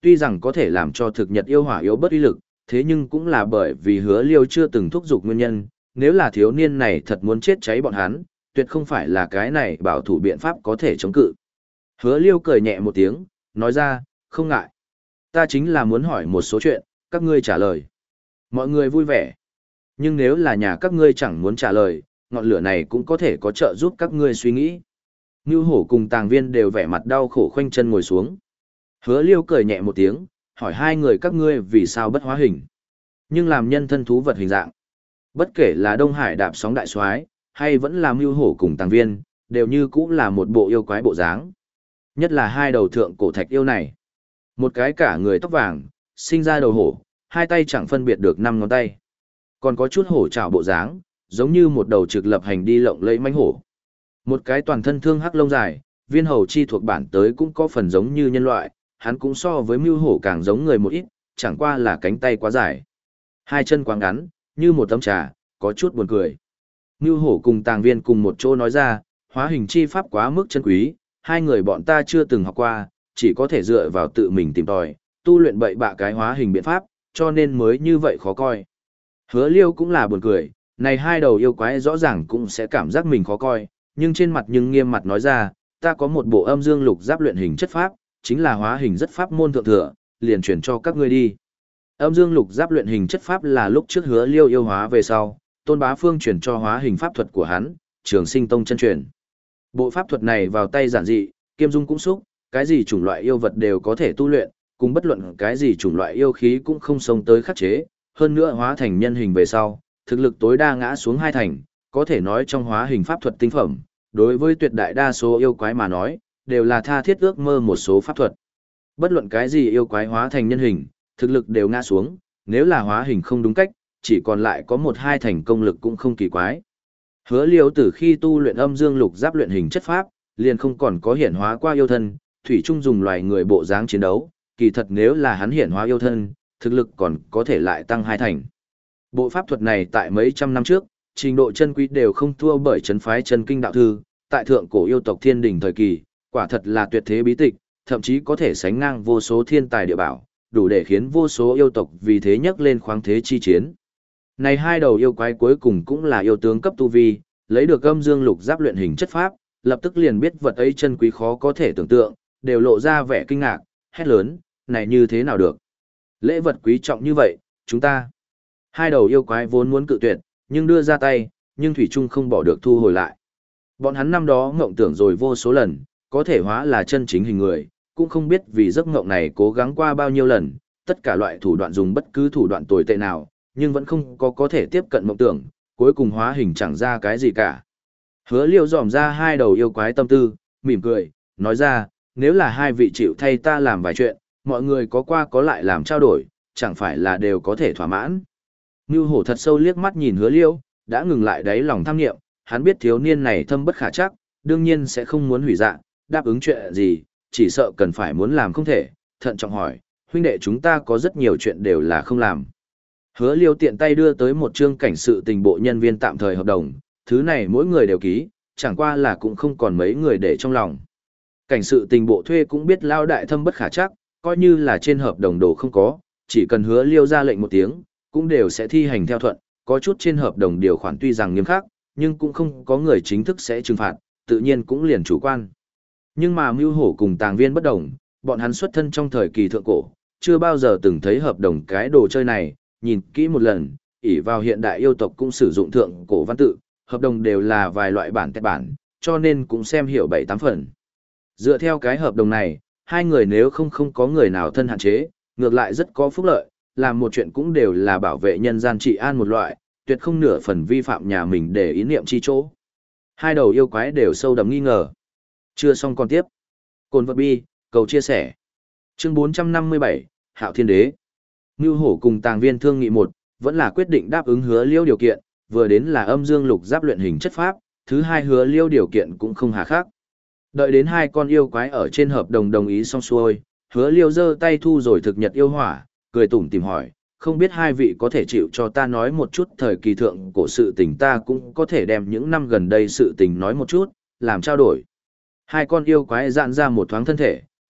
[SPEAKER 1] tuy rằng có thể làm cho thực nhật yêu hỏa yếu bất uy lực, thế nhưng cũng là bởi vì hứa liêu chưa từng thúc giục nguyên nhân, nếu là thiếu niên này thật muốn chết cháy bọn hắn, tuyệt không phải là cái này bảo thủ biện pháp có thể chống cự. Hứa liêu cười nhẹ một tiếng, nói ra, không ngại. Ta chính là muốn hỏi một số chuyện, các ngươi trả lời. Mọi người vui vẻ. Nhưng nếu là nhà các ngươi chẳng muốn trả lời, ngọn lửa này cũng có thể có trợ giúp các ngươi suy nghĩ. Ngưu hổ cùng tàng viên đều vẻ mặt đau khổ khoanh chân ngồi xuống. Hứa liêu cười nhẹ một tiếng, hỏi hai người các ngươi vì sao bất hóa hình. Nhưng làm nhân thân thú vật hình dạng. Bất kể là Đông Hải đạp sóng đại soái hay vẫn là Ngưu hổ cùng tàng viên, đều như cũng là một bộ yêu quái bộ dáng. Nhất là hai đầu thượng cổ thạch yêu này. Một cái cả người tóc vàng, sinh ra đầu hổ, hai tay chẳng phân biệt được năm ngón tay. Còn có chút hổ trảo bộ dáng, giống như một đầu trực lập hành đi lộng lẫy mãnh hổ. Một cái toàn thân thương hắc lông dài, viên hầu chi thuộc bản tới cũng có phần giống như nhân loại, hắn cũng so với mưu hổ càng giống người một ít, chẳng qua là cánh tay quá dài. Hai chân quá ngắn, như một tấm trà, có chút buồn cười. Mưu hổ cùng tàng viên cùng một chỗ nói ra, hóa hình chi pháp quá mức chân quý, hai người bọn ta chưa từng học qua, chỉ có thể dựa vào tự mình tìm tòi, tu luyện bậy bạ cái hóa hình biện pháp, cho nên mới như vậy khó coi. Hứa liêu cũng là buồn cười, này hai đầu yêu quái rõ ràng cũng sẽ cảm giác mình khó coi, nhưng trên mặt nhưng nghiêm mặt nói ra, ta có một bộ âm dương lục giáp luyện hình chất pháp, chính là hóa hình rất pháp môn thượng thừa, liền chuyển cho các ngươi đi. Âm dương lục giáp luyện hình chất pháp là lúc trước hứa liêu yêu hóa về sau, Tôn Bá Phương chuyển cho hóa hình pháp thuật của hắn, Trường Sinh Tông chân truyền. Bộ pháp thuật này vào tay giản dị, kiêm dung cũng xúc, cái gì chủng loại yêu vật đều có thể tu luyện, cùng bất luận cái gì chủng loại yêu khí cũng không xông tới khắc chế, hơn nữa hóa thành nhân hình về sau, thực lực tối đa ngã xuống hai thành, có thể nói trong hóa hình pháp thuật tinh phẩm, đối với tuyệt đại đa số yêu quái mà nói, đều là tha thiết ước mơ một số pháp thuật. Bất luận cái gì yêu quái hóa thành nhân hình, thực lực đều ngã xuống, nếu là hóa hình không đúng cách, chỉ còn lại có một hai thành công lực cũng không kỳ quái. Hứa Liêu từ khi tu luyện âm dương lục giáp luyện hình chất pháp, liền không còn có hiển hóa qua yêu thân, thủy chung dùng loài người bộ dáng chiến đấu, kỳ thật nếu là hắn hiển hóa yêu thân, thực lực còn có thể lại tăng hai thành. Bộ pháp thuật này tại mấy trăm năm trước, trình độ chân quý đều không thua bởi trấn phái chân kinh đạo thư, tại thượng cổ yêu tộc thiên đình thời kỳ, quả thật là tuyệt thế bí tịch, thậm chí có thể sánh ngang vô số thiên tài địa bảo, đủ để khiến vô số yêu tộc vì thế nhắc lên khoáng thế chi chiến. Này hai đầu yêu quái cuối cùng cũng là yêu tướng cấp tu vi, lấy được âm dương lục giáp luyện hình chất pháp, lập tức liền biết vật ấy chân quý khó có thể tưởng tượng, đều lộ ra vẻ kinh ngạc, hét lớn, này như thế nào được? Lễ vật quý trọng như vậy, chúng ta. Hai đầu yêu quái vốn muốn cự tuyệt, nhưng đưa ra tay, nhưng Thủy Trung không bỏ được thu hồi lại. Bọn hắn năm đó ngộng tưởng rồi vô số lần, có thể hóa là chân chính hình người, cũng không biết vì giấc ngộng này cố gắng qua bao nhiêu lần, tất cả loại thủ đoạn dùng bất cứ thủ đoạn tồi tệ nào, nhưng vẫn không có có thể tiếp cận mộng tưởng, cuối cùng hóa hình chẳng ra cái gì cả. Hứa Liêu dòm ra hai đầu yêu quái tâm tư, mỉm cười, nói ra, nếu là hai vị chịu thay ta làm vài chuyện, mọi người có qua có lại làm trao đổi, chẳng phải là đều có thể thỏa mãn. Ngưu hổ thật sâu liếc mắt nhìn Hứa Liêu, đã ngừng lại đáy lòng tham nghiệm, hắn biết thiếu niên này thâm bất khả chắc, đương nhiên sẽ không muốn hủy dạ, đáp ứng chuyện gì, chỉ sợ cần phải muốn làm không thể, thận trọng hỏi, huynh đệ chúng ta có rất nhiều chuyện đều là không làm. Hứa Liêu tiện tay đưa tới một chương cảnh sự tình bộ nhân viên tạm thời hợp đồng, thứ này mỗi người đều ký, chẳng qua là cũng không còn mấy người để trong lòng. Cảnh sự tình bộ thuê cũng biết lao đại thâm bất khả chắc, coi như là trên hợp đồng đồ không có, chỉ cần Hứa Liêu ra lệnh một tiếng, cũng đều sẽ thi hành theo thuận, có chút trên hợp đồng điều khoản tuy rằng nghiêm khắc, nhưng cũng không có người chính thức sẽ trừng phạt, tự nhiên cũng liền chủ quan. Nhưng mà Mưu Hổ cùng Tàng Viên bất đồng, bọn hắn xuất thân trong thời kỳ thượng cổ, chưa bao giờ từng thấy hợp đồng cái đồ chơi này, nhìn kỹ một lần, ỷ vào hiện đại yêu tộc cũng sử dụng thượng cổ văn tự, hợp đồng đều là vài loại bản tệp bản, cho nên cũng xem hiểu bảy tám phần. Dựa theo cái hợp đồng này, hai người nếu không không có người nào thân hạn chế, ngược lại rất có phúc lợi, làm một chuyện cũng đều là bảo vệ nhân gian trị an một loại, tuyệt không nửa phần vi phạm nhà mình để ý niệm chi chỗ. Hai đầu yêu quái đều sâu đậm nghi ngờ. Chưa xong còn tiếp. Cồn vật bi, cầu chia sẻ. Chương bốn trăm năm mươi bảy, Hạo Thiên Đế. Ngưu Hổ cùng Tàng Viên thương nghị một, vẫn là quyết định đáp ứng Hứa Liêu điều kiện, vừa đến là âm dương lục giáp luyện hình chất pháp, thứ hai Hứa Liêu điều kiện cũng không hà khắc. Đợi đến hai con yêu quái ở trên hợp đồng đồng ý xong xuôi, Hứa Liêu giơ tay thu rồi thực nhật yêu hỏa, cười tủm tìm hỏi, không biết hai vị có thể chịu cho ta nói một chút thời kỳ thượng cổ sự tình, ta cũng có thể đem những năm gần đây sự tình nói một chút, làm trao đổi. Hai con yêu quái dạn ra một thoáng thân thể,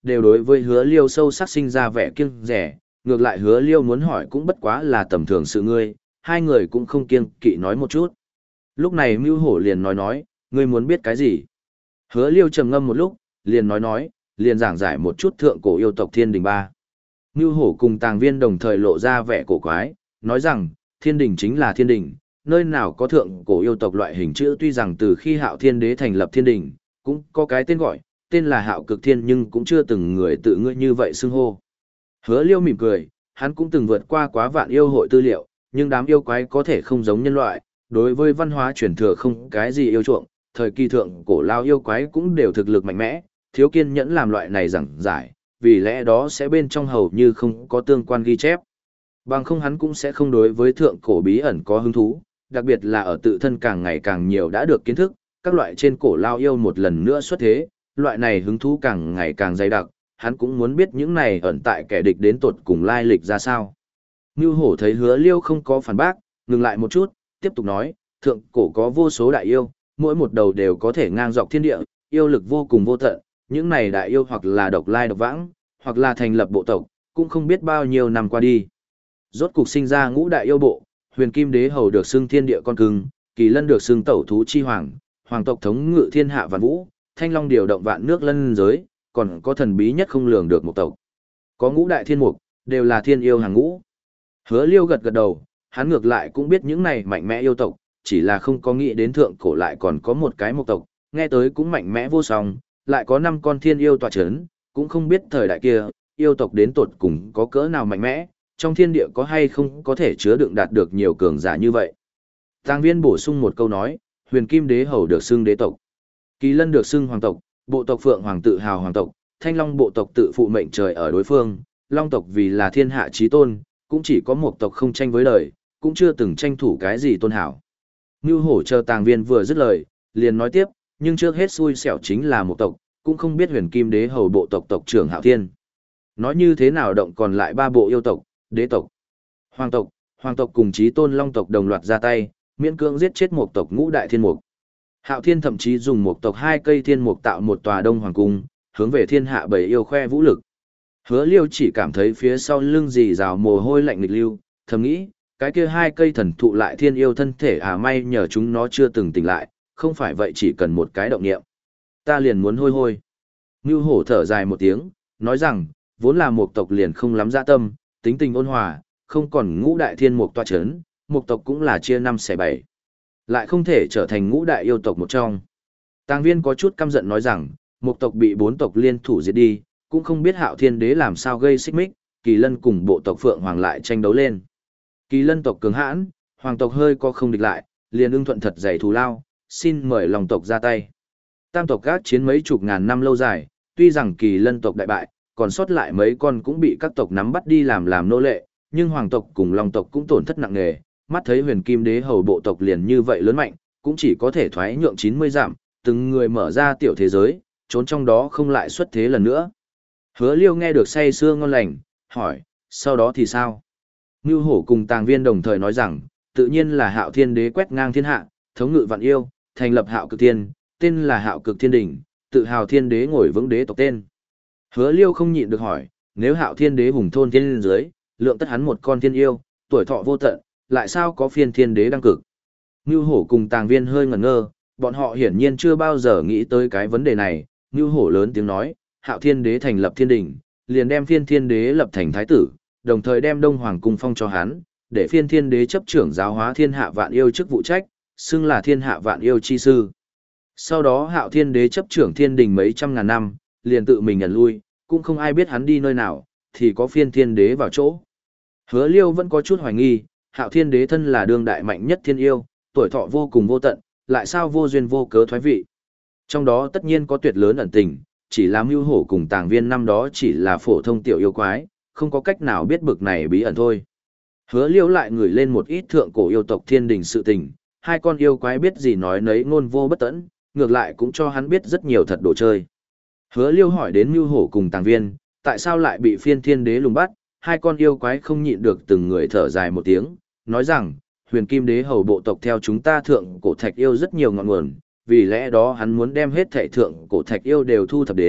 [SPEAKER 1] đều đối với hứa liêu sâu sắc sinh ra vẻ kiêng rẻ, ngược lại hứa liêu muốn hỏi cũng bất quá là tầm thường sự ngươi, hai người cũng không kiêng kỵ nói một chút. Lúc này Mưu Hổ liền nói nói, ngươi muốn biết cái gì? Hứa liêu trầm ngâm một lúc, liền nói nói, liền giảng giải một chút thượng cổ yêu tộc Thiên Đình ba. Mưu Hổ cùng Tàng Viên đồng thời lộ ra vẻ cổ quái, nói rằng, Thiên Đình chính là Thiên Đình, nơi nào có thượng cổ yêu tộc loại hình chữ, tuy rằng từ khi Hạo Thiên Đế thành lập Thiên Đình, cũng có cái tên gọi, tên là Hạo Cực Thiên, nhưng cũng chưa từng người tự ngươi như vậy xưng hô. Hứa liêu mỉm cười, hắn cũng từng vượt qua quá vạn yêu hội tư liệu, nhưng đám yêu quái có thể không giống nhân loại, đối với văn hóa truyền thừa không cái gì yêu chuộng, thời kỳ thượng cổ lao yêu quái cũng đều thực lực mạnh mẽ, thiếu kiên nhẫn làm loại này giảng giải, vì lẽ đó sẽ bên trong hầu như không có tương quan ghi chép. Bằng không hắn cũng sẽ không đối với thượng cổ bí ẩn có hứng thú, đặc biệt là ở tự thân càng ngày càng nhiều đã được kiến thức, các loại trên cổ lao yêu một lần nữa xuất thế, loại này hứng thú càng ngày càng dày đặc, hắn cũng muốn biết những này ẩn tại kẻ địch đến tột cùng lai lịch ra sao. Ngưu Hổ thấy Hứa Liêu không có phản bác, ngừng lại một chút, tiếp tục nói, thượng cổ có vô số đại yêu, mỗi một đầu đều có thể ngang dọc thiên địa, yêu lực vô cùng vô tận, những này đại yêu hoặc là độc lai độc vãng, hoặc là thành lập bộ tộc, cũng không biết bao nhiêu năm qua đi. Rốt cục sinh ra ngũ đại yêu bộ, Huyền Kim Đế hầu được xưng thiên địa con cưng, Kỳ Lân được xưng tẩu thú chi hoàng, hoàng tộc thống ngự thiên hạ vạn vũ, Thanh Long điều động vạn nước lân giới, còn có thần bí nhất không lường được một tộc. Có ngũ đại thiên mục, đều là thiên yêu hàng ngũ. Hứa Liêu gật gật đầu, hắn ngược lại cũng biết những này mạnh mẽ yêu tộc, chỉ là không có nghĩ đến thượng cổ lại còn có một cái mục tộc, nghe tới cũng mạnh mẽ vô song, lại có năm con thiên yêu tọa chấn, cũng không biết thời đại kia, yêu tộc đến tột cùng có cỡ nào mạnh mẽ, trong thiên địa có hay không có thể chứa đựng đạt được nhiều cường giả như vậy. Tàng Viên bổ sung một câu nói, Huyền Kim Đế hầu được xưng đế tộc, Kỳ Lân được xưng hoàng tộc, bộ tộc Phượng Hoàng tự hào hoàng tộc, Thanh Long bộ tộc tự phụ mệnh trời ở đối phương, Long tộc vì là thiên hạ chí tôn, cũng chỉ có một tộc không tranh với đời, cũng chưa từng tranh thủ cái gì tôn hảo. Ngưu Hổ chờ Tàng Viên vừa dứt lời, liền nói tiếp, nhưng trước hết xui xẻo chính là một tộc, cũng không biết Huyền Kim Đế hầu bộ tộc tộc trưởng Hạo Thiên. Nói như thế nào động còn lại ba bộ yêu tộc, đế tộc, hoàng tộc, hoàng tộc cùng chí tôn Long tộc đồng loạt ra tay, miễn cưỡng giết chết một tộc ngũ đại thiên mục. Hạo Thiên thậm chí dùng một tộc hai cây thiên mục tạo một tòa đông hoàng cung, hướng về thiên hạ bảy yêu khoe vũ lực. Hứa Liêu chỉ cảm thấy phía sau lưng dì rào mồ hôi lạnh nghịch lưu, thầm nghĩ, cái kia hai cây thần thụ lại thiên yêu thân thể à, may nhờ chúng nó chưa từng tỉnh lại, không phải vậy chỉ cần một cái động niệm. Ta liền muốn hôi hôi. Ngưu Hổ thở dài một tiếng, nói rằng, vốn là một tộc liền không lắm dạ tâm, tính tình ôn hòa, không còn ngũ đại thiên mục tọa chấn, một tộc cũng là chia năm xẻ bảy. Lại không thể trở thành ngũ đại yêu tộc một trong. Tàng Viên có chút căm giận nói rằng, một tộc bị bốn tộc liên thủ diệt đi, cũng không biết Hạo Thiên Đế làm sao gây xích mích, Kỳ Lân cùng bộ tộc Phượng Hoàng lại tranh đấu lên. Kỳ Lân tộc cường hãn, Hoàng tộc hơi có không địch lại, liền ưng thuận thật dày thù lao, xin mời Long tộc ra tay. Tam tộc gác chiến mấy chục ngàn năm lâu dài, tuy rằng Kỳ Lân tộc đại bại, còn sót lại mấy con cũng bị các tộc nắm bắt đi làm làm nô lệ, nhưng Hoàng tộc cùng Long tộc cũng tổn thất nặng nề, mắt thấy Huyền Kim Đế hầu bộ tộc liền như vậy lớn mạnh, cũng chỉ có thể thoái nhượng chín mươi dặm, từng người mở ra tiểu thế giới, trốn trong đó không lại xuất thế lần nữa. Hứa Liêu nghe được say sưa ngon lành, hỏi, sau đó thì sao? Ngưu Hổ cùng Tàng Viên đồng thời nói rằng, tự nhiên là Hạo Thiên Đế quét ngang thiên hạ, thống ngự vạn yêu, thành lập Hạo Cực Thiên, tên là Hạo Cực Thiên Đỉnh, tự hào Thiên Đế ngồi vững đế tộc tên. Hứa Liêu không nhịn được hỏi, nếu Hạo Thiên Đế hùng thôn thiên dưới, lượng tất hắn một con thiên yêu, tuổi thọ vô tận, lại sao có phiên Thiên Đế đăng cực? Ngưu Hổ cùng Tàng Viên hơi ngẩn ngơ, bọn họ hiển nhiên chưa bao giờ nghĩ tới cái vấn đề này. Ngưu Hổ lớn tiếng nói, Hạo Thiên Đế thành lập thiên đình, liền đem phiên Thiên Đế lập thành thái tử, đồng thời đem Đông Hoàng cung phong cho hắn, để phiên Thiên Đế chấp trưởng giáo hóa thiên hạ vạn yêu chức vụ trách, xưng là thiên hạ vạn yêu chi sư. Sau đó Hạo Thiên Đế chấp trưởng thiên đình mấy trăm ngàn năm, liền tự mình nhận lui, cũng không ai biết hắn đi nơi nào, thì có phiên Thiên Đế vào chỗ. Hứa Liêu vẫn có chút hoài nghi, Hạo Thiên Đế thân là đương đại mạnh nhất thiên yêu, tuổi thọ vô cùng vô tận, lại sao vô duyên vô cớ thoái vị. Trong đó tất nhiên có tuyệt lớn ẩn tình, chỉ là Mưu Hổ cùng Tàng Viên năm đó chỉ là phổ thông tiểu yêu quái, không có cách nào biết bực này bí ẩn thôi. Hứa Liêu lại ngửi lên một ít thượng cổ yêu tộc thiên đình sự tình, hai con yêu quái biết gì nói nấy ngôn vô bất tẫn, ngược lại cũng cho hắn biết rất nhiều thật đồ chơi. Hứa Liêu hỏi đến Mưu Hổ cùng Tàng Viên, tại sao lại bị phiên Thiên Đế lùng bắt, hai con yêu quái không nhịn được từng người thở dài một tiếng, nói rằng, Huyền Kim Đế hầu bộ tộc theo chúng ta thượng cổ thạch yêu rất nhiều ngọn nguồn, vì lẽ đó hắn muốn đem hết thảy thượng cổ thạch yêu đều thu thập đến,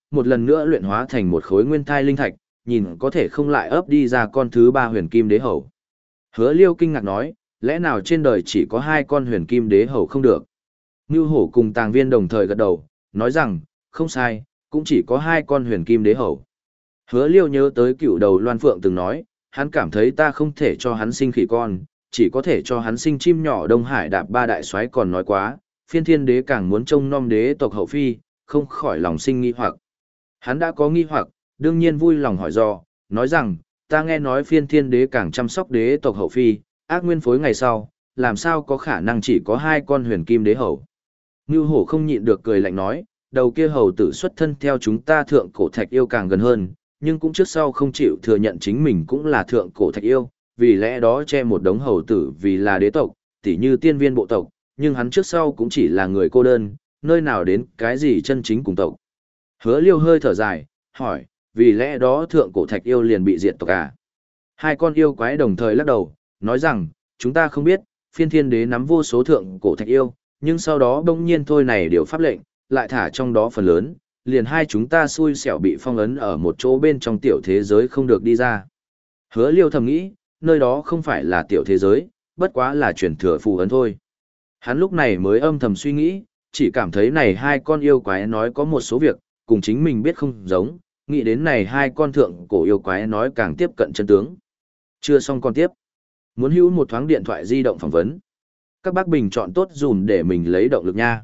[SPEAKER 1] một lần nữa luyện hóa thành một khối nguyên thai linh thạch, nhìn có thể không lại ấp đi ra con thứ ba huyền kim đế hầu. Hứa Liêu kinh ngạc nói, lẽ nào trên đời chỉ có hai con huyền kim đế hầu không được? Ngưu Hổ cùng Tàng Viên đồng thời gật đầu, nói rằng, không sai, cũng chỉ có hai con huyền kim đế hầu. Hứa Liêu nhớ tới cựu đầu Loan Phượng từng nói, hắn cảm thấy ta không thể cho hắn sinh khỉ con, chỉ có thể cho hắn sinh chim nhỏ. Đông Hải Đạp Ba đại soái còn nói quá, Phiên Thiên Đế càng muốn trông nom đế tộc hậu phi, không khỏi lòng sinh nghi hoặc. Hắn đã có nghi hoặc, đương nhiên vui lòng hỏi do, nói rằng, ta nghe nói Phiên Thiên Đế càng chăm sóc đế tộc hậu phi, ác nguyên phối ngày sau, làm sao có khả năng chỉ có hai con huyền kim đế hầu. Ngưu Hổ không nhịn được cười lạnh nói, đầu kia hầu tử xuất thân theo chúng ta thượng cổ thạch yêu càng gần hơn, nhưng cũng trước sau không chịu thừa nhận chính mình cũng là thượng cổ thạch yêu, vì lẽ đó che một đống hầu tử vì là đế tộc, tỉ như tiên viên bộ tộc, nhưng hắn trước sau cũng chỉ là người cô đơn, nơi nào đến cái gì chân chính cùng tộc. Hứa Liêu hơi thở dài, hỏi, vì lẽ đó thượng cổ thạch yêu liền bị diệt tộc à? Hai con yêu quái đồng thời lắc đầu, nói rằng, chúng ta không biết, Phiên Thiên Đế nắm vô số thượng cổ thạch yêu, nhưng sau đó đông nhiên thôi này điều pháp lệnh, lại thả trong đó phần lớn, liền hai chúng ta xui xẻo bị phong ấn ở một chỗ bên trong tiểu thế giới không được đi ra. Hứa Liêu thầm nghĩ, nơi đó không phải là tiểu thế giới, bất quá là truyền thừa phù ấn thôi. Hắn lúc này mới âm thầm suy nghĩ, chỉ cảm thấy này hai con yêu quái nói có một số việc, cùng chính mình biết không giống, nghĩ đến này hai con thượng cổ yêu quái nói càng tiếp cận chân tướng. Chưa xong con tiếp. Muốn hữu một thoáng điện thoại di động phỏng vấn. Các bác bình chọn tốt dùm để mình lấy động lực nha.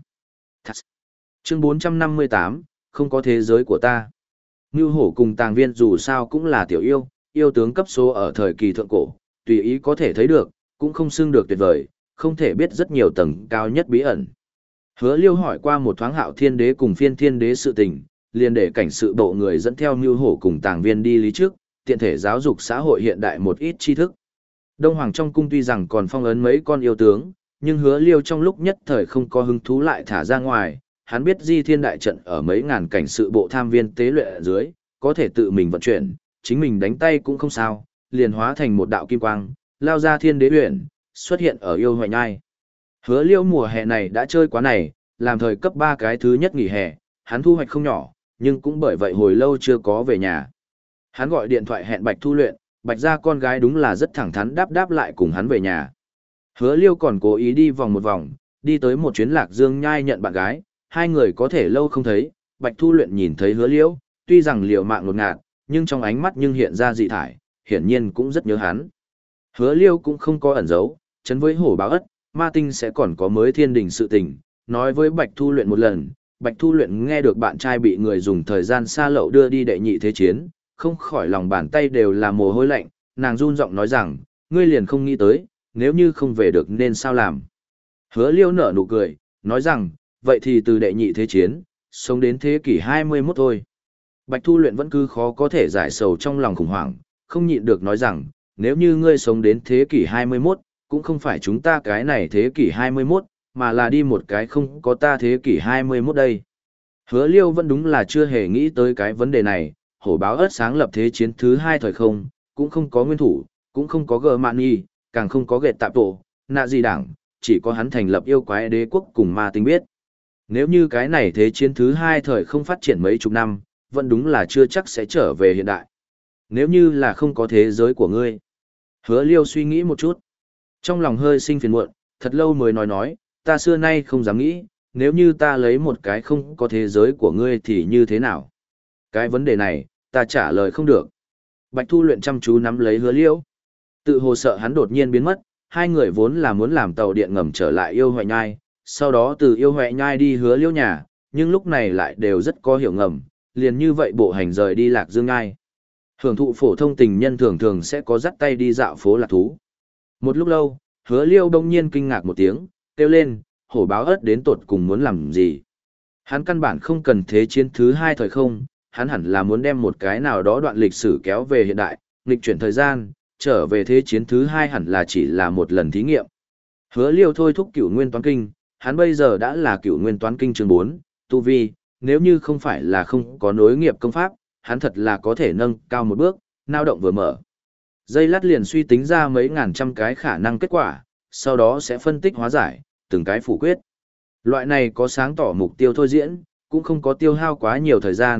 [SPEAKER 1] Chương bốn trăm năm mươi tám, không có thế giới của ta. Ngưu Hổ cùng Tàng Viên dù sao cũng là tiểu yêu, yêu tướng cấp số ở thời kỳ thượng cổ, tùy ý có thể thấy được, cũng không xưng được tuyệt vời, không thể biết rất nhiều tầng cao nhất bí ẩn. Hứa Liêu hỏi qua một thoáng Hạo Thiên Đế cùng Phiên Thiên Đế sự tình, liền để cảnh sự bộ người dẫn theo Ngưu Hổ cùng Tàng Viên đi lý trước, tiện thể giáo dục xã hội hiện đại một ít tri thức. Đông Hoàng trong cung tuy rằng còn phong ấn mấy con yêu tướng, nhưng Hứa Liêu trong lúc nhất thời không có hứng thú lại thả ra ngoài, hắn biết Di Thiên đại trận ở mấy ngàn cảnh sự bộ tham viên tế luyện ở dưới, có thể tự mình vận chuyển, chính mình đánh tay cũng không sao, liền hóa thành một đạo kim quang, lao ra Thiên Đế huyện, xuất hiện ở yêu hoại nhai. Hứa Liêu mùa hè này đã chơi quá này, làm thời cấp ba cái thứ nhất nghỉ hè, hắn thu hoạch không nhỏ, nhưng cũng bởi vậy hồi lâu chưa có về nhà. Hắn gọi điện thoại hẹn Bạch Thu Luyện, Bạch gia con gái đúng là rất thẳng thắn đáp đáp lại cùng hắn về nhà. Hứa Liêu còn cố ý đi vòng một vòng, đi tới một chuyến Lạc Dương nhai nhận bạn gái, hai người có thể lâu không thấy, Bạch Thu Luyện nhìn thấy Hứa Liêu, tuy rằng liều mạng ngột ngạt, nhưng trong ánh mắt nhưng hiện ra dị thải, hiển nhiên cũng rất nhớ hắn. Hứa Liêu cũng không có ẩn giấu, chấn với hổ báo ất, ma tinh sẽ còn có mới thiên đình sự tình, nói với Bạch Thu Luyện một lần, Bạch Thu Luyện nghe được bạn trai bị người dùng thời gian xa lậu đưa đi đệ nhị thế chiến, không khỏi lòng bàn tay đều là mồ hôi lạnh, nàng run giọng nói rằng, ngươi liền không nghĩ tới, nếu như không về được nên sao làm. Hứa Liêu nở nụ cười, nói rằng, vậy thì từ đệ nhị thế chiến, sống đến thế kỷ hai mươi mốt thôi. Bạch Thu Luyện vẫn cứ khó có thể giải sầu trong lòng khủng hoảng, không nhịn được nói rằng, nếu như ngươi sống đến thế kỷ hai mươi mốt, cũng không phải chúng ta cái này thế kỷ hai mươi mốt, mà là đi một cái không có ta thế kỷ hai mươi mốt đây. Hứa Liêu vẫn đúng là chưa hề nghĩ tới cái vấn đề này, hổ báo ớt sáng lập thế chiến thứ hai thời không, cũng không có nguyên thủ, cũng không có gờ mạn y, càng không có gệt tạp tổ, nạ gì đảng, chỉ có hắn thành lập yêu quái đế quốc cùng ma tinh biết. Nếu như cái này thế chiến thứ hai thời không phát triển mấy chục năm, vẫn đúng là chưa chắc sẽ trở về hiện đại. Nếu như là không có thế giới của ngươi. Hứa Liêu suy nghĩ một chút. Trong lòng hơi sinh phiền muộn, thật lâu mới nói nói, ta xưa nay không dám nghĩ, nếu như ta lấy một cái không có thế giới của ngươi thì như thế nào? Cái vấn đề này, ta trả lời không được. Bạch Thu Luyện chăm chú nắm lấy Hứa Liêu. Tự hồ sợ hắn đột nhiên biến mất, hai người vốn là muốn làm tàu điện ngầm trở lại yêu hoại nhai, sau đó từ yêu hoại nhai đi Hứa Liêu nhà, nhưng lúc này lại đều rất có hiểu ngầm, liền như vậy bộ hành rời đi Lạc Dương nhai. Hưởng thụ phổ thông tình nhân thường thường sẽ có dắt tay đi dạo phố lạc thú. Một lúc lâu, Hứa Liêu đông nhiên kinh ngạc một tiếng, kêu lên, hổ báo ớt đến tột cùng muốn làm gì. Hắn căn bản không cần thế chiến thứ hai thời không, hắn hẳn là muốn đem một cái nào đó đoạn lịch sử kéo về hiện đại, nghịch chuyển thời gian, trở về thế chiến thứ hai hẳn là chỉ là một lần thí nghiệm. Hứa Liêu thôi thúc cửu nguyên toán kinh, hắn bây giờ đã là cửu nguyên toán kinh chương bốn, tu vi, nếu như không phải là không có nối nghiệp công pháp, hắn thật là có thể nâng cao một bước, nao động vừa mở. Dây lát liền suy tính ra mấy ngàn trăm cái khả năng kết quả, sau đó sẽ phân tích hóa giải, từng cái phủ quyết. Loại này có sáng tỏ mục tiêu thôi diễn, cũng không có tiêu hao quá nhiều thời gian,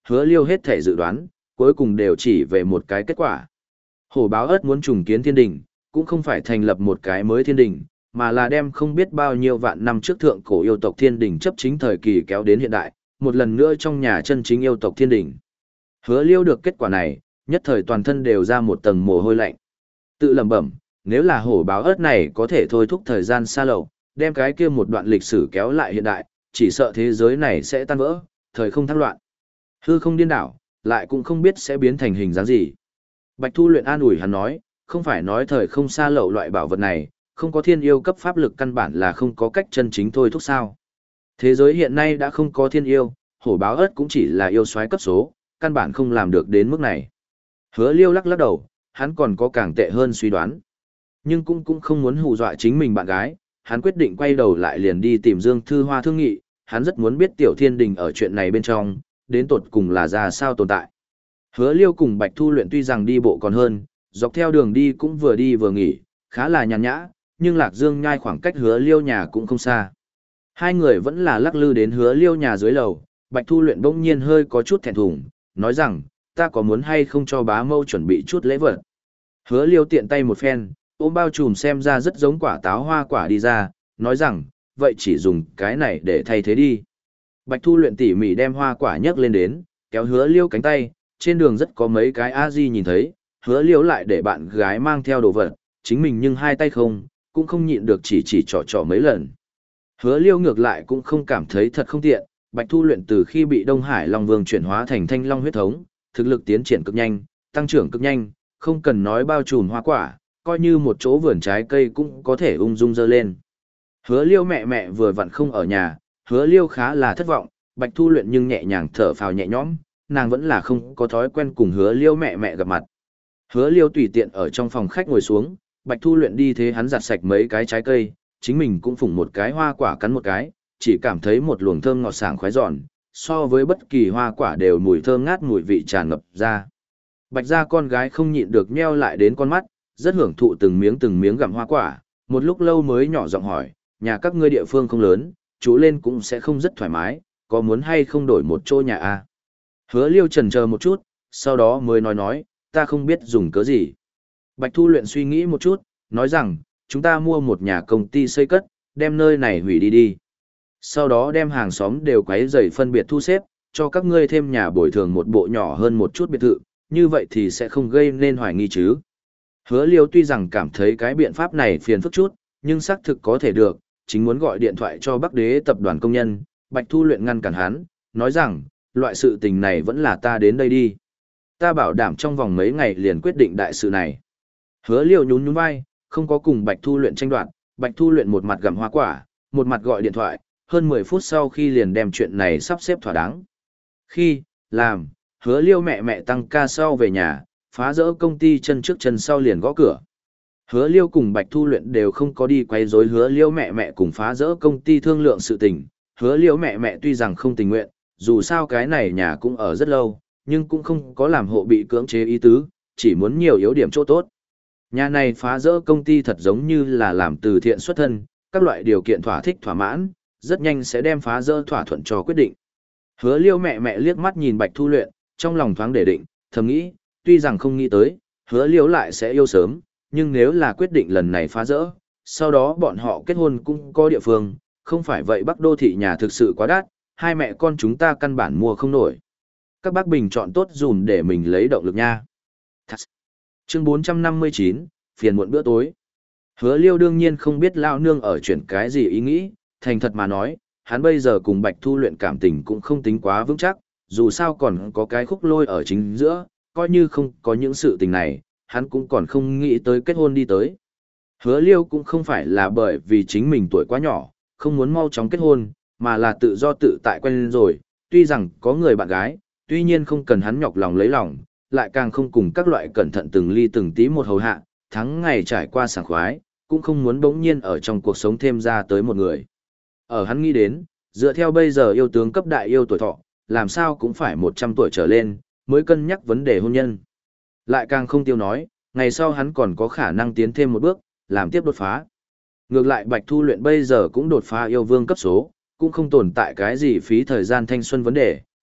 [SPEAKER 1] Hứa Liêu hết thể dự đoán, cuối cùng đều chỉ về một cái kết quả. Hổ báo ớt muốn trùng kiến thiên đình, cũng không phải thành lập một cái mới thiên đình, mà là đem không biết bao nhiêu vạn năm trước thượng cổ yêu tộc thiên đình chấp chính thời kỳ kéo đến hiện đại, một lần nữa trong nhà chân chính yêu tộc thiên đình. Hứa Liêu được kết quả này, nhất thời toàn thân đều ra một tầng mồ hôi lạnh. Tự lẩm bẩm, nếu là hổ báo ớt này có thể thôi thúc thời gian xa lậu, đem cái kia một đoạn lịch sử kéo lại hiện đại, chỉ sợ thế giới này sẽ tan vỡ, thời không thăng loạn. Hư không điên đảo, lại cũng không biết sẽ biến thành hình dáng gì. Bạch Thu Luyện an ủi hắn nói, không phải nói thời không xa lậu loại bảo vật này, không có thiên yêu cấp pháp lực căn bản là không có cách chân chính thôi thúc sao. Thế giới hiện nay đã không có thiên yêu, hổ báo ớt cũng chỉ là yêu soái cấp số, căn bản không làm được đến mức này. Hứa Liêu lắc lắc đầu, hắn còn có càng tệ hơn suy đoán. Nhưng cũng cũng không muốn hù dọa chính mình bạn gái, hắn quyết định quay đầu lại liền đi tìm Dương Thư Hoa thương nghị, hắn rất muốn biết Tiểu Thiên Đình ở chuyện này bên trong, đến tột cùng là ra sao tồn tại. Hứa Liêu cùng Bạch Thu Luyện tuy rằng đi bộ còn hơn, dọc theo đường đi cũng vừa đi vừa nghỉ, khá là nhàn nhã, nhưng Lạc Dương Nhai khoảng cách Hứa Liêu nhà cũng không xa. Hai người vẫn là lắc lư đến Hứa Liêu nhà dưới lầu, Bạch Thu Luyện bỗng nhiên hơi có chút thẹn thùng, nói rằng, ta có muốn hay không cho bá mâu chuẩn bị chút lễ vật. Hứa Liêu tiện tay một phen, ôm bao trùm xem ra rất giống quả táo hoa quả đi ra, nói rằng, vậy chỉ dùng cái này để thay thế đi. Bạch Thu Luyện tỉ mỉ đem hoa quả nhấc lên đến, kéo Hứa Liêu cánh tay, trên đường rất có mấy cái a di nhìn thấy, Hứa Liêu lại để bạn gái mang theo đồ vật, chính mình nhưng hai tay không, cũng không nhịn được chỉ chỉ trò trò mấy lần. Hứa Liêu ngược lại cũng không cảm thấy thật không tiện, Bạch Thu Luyện từ khi bị Đông Hải Long Vương chuyển hóa thành Thanh Long huyết thống, thực lực tiến triển cực nhanh, tăng trưởng cực nhanh, không cần nói bao trùm hoa quả, coi như một chỗ vườn trái cây cũng có thể ung dung dơ lên. Hứa Liêu mẹ mẹ vừa vặn không ở nhà, Hứa Liêu khá là thất vọng, Bạch Thu Luyện nhưng nhẹ nhàng thở phào nhẹ nhõm, nàng vẫn là không có thói quen cùng Hứa Liêu mẹ mẹ gặp mặt. Hứa Liêu tùy tiện ở trong phòng khách ngồi xuống, Bạch Thu Luyện đi thế hắn giặt sạch mấy cái trái cây, chính mình cũng phủng một cái hoa quả cắn một cái, chỉ cảm thấy một luồng thơm ngọt sảng khoái giòn, so với bất kỳ hoa quả đều mùi thơm ngát mùi vị tràn ngập ra. Bạch gia con gái không nhịn được nheo lại đến con mắt, rất hưởng thụ từng miếng từng miếng gặm hoa quả, một lúc lâu mới nhỏ giọng hỏi, nhà các ngươi địa phương không lớn, chú lên cũng sẽ không rất thoải mái, có muốn hay không đổi một chỗ nhà a? Hứa Liêu chần chờ một chút, sau đó mới nói nói, ta không biết dùng cớ gì. Bạch Thu Luyện suy nghĩ một chút, nói rằng, chúng ta mua một nhà công ty xây cất, đem nơi này hủy đi đi. Sau đó đem hàng xóm đều quấy rầy phân biệt thu xếp, cho các ngươi thêm nhà bồi thường một bộ nhỏ hơn một chút biệt thự, như vậy thì sẽ không gây nên hoài nghi chứ. Hứa Liêu tuy rằng cảm thấy cái biện pháp này phiền phức chút, nhưng xác thực có thể được, chính muốn gọi điện thoại cho Bắc Đế tập đoàn công nhân, Bạch Thu Luyện ngăn cản hắn, nói rằng, loại sự tình này vẫn là ta đến đây đi. Ta bảo đảm trong vòng mấy ngày liền quyết định đại sự này. Hứa Liêu nhún nhún vai, không có cùng Bạch Thu Luyện tranh đoạt, Bạch Thu Luyện một mặt gặm hoa quả, một mặt gọi điện thoại, hơn mười phút sau khi liền đem chuyện này sắp xếp thỏa đáng. Khi, làm, Hứa Liêu mẹ mẹ tăng ca sau về nhà, phá rỡ công ty chân trước chân sau liền gõ cửa. Hứa Liêu cùng Bạch Thu Luyện đều không có đi quay rối Hứa Liêu mẹ mẹ cùng phá rỡ công ty thương lượng sự tình. Hứa Liêu mẹ mẹ tuy rằng không tình nguyện, dù sao cái này nhà cũng ở rất lâu, nhưng cũng không có làm hộ bị cưỡng chế ý tứ, chỉ muốn nhiều yếu điểm chỗ tốt. Nhà này phá rỡ công ty thật giống như là làm từ thiện xuất thân, các loại điều kiện thỏa thích thỏa mãn, rất nhanh sẽ đem phá rỡ thỏa thuận cho quyết định. Hứa Liêu mẹ mẹ liếc mắt nhìn Bạch Thu Luyện, trong lòng thoáng để định, thầm nghĩ, tuy rằng không nghĩ tới, Hứa Liêu lại sẽ yêu sớm, nhưng nếu là quyết định lần này phá rỡ, sau đó bọn họ kết hôn cũng có địa phương, không phải vậy Bắc đô thị nhà thực sự quá đắt, hai mẹ con chúng ta căn bản mua không nổi. Các bác bình chọn tốt dùm để mình lấy động lực nha. Thật. Chương bốn trăm năm mươi chín, phiền muộn bữa tối. Hứa Liêu đương nhiên không biết lao nương ở chuyển cái gì ý nghĩ, thành thật mà nói, hắn bây giờ cùng Bạch Thu Luyện cảm tình cũng không tính quá vững chắc, dù sao còn có cái khúc lôi ở chính giữa, coi như không có những sự tình này, hắn cũng còn không nghĩ tới kết hôn đi tới. Hứa Liêu cũng không phải là bởi vì chính mình tuổi quá nhỏ, không muốn mau chóng kết hôn, mà là tự do tự tại quen lên rồi, tuy rằng có người bạn gái, tuy nhiên không cần hắn nhọc lòng lấy lòng, lại càng không cùng các loại cẩn thận từng ly từng tí một hầu hạ, tháng ngày trải qua sảng khoái, cũng không muốn bỗng nhiên ở trong cuộc sống thêm ra tới một người. Ở hắn nghĩ đến, dựa theo bây giờ yêu tướng cấp đại yêu tuổi thọ, làm sao cũng phải một trăm tuổi trở lên, mới cân nhắc vấn đề hôn nhân. Lại càng không tiêu nói, ngày sau hắn còn có khả năng tiến thêm một bước, làm tiếp đột phá. Ngược lại Bạch Thu Luyện bây giờ cũng đột phá yêu vương cấp số, cũng không tồn tại cái gì phí thời gian thanh xuân vấn đề,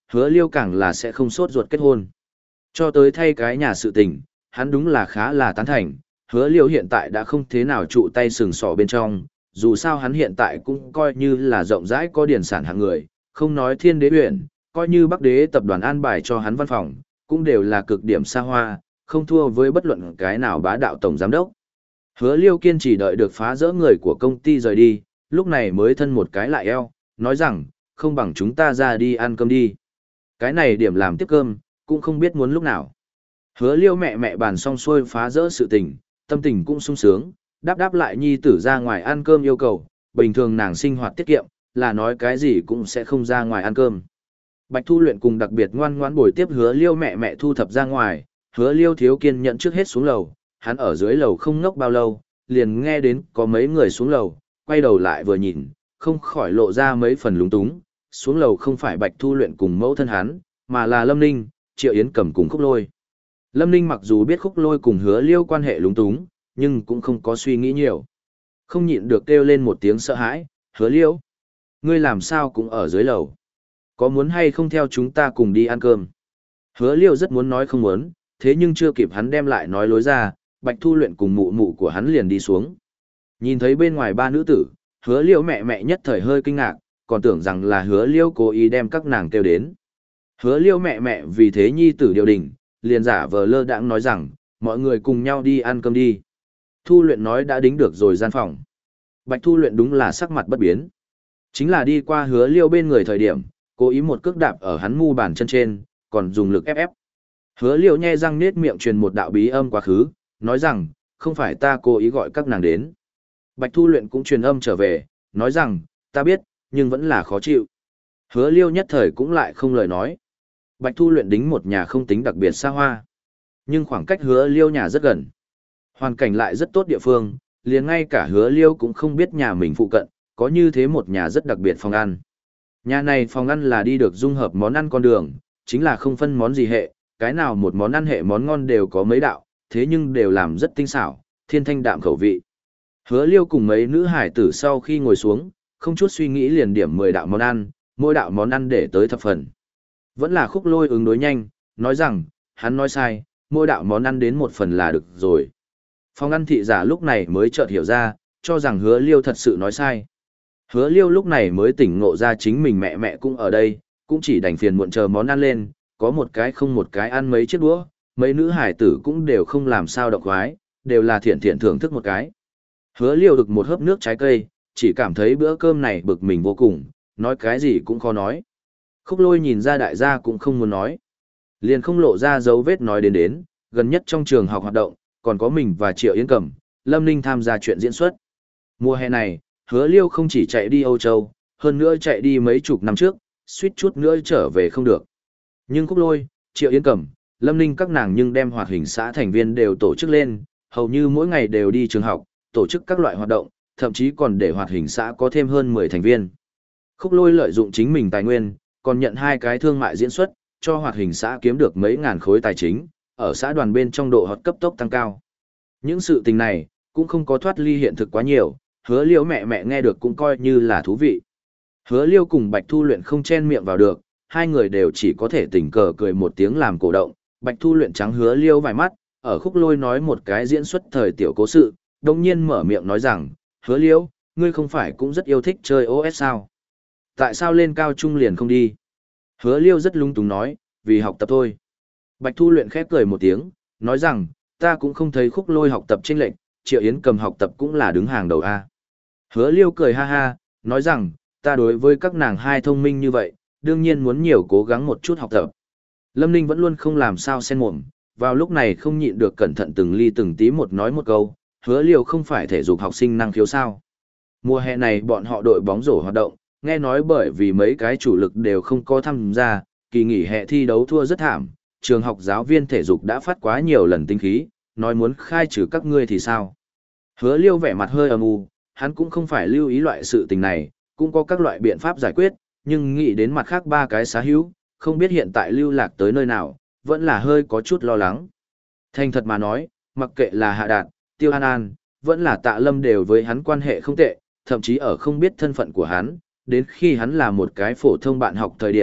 [SPEAKER 1] hứa liêu càng là sẽ không sốt ruột kết hôn. Cho tới thay cái nhà sự tình, hắn đúng là khá là tán thành, hứa liêu hiện tại đã không thế nào trụ tay sừng sỏ bên trong, dù sao hắn hiện tại cũng coi như là rộng rãi có điển sản hạng người, không nói thiên đế huyện, coi như bắc đế tập đoàn an bài cho hắn văn phòng, cũng đều là cực điểm xa hoa, không thua với bất luận cái nào bá đạo tổng giám đốc. Hứa liêu kiên trì đợi được phá rỡ người của công ty rời đi, lúc này mới thân một cái lại eo, nói rằng, không bằng chúng ta ra đi ăn cơm đi. Cái này điểm làm tiếp cơm, cũng không biết muốn lúc nào. Hứa liêu mẹ mẹ bàn xong xuôi phá rỡ sự tình, tâm tình cũng sung sướng, đáp đáp lại nhi tử ra ngoài ăn cơm yêu cầu, bình thường nàng sinh hoạt tiết kiệm, là nói cái gì cũng sẽ không ra ngoài ăn cơm. Bạch Thu Luyện cùng đặc biệt ngoan ngoãn bồi tiếp hứa liêu mẹ mẹ thu thập ra ngoài, hứa liêu thiếu kiên nhận trước hết xuống lầu, hắn ở dưới lầu không ngốc bao lâu, liền nghe đến có mấy người xuống lầu, quay đầu lại vừa nhìn, không khỏi lộ ra mấy phần lúng túng, xuống lầu không phải Bạch Thu Luyện cùng mẫu thân hắn, mà là Lâm Ninh, Triệu Yến Cầm cùng Khúc Lôi. Lâm Ninh mặc dù biết Khúc Lôi cùng hứa liêu quan hệ lúng túng, nhưng cũng không có suy nghĩ nhiều. Không nhịn được kêu lên một tiếng sợ hãi, hứa liêu, ngươi làm sao cũng ở dưới lầu. Có muốn hay không theo chúng ta cùng đi ăn cơm? Hứa liêu rất muốn nói không muốn, thế nhưng chưa kịp hắn đem lại nói lối ra, Bạch Thu Luyện cùng mụ mụ của hắn liền đi xuống. Nhìn thấy bên ngoài ba nữ tử, hứa liêu mẹ mẹ nhất thời hơi kinh ngạc, còn tưởng rằng là hứa liêu cố ý đem các nàng kêu đến. Hứa liêu mẹ mẹ vì thế nhi tử điều đình, liền giả vờ lơ đãng nói rằng, mọi người cùng nhau đi ăn cơm đi. Thu Luyện nói đã đính được rồi gian phòng. Bạch Thu Luyện đúng là sắc mặt bất biến. Chính là đi qua hứa liêu bên người thời điểm, cố ý một cước đạp ở hắn mu bàn chân trên, còn dùng lực ép ép. Hứa liêu nhe răng nết miệng truyền một đạo bí âm quá khứ, nói rằng, không phải ta cố ý gọi các nàng đến. Bạch Thu Luyện cũng truyền âm trở về, nói rằng, ta biết, nhưng vẫn là khó chịu. Hứa liêu nhất thời cũng lại không lời nói. Bạch Thu Luyện đính một nhà không tính đặc biệt xa hoa, nhưng khoảng cách hứa liêu nhà rất gần. Hoàn cảnh lại rất tốt địa phương, liền ngay cả hứa liêu cũng không biết nhà mình phụ cận, có như thế một nhà rất đặc biệt phòng ăn. Nhà này phòng ăn là đi được dung hợp món ăn con đường, chính là không phân món gì hệ, cái nào một món ăn hệ món ngon đều có mấy đạo, thế nhưng đều làm rất tinh xảo, thiên thanh đạm khẩu vị. Hứa liêu cùng mấy nữ hải tử sau khi ngồi xuống, không chút suy nghĩ liền điểm mười đạo món ăn, mỗi đạo món ăn để tới thập phần. Vẫn là Khúc Lôi ứng đối nhanh, nói rằng, hắn nói sai, mỗi đạo món ăn đến một phần là được rồi. Phòng ăn thị giả lúc này mới chợt hiểu ra, cho rằng hứa liêu thật sự nói sai. Hứa liêu lúc này mới tỉnh ngộ ra chính mình mẹ mẹ cũng ở đây, cũng chỉ đành phiền muộn chờ món ăn lên, có một cái không một cái ăn mấy chiếc đũa, mấy nữ hải tử cũng đều không làm sao động khoái, đều là thiện thiện thưởng thức một cái. Hứa liêu được một hớp nước trái cây, chỉ cảm thấy bữa cơm này bực mình vô cùng, nói cái gì cũng khó nói. Khúc Lôi nhìn ra đại gia cũng không muốn nói. Liền không lộ ra dấu vết nói đến đến, gần nhất trong trường học hoạt động, còn có mình và Triệu Yến Cẩm, Lâm Ninh tham gia chuyện diễn xuất. Mùa hè này, hứa liêu không chỉ chạy đi Âu Châu, hơn nữa chạy đi mấy chục năm trước, suýt chút nữa trở về không được. Nhưng Khúc Lôi, Triệu Yến Cẩm, Lâm Ninh các nàng nhưng đem hoạt hình xã thành viên đều tổ chức lên, hầu như mỗi ngày đều đi trường học, tổ chức các loại hoạt động, thậm chí còn để hoạt hình xã có thêm hơn mười thành viên. Khúc Lôi lợi dụng chính mình tài nguyên, còn nhận hai cái thương mại diễn xuất, cho hoạt hình xã kiếm được mấy ngàn khối tài chính, ở xã đoàn bên trong độ hot cấp tốc tăng cao. Những sự tình này, cũng không có thoát ly hiện thực quá nhiều, hứa liêu mẹ mẹ nghe được cũng coi như là thú vị. Hứa liêu cùng Bạch Thu Luyện không chen miệng vào được, hai người đều chỉ có thể tình cờ cười một tiếng làm cổ động. Bạch Thu Luyện trắng hứa liêu vài mắt, ở Khúc Lôi nói một cái diễn xuất thời tiểu cố sự, đồng nhiên mở miệng nói rằng, hứa liêu, ngươi không phải cũng rất yêu thích chơi ô ét sao? Tại sao lên cao trung liền không đi? Hứa liêu rất lung túng nói, vì học tập thôi. Bạch Thu Luyện khép cười một tiếng, nói rằng, ta cũng không thấy Khúc Lôi học tập chênh lệch, Triệu Yến Cầm học tập cũng là đứng hàng đầu A. Hứa liêu cười ha ha, nói rằng, ta đối với các nàng hai thông minh như vậy, đương nhiên muốn nhiều cố gắng một chút học tập. Lâm Ninh vẫn luôn không làm sao xen mồm, vào lúc này không nhịn được cẩn thận từng ly từng tí một nói một câu, hứa liêu không phải thể dục học sinh năng khiếu sao. Mùa hè này bọn họ đội bóng rổ hoạt động, nghe nói bởi vì mấy cái chủ lực đều không có tham gia, kỳ nghỉ hè thi đấu thua rất thảm, trường học giáo viên thể dục đã phát quá nhiều lần tinh khí, nói muốn khai trừ các ngươi thì sao. Hứa liêu vẻ mặt hơi âm u, hắn cũng không phải lưu ý loại sự tình này, cũng có các loại biện pháp giải quyết, nhưng nghĩ đến mặt khác ba cái xá hữu, không biết hiện tại lưu lạc tới nơi nào, vẫn là hơi có chút lo lắng. Thành thật mà nói, mặc kệ là Hạ Đạt, Tiêu An An, vẫn là Tạ Lâm đều với hắn quan hệ không tệ, thậm chí ở không biết thân phận của hắn, đến khi hắn là một cái phổ thông bạn học thời điểm,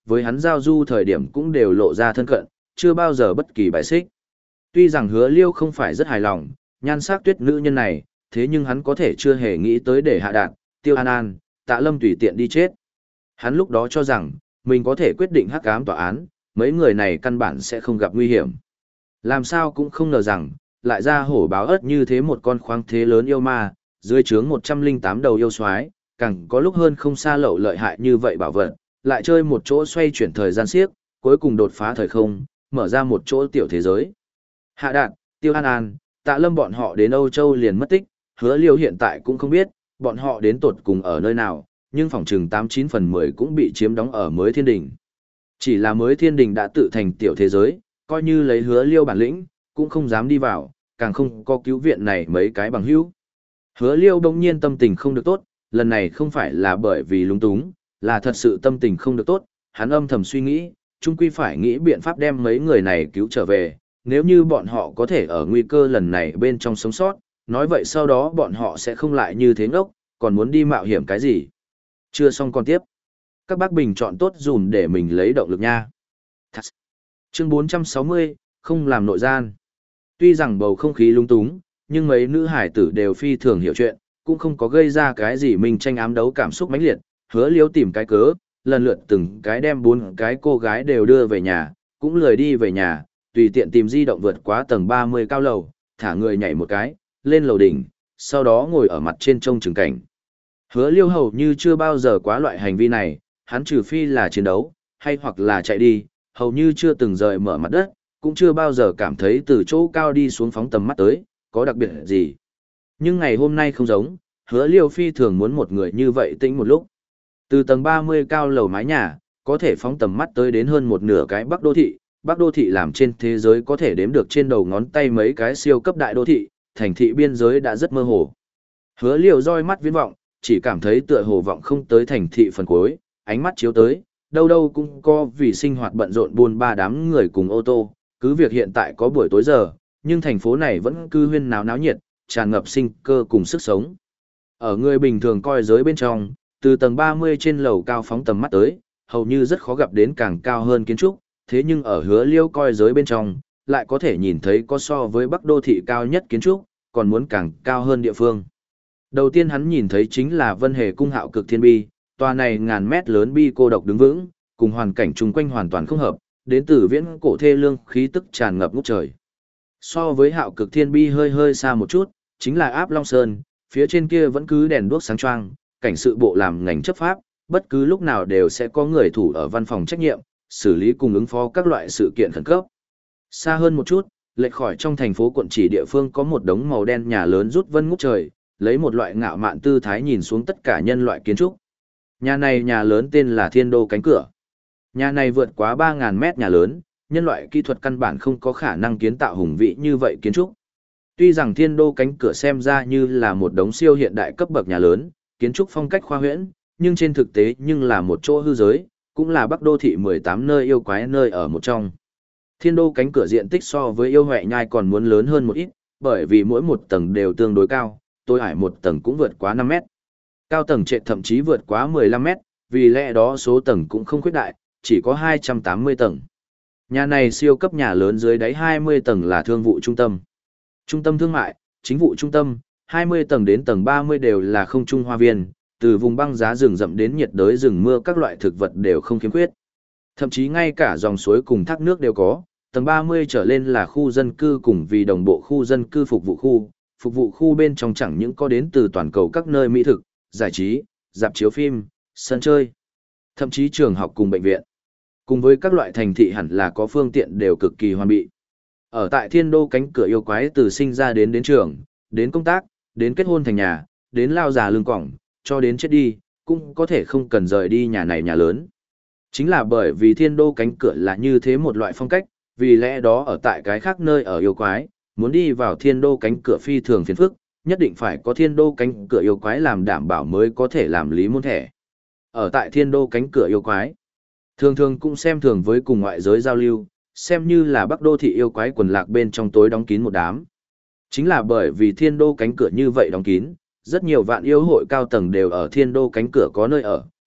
[SPEAKER 1] với hắn giao du thời điểm cũng đều lộ ra thân cận, chưa bao giờ bất kỳ bài xích. Tuy rằng hứa liêu không phải rất hài lòng, nhan sắc tuyết nữ nhân này, thế nhưng hắn có thể chưa hề nghĩ tới để hạ đạt, tiêu an an, tạ lâm tùy tiện đi chết. Hắn lúc đó cho rằng, mình có thể quyết định hắc ám tòa án, mấy người này căn bản sẽ không gặp nguy hiểm. Làm sao cũng không ngờ rằng, lại ra hổ báo ớt như thế một con khoáng thế lớn yêu ma, dưới trướng một trăm linh tám đầu yêu soái, càng có lúc hơn không xa lậu lợi hại như vậy bảo vật, lại chơi một chỗ xoay chuyển thời gian siếc, cuối cùng đột phá thời không, mở ra một chỗ tiểu thế giới. Hạ Đạt, Tiêu An An, Tạ Lâm bọn họ đến Âu Châu liền mất tích, Hứa Liêu hiện tại cũng không biết, bọn họ đến tột cùng ở nơi nào, nhưng phòng trừng tám chín phần mười cũng bị chiếm đóng ở mới thiên đình. Chỉ là mới thiên đình đã tự thành tiểu thế giới, coi như lấy Hứa Liêu bản lĩnh, cũng không dám đi vào, càng không có cứu viện này mấy cái bằng hữu. Hứa Liêu đông nhiên tâm tình không được tốt, lần này không phải là bởi vì lung túng, là thật sự tâm tình không được tốt, hắn âm thầm suy nghĩ, chung quy phải nghĩ biện pháp đem mấy người này cứu trở về, nếu như bọn họ có thể ở nguy cơ lần này bên trong sống sót, nói vậy sau đó bọn họ sẽ không lại như thế ngốc, còn muốn đi mạo hiểm cái gì. Chưa xong còn tiếp. Các bác bình chọn tốt dùm để mình lấy động lực nha. Chương bốn trăm sáu mươi, không làm nội gian. Tuy rằng bầu không khí lung túng, nhưng mấy nữ hải tử đều phi thường hiểu chuyện, cũng không có gây ra cái gì mình tranh ám đấu cảm xúc mãnh liệt, Hứa Liêu tìm cái cớ, lần lượt từng cái đem bốn cái cô gái đều đưa về nhà, cũng lười đi về nhà, tùy tiện tìm di động vượt quá tầng ba mươi cao lầu, thả người nhảy một cái, lên lầu đỉnh, sau đó ngồi ở mặt trên trông chừng cảnh. Hứa Liêu hầu như chưa bao giờ quá loại hành vi này, hắn trừ phi là chiến đấu, hay hoặc là chạy đi, hầu như chưa từng rời mở mặt đất, cũng chưa bao giờ cảm thấy từ chỗ cao đi xuống phóng tầm mắt tới, có đặc biệt gì. Nhưng ngày hôm nay không giống, Hứa Liêu phi thường muốn một người như vậy tĩnh một lúc. Từ tầng ba mươi cao lầu mái nhà, có thể phóng tầm mắt tới đến hơn một nửa cái Bắc Đô Thị, Bắc Đô Thị làm trên thế giới có thể đếm được trên đầu ngón tay mấy cái siêu cấp đại đô thị, thành thị biên giới đã rất mơ hồ. Hứa Liêu roi mắt viễn vọng, chỉ cảm thấy tựa hồ vọng không tới thành thị phần cuối, ánh mắt chiếu tới, đâu đâu cũng có vì sinh hoạt bận rộn buôn ba đám người cùng ô tô, cứ việc hiện tại có buổi tối giờ, nhưng thành phố này vẫn cứ huyên náo náo nhiệt, tràn ngập sinh cơ cùng sức sống. Ở người bình thường coi giới bên trong, từ tầng ba mươi trên lầu cao phóng tầm mắt tới, hầu như rất khó gặp đến càng cao hơn kiến trúc, thế nhưng ở Hứa Liêu coi giới bên trong, lại có thể nhìn thấy có so với Bắc Đô Thị cao nhất kiến trúc, còn muốn càng cao hơn địa phương. Đầu tiên hắn nhìn thấy chính là Vân Hề Cung Hạo Cực Thiên Bi, tòa này ngàn mét lớn bi cô độc đứng vững, cùng hoàn cảnh chung quanh hoàn toàn không hợp, đến từ viễn cổ thê lương khí tức tràn ngập ngút trời. So với Hạo Cực Thiên Bi hơi hơi xa một chút, chính là Áp Long Sơn, phía trên kia vẫn cứ đèn đuốc sáng choang, cảnh sự bộ làm ngành chấp pháp, bất cứ lúc nào đều sẽ có người thủ ở văn phòng trách nhiệm, xử lý cùng ứng phó các loại sự kiện khẩn cấp. Xa hơn một chút, lệch khỏi trong thành phố quận chỉ địa phương có một đống màu đen nhà lớn rút vân ngút trời, lấy một loại ngạo mạn tư thái nhìn xuống tất cả nhân loại kiến trúc. Nhà này nhà lớn tên là Thiên Đô Cánh Cửa. Nhà này vượt quá ba nghìn mét nhà lớn, nhân loại kỹ thuật căn bản không có khả năng kiến tạo hùng vĩ như vậy kiến trúc. Tuy rằng Thiên Đô Cánh Cửa xem ra như là một đống siêu hiện đại cấp bậc nhà lớn, kiến trúc phong cách khoa huyễn, nhưng trên thực tế nhưng là một chỗ hư giới, cũng là Bắc Đô Thị mười tám nơi yêu quái nơi ở một trong. Thiên Đô Cánh Cửa diện tích so với yêu Huệ Nhai còn muốn lớn hơn một ít, bởi vì mỗi một tầng đều tương đối cao, tối hải một tầng cũng vượt quá năm mét. Cao tầng trệt thậm chí vượt quá mười lăm mét, vì lẽ đó số tầng cũng không khuyết đại, chỉ có hai trăm tám mươi tầng. Nhà này siêu cấp nhà lớn dưới đáy hai mươi tầng là thương vụ trung tâm. Trung tâm thương mại, chính vụ trung tâm, hai mươi tầng đến tầng ba mươi đều là không trung hoa viên, từ vùng băng giá rừng rậm đến nhiệt đới rừng mưa các loại thực vật đều không khiếm khuyết. Thậm chí ngay cả dòng suối cùng thác nước đều có, tầng ba mươi trở lên là khu dân cư cùng vì đồng bộ khu dân cư phục vụ khu, phục vụ khu bên trong chẳng những có đến từ toàn cầu các nơi mỹ thực, giải trí, dạp chiếu phim, sân chơi, thậm chí trường học cùng bệnh viện. Cùng với các loại thành thị hẳn là có phương tiện đều cực kỳ hoàn bị. Ở tại Thiên Đô Cánh Cửa yêu quái từ sinh ra đến đến trường, đến công tác, đến kết hôn thành nhà, đến lao già lưng cỏng, cho đến chết đi, cũng có thể không cần rời đi nhà này nhà lớn. Chính là bởi vì Thiên Đô Cánh Cửa là như thế một loại phong cách, vì lẽ đó ở tại cái khác nơi ở yêu quái, muốn đi vào Thiên Đô Cánh Cửa phi thường phiền phức, nhất định phải có Thiên Đô Cánh Cửa yêu quái làm đảm bảo mới có thể làm lý môn thẻ. Ở tại Thiên Đô Cánh Cửa yêu quái, thường thường cũng xem thường với cùng ngoại giới giao lưu, xem như là Bắc Đô Thị yêu quái quần lạc bên trong tối đóng kín một đám. Chính là bởi vì Thiên Đô Cánh Cửa như vậy đóng kín, rất nhiều vạn yêu hội cao tầng đều ở Thiên Đô Cánh Cửa có nơi ở,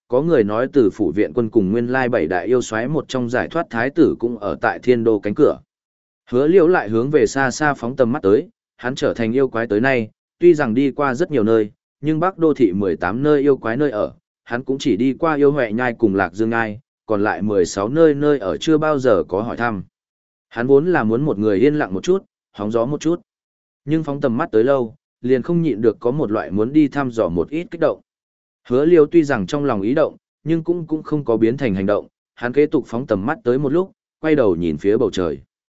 [SPEAKER 1] Có người nói từ phủ viện quân cùng nguyên lai bảy đại yêu xoáy một trong giải thoát thái tử cũng ở tại thiên đô cánh cửa. Hứa Liễu lại hướng về xa xa phóng tầm mắt tới, hắn trở thành yêu quái tới nay, tuy rằng đi qua rất nhiều nơi, nhưng Bắc đô thị mười tám nơi yêu quái nơi ở, hắn cũng chỉ đi qua yêu Huệ Nhai cùng Lạc Dương Nhai, còn lại mười sáu nơi nơi ở chưa bao giờ có hỏi thăm. Hắn vốn là muốn một người yên lặng một chút, hóng gió một chút. Nhưng phóng tầm mắt tới lâu, liền không nhịn được có một loại muốn đi thăm dò một ít kích động. Hứa Liêu tuy rằng trong lòng ý động, nhưng cũng cũng không có biến thành hành động, hắn kế tục phóng tầm mắt tới một lúc, quay đầu nhìn phía bầu trời.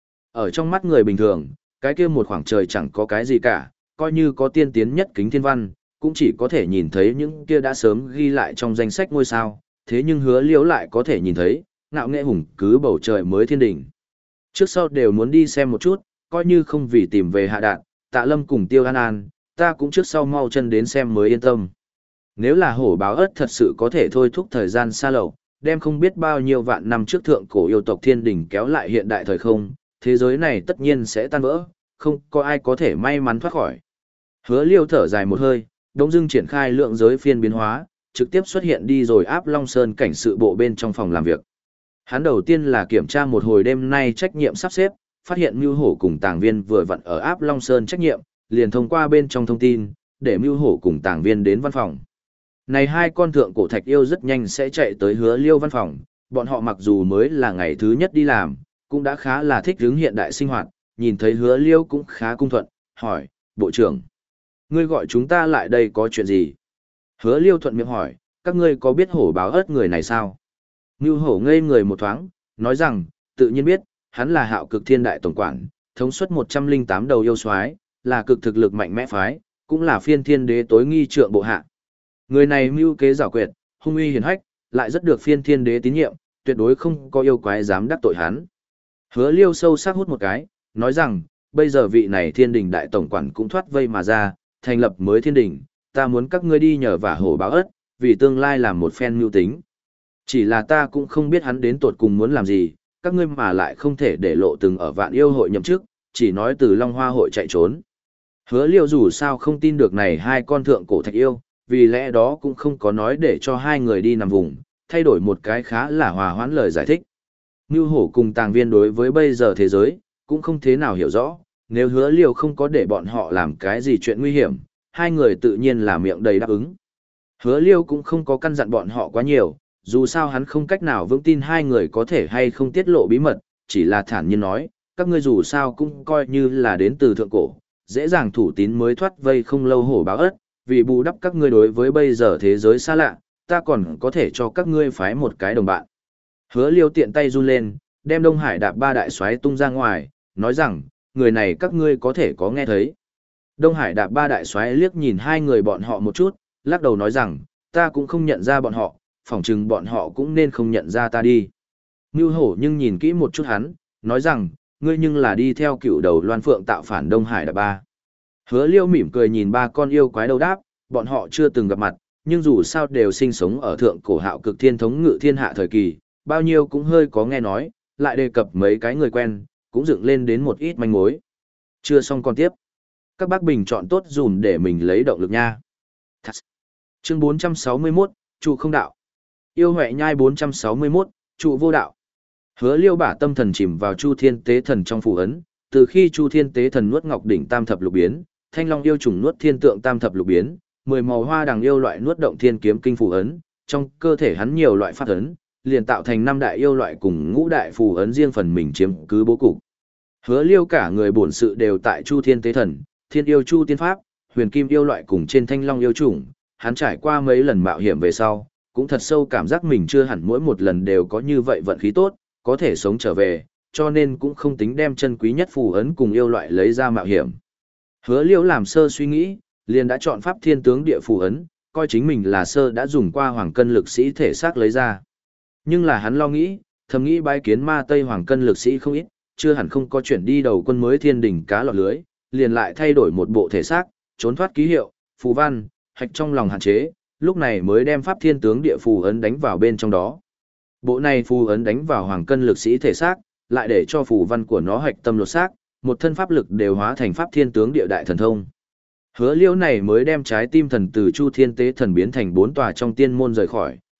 [SPEAKER 1] Ở trong mắt người bình thường, cái kia một khoảng trời chẳng có cái gì cả, coi như có tiên tiến nhất kính thiên văn, cũng chỉ có thể nhìn thấy những kia đã sớm ghi lại trong danh sách ngôi sao, thế nhưng Hứa Liễu lại có thể nhìn thấy, ngạo nghệ hùng cứ bầu trời mới thiên đỉnh. Trước sau đều muốn đi xem một chút, coi như không vì tìm về hạ đạn, Tạ Lâm cùng Tiêu An An, ta cũng trước sau mau chân đến xem mới yên tâm. Nếu là hổ báo ất thật sự có thể thôi thúc thời gian xa lậu, đem không biết bao nhiêu vạn năm trước thượng cổ yêu tộc thiên đỉnh kéo lại hiện đại thời không, thế giới này tất nhiên sẽ tan vỡ, không có ai có thể may mắn thoát khỏi. Hứa Liêu thở dài một hơi, đống dưng triển khai lượng giới phiên biến hóa, trực tiếp xuất hiện đi rồi áp Long Sơn cảnh sự bộ bên trong phòng làm việc. Hắn đầu tiên là kiểm tra một hồi đêm nay trách nhiệm sắp xếp, phát hiện Mưu Hổ cùng Tàng Viên vừa vặn ở áp Long Sơn trách nhiệm, liền thông qua bên trong thông tin, để Mưu Hổ cùng Tàng Viên đến văn phòng. Này hai con thượng cổ thạch yêu rất nhanh sẽ chạy tới Hứa Liêu văn phòng, bọn họ mặc dù mới là ngày thứ nhất đi làm, cũng đã khá là thích ứng hiện đại sinh hoạt, nhìn thấy Hứa Liêu cũng khá cung thuận, hỏi, bộ trưởng, ngươi gọi chúng ta lại đây có chuyện gì? Hứa Liêu thuận miệng hỏi, các ngươi có biết hổ báo ớt người này sao? Ngưu hổ ngây người một thoáng, nói rằng, tự nhiên biết, hắn là hạo cực thiên đại tổng quản, thống suất một trăm lẻ tám đầu yêu soái, là cực thực lực mạnh mẽ phái, cũng là phiên thiên đế tối nghi trượng bộ hạ. Người này mưu kế giảo quyệt, hung uy hiển hách, lại rất được phiên thiên đế tín nhiệm, tuyệt đối không có yêu quái dám đắc tội hắn. Hứa Liêu sâu sắc hút một cái, nói rằng, bây giờ vị này thiên đình đại tổng quản cũng thoát vây mà ra, thành lập mới thiên đình, ta muốn các ngươi đi nhờ vả hổ báo ớt, vì tương lai làm một phen mưu tính. Chỉ là ta cũng không biết hắn đến tột cùng muốn làm gì, các ngươi mà lại không thể để lộ từng ở vạn yêu hội nhậm chức, chỉ nói từ Long Hoa hội chạy trốn. Hứa Liêu dù sao không tin được này hai con thượng cổ thạch yêu, vì lẽ đó cũng không có nói để cho hai người đi nằm vùng, thay đổi một cái khá là hòa hoãn lời giải thích. Ngưu Hổ cùng Tàng Viên đối với bây giờ thế giới, cũng không thế nào hiểu rõ, nếu Hứa Liêu không có để bọn họ làm cái gì chuyện nguy hiểm, hai người tự nhiên là miệng đầy đáp ứng. Hứa Liêu cũng không có căn dặn bọn họ quá nhiều, dù sao hắn không cách nào vững tin hai người có thể hay không tiết lộ bí mật, chỉ là thản nhiên nói, các ngươi dù sao cũng coi như là đến từ thượng cổ, dễ dàng thủ tín mới thoát vây không lâu hổ báo ớt, vì bù đắp các ngươi đối với bây giờ thế giới xa lạ, ta còn có thể cho các ngươi phái một cái đồng bạn. Hứa Liêu tiện tay run lên, đem Đông Hải đạp ba đại soái tung ra ngoài, nói rằng, người này các ngươi có thể có nghe thấy. Đông Hải đạp ba đại soái liếc nhìn hai người bọn họ một chút, lắc đầu nói rằng, ta cũng không nhận ra bọn họ, phỏng chừng bọn họ cũng nên không nhận ra ta đi. Ngưu Hổ nhưng nhìn kỹ một chút hắn, nói rằng, ngươi nhưng là đi theo cựu đầu Loan Phượng tạo phản Đông Hải đạp ba. Hứa Liêu mỉm cười nhìn ba con yêu quái đầu đáp, bọn họ chưa từng gặp mặt, nhưng dù sao đều sinh sống ở thượng cổ hạo cực thiên thống ngự thiên hạ thời kỳ, bao nhiêu cũng hơi có nghe nói, lại đề cập mấy cái người quen, cũng dựng lên đến một ít manh mối. Chưa xong còn tiếp. Các bác bình chọn tốt dùm để mình lấy động lực nha. Thật. Chương bốn trăm sáu mươi mốt, trụ không đạo. Yêu Huệ Nhai bốn trăm sáu mươi mốt, trụ vô đạo. Hứa Liêu bả tâm thần chìm vào Chu Thiên Tế Thần trong phù ấn, từ khi Chu Thiên Tế Thần nuốt Ngọc đỉnh tam thập lục biến, Thanh Long yêu trùng nuốt Thiên Tượng tam thập lục biến, mười màu hoa đằng yêu loại nuốt Động Thiên kiếm kinh phù ấn, trong cơ thể hắn nhiều loại pháp ấn, liền tạo thành năm đại yêu loại cùng ngũ đại phù ấn riêng phần mình chiếm cứ bố cục. Hứa Liêu cả người bổn sự đều tại Chu Thiên Tế Thần, Thiên yêu Chu Tiên pháp, Huyền Kim yêu loại cùng trên Thanh Long yêu trùng, hắn trải qua mấy lần mạo hiểm về sau, cũng thật sâu cảm giác mình chưa hẳn mỗi một lần đều có như vậy vận khí tốt, có thể sống trở về, cho nên cũng không tính đem chân quý nhất phù ấn cùng yêu loại lấy ra mạo hiểm. Hứa Liêu làm sơ suy nghĩ, liền đã chọn pháp thiên tướng địa phù ấn, coi chính mình là sơ đã dùng qua hoàng cân lực sĩ thể xác lấy ra. Nhưng là hắn lo nghĩ, thầm nghĩ bái kiến ma Tây hoàng cân lực sĩ không ít, chưa hẳn không có chuyển đi đầu quân mới thiên đỉnh cá lọt lưới, liền lại thay đổi một bộ thể xác, trốn thoát ký hiệu, phù văn, hạch trong lòng hạn chế, lúc này mới đem pháp thiên tướng địa phù ấn đánh vào bên trong đó. Bộ này phù ấn đánh vào hoàng cân lực sĩ thể xác, lại để cho phù văn của nó hạch tâm lột xác, một thân pháp lực đều hóa thành pháp thiên tướng địa đại thần thông. Hứa Liêu này mới đem trái tim thần từ Chu Thiên Tế Thần biến thành bốn tòa trong tiên môn rời khỏi,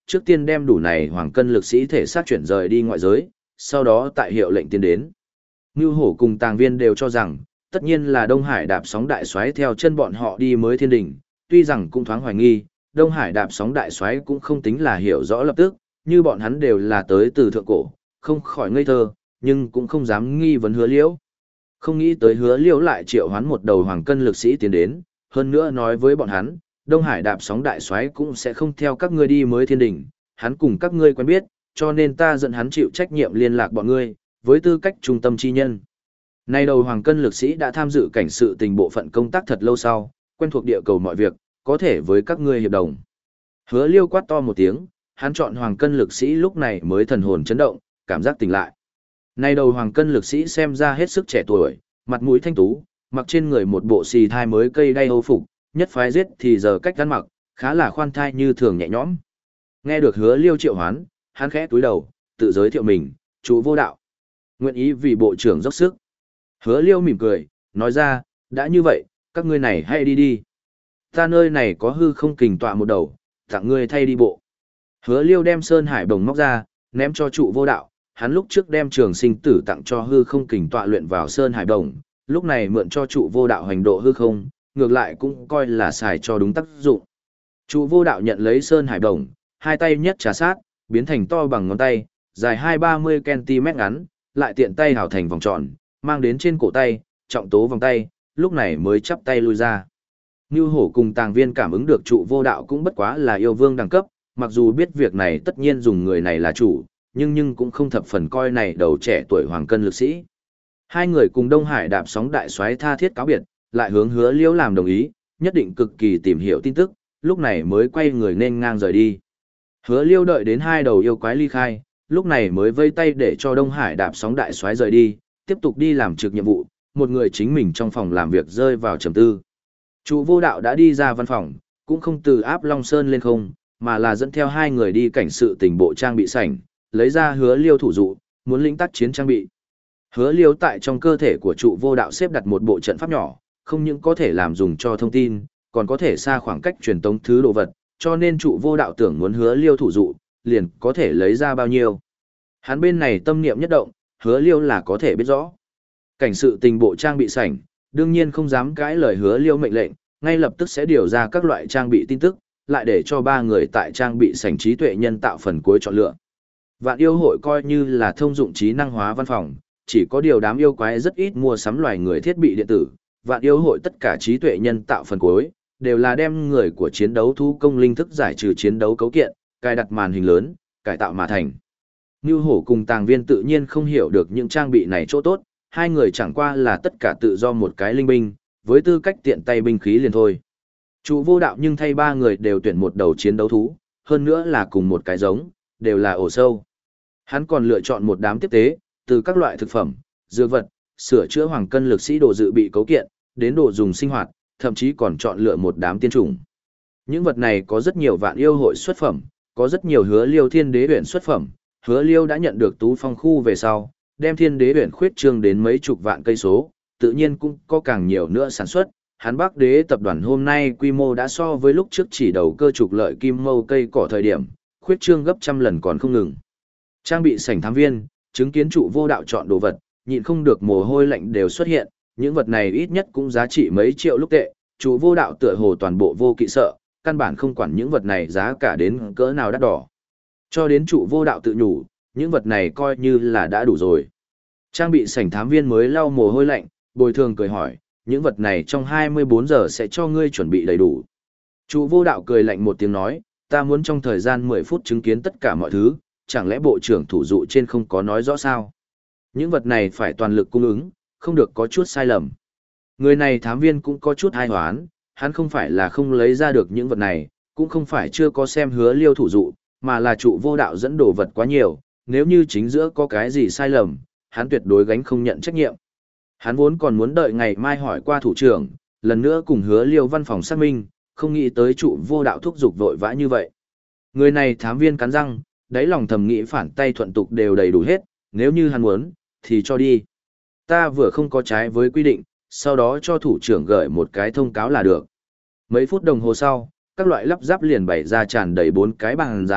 [SPEAKER 1] trước tiên đem đủ này hoàng cân lực sĩ thể xác chuyển rời đi ngoại giới, sau đó tại hiệu lệnh tiến đến. Ngưu Hổ cùng Tàng Viên đều cho rằng, tất nhiên là Đông Hải đạp sóng đại soái theo chân bọn họ đi mới thiên đỉnh, tuy rằng cũng thoáng hoài nghi, Đông Hải đạp sóng đại soái cũng không tính là hiểu rõ lập tức, như bọn hắn đều là tới từ thượng cổ, không khỏi ngây thơ, nhưng cũng không dám nghi vấn Hứa Liễu. Không nghĩ tới Hứa Liễu lại triệu hoán một đầu hoàng cân lực sĩ tiến đến, hơn nữa nói với bọn hắn, Đông Hải đạp sóng đại soái cũng sẽ không theo các ngươi đi mới thiên đỉnh, hắn cùng các ngươi quen biết, cho nên ta dẫn hắn chịu trách nhiệm liên lạc bọn ngươi, với tư cách trung tâm chi nhân. Nay đầu hoàng cân lực sĩ đã tham dự cảnh sự tình bộ phận công tác thật lâu sau, quen thuộc địa cầu mọi việc, có thể với các ngươi hiệp đồng. Hứa Liêu quát to một tiếng, hắn chọn hoàng cân lực sĩ lúc này mới thần hồn chấn động, cảm giác tỉnh lại. Nay đầu hoàng cân lực sĩ xem ra hết sức trẻ tuổi, mặt mũi thanh tú, mặc trên người một bộ xì thai mới cây đay hâu phục, nhất phái giết thì giờ cách ăn mặc, khá là khoan thai như thường nhẹ nhõm. Nghe được Hứa Liêu triệu hoán, hắn khẽ túi đầu, tự giới thiệu mình, chủ vô đạo. Nguyện ý vì bộ trưởng dốc sức. Hứa Liêu mỉm cười, nói ra, đã như vậy, các ngươi này hãy đi đi. Ta nơi này có hư không kình tọa một đầu, tặng ngươi thay đi bộ. Hứa Liêu đem Sơn Hải Đồng móc ra, ném cho trụ vô đạo, hắn lúc trước đem trường sinh tử tặng cho hư không kình tọa luyện vào Sơn Hải Đồng, lúc này mượn cho trụ vô đạo hành độ hư không, ngược lại cũng coi là xài cho đúng tác dụng. Trụ vô đạo nhận lấy Sơn Hải Đồng, hai tay nhất trà sát, biến thành to bằng ngón tay, dài hai ba mươi centimet ngắn, lại tiện tay hào thành vòng tròn, mang đến trên cổ tay, trọng tố vòng tay, lúc này mới chắp tay lui ra. Ngưu Hổ cùng Tàng Viên cảm ứng được trụ vô đạo cũng bất quá là yêu vương đẳng cấp, mặc dù biết việc này tất nhiên dùng người này là chủ, nhưng nhưng cũng không thập phần coi này đầu trẻ tuổi hoàng cân lực sĩ. Hai người cùng Đông Hải đạp sóng đại soái tha thiết cáo biệt, lại hướng Hứa Liễu làm đồng ý, nhất định cực kỳ tìm hiểu tin tức, lúc này mới quay người nên ngang rời đi. Hứa Liêu đợi đến hai đầu yêu quái ly khai, lúc này mới vây tay để cho Đông Hải đạp sóng đại soái rời đi, tiếp tục đi làm trực nhiệm vụ, một người chính mình trong phòng làm việc rơi vào trầm tư. Trụ vô đạo đã đi ra văn phòng, cũng không từ áp Long Sơn lên không, mà là dẫn theo hai người đi cảnh sự tình bộ trang bị sảnh, lấy ra Hứa Liêu thủ dụ, muốn lĩnh tác chiến trang bị. Hứa Liêu tại trong cơ thể của trụ vô đạo xếp đặt một bộ trận pháp nhỏ, không những có thể làm dùng cho thông tin, còn có thể xa khoảng cách truyền tống thứ đồ vật, cho nên trụ vô đạo tưởng muốn Hứa Liêu thủ dụ, liền có thể lấy ra bao nhiêu. Hắn bên này tâm niệm nhất động, Hứa Liêu là có thể biết rõ. Cảnh sự tình bộ trang bị sảnh, đương nhiên không dám cãi lời Hứa Liêu mệnh lệnh, ngay lập tức sẽ điều ra các loại trang bị tin tức, lại để cho ba người tại trang bị sảnh trí tuệ nhân tạo phần cuối chọn lựa. Vạn yêu hội coi như là thông dụng trí năng hóa văn phòng, chỉ có điều đám yêu quái rất ít mua sắm loài người thiết bị điện tử. Vạn yêu hội tất cả trí tuệ nhân tạo phần cuối, đều là đem người của chiến đấu thú công linh thức giải trừ chiến đấu cấu kiện, cài đặt màn hình lớn, cải tạo mà thành. Ngưu Hổ cùng Tàng Viên tự nhiên không hiểu được những trang bị này chỗ tốt, hai người chẳng qua là tất cả tự do một cái linh binh, với tư cách tiện tay binh khí liền thôi. Trụ vô đạo nhưng thay ba người đều tuyển một đầu chiến đấu thú, hơn nữa là cùng một cái giống, đều là ổ sâu. Hắn còn lựa chọn một đám tiếp tế, từ các loại thực phẩm, dược vật, sửa chữa hoàng cân lực sĩ đồ dự bị cấu kiện, đến đồ dùng sinh hoạt, thậm chí còn chọn lựa một đám tiên trùng. Những vật này có rất nhiều vạn yêu hội xuất phẩm, có rất nhiều Hứa Liêu thiên đế huyện xuất phẩm. Hứa Liêu đã nhận được Tú Phong khu về sau, đem thiên đế huyện khuyết trương đến mấy chục vạn cây số, tự nhiên cũng có càng nhiều nữa sản xuất. Hắn Bắc Đế tập đoàn hôm nay quy mô đã so với lúc trước chỉ đầu cơ trục lợi kim mâu cây cỏ thời điểm, khuyết trương gấp trăm lần còn không ngừng. Trang bị sảnh thám viên, chứng kiến trụ vô đạo chọn đồ vật, nhịn không được mồ hôi lạnh đều xuất hiện, những vật này ít nhất cũng giá trị mấy triệu lúc tệ, trụ vô đạo tựa hồ toàn bộ vô kỵ sợ, căn bản không quản những vật này giá cả đến cỡ nào đắt đỏ. Cho đến trụ vô đạo tự nhủ, những vật này coi như là đã đủ rồi. Trang bị sảnh thám viên mới lau mồ hôi lạnh, bồi thường cười hỏi, những vật này trong hai mươi bốn giờ sẽ cho ngươi chuẩn bị đầy đủ. Trụ vô đạo cười lạnh một tiếng nói, ta muốn trong thời gian mười phút chứng kiến tất cả mọi thứ, chẳng lẽ bộ trưởng thủ dụ trên không có nói rõ sao? Những vật này phải toàn lực cung ứng, không được có chút sai lầm. Người này thám viên cũng có chút ai hoán, hắn không phải là không lấy ra được những vật này, cũng không phải chưa có xem Hứa Liêu thủ dụ, mà là trụ vô đạo dẫn đồ vật quá nhiều, nếu như chính giữa có cái gì sai lầm, hắn tuyệt đối gánh không nhận trách nhiệm. Hắn vốn còn muốn đợi ngày mai hỏi qua thủ trưởng, lần nữa cùng Hứa Liêu văn phòng xác minh, không nghĩ tới trụ vô đạo thúc giục vội vã như vậy. Người này thám viên cắn răng, đáy lòng thầm nghĩ phản tay thuận tục đều đầy đủ hết, nếu như hắn muốn, thì cho đi. Ta vừa không có trái với quy định, sau đó cho thủ trưởng gửi một cái thông cáo là được. Mấy phút đồng hồ sau, các loại lắp ráp liền bày ra tràn đầy bốn cái bàn dài,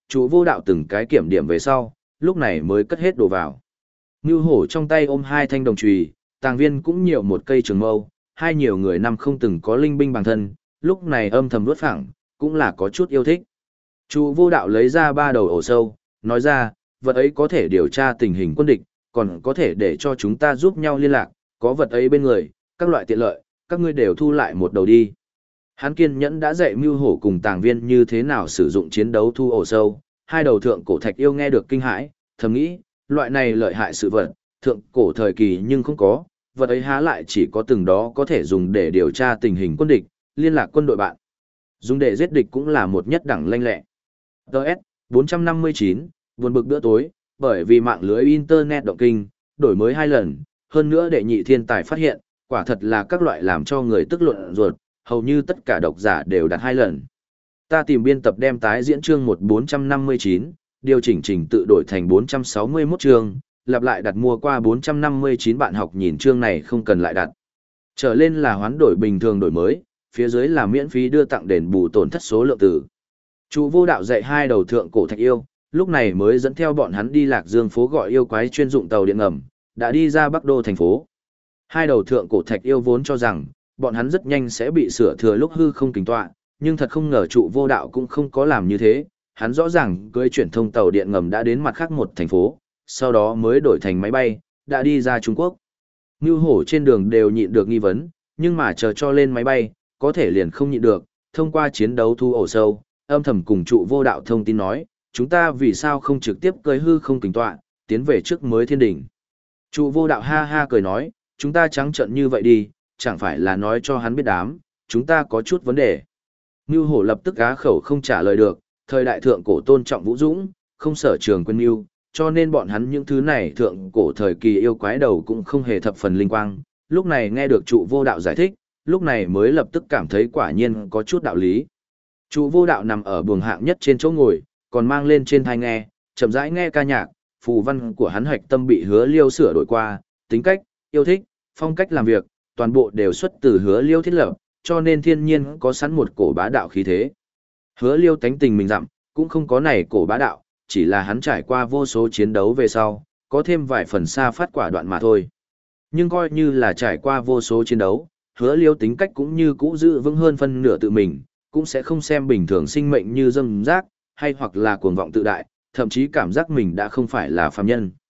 [SPEAKER 1] Trụ vô đạo từng cái kiểm điểm về sau, lúc này mới cất hết đồ vào. Ngưu hổ trong tay ôm hai thanh đồng chùy, tàng viên cũng nhiều một cây trường mâu, hai nhiều người năm không từng có linh binh bằng thân, lúc này âm thầm đuốt phẳng, cũng là có chút yêu thích. Trụ vô đạo lấy ra ba đầu ổ sâu, nói ra, vật ấy có thể điều tra tình hình quân địch, còn có thể để cho chúng ta giúp nhau liên lạc, có vật ấy bên người, các loại tiện lợi, các ngươi đều thu lại một đầu đi. Hắn kiên nhẫn đã dạy Mưu Hổ cùng tàng viên như thế nào sử dụng chiến đấu thu ổ sâu, hai đầu thượng cổ thạch yêu nghe được kinh hãi, thầm nghĩ, loại này lợi hại sự vật, thượng cổ thời kỳ nhưng không có, vật ấy há lại chỉ có từng đó có thể dùng để điều tra tình hình quân địch, liên lạc quân đội bạn. Dùng để giết địch cũng là một nhất đẳng lanh lẹ. đê ét bốn trăm năm mươi chín, buồn bực bữa tối, bởi vì mạng lưới Internet động kinh, đổi mới hai lần, hơn nữa đệ nhị thiên tài phát hiện, quả thật là các loại làm cho người tức luận ruột, hầu như tất cả độc giả đều đặt hai lần. Ta tìm biên tập đem tái diễn chương một bốn trăm năm mươi chín, điều chỉnh trình tự đổi thành bốn trăm sáu mươi mốt chương, lặp lại đặt mua qua bốn trăm năm mươi chín bạn học nhìn chương này không cần lại đặt. Trở lên là hoán đổi bình thường đổi mới, phía dưới là miễn phí đưa tặng đền bù tổn thất số lượng từ. Trụ vô đạo dạy hai đầu thượng cổ thạch yêu, lúc này mới dẫn theo bọn hắn đi Lạc Dương phố gọi yêu quái chuyên dụng tàu điện ngầm, đã đi ra Bắc Đô thành phố. Hai đầu thượng cổ thạch yêu vốn cho rằng, bọn hắn rất nhanh sẽ bị sửa thừa lúc hư không kính tọa, nhưng thật không ngờ trụ vô đạo cũng không có làm như thế, hắn rõ ràng cưỡi chuyển thông tàu điện ngầm đã đến mặt khác một thành phố, sau đó mới đổi thành máy bay, đã đi ra Trung Quốc. Ngưu hổ trên đường đều nhịn được nghi vấn, nhưng mà chờ cho lên máy bay, có thể liền không nhịn được, thông qua chiến đấu thu ổ sâu, âm thầm cùng trụ vô đạo thông tin nói, chúng ta vì sao không trực tiếp cưỡi hư không kính tọa, tiến về trước mới thiên đỉnh. Trụ vô đạo ha ha cười nói, chúng ta trắng trợn như vậy đi, chẳng phải là nói cho hắn biết đám, chúng ta có chút vấn đề. Ngưu hổ lập tức á khẩu không trả lời được, thời đại thượng cổ tôn trọng vũ dũng, không sở trường quân yêu, cho nên bọn hắn những thứ này thượng cổ thời kỳ yêu quái đầu cũng không hề thập phần linh quang. Lúc này nghe được trụ vô đạo giải thích, lúc này mới lập tức cảm thấy quả nhiên có chút đạo lý. Trụ vô đạo nằm ở buồng hạng nhất trên chỗ ngồi, còn mang lên trên thai nghe, chậm rãi nghe ca nhạc, phù văn của hắn hoạch tâm bị Hứa Liêu sửa đổi qua, tính cách, yêu thích, phong cách làm việc, toàn bộ đều xuất từ Hứa Liêu thiết lập, cho nên thiên nhiên có sẵn một cổ bá đạo khí thế. Hứa Liêu tánh tình mình dặm, cũng không có này cổ bá đạo, chỉ là hắn trải qua vô số chiến đấu về sau, có thêm vài phần xa phát quả đoạn mà thôi. Nhưng coi như là trải qua vô số chiến đấu, Hứa Liêu tính cách cũng như cũ giữ vững hơn phân nửa tự mình, cũng sẽ không xem bình thường sinh mệnh như dâm rác, hay hoặc là cuồng vọng tự đại, thậm chí cảm giác mình đã không phải là phàm nhân.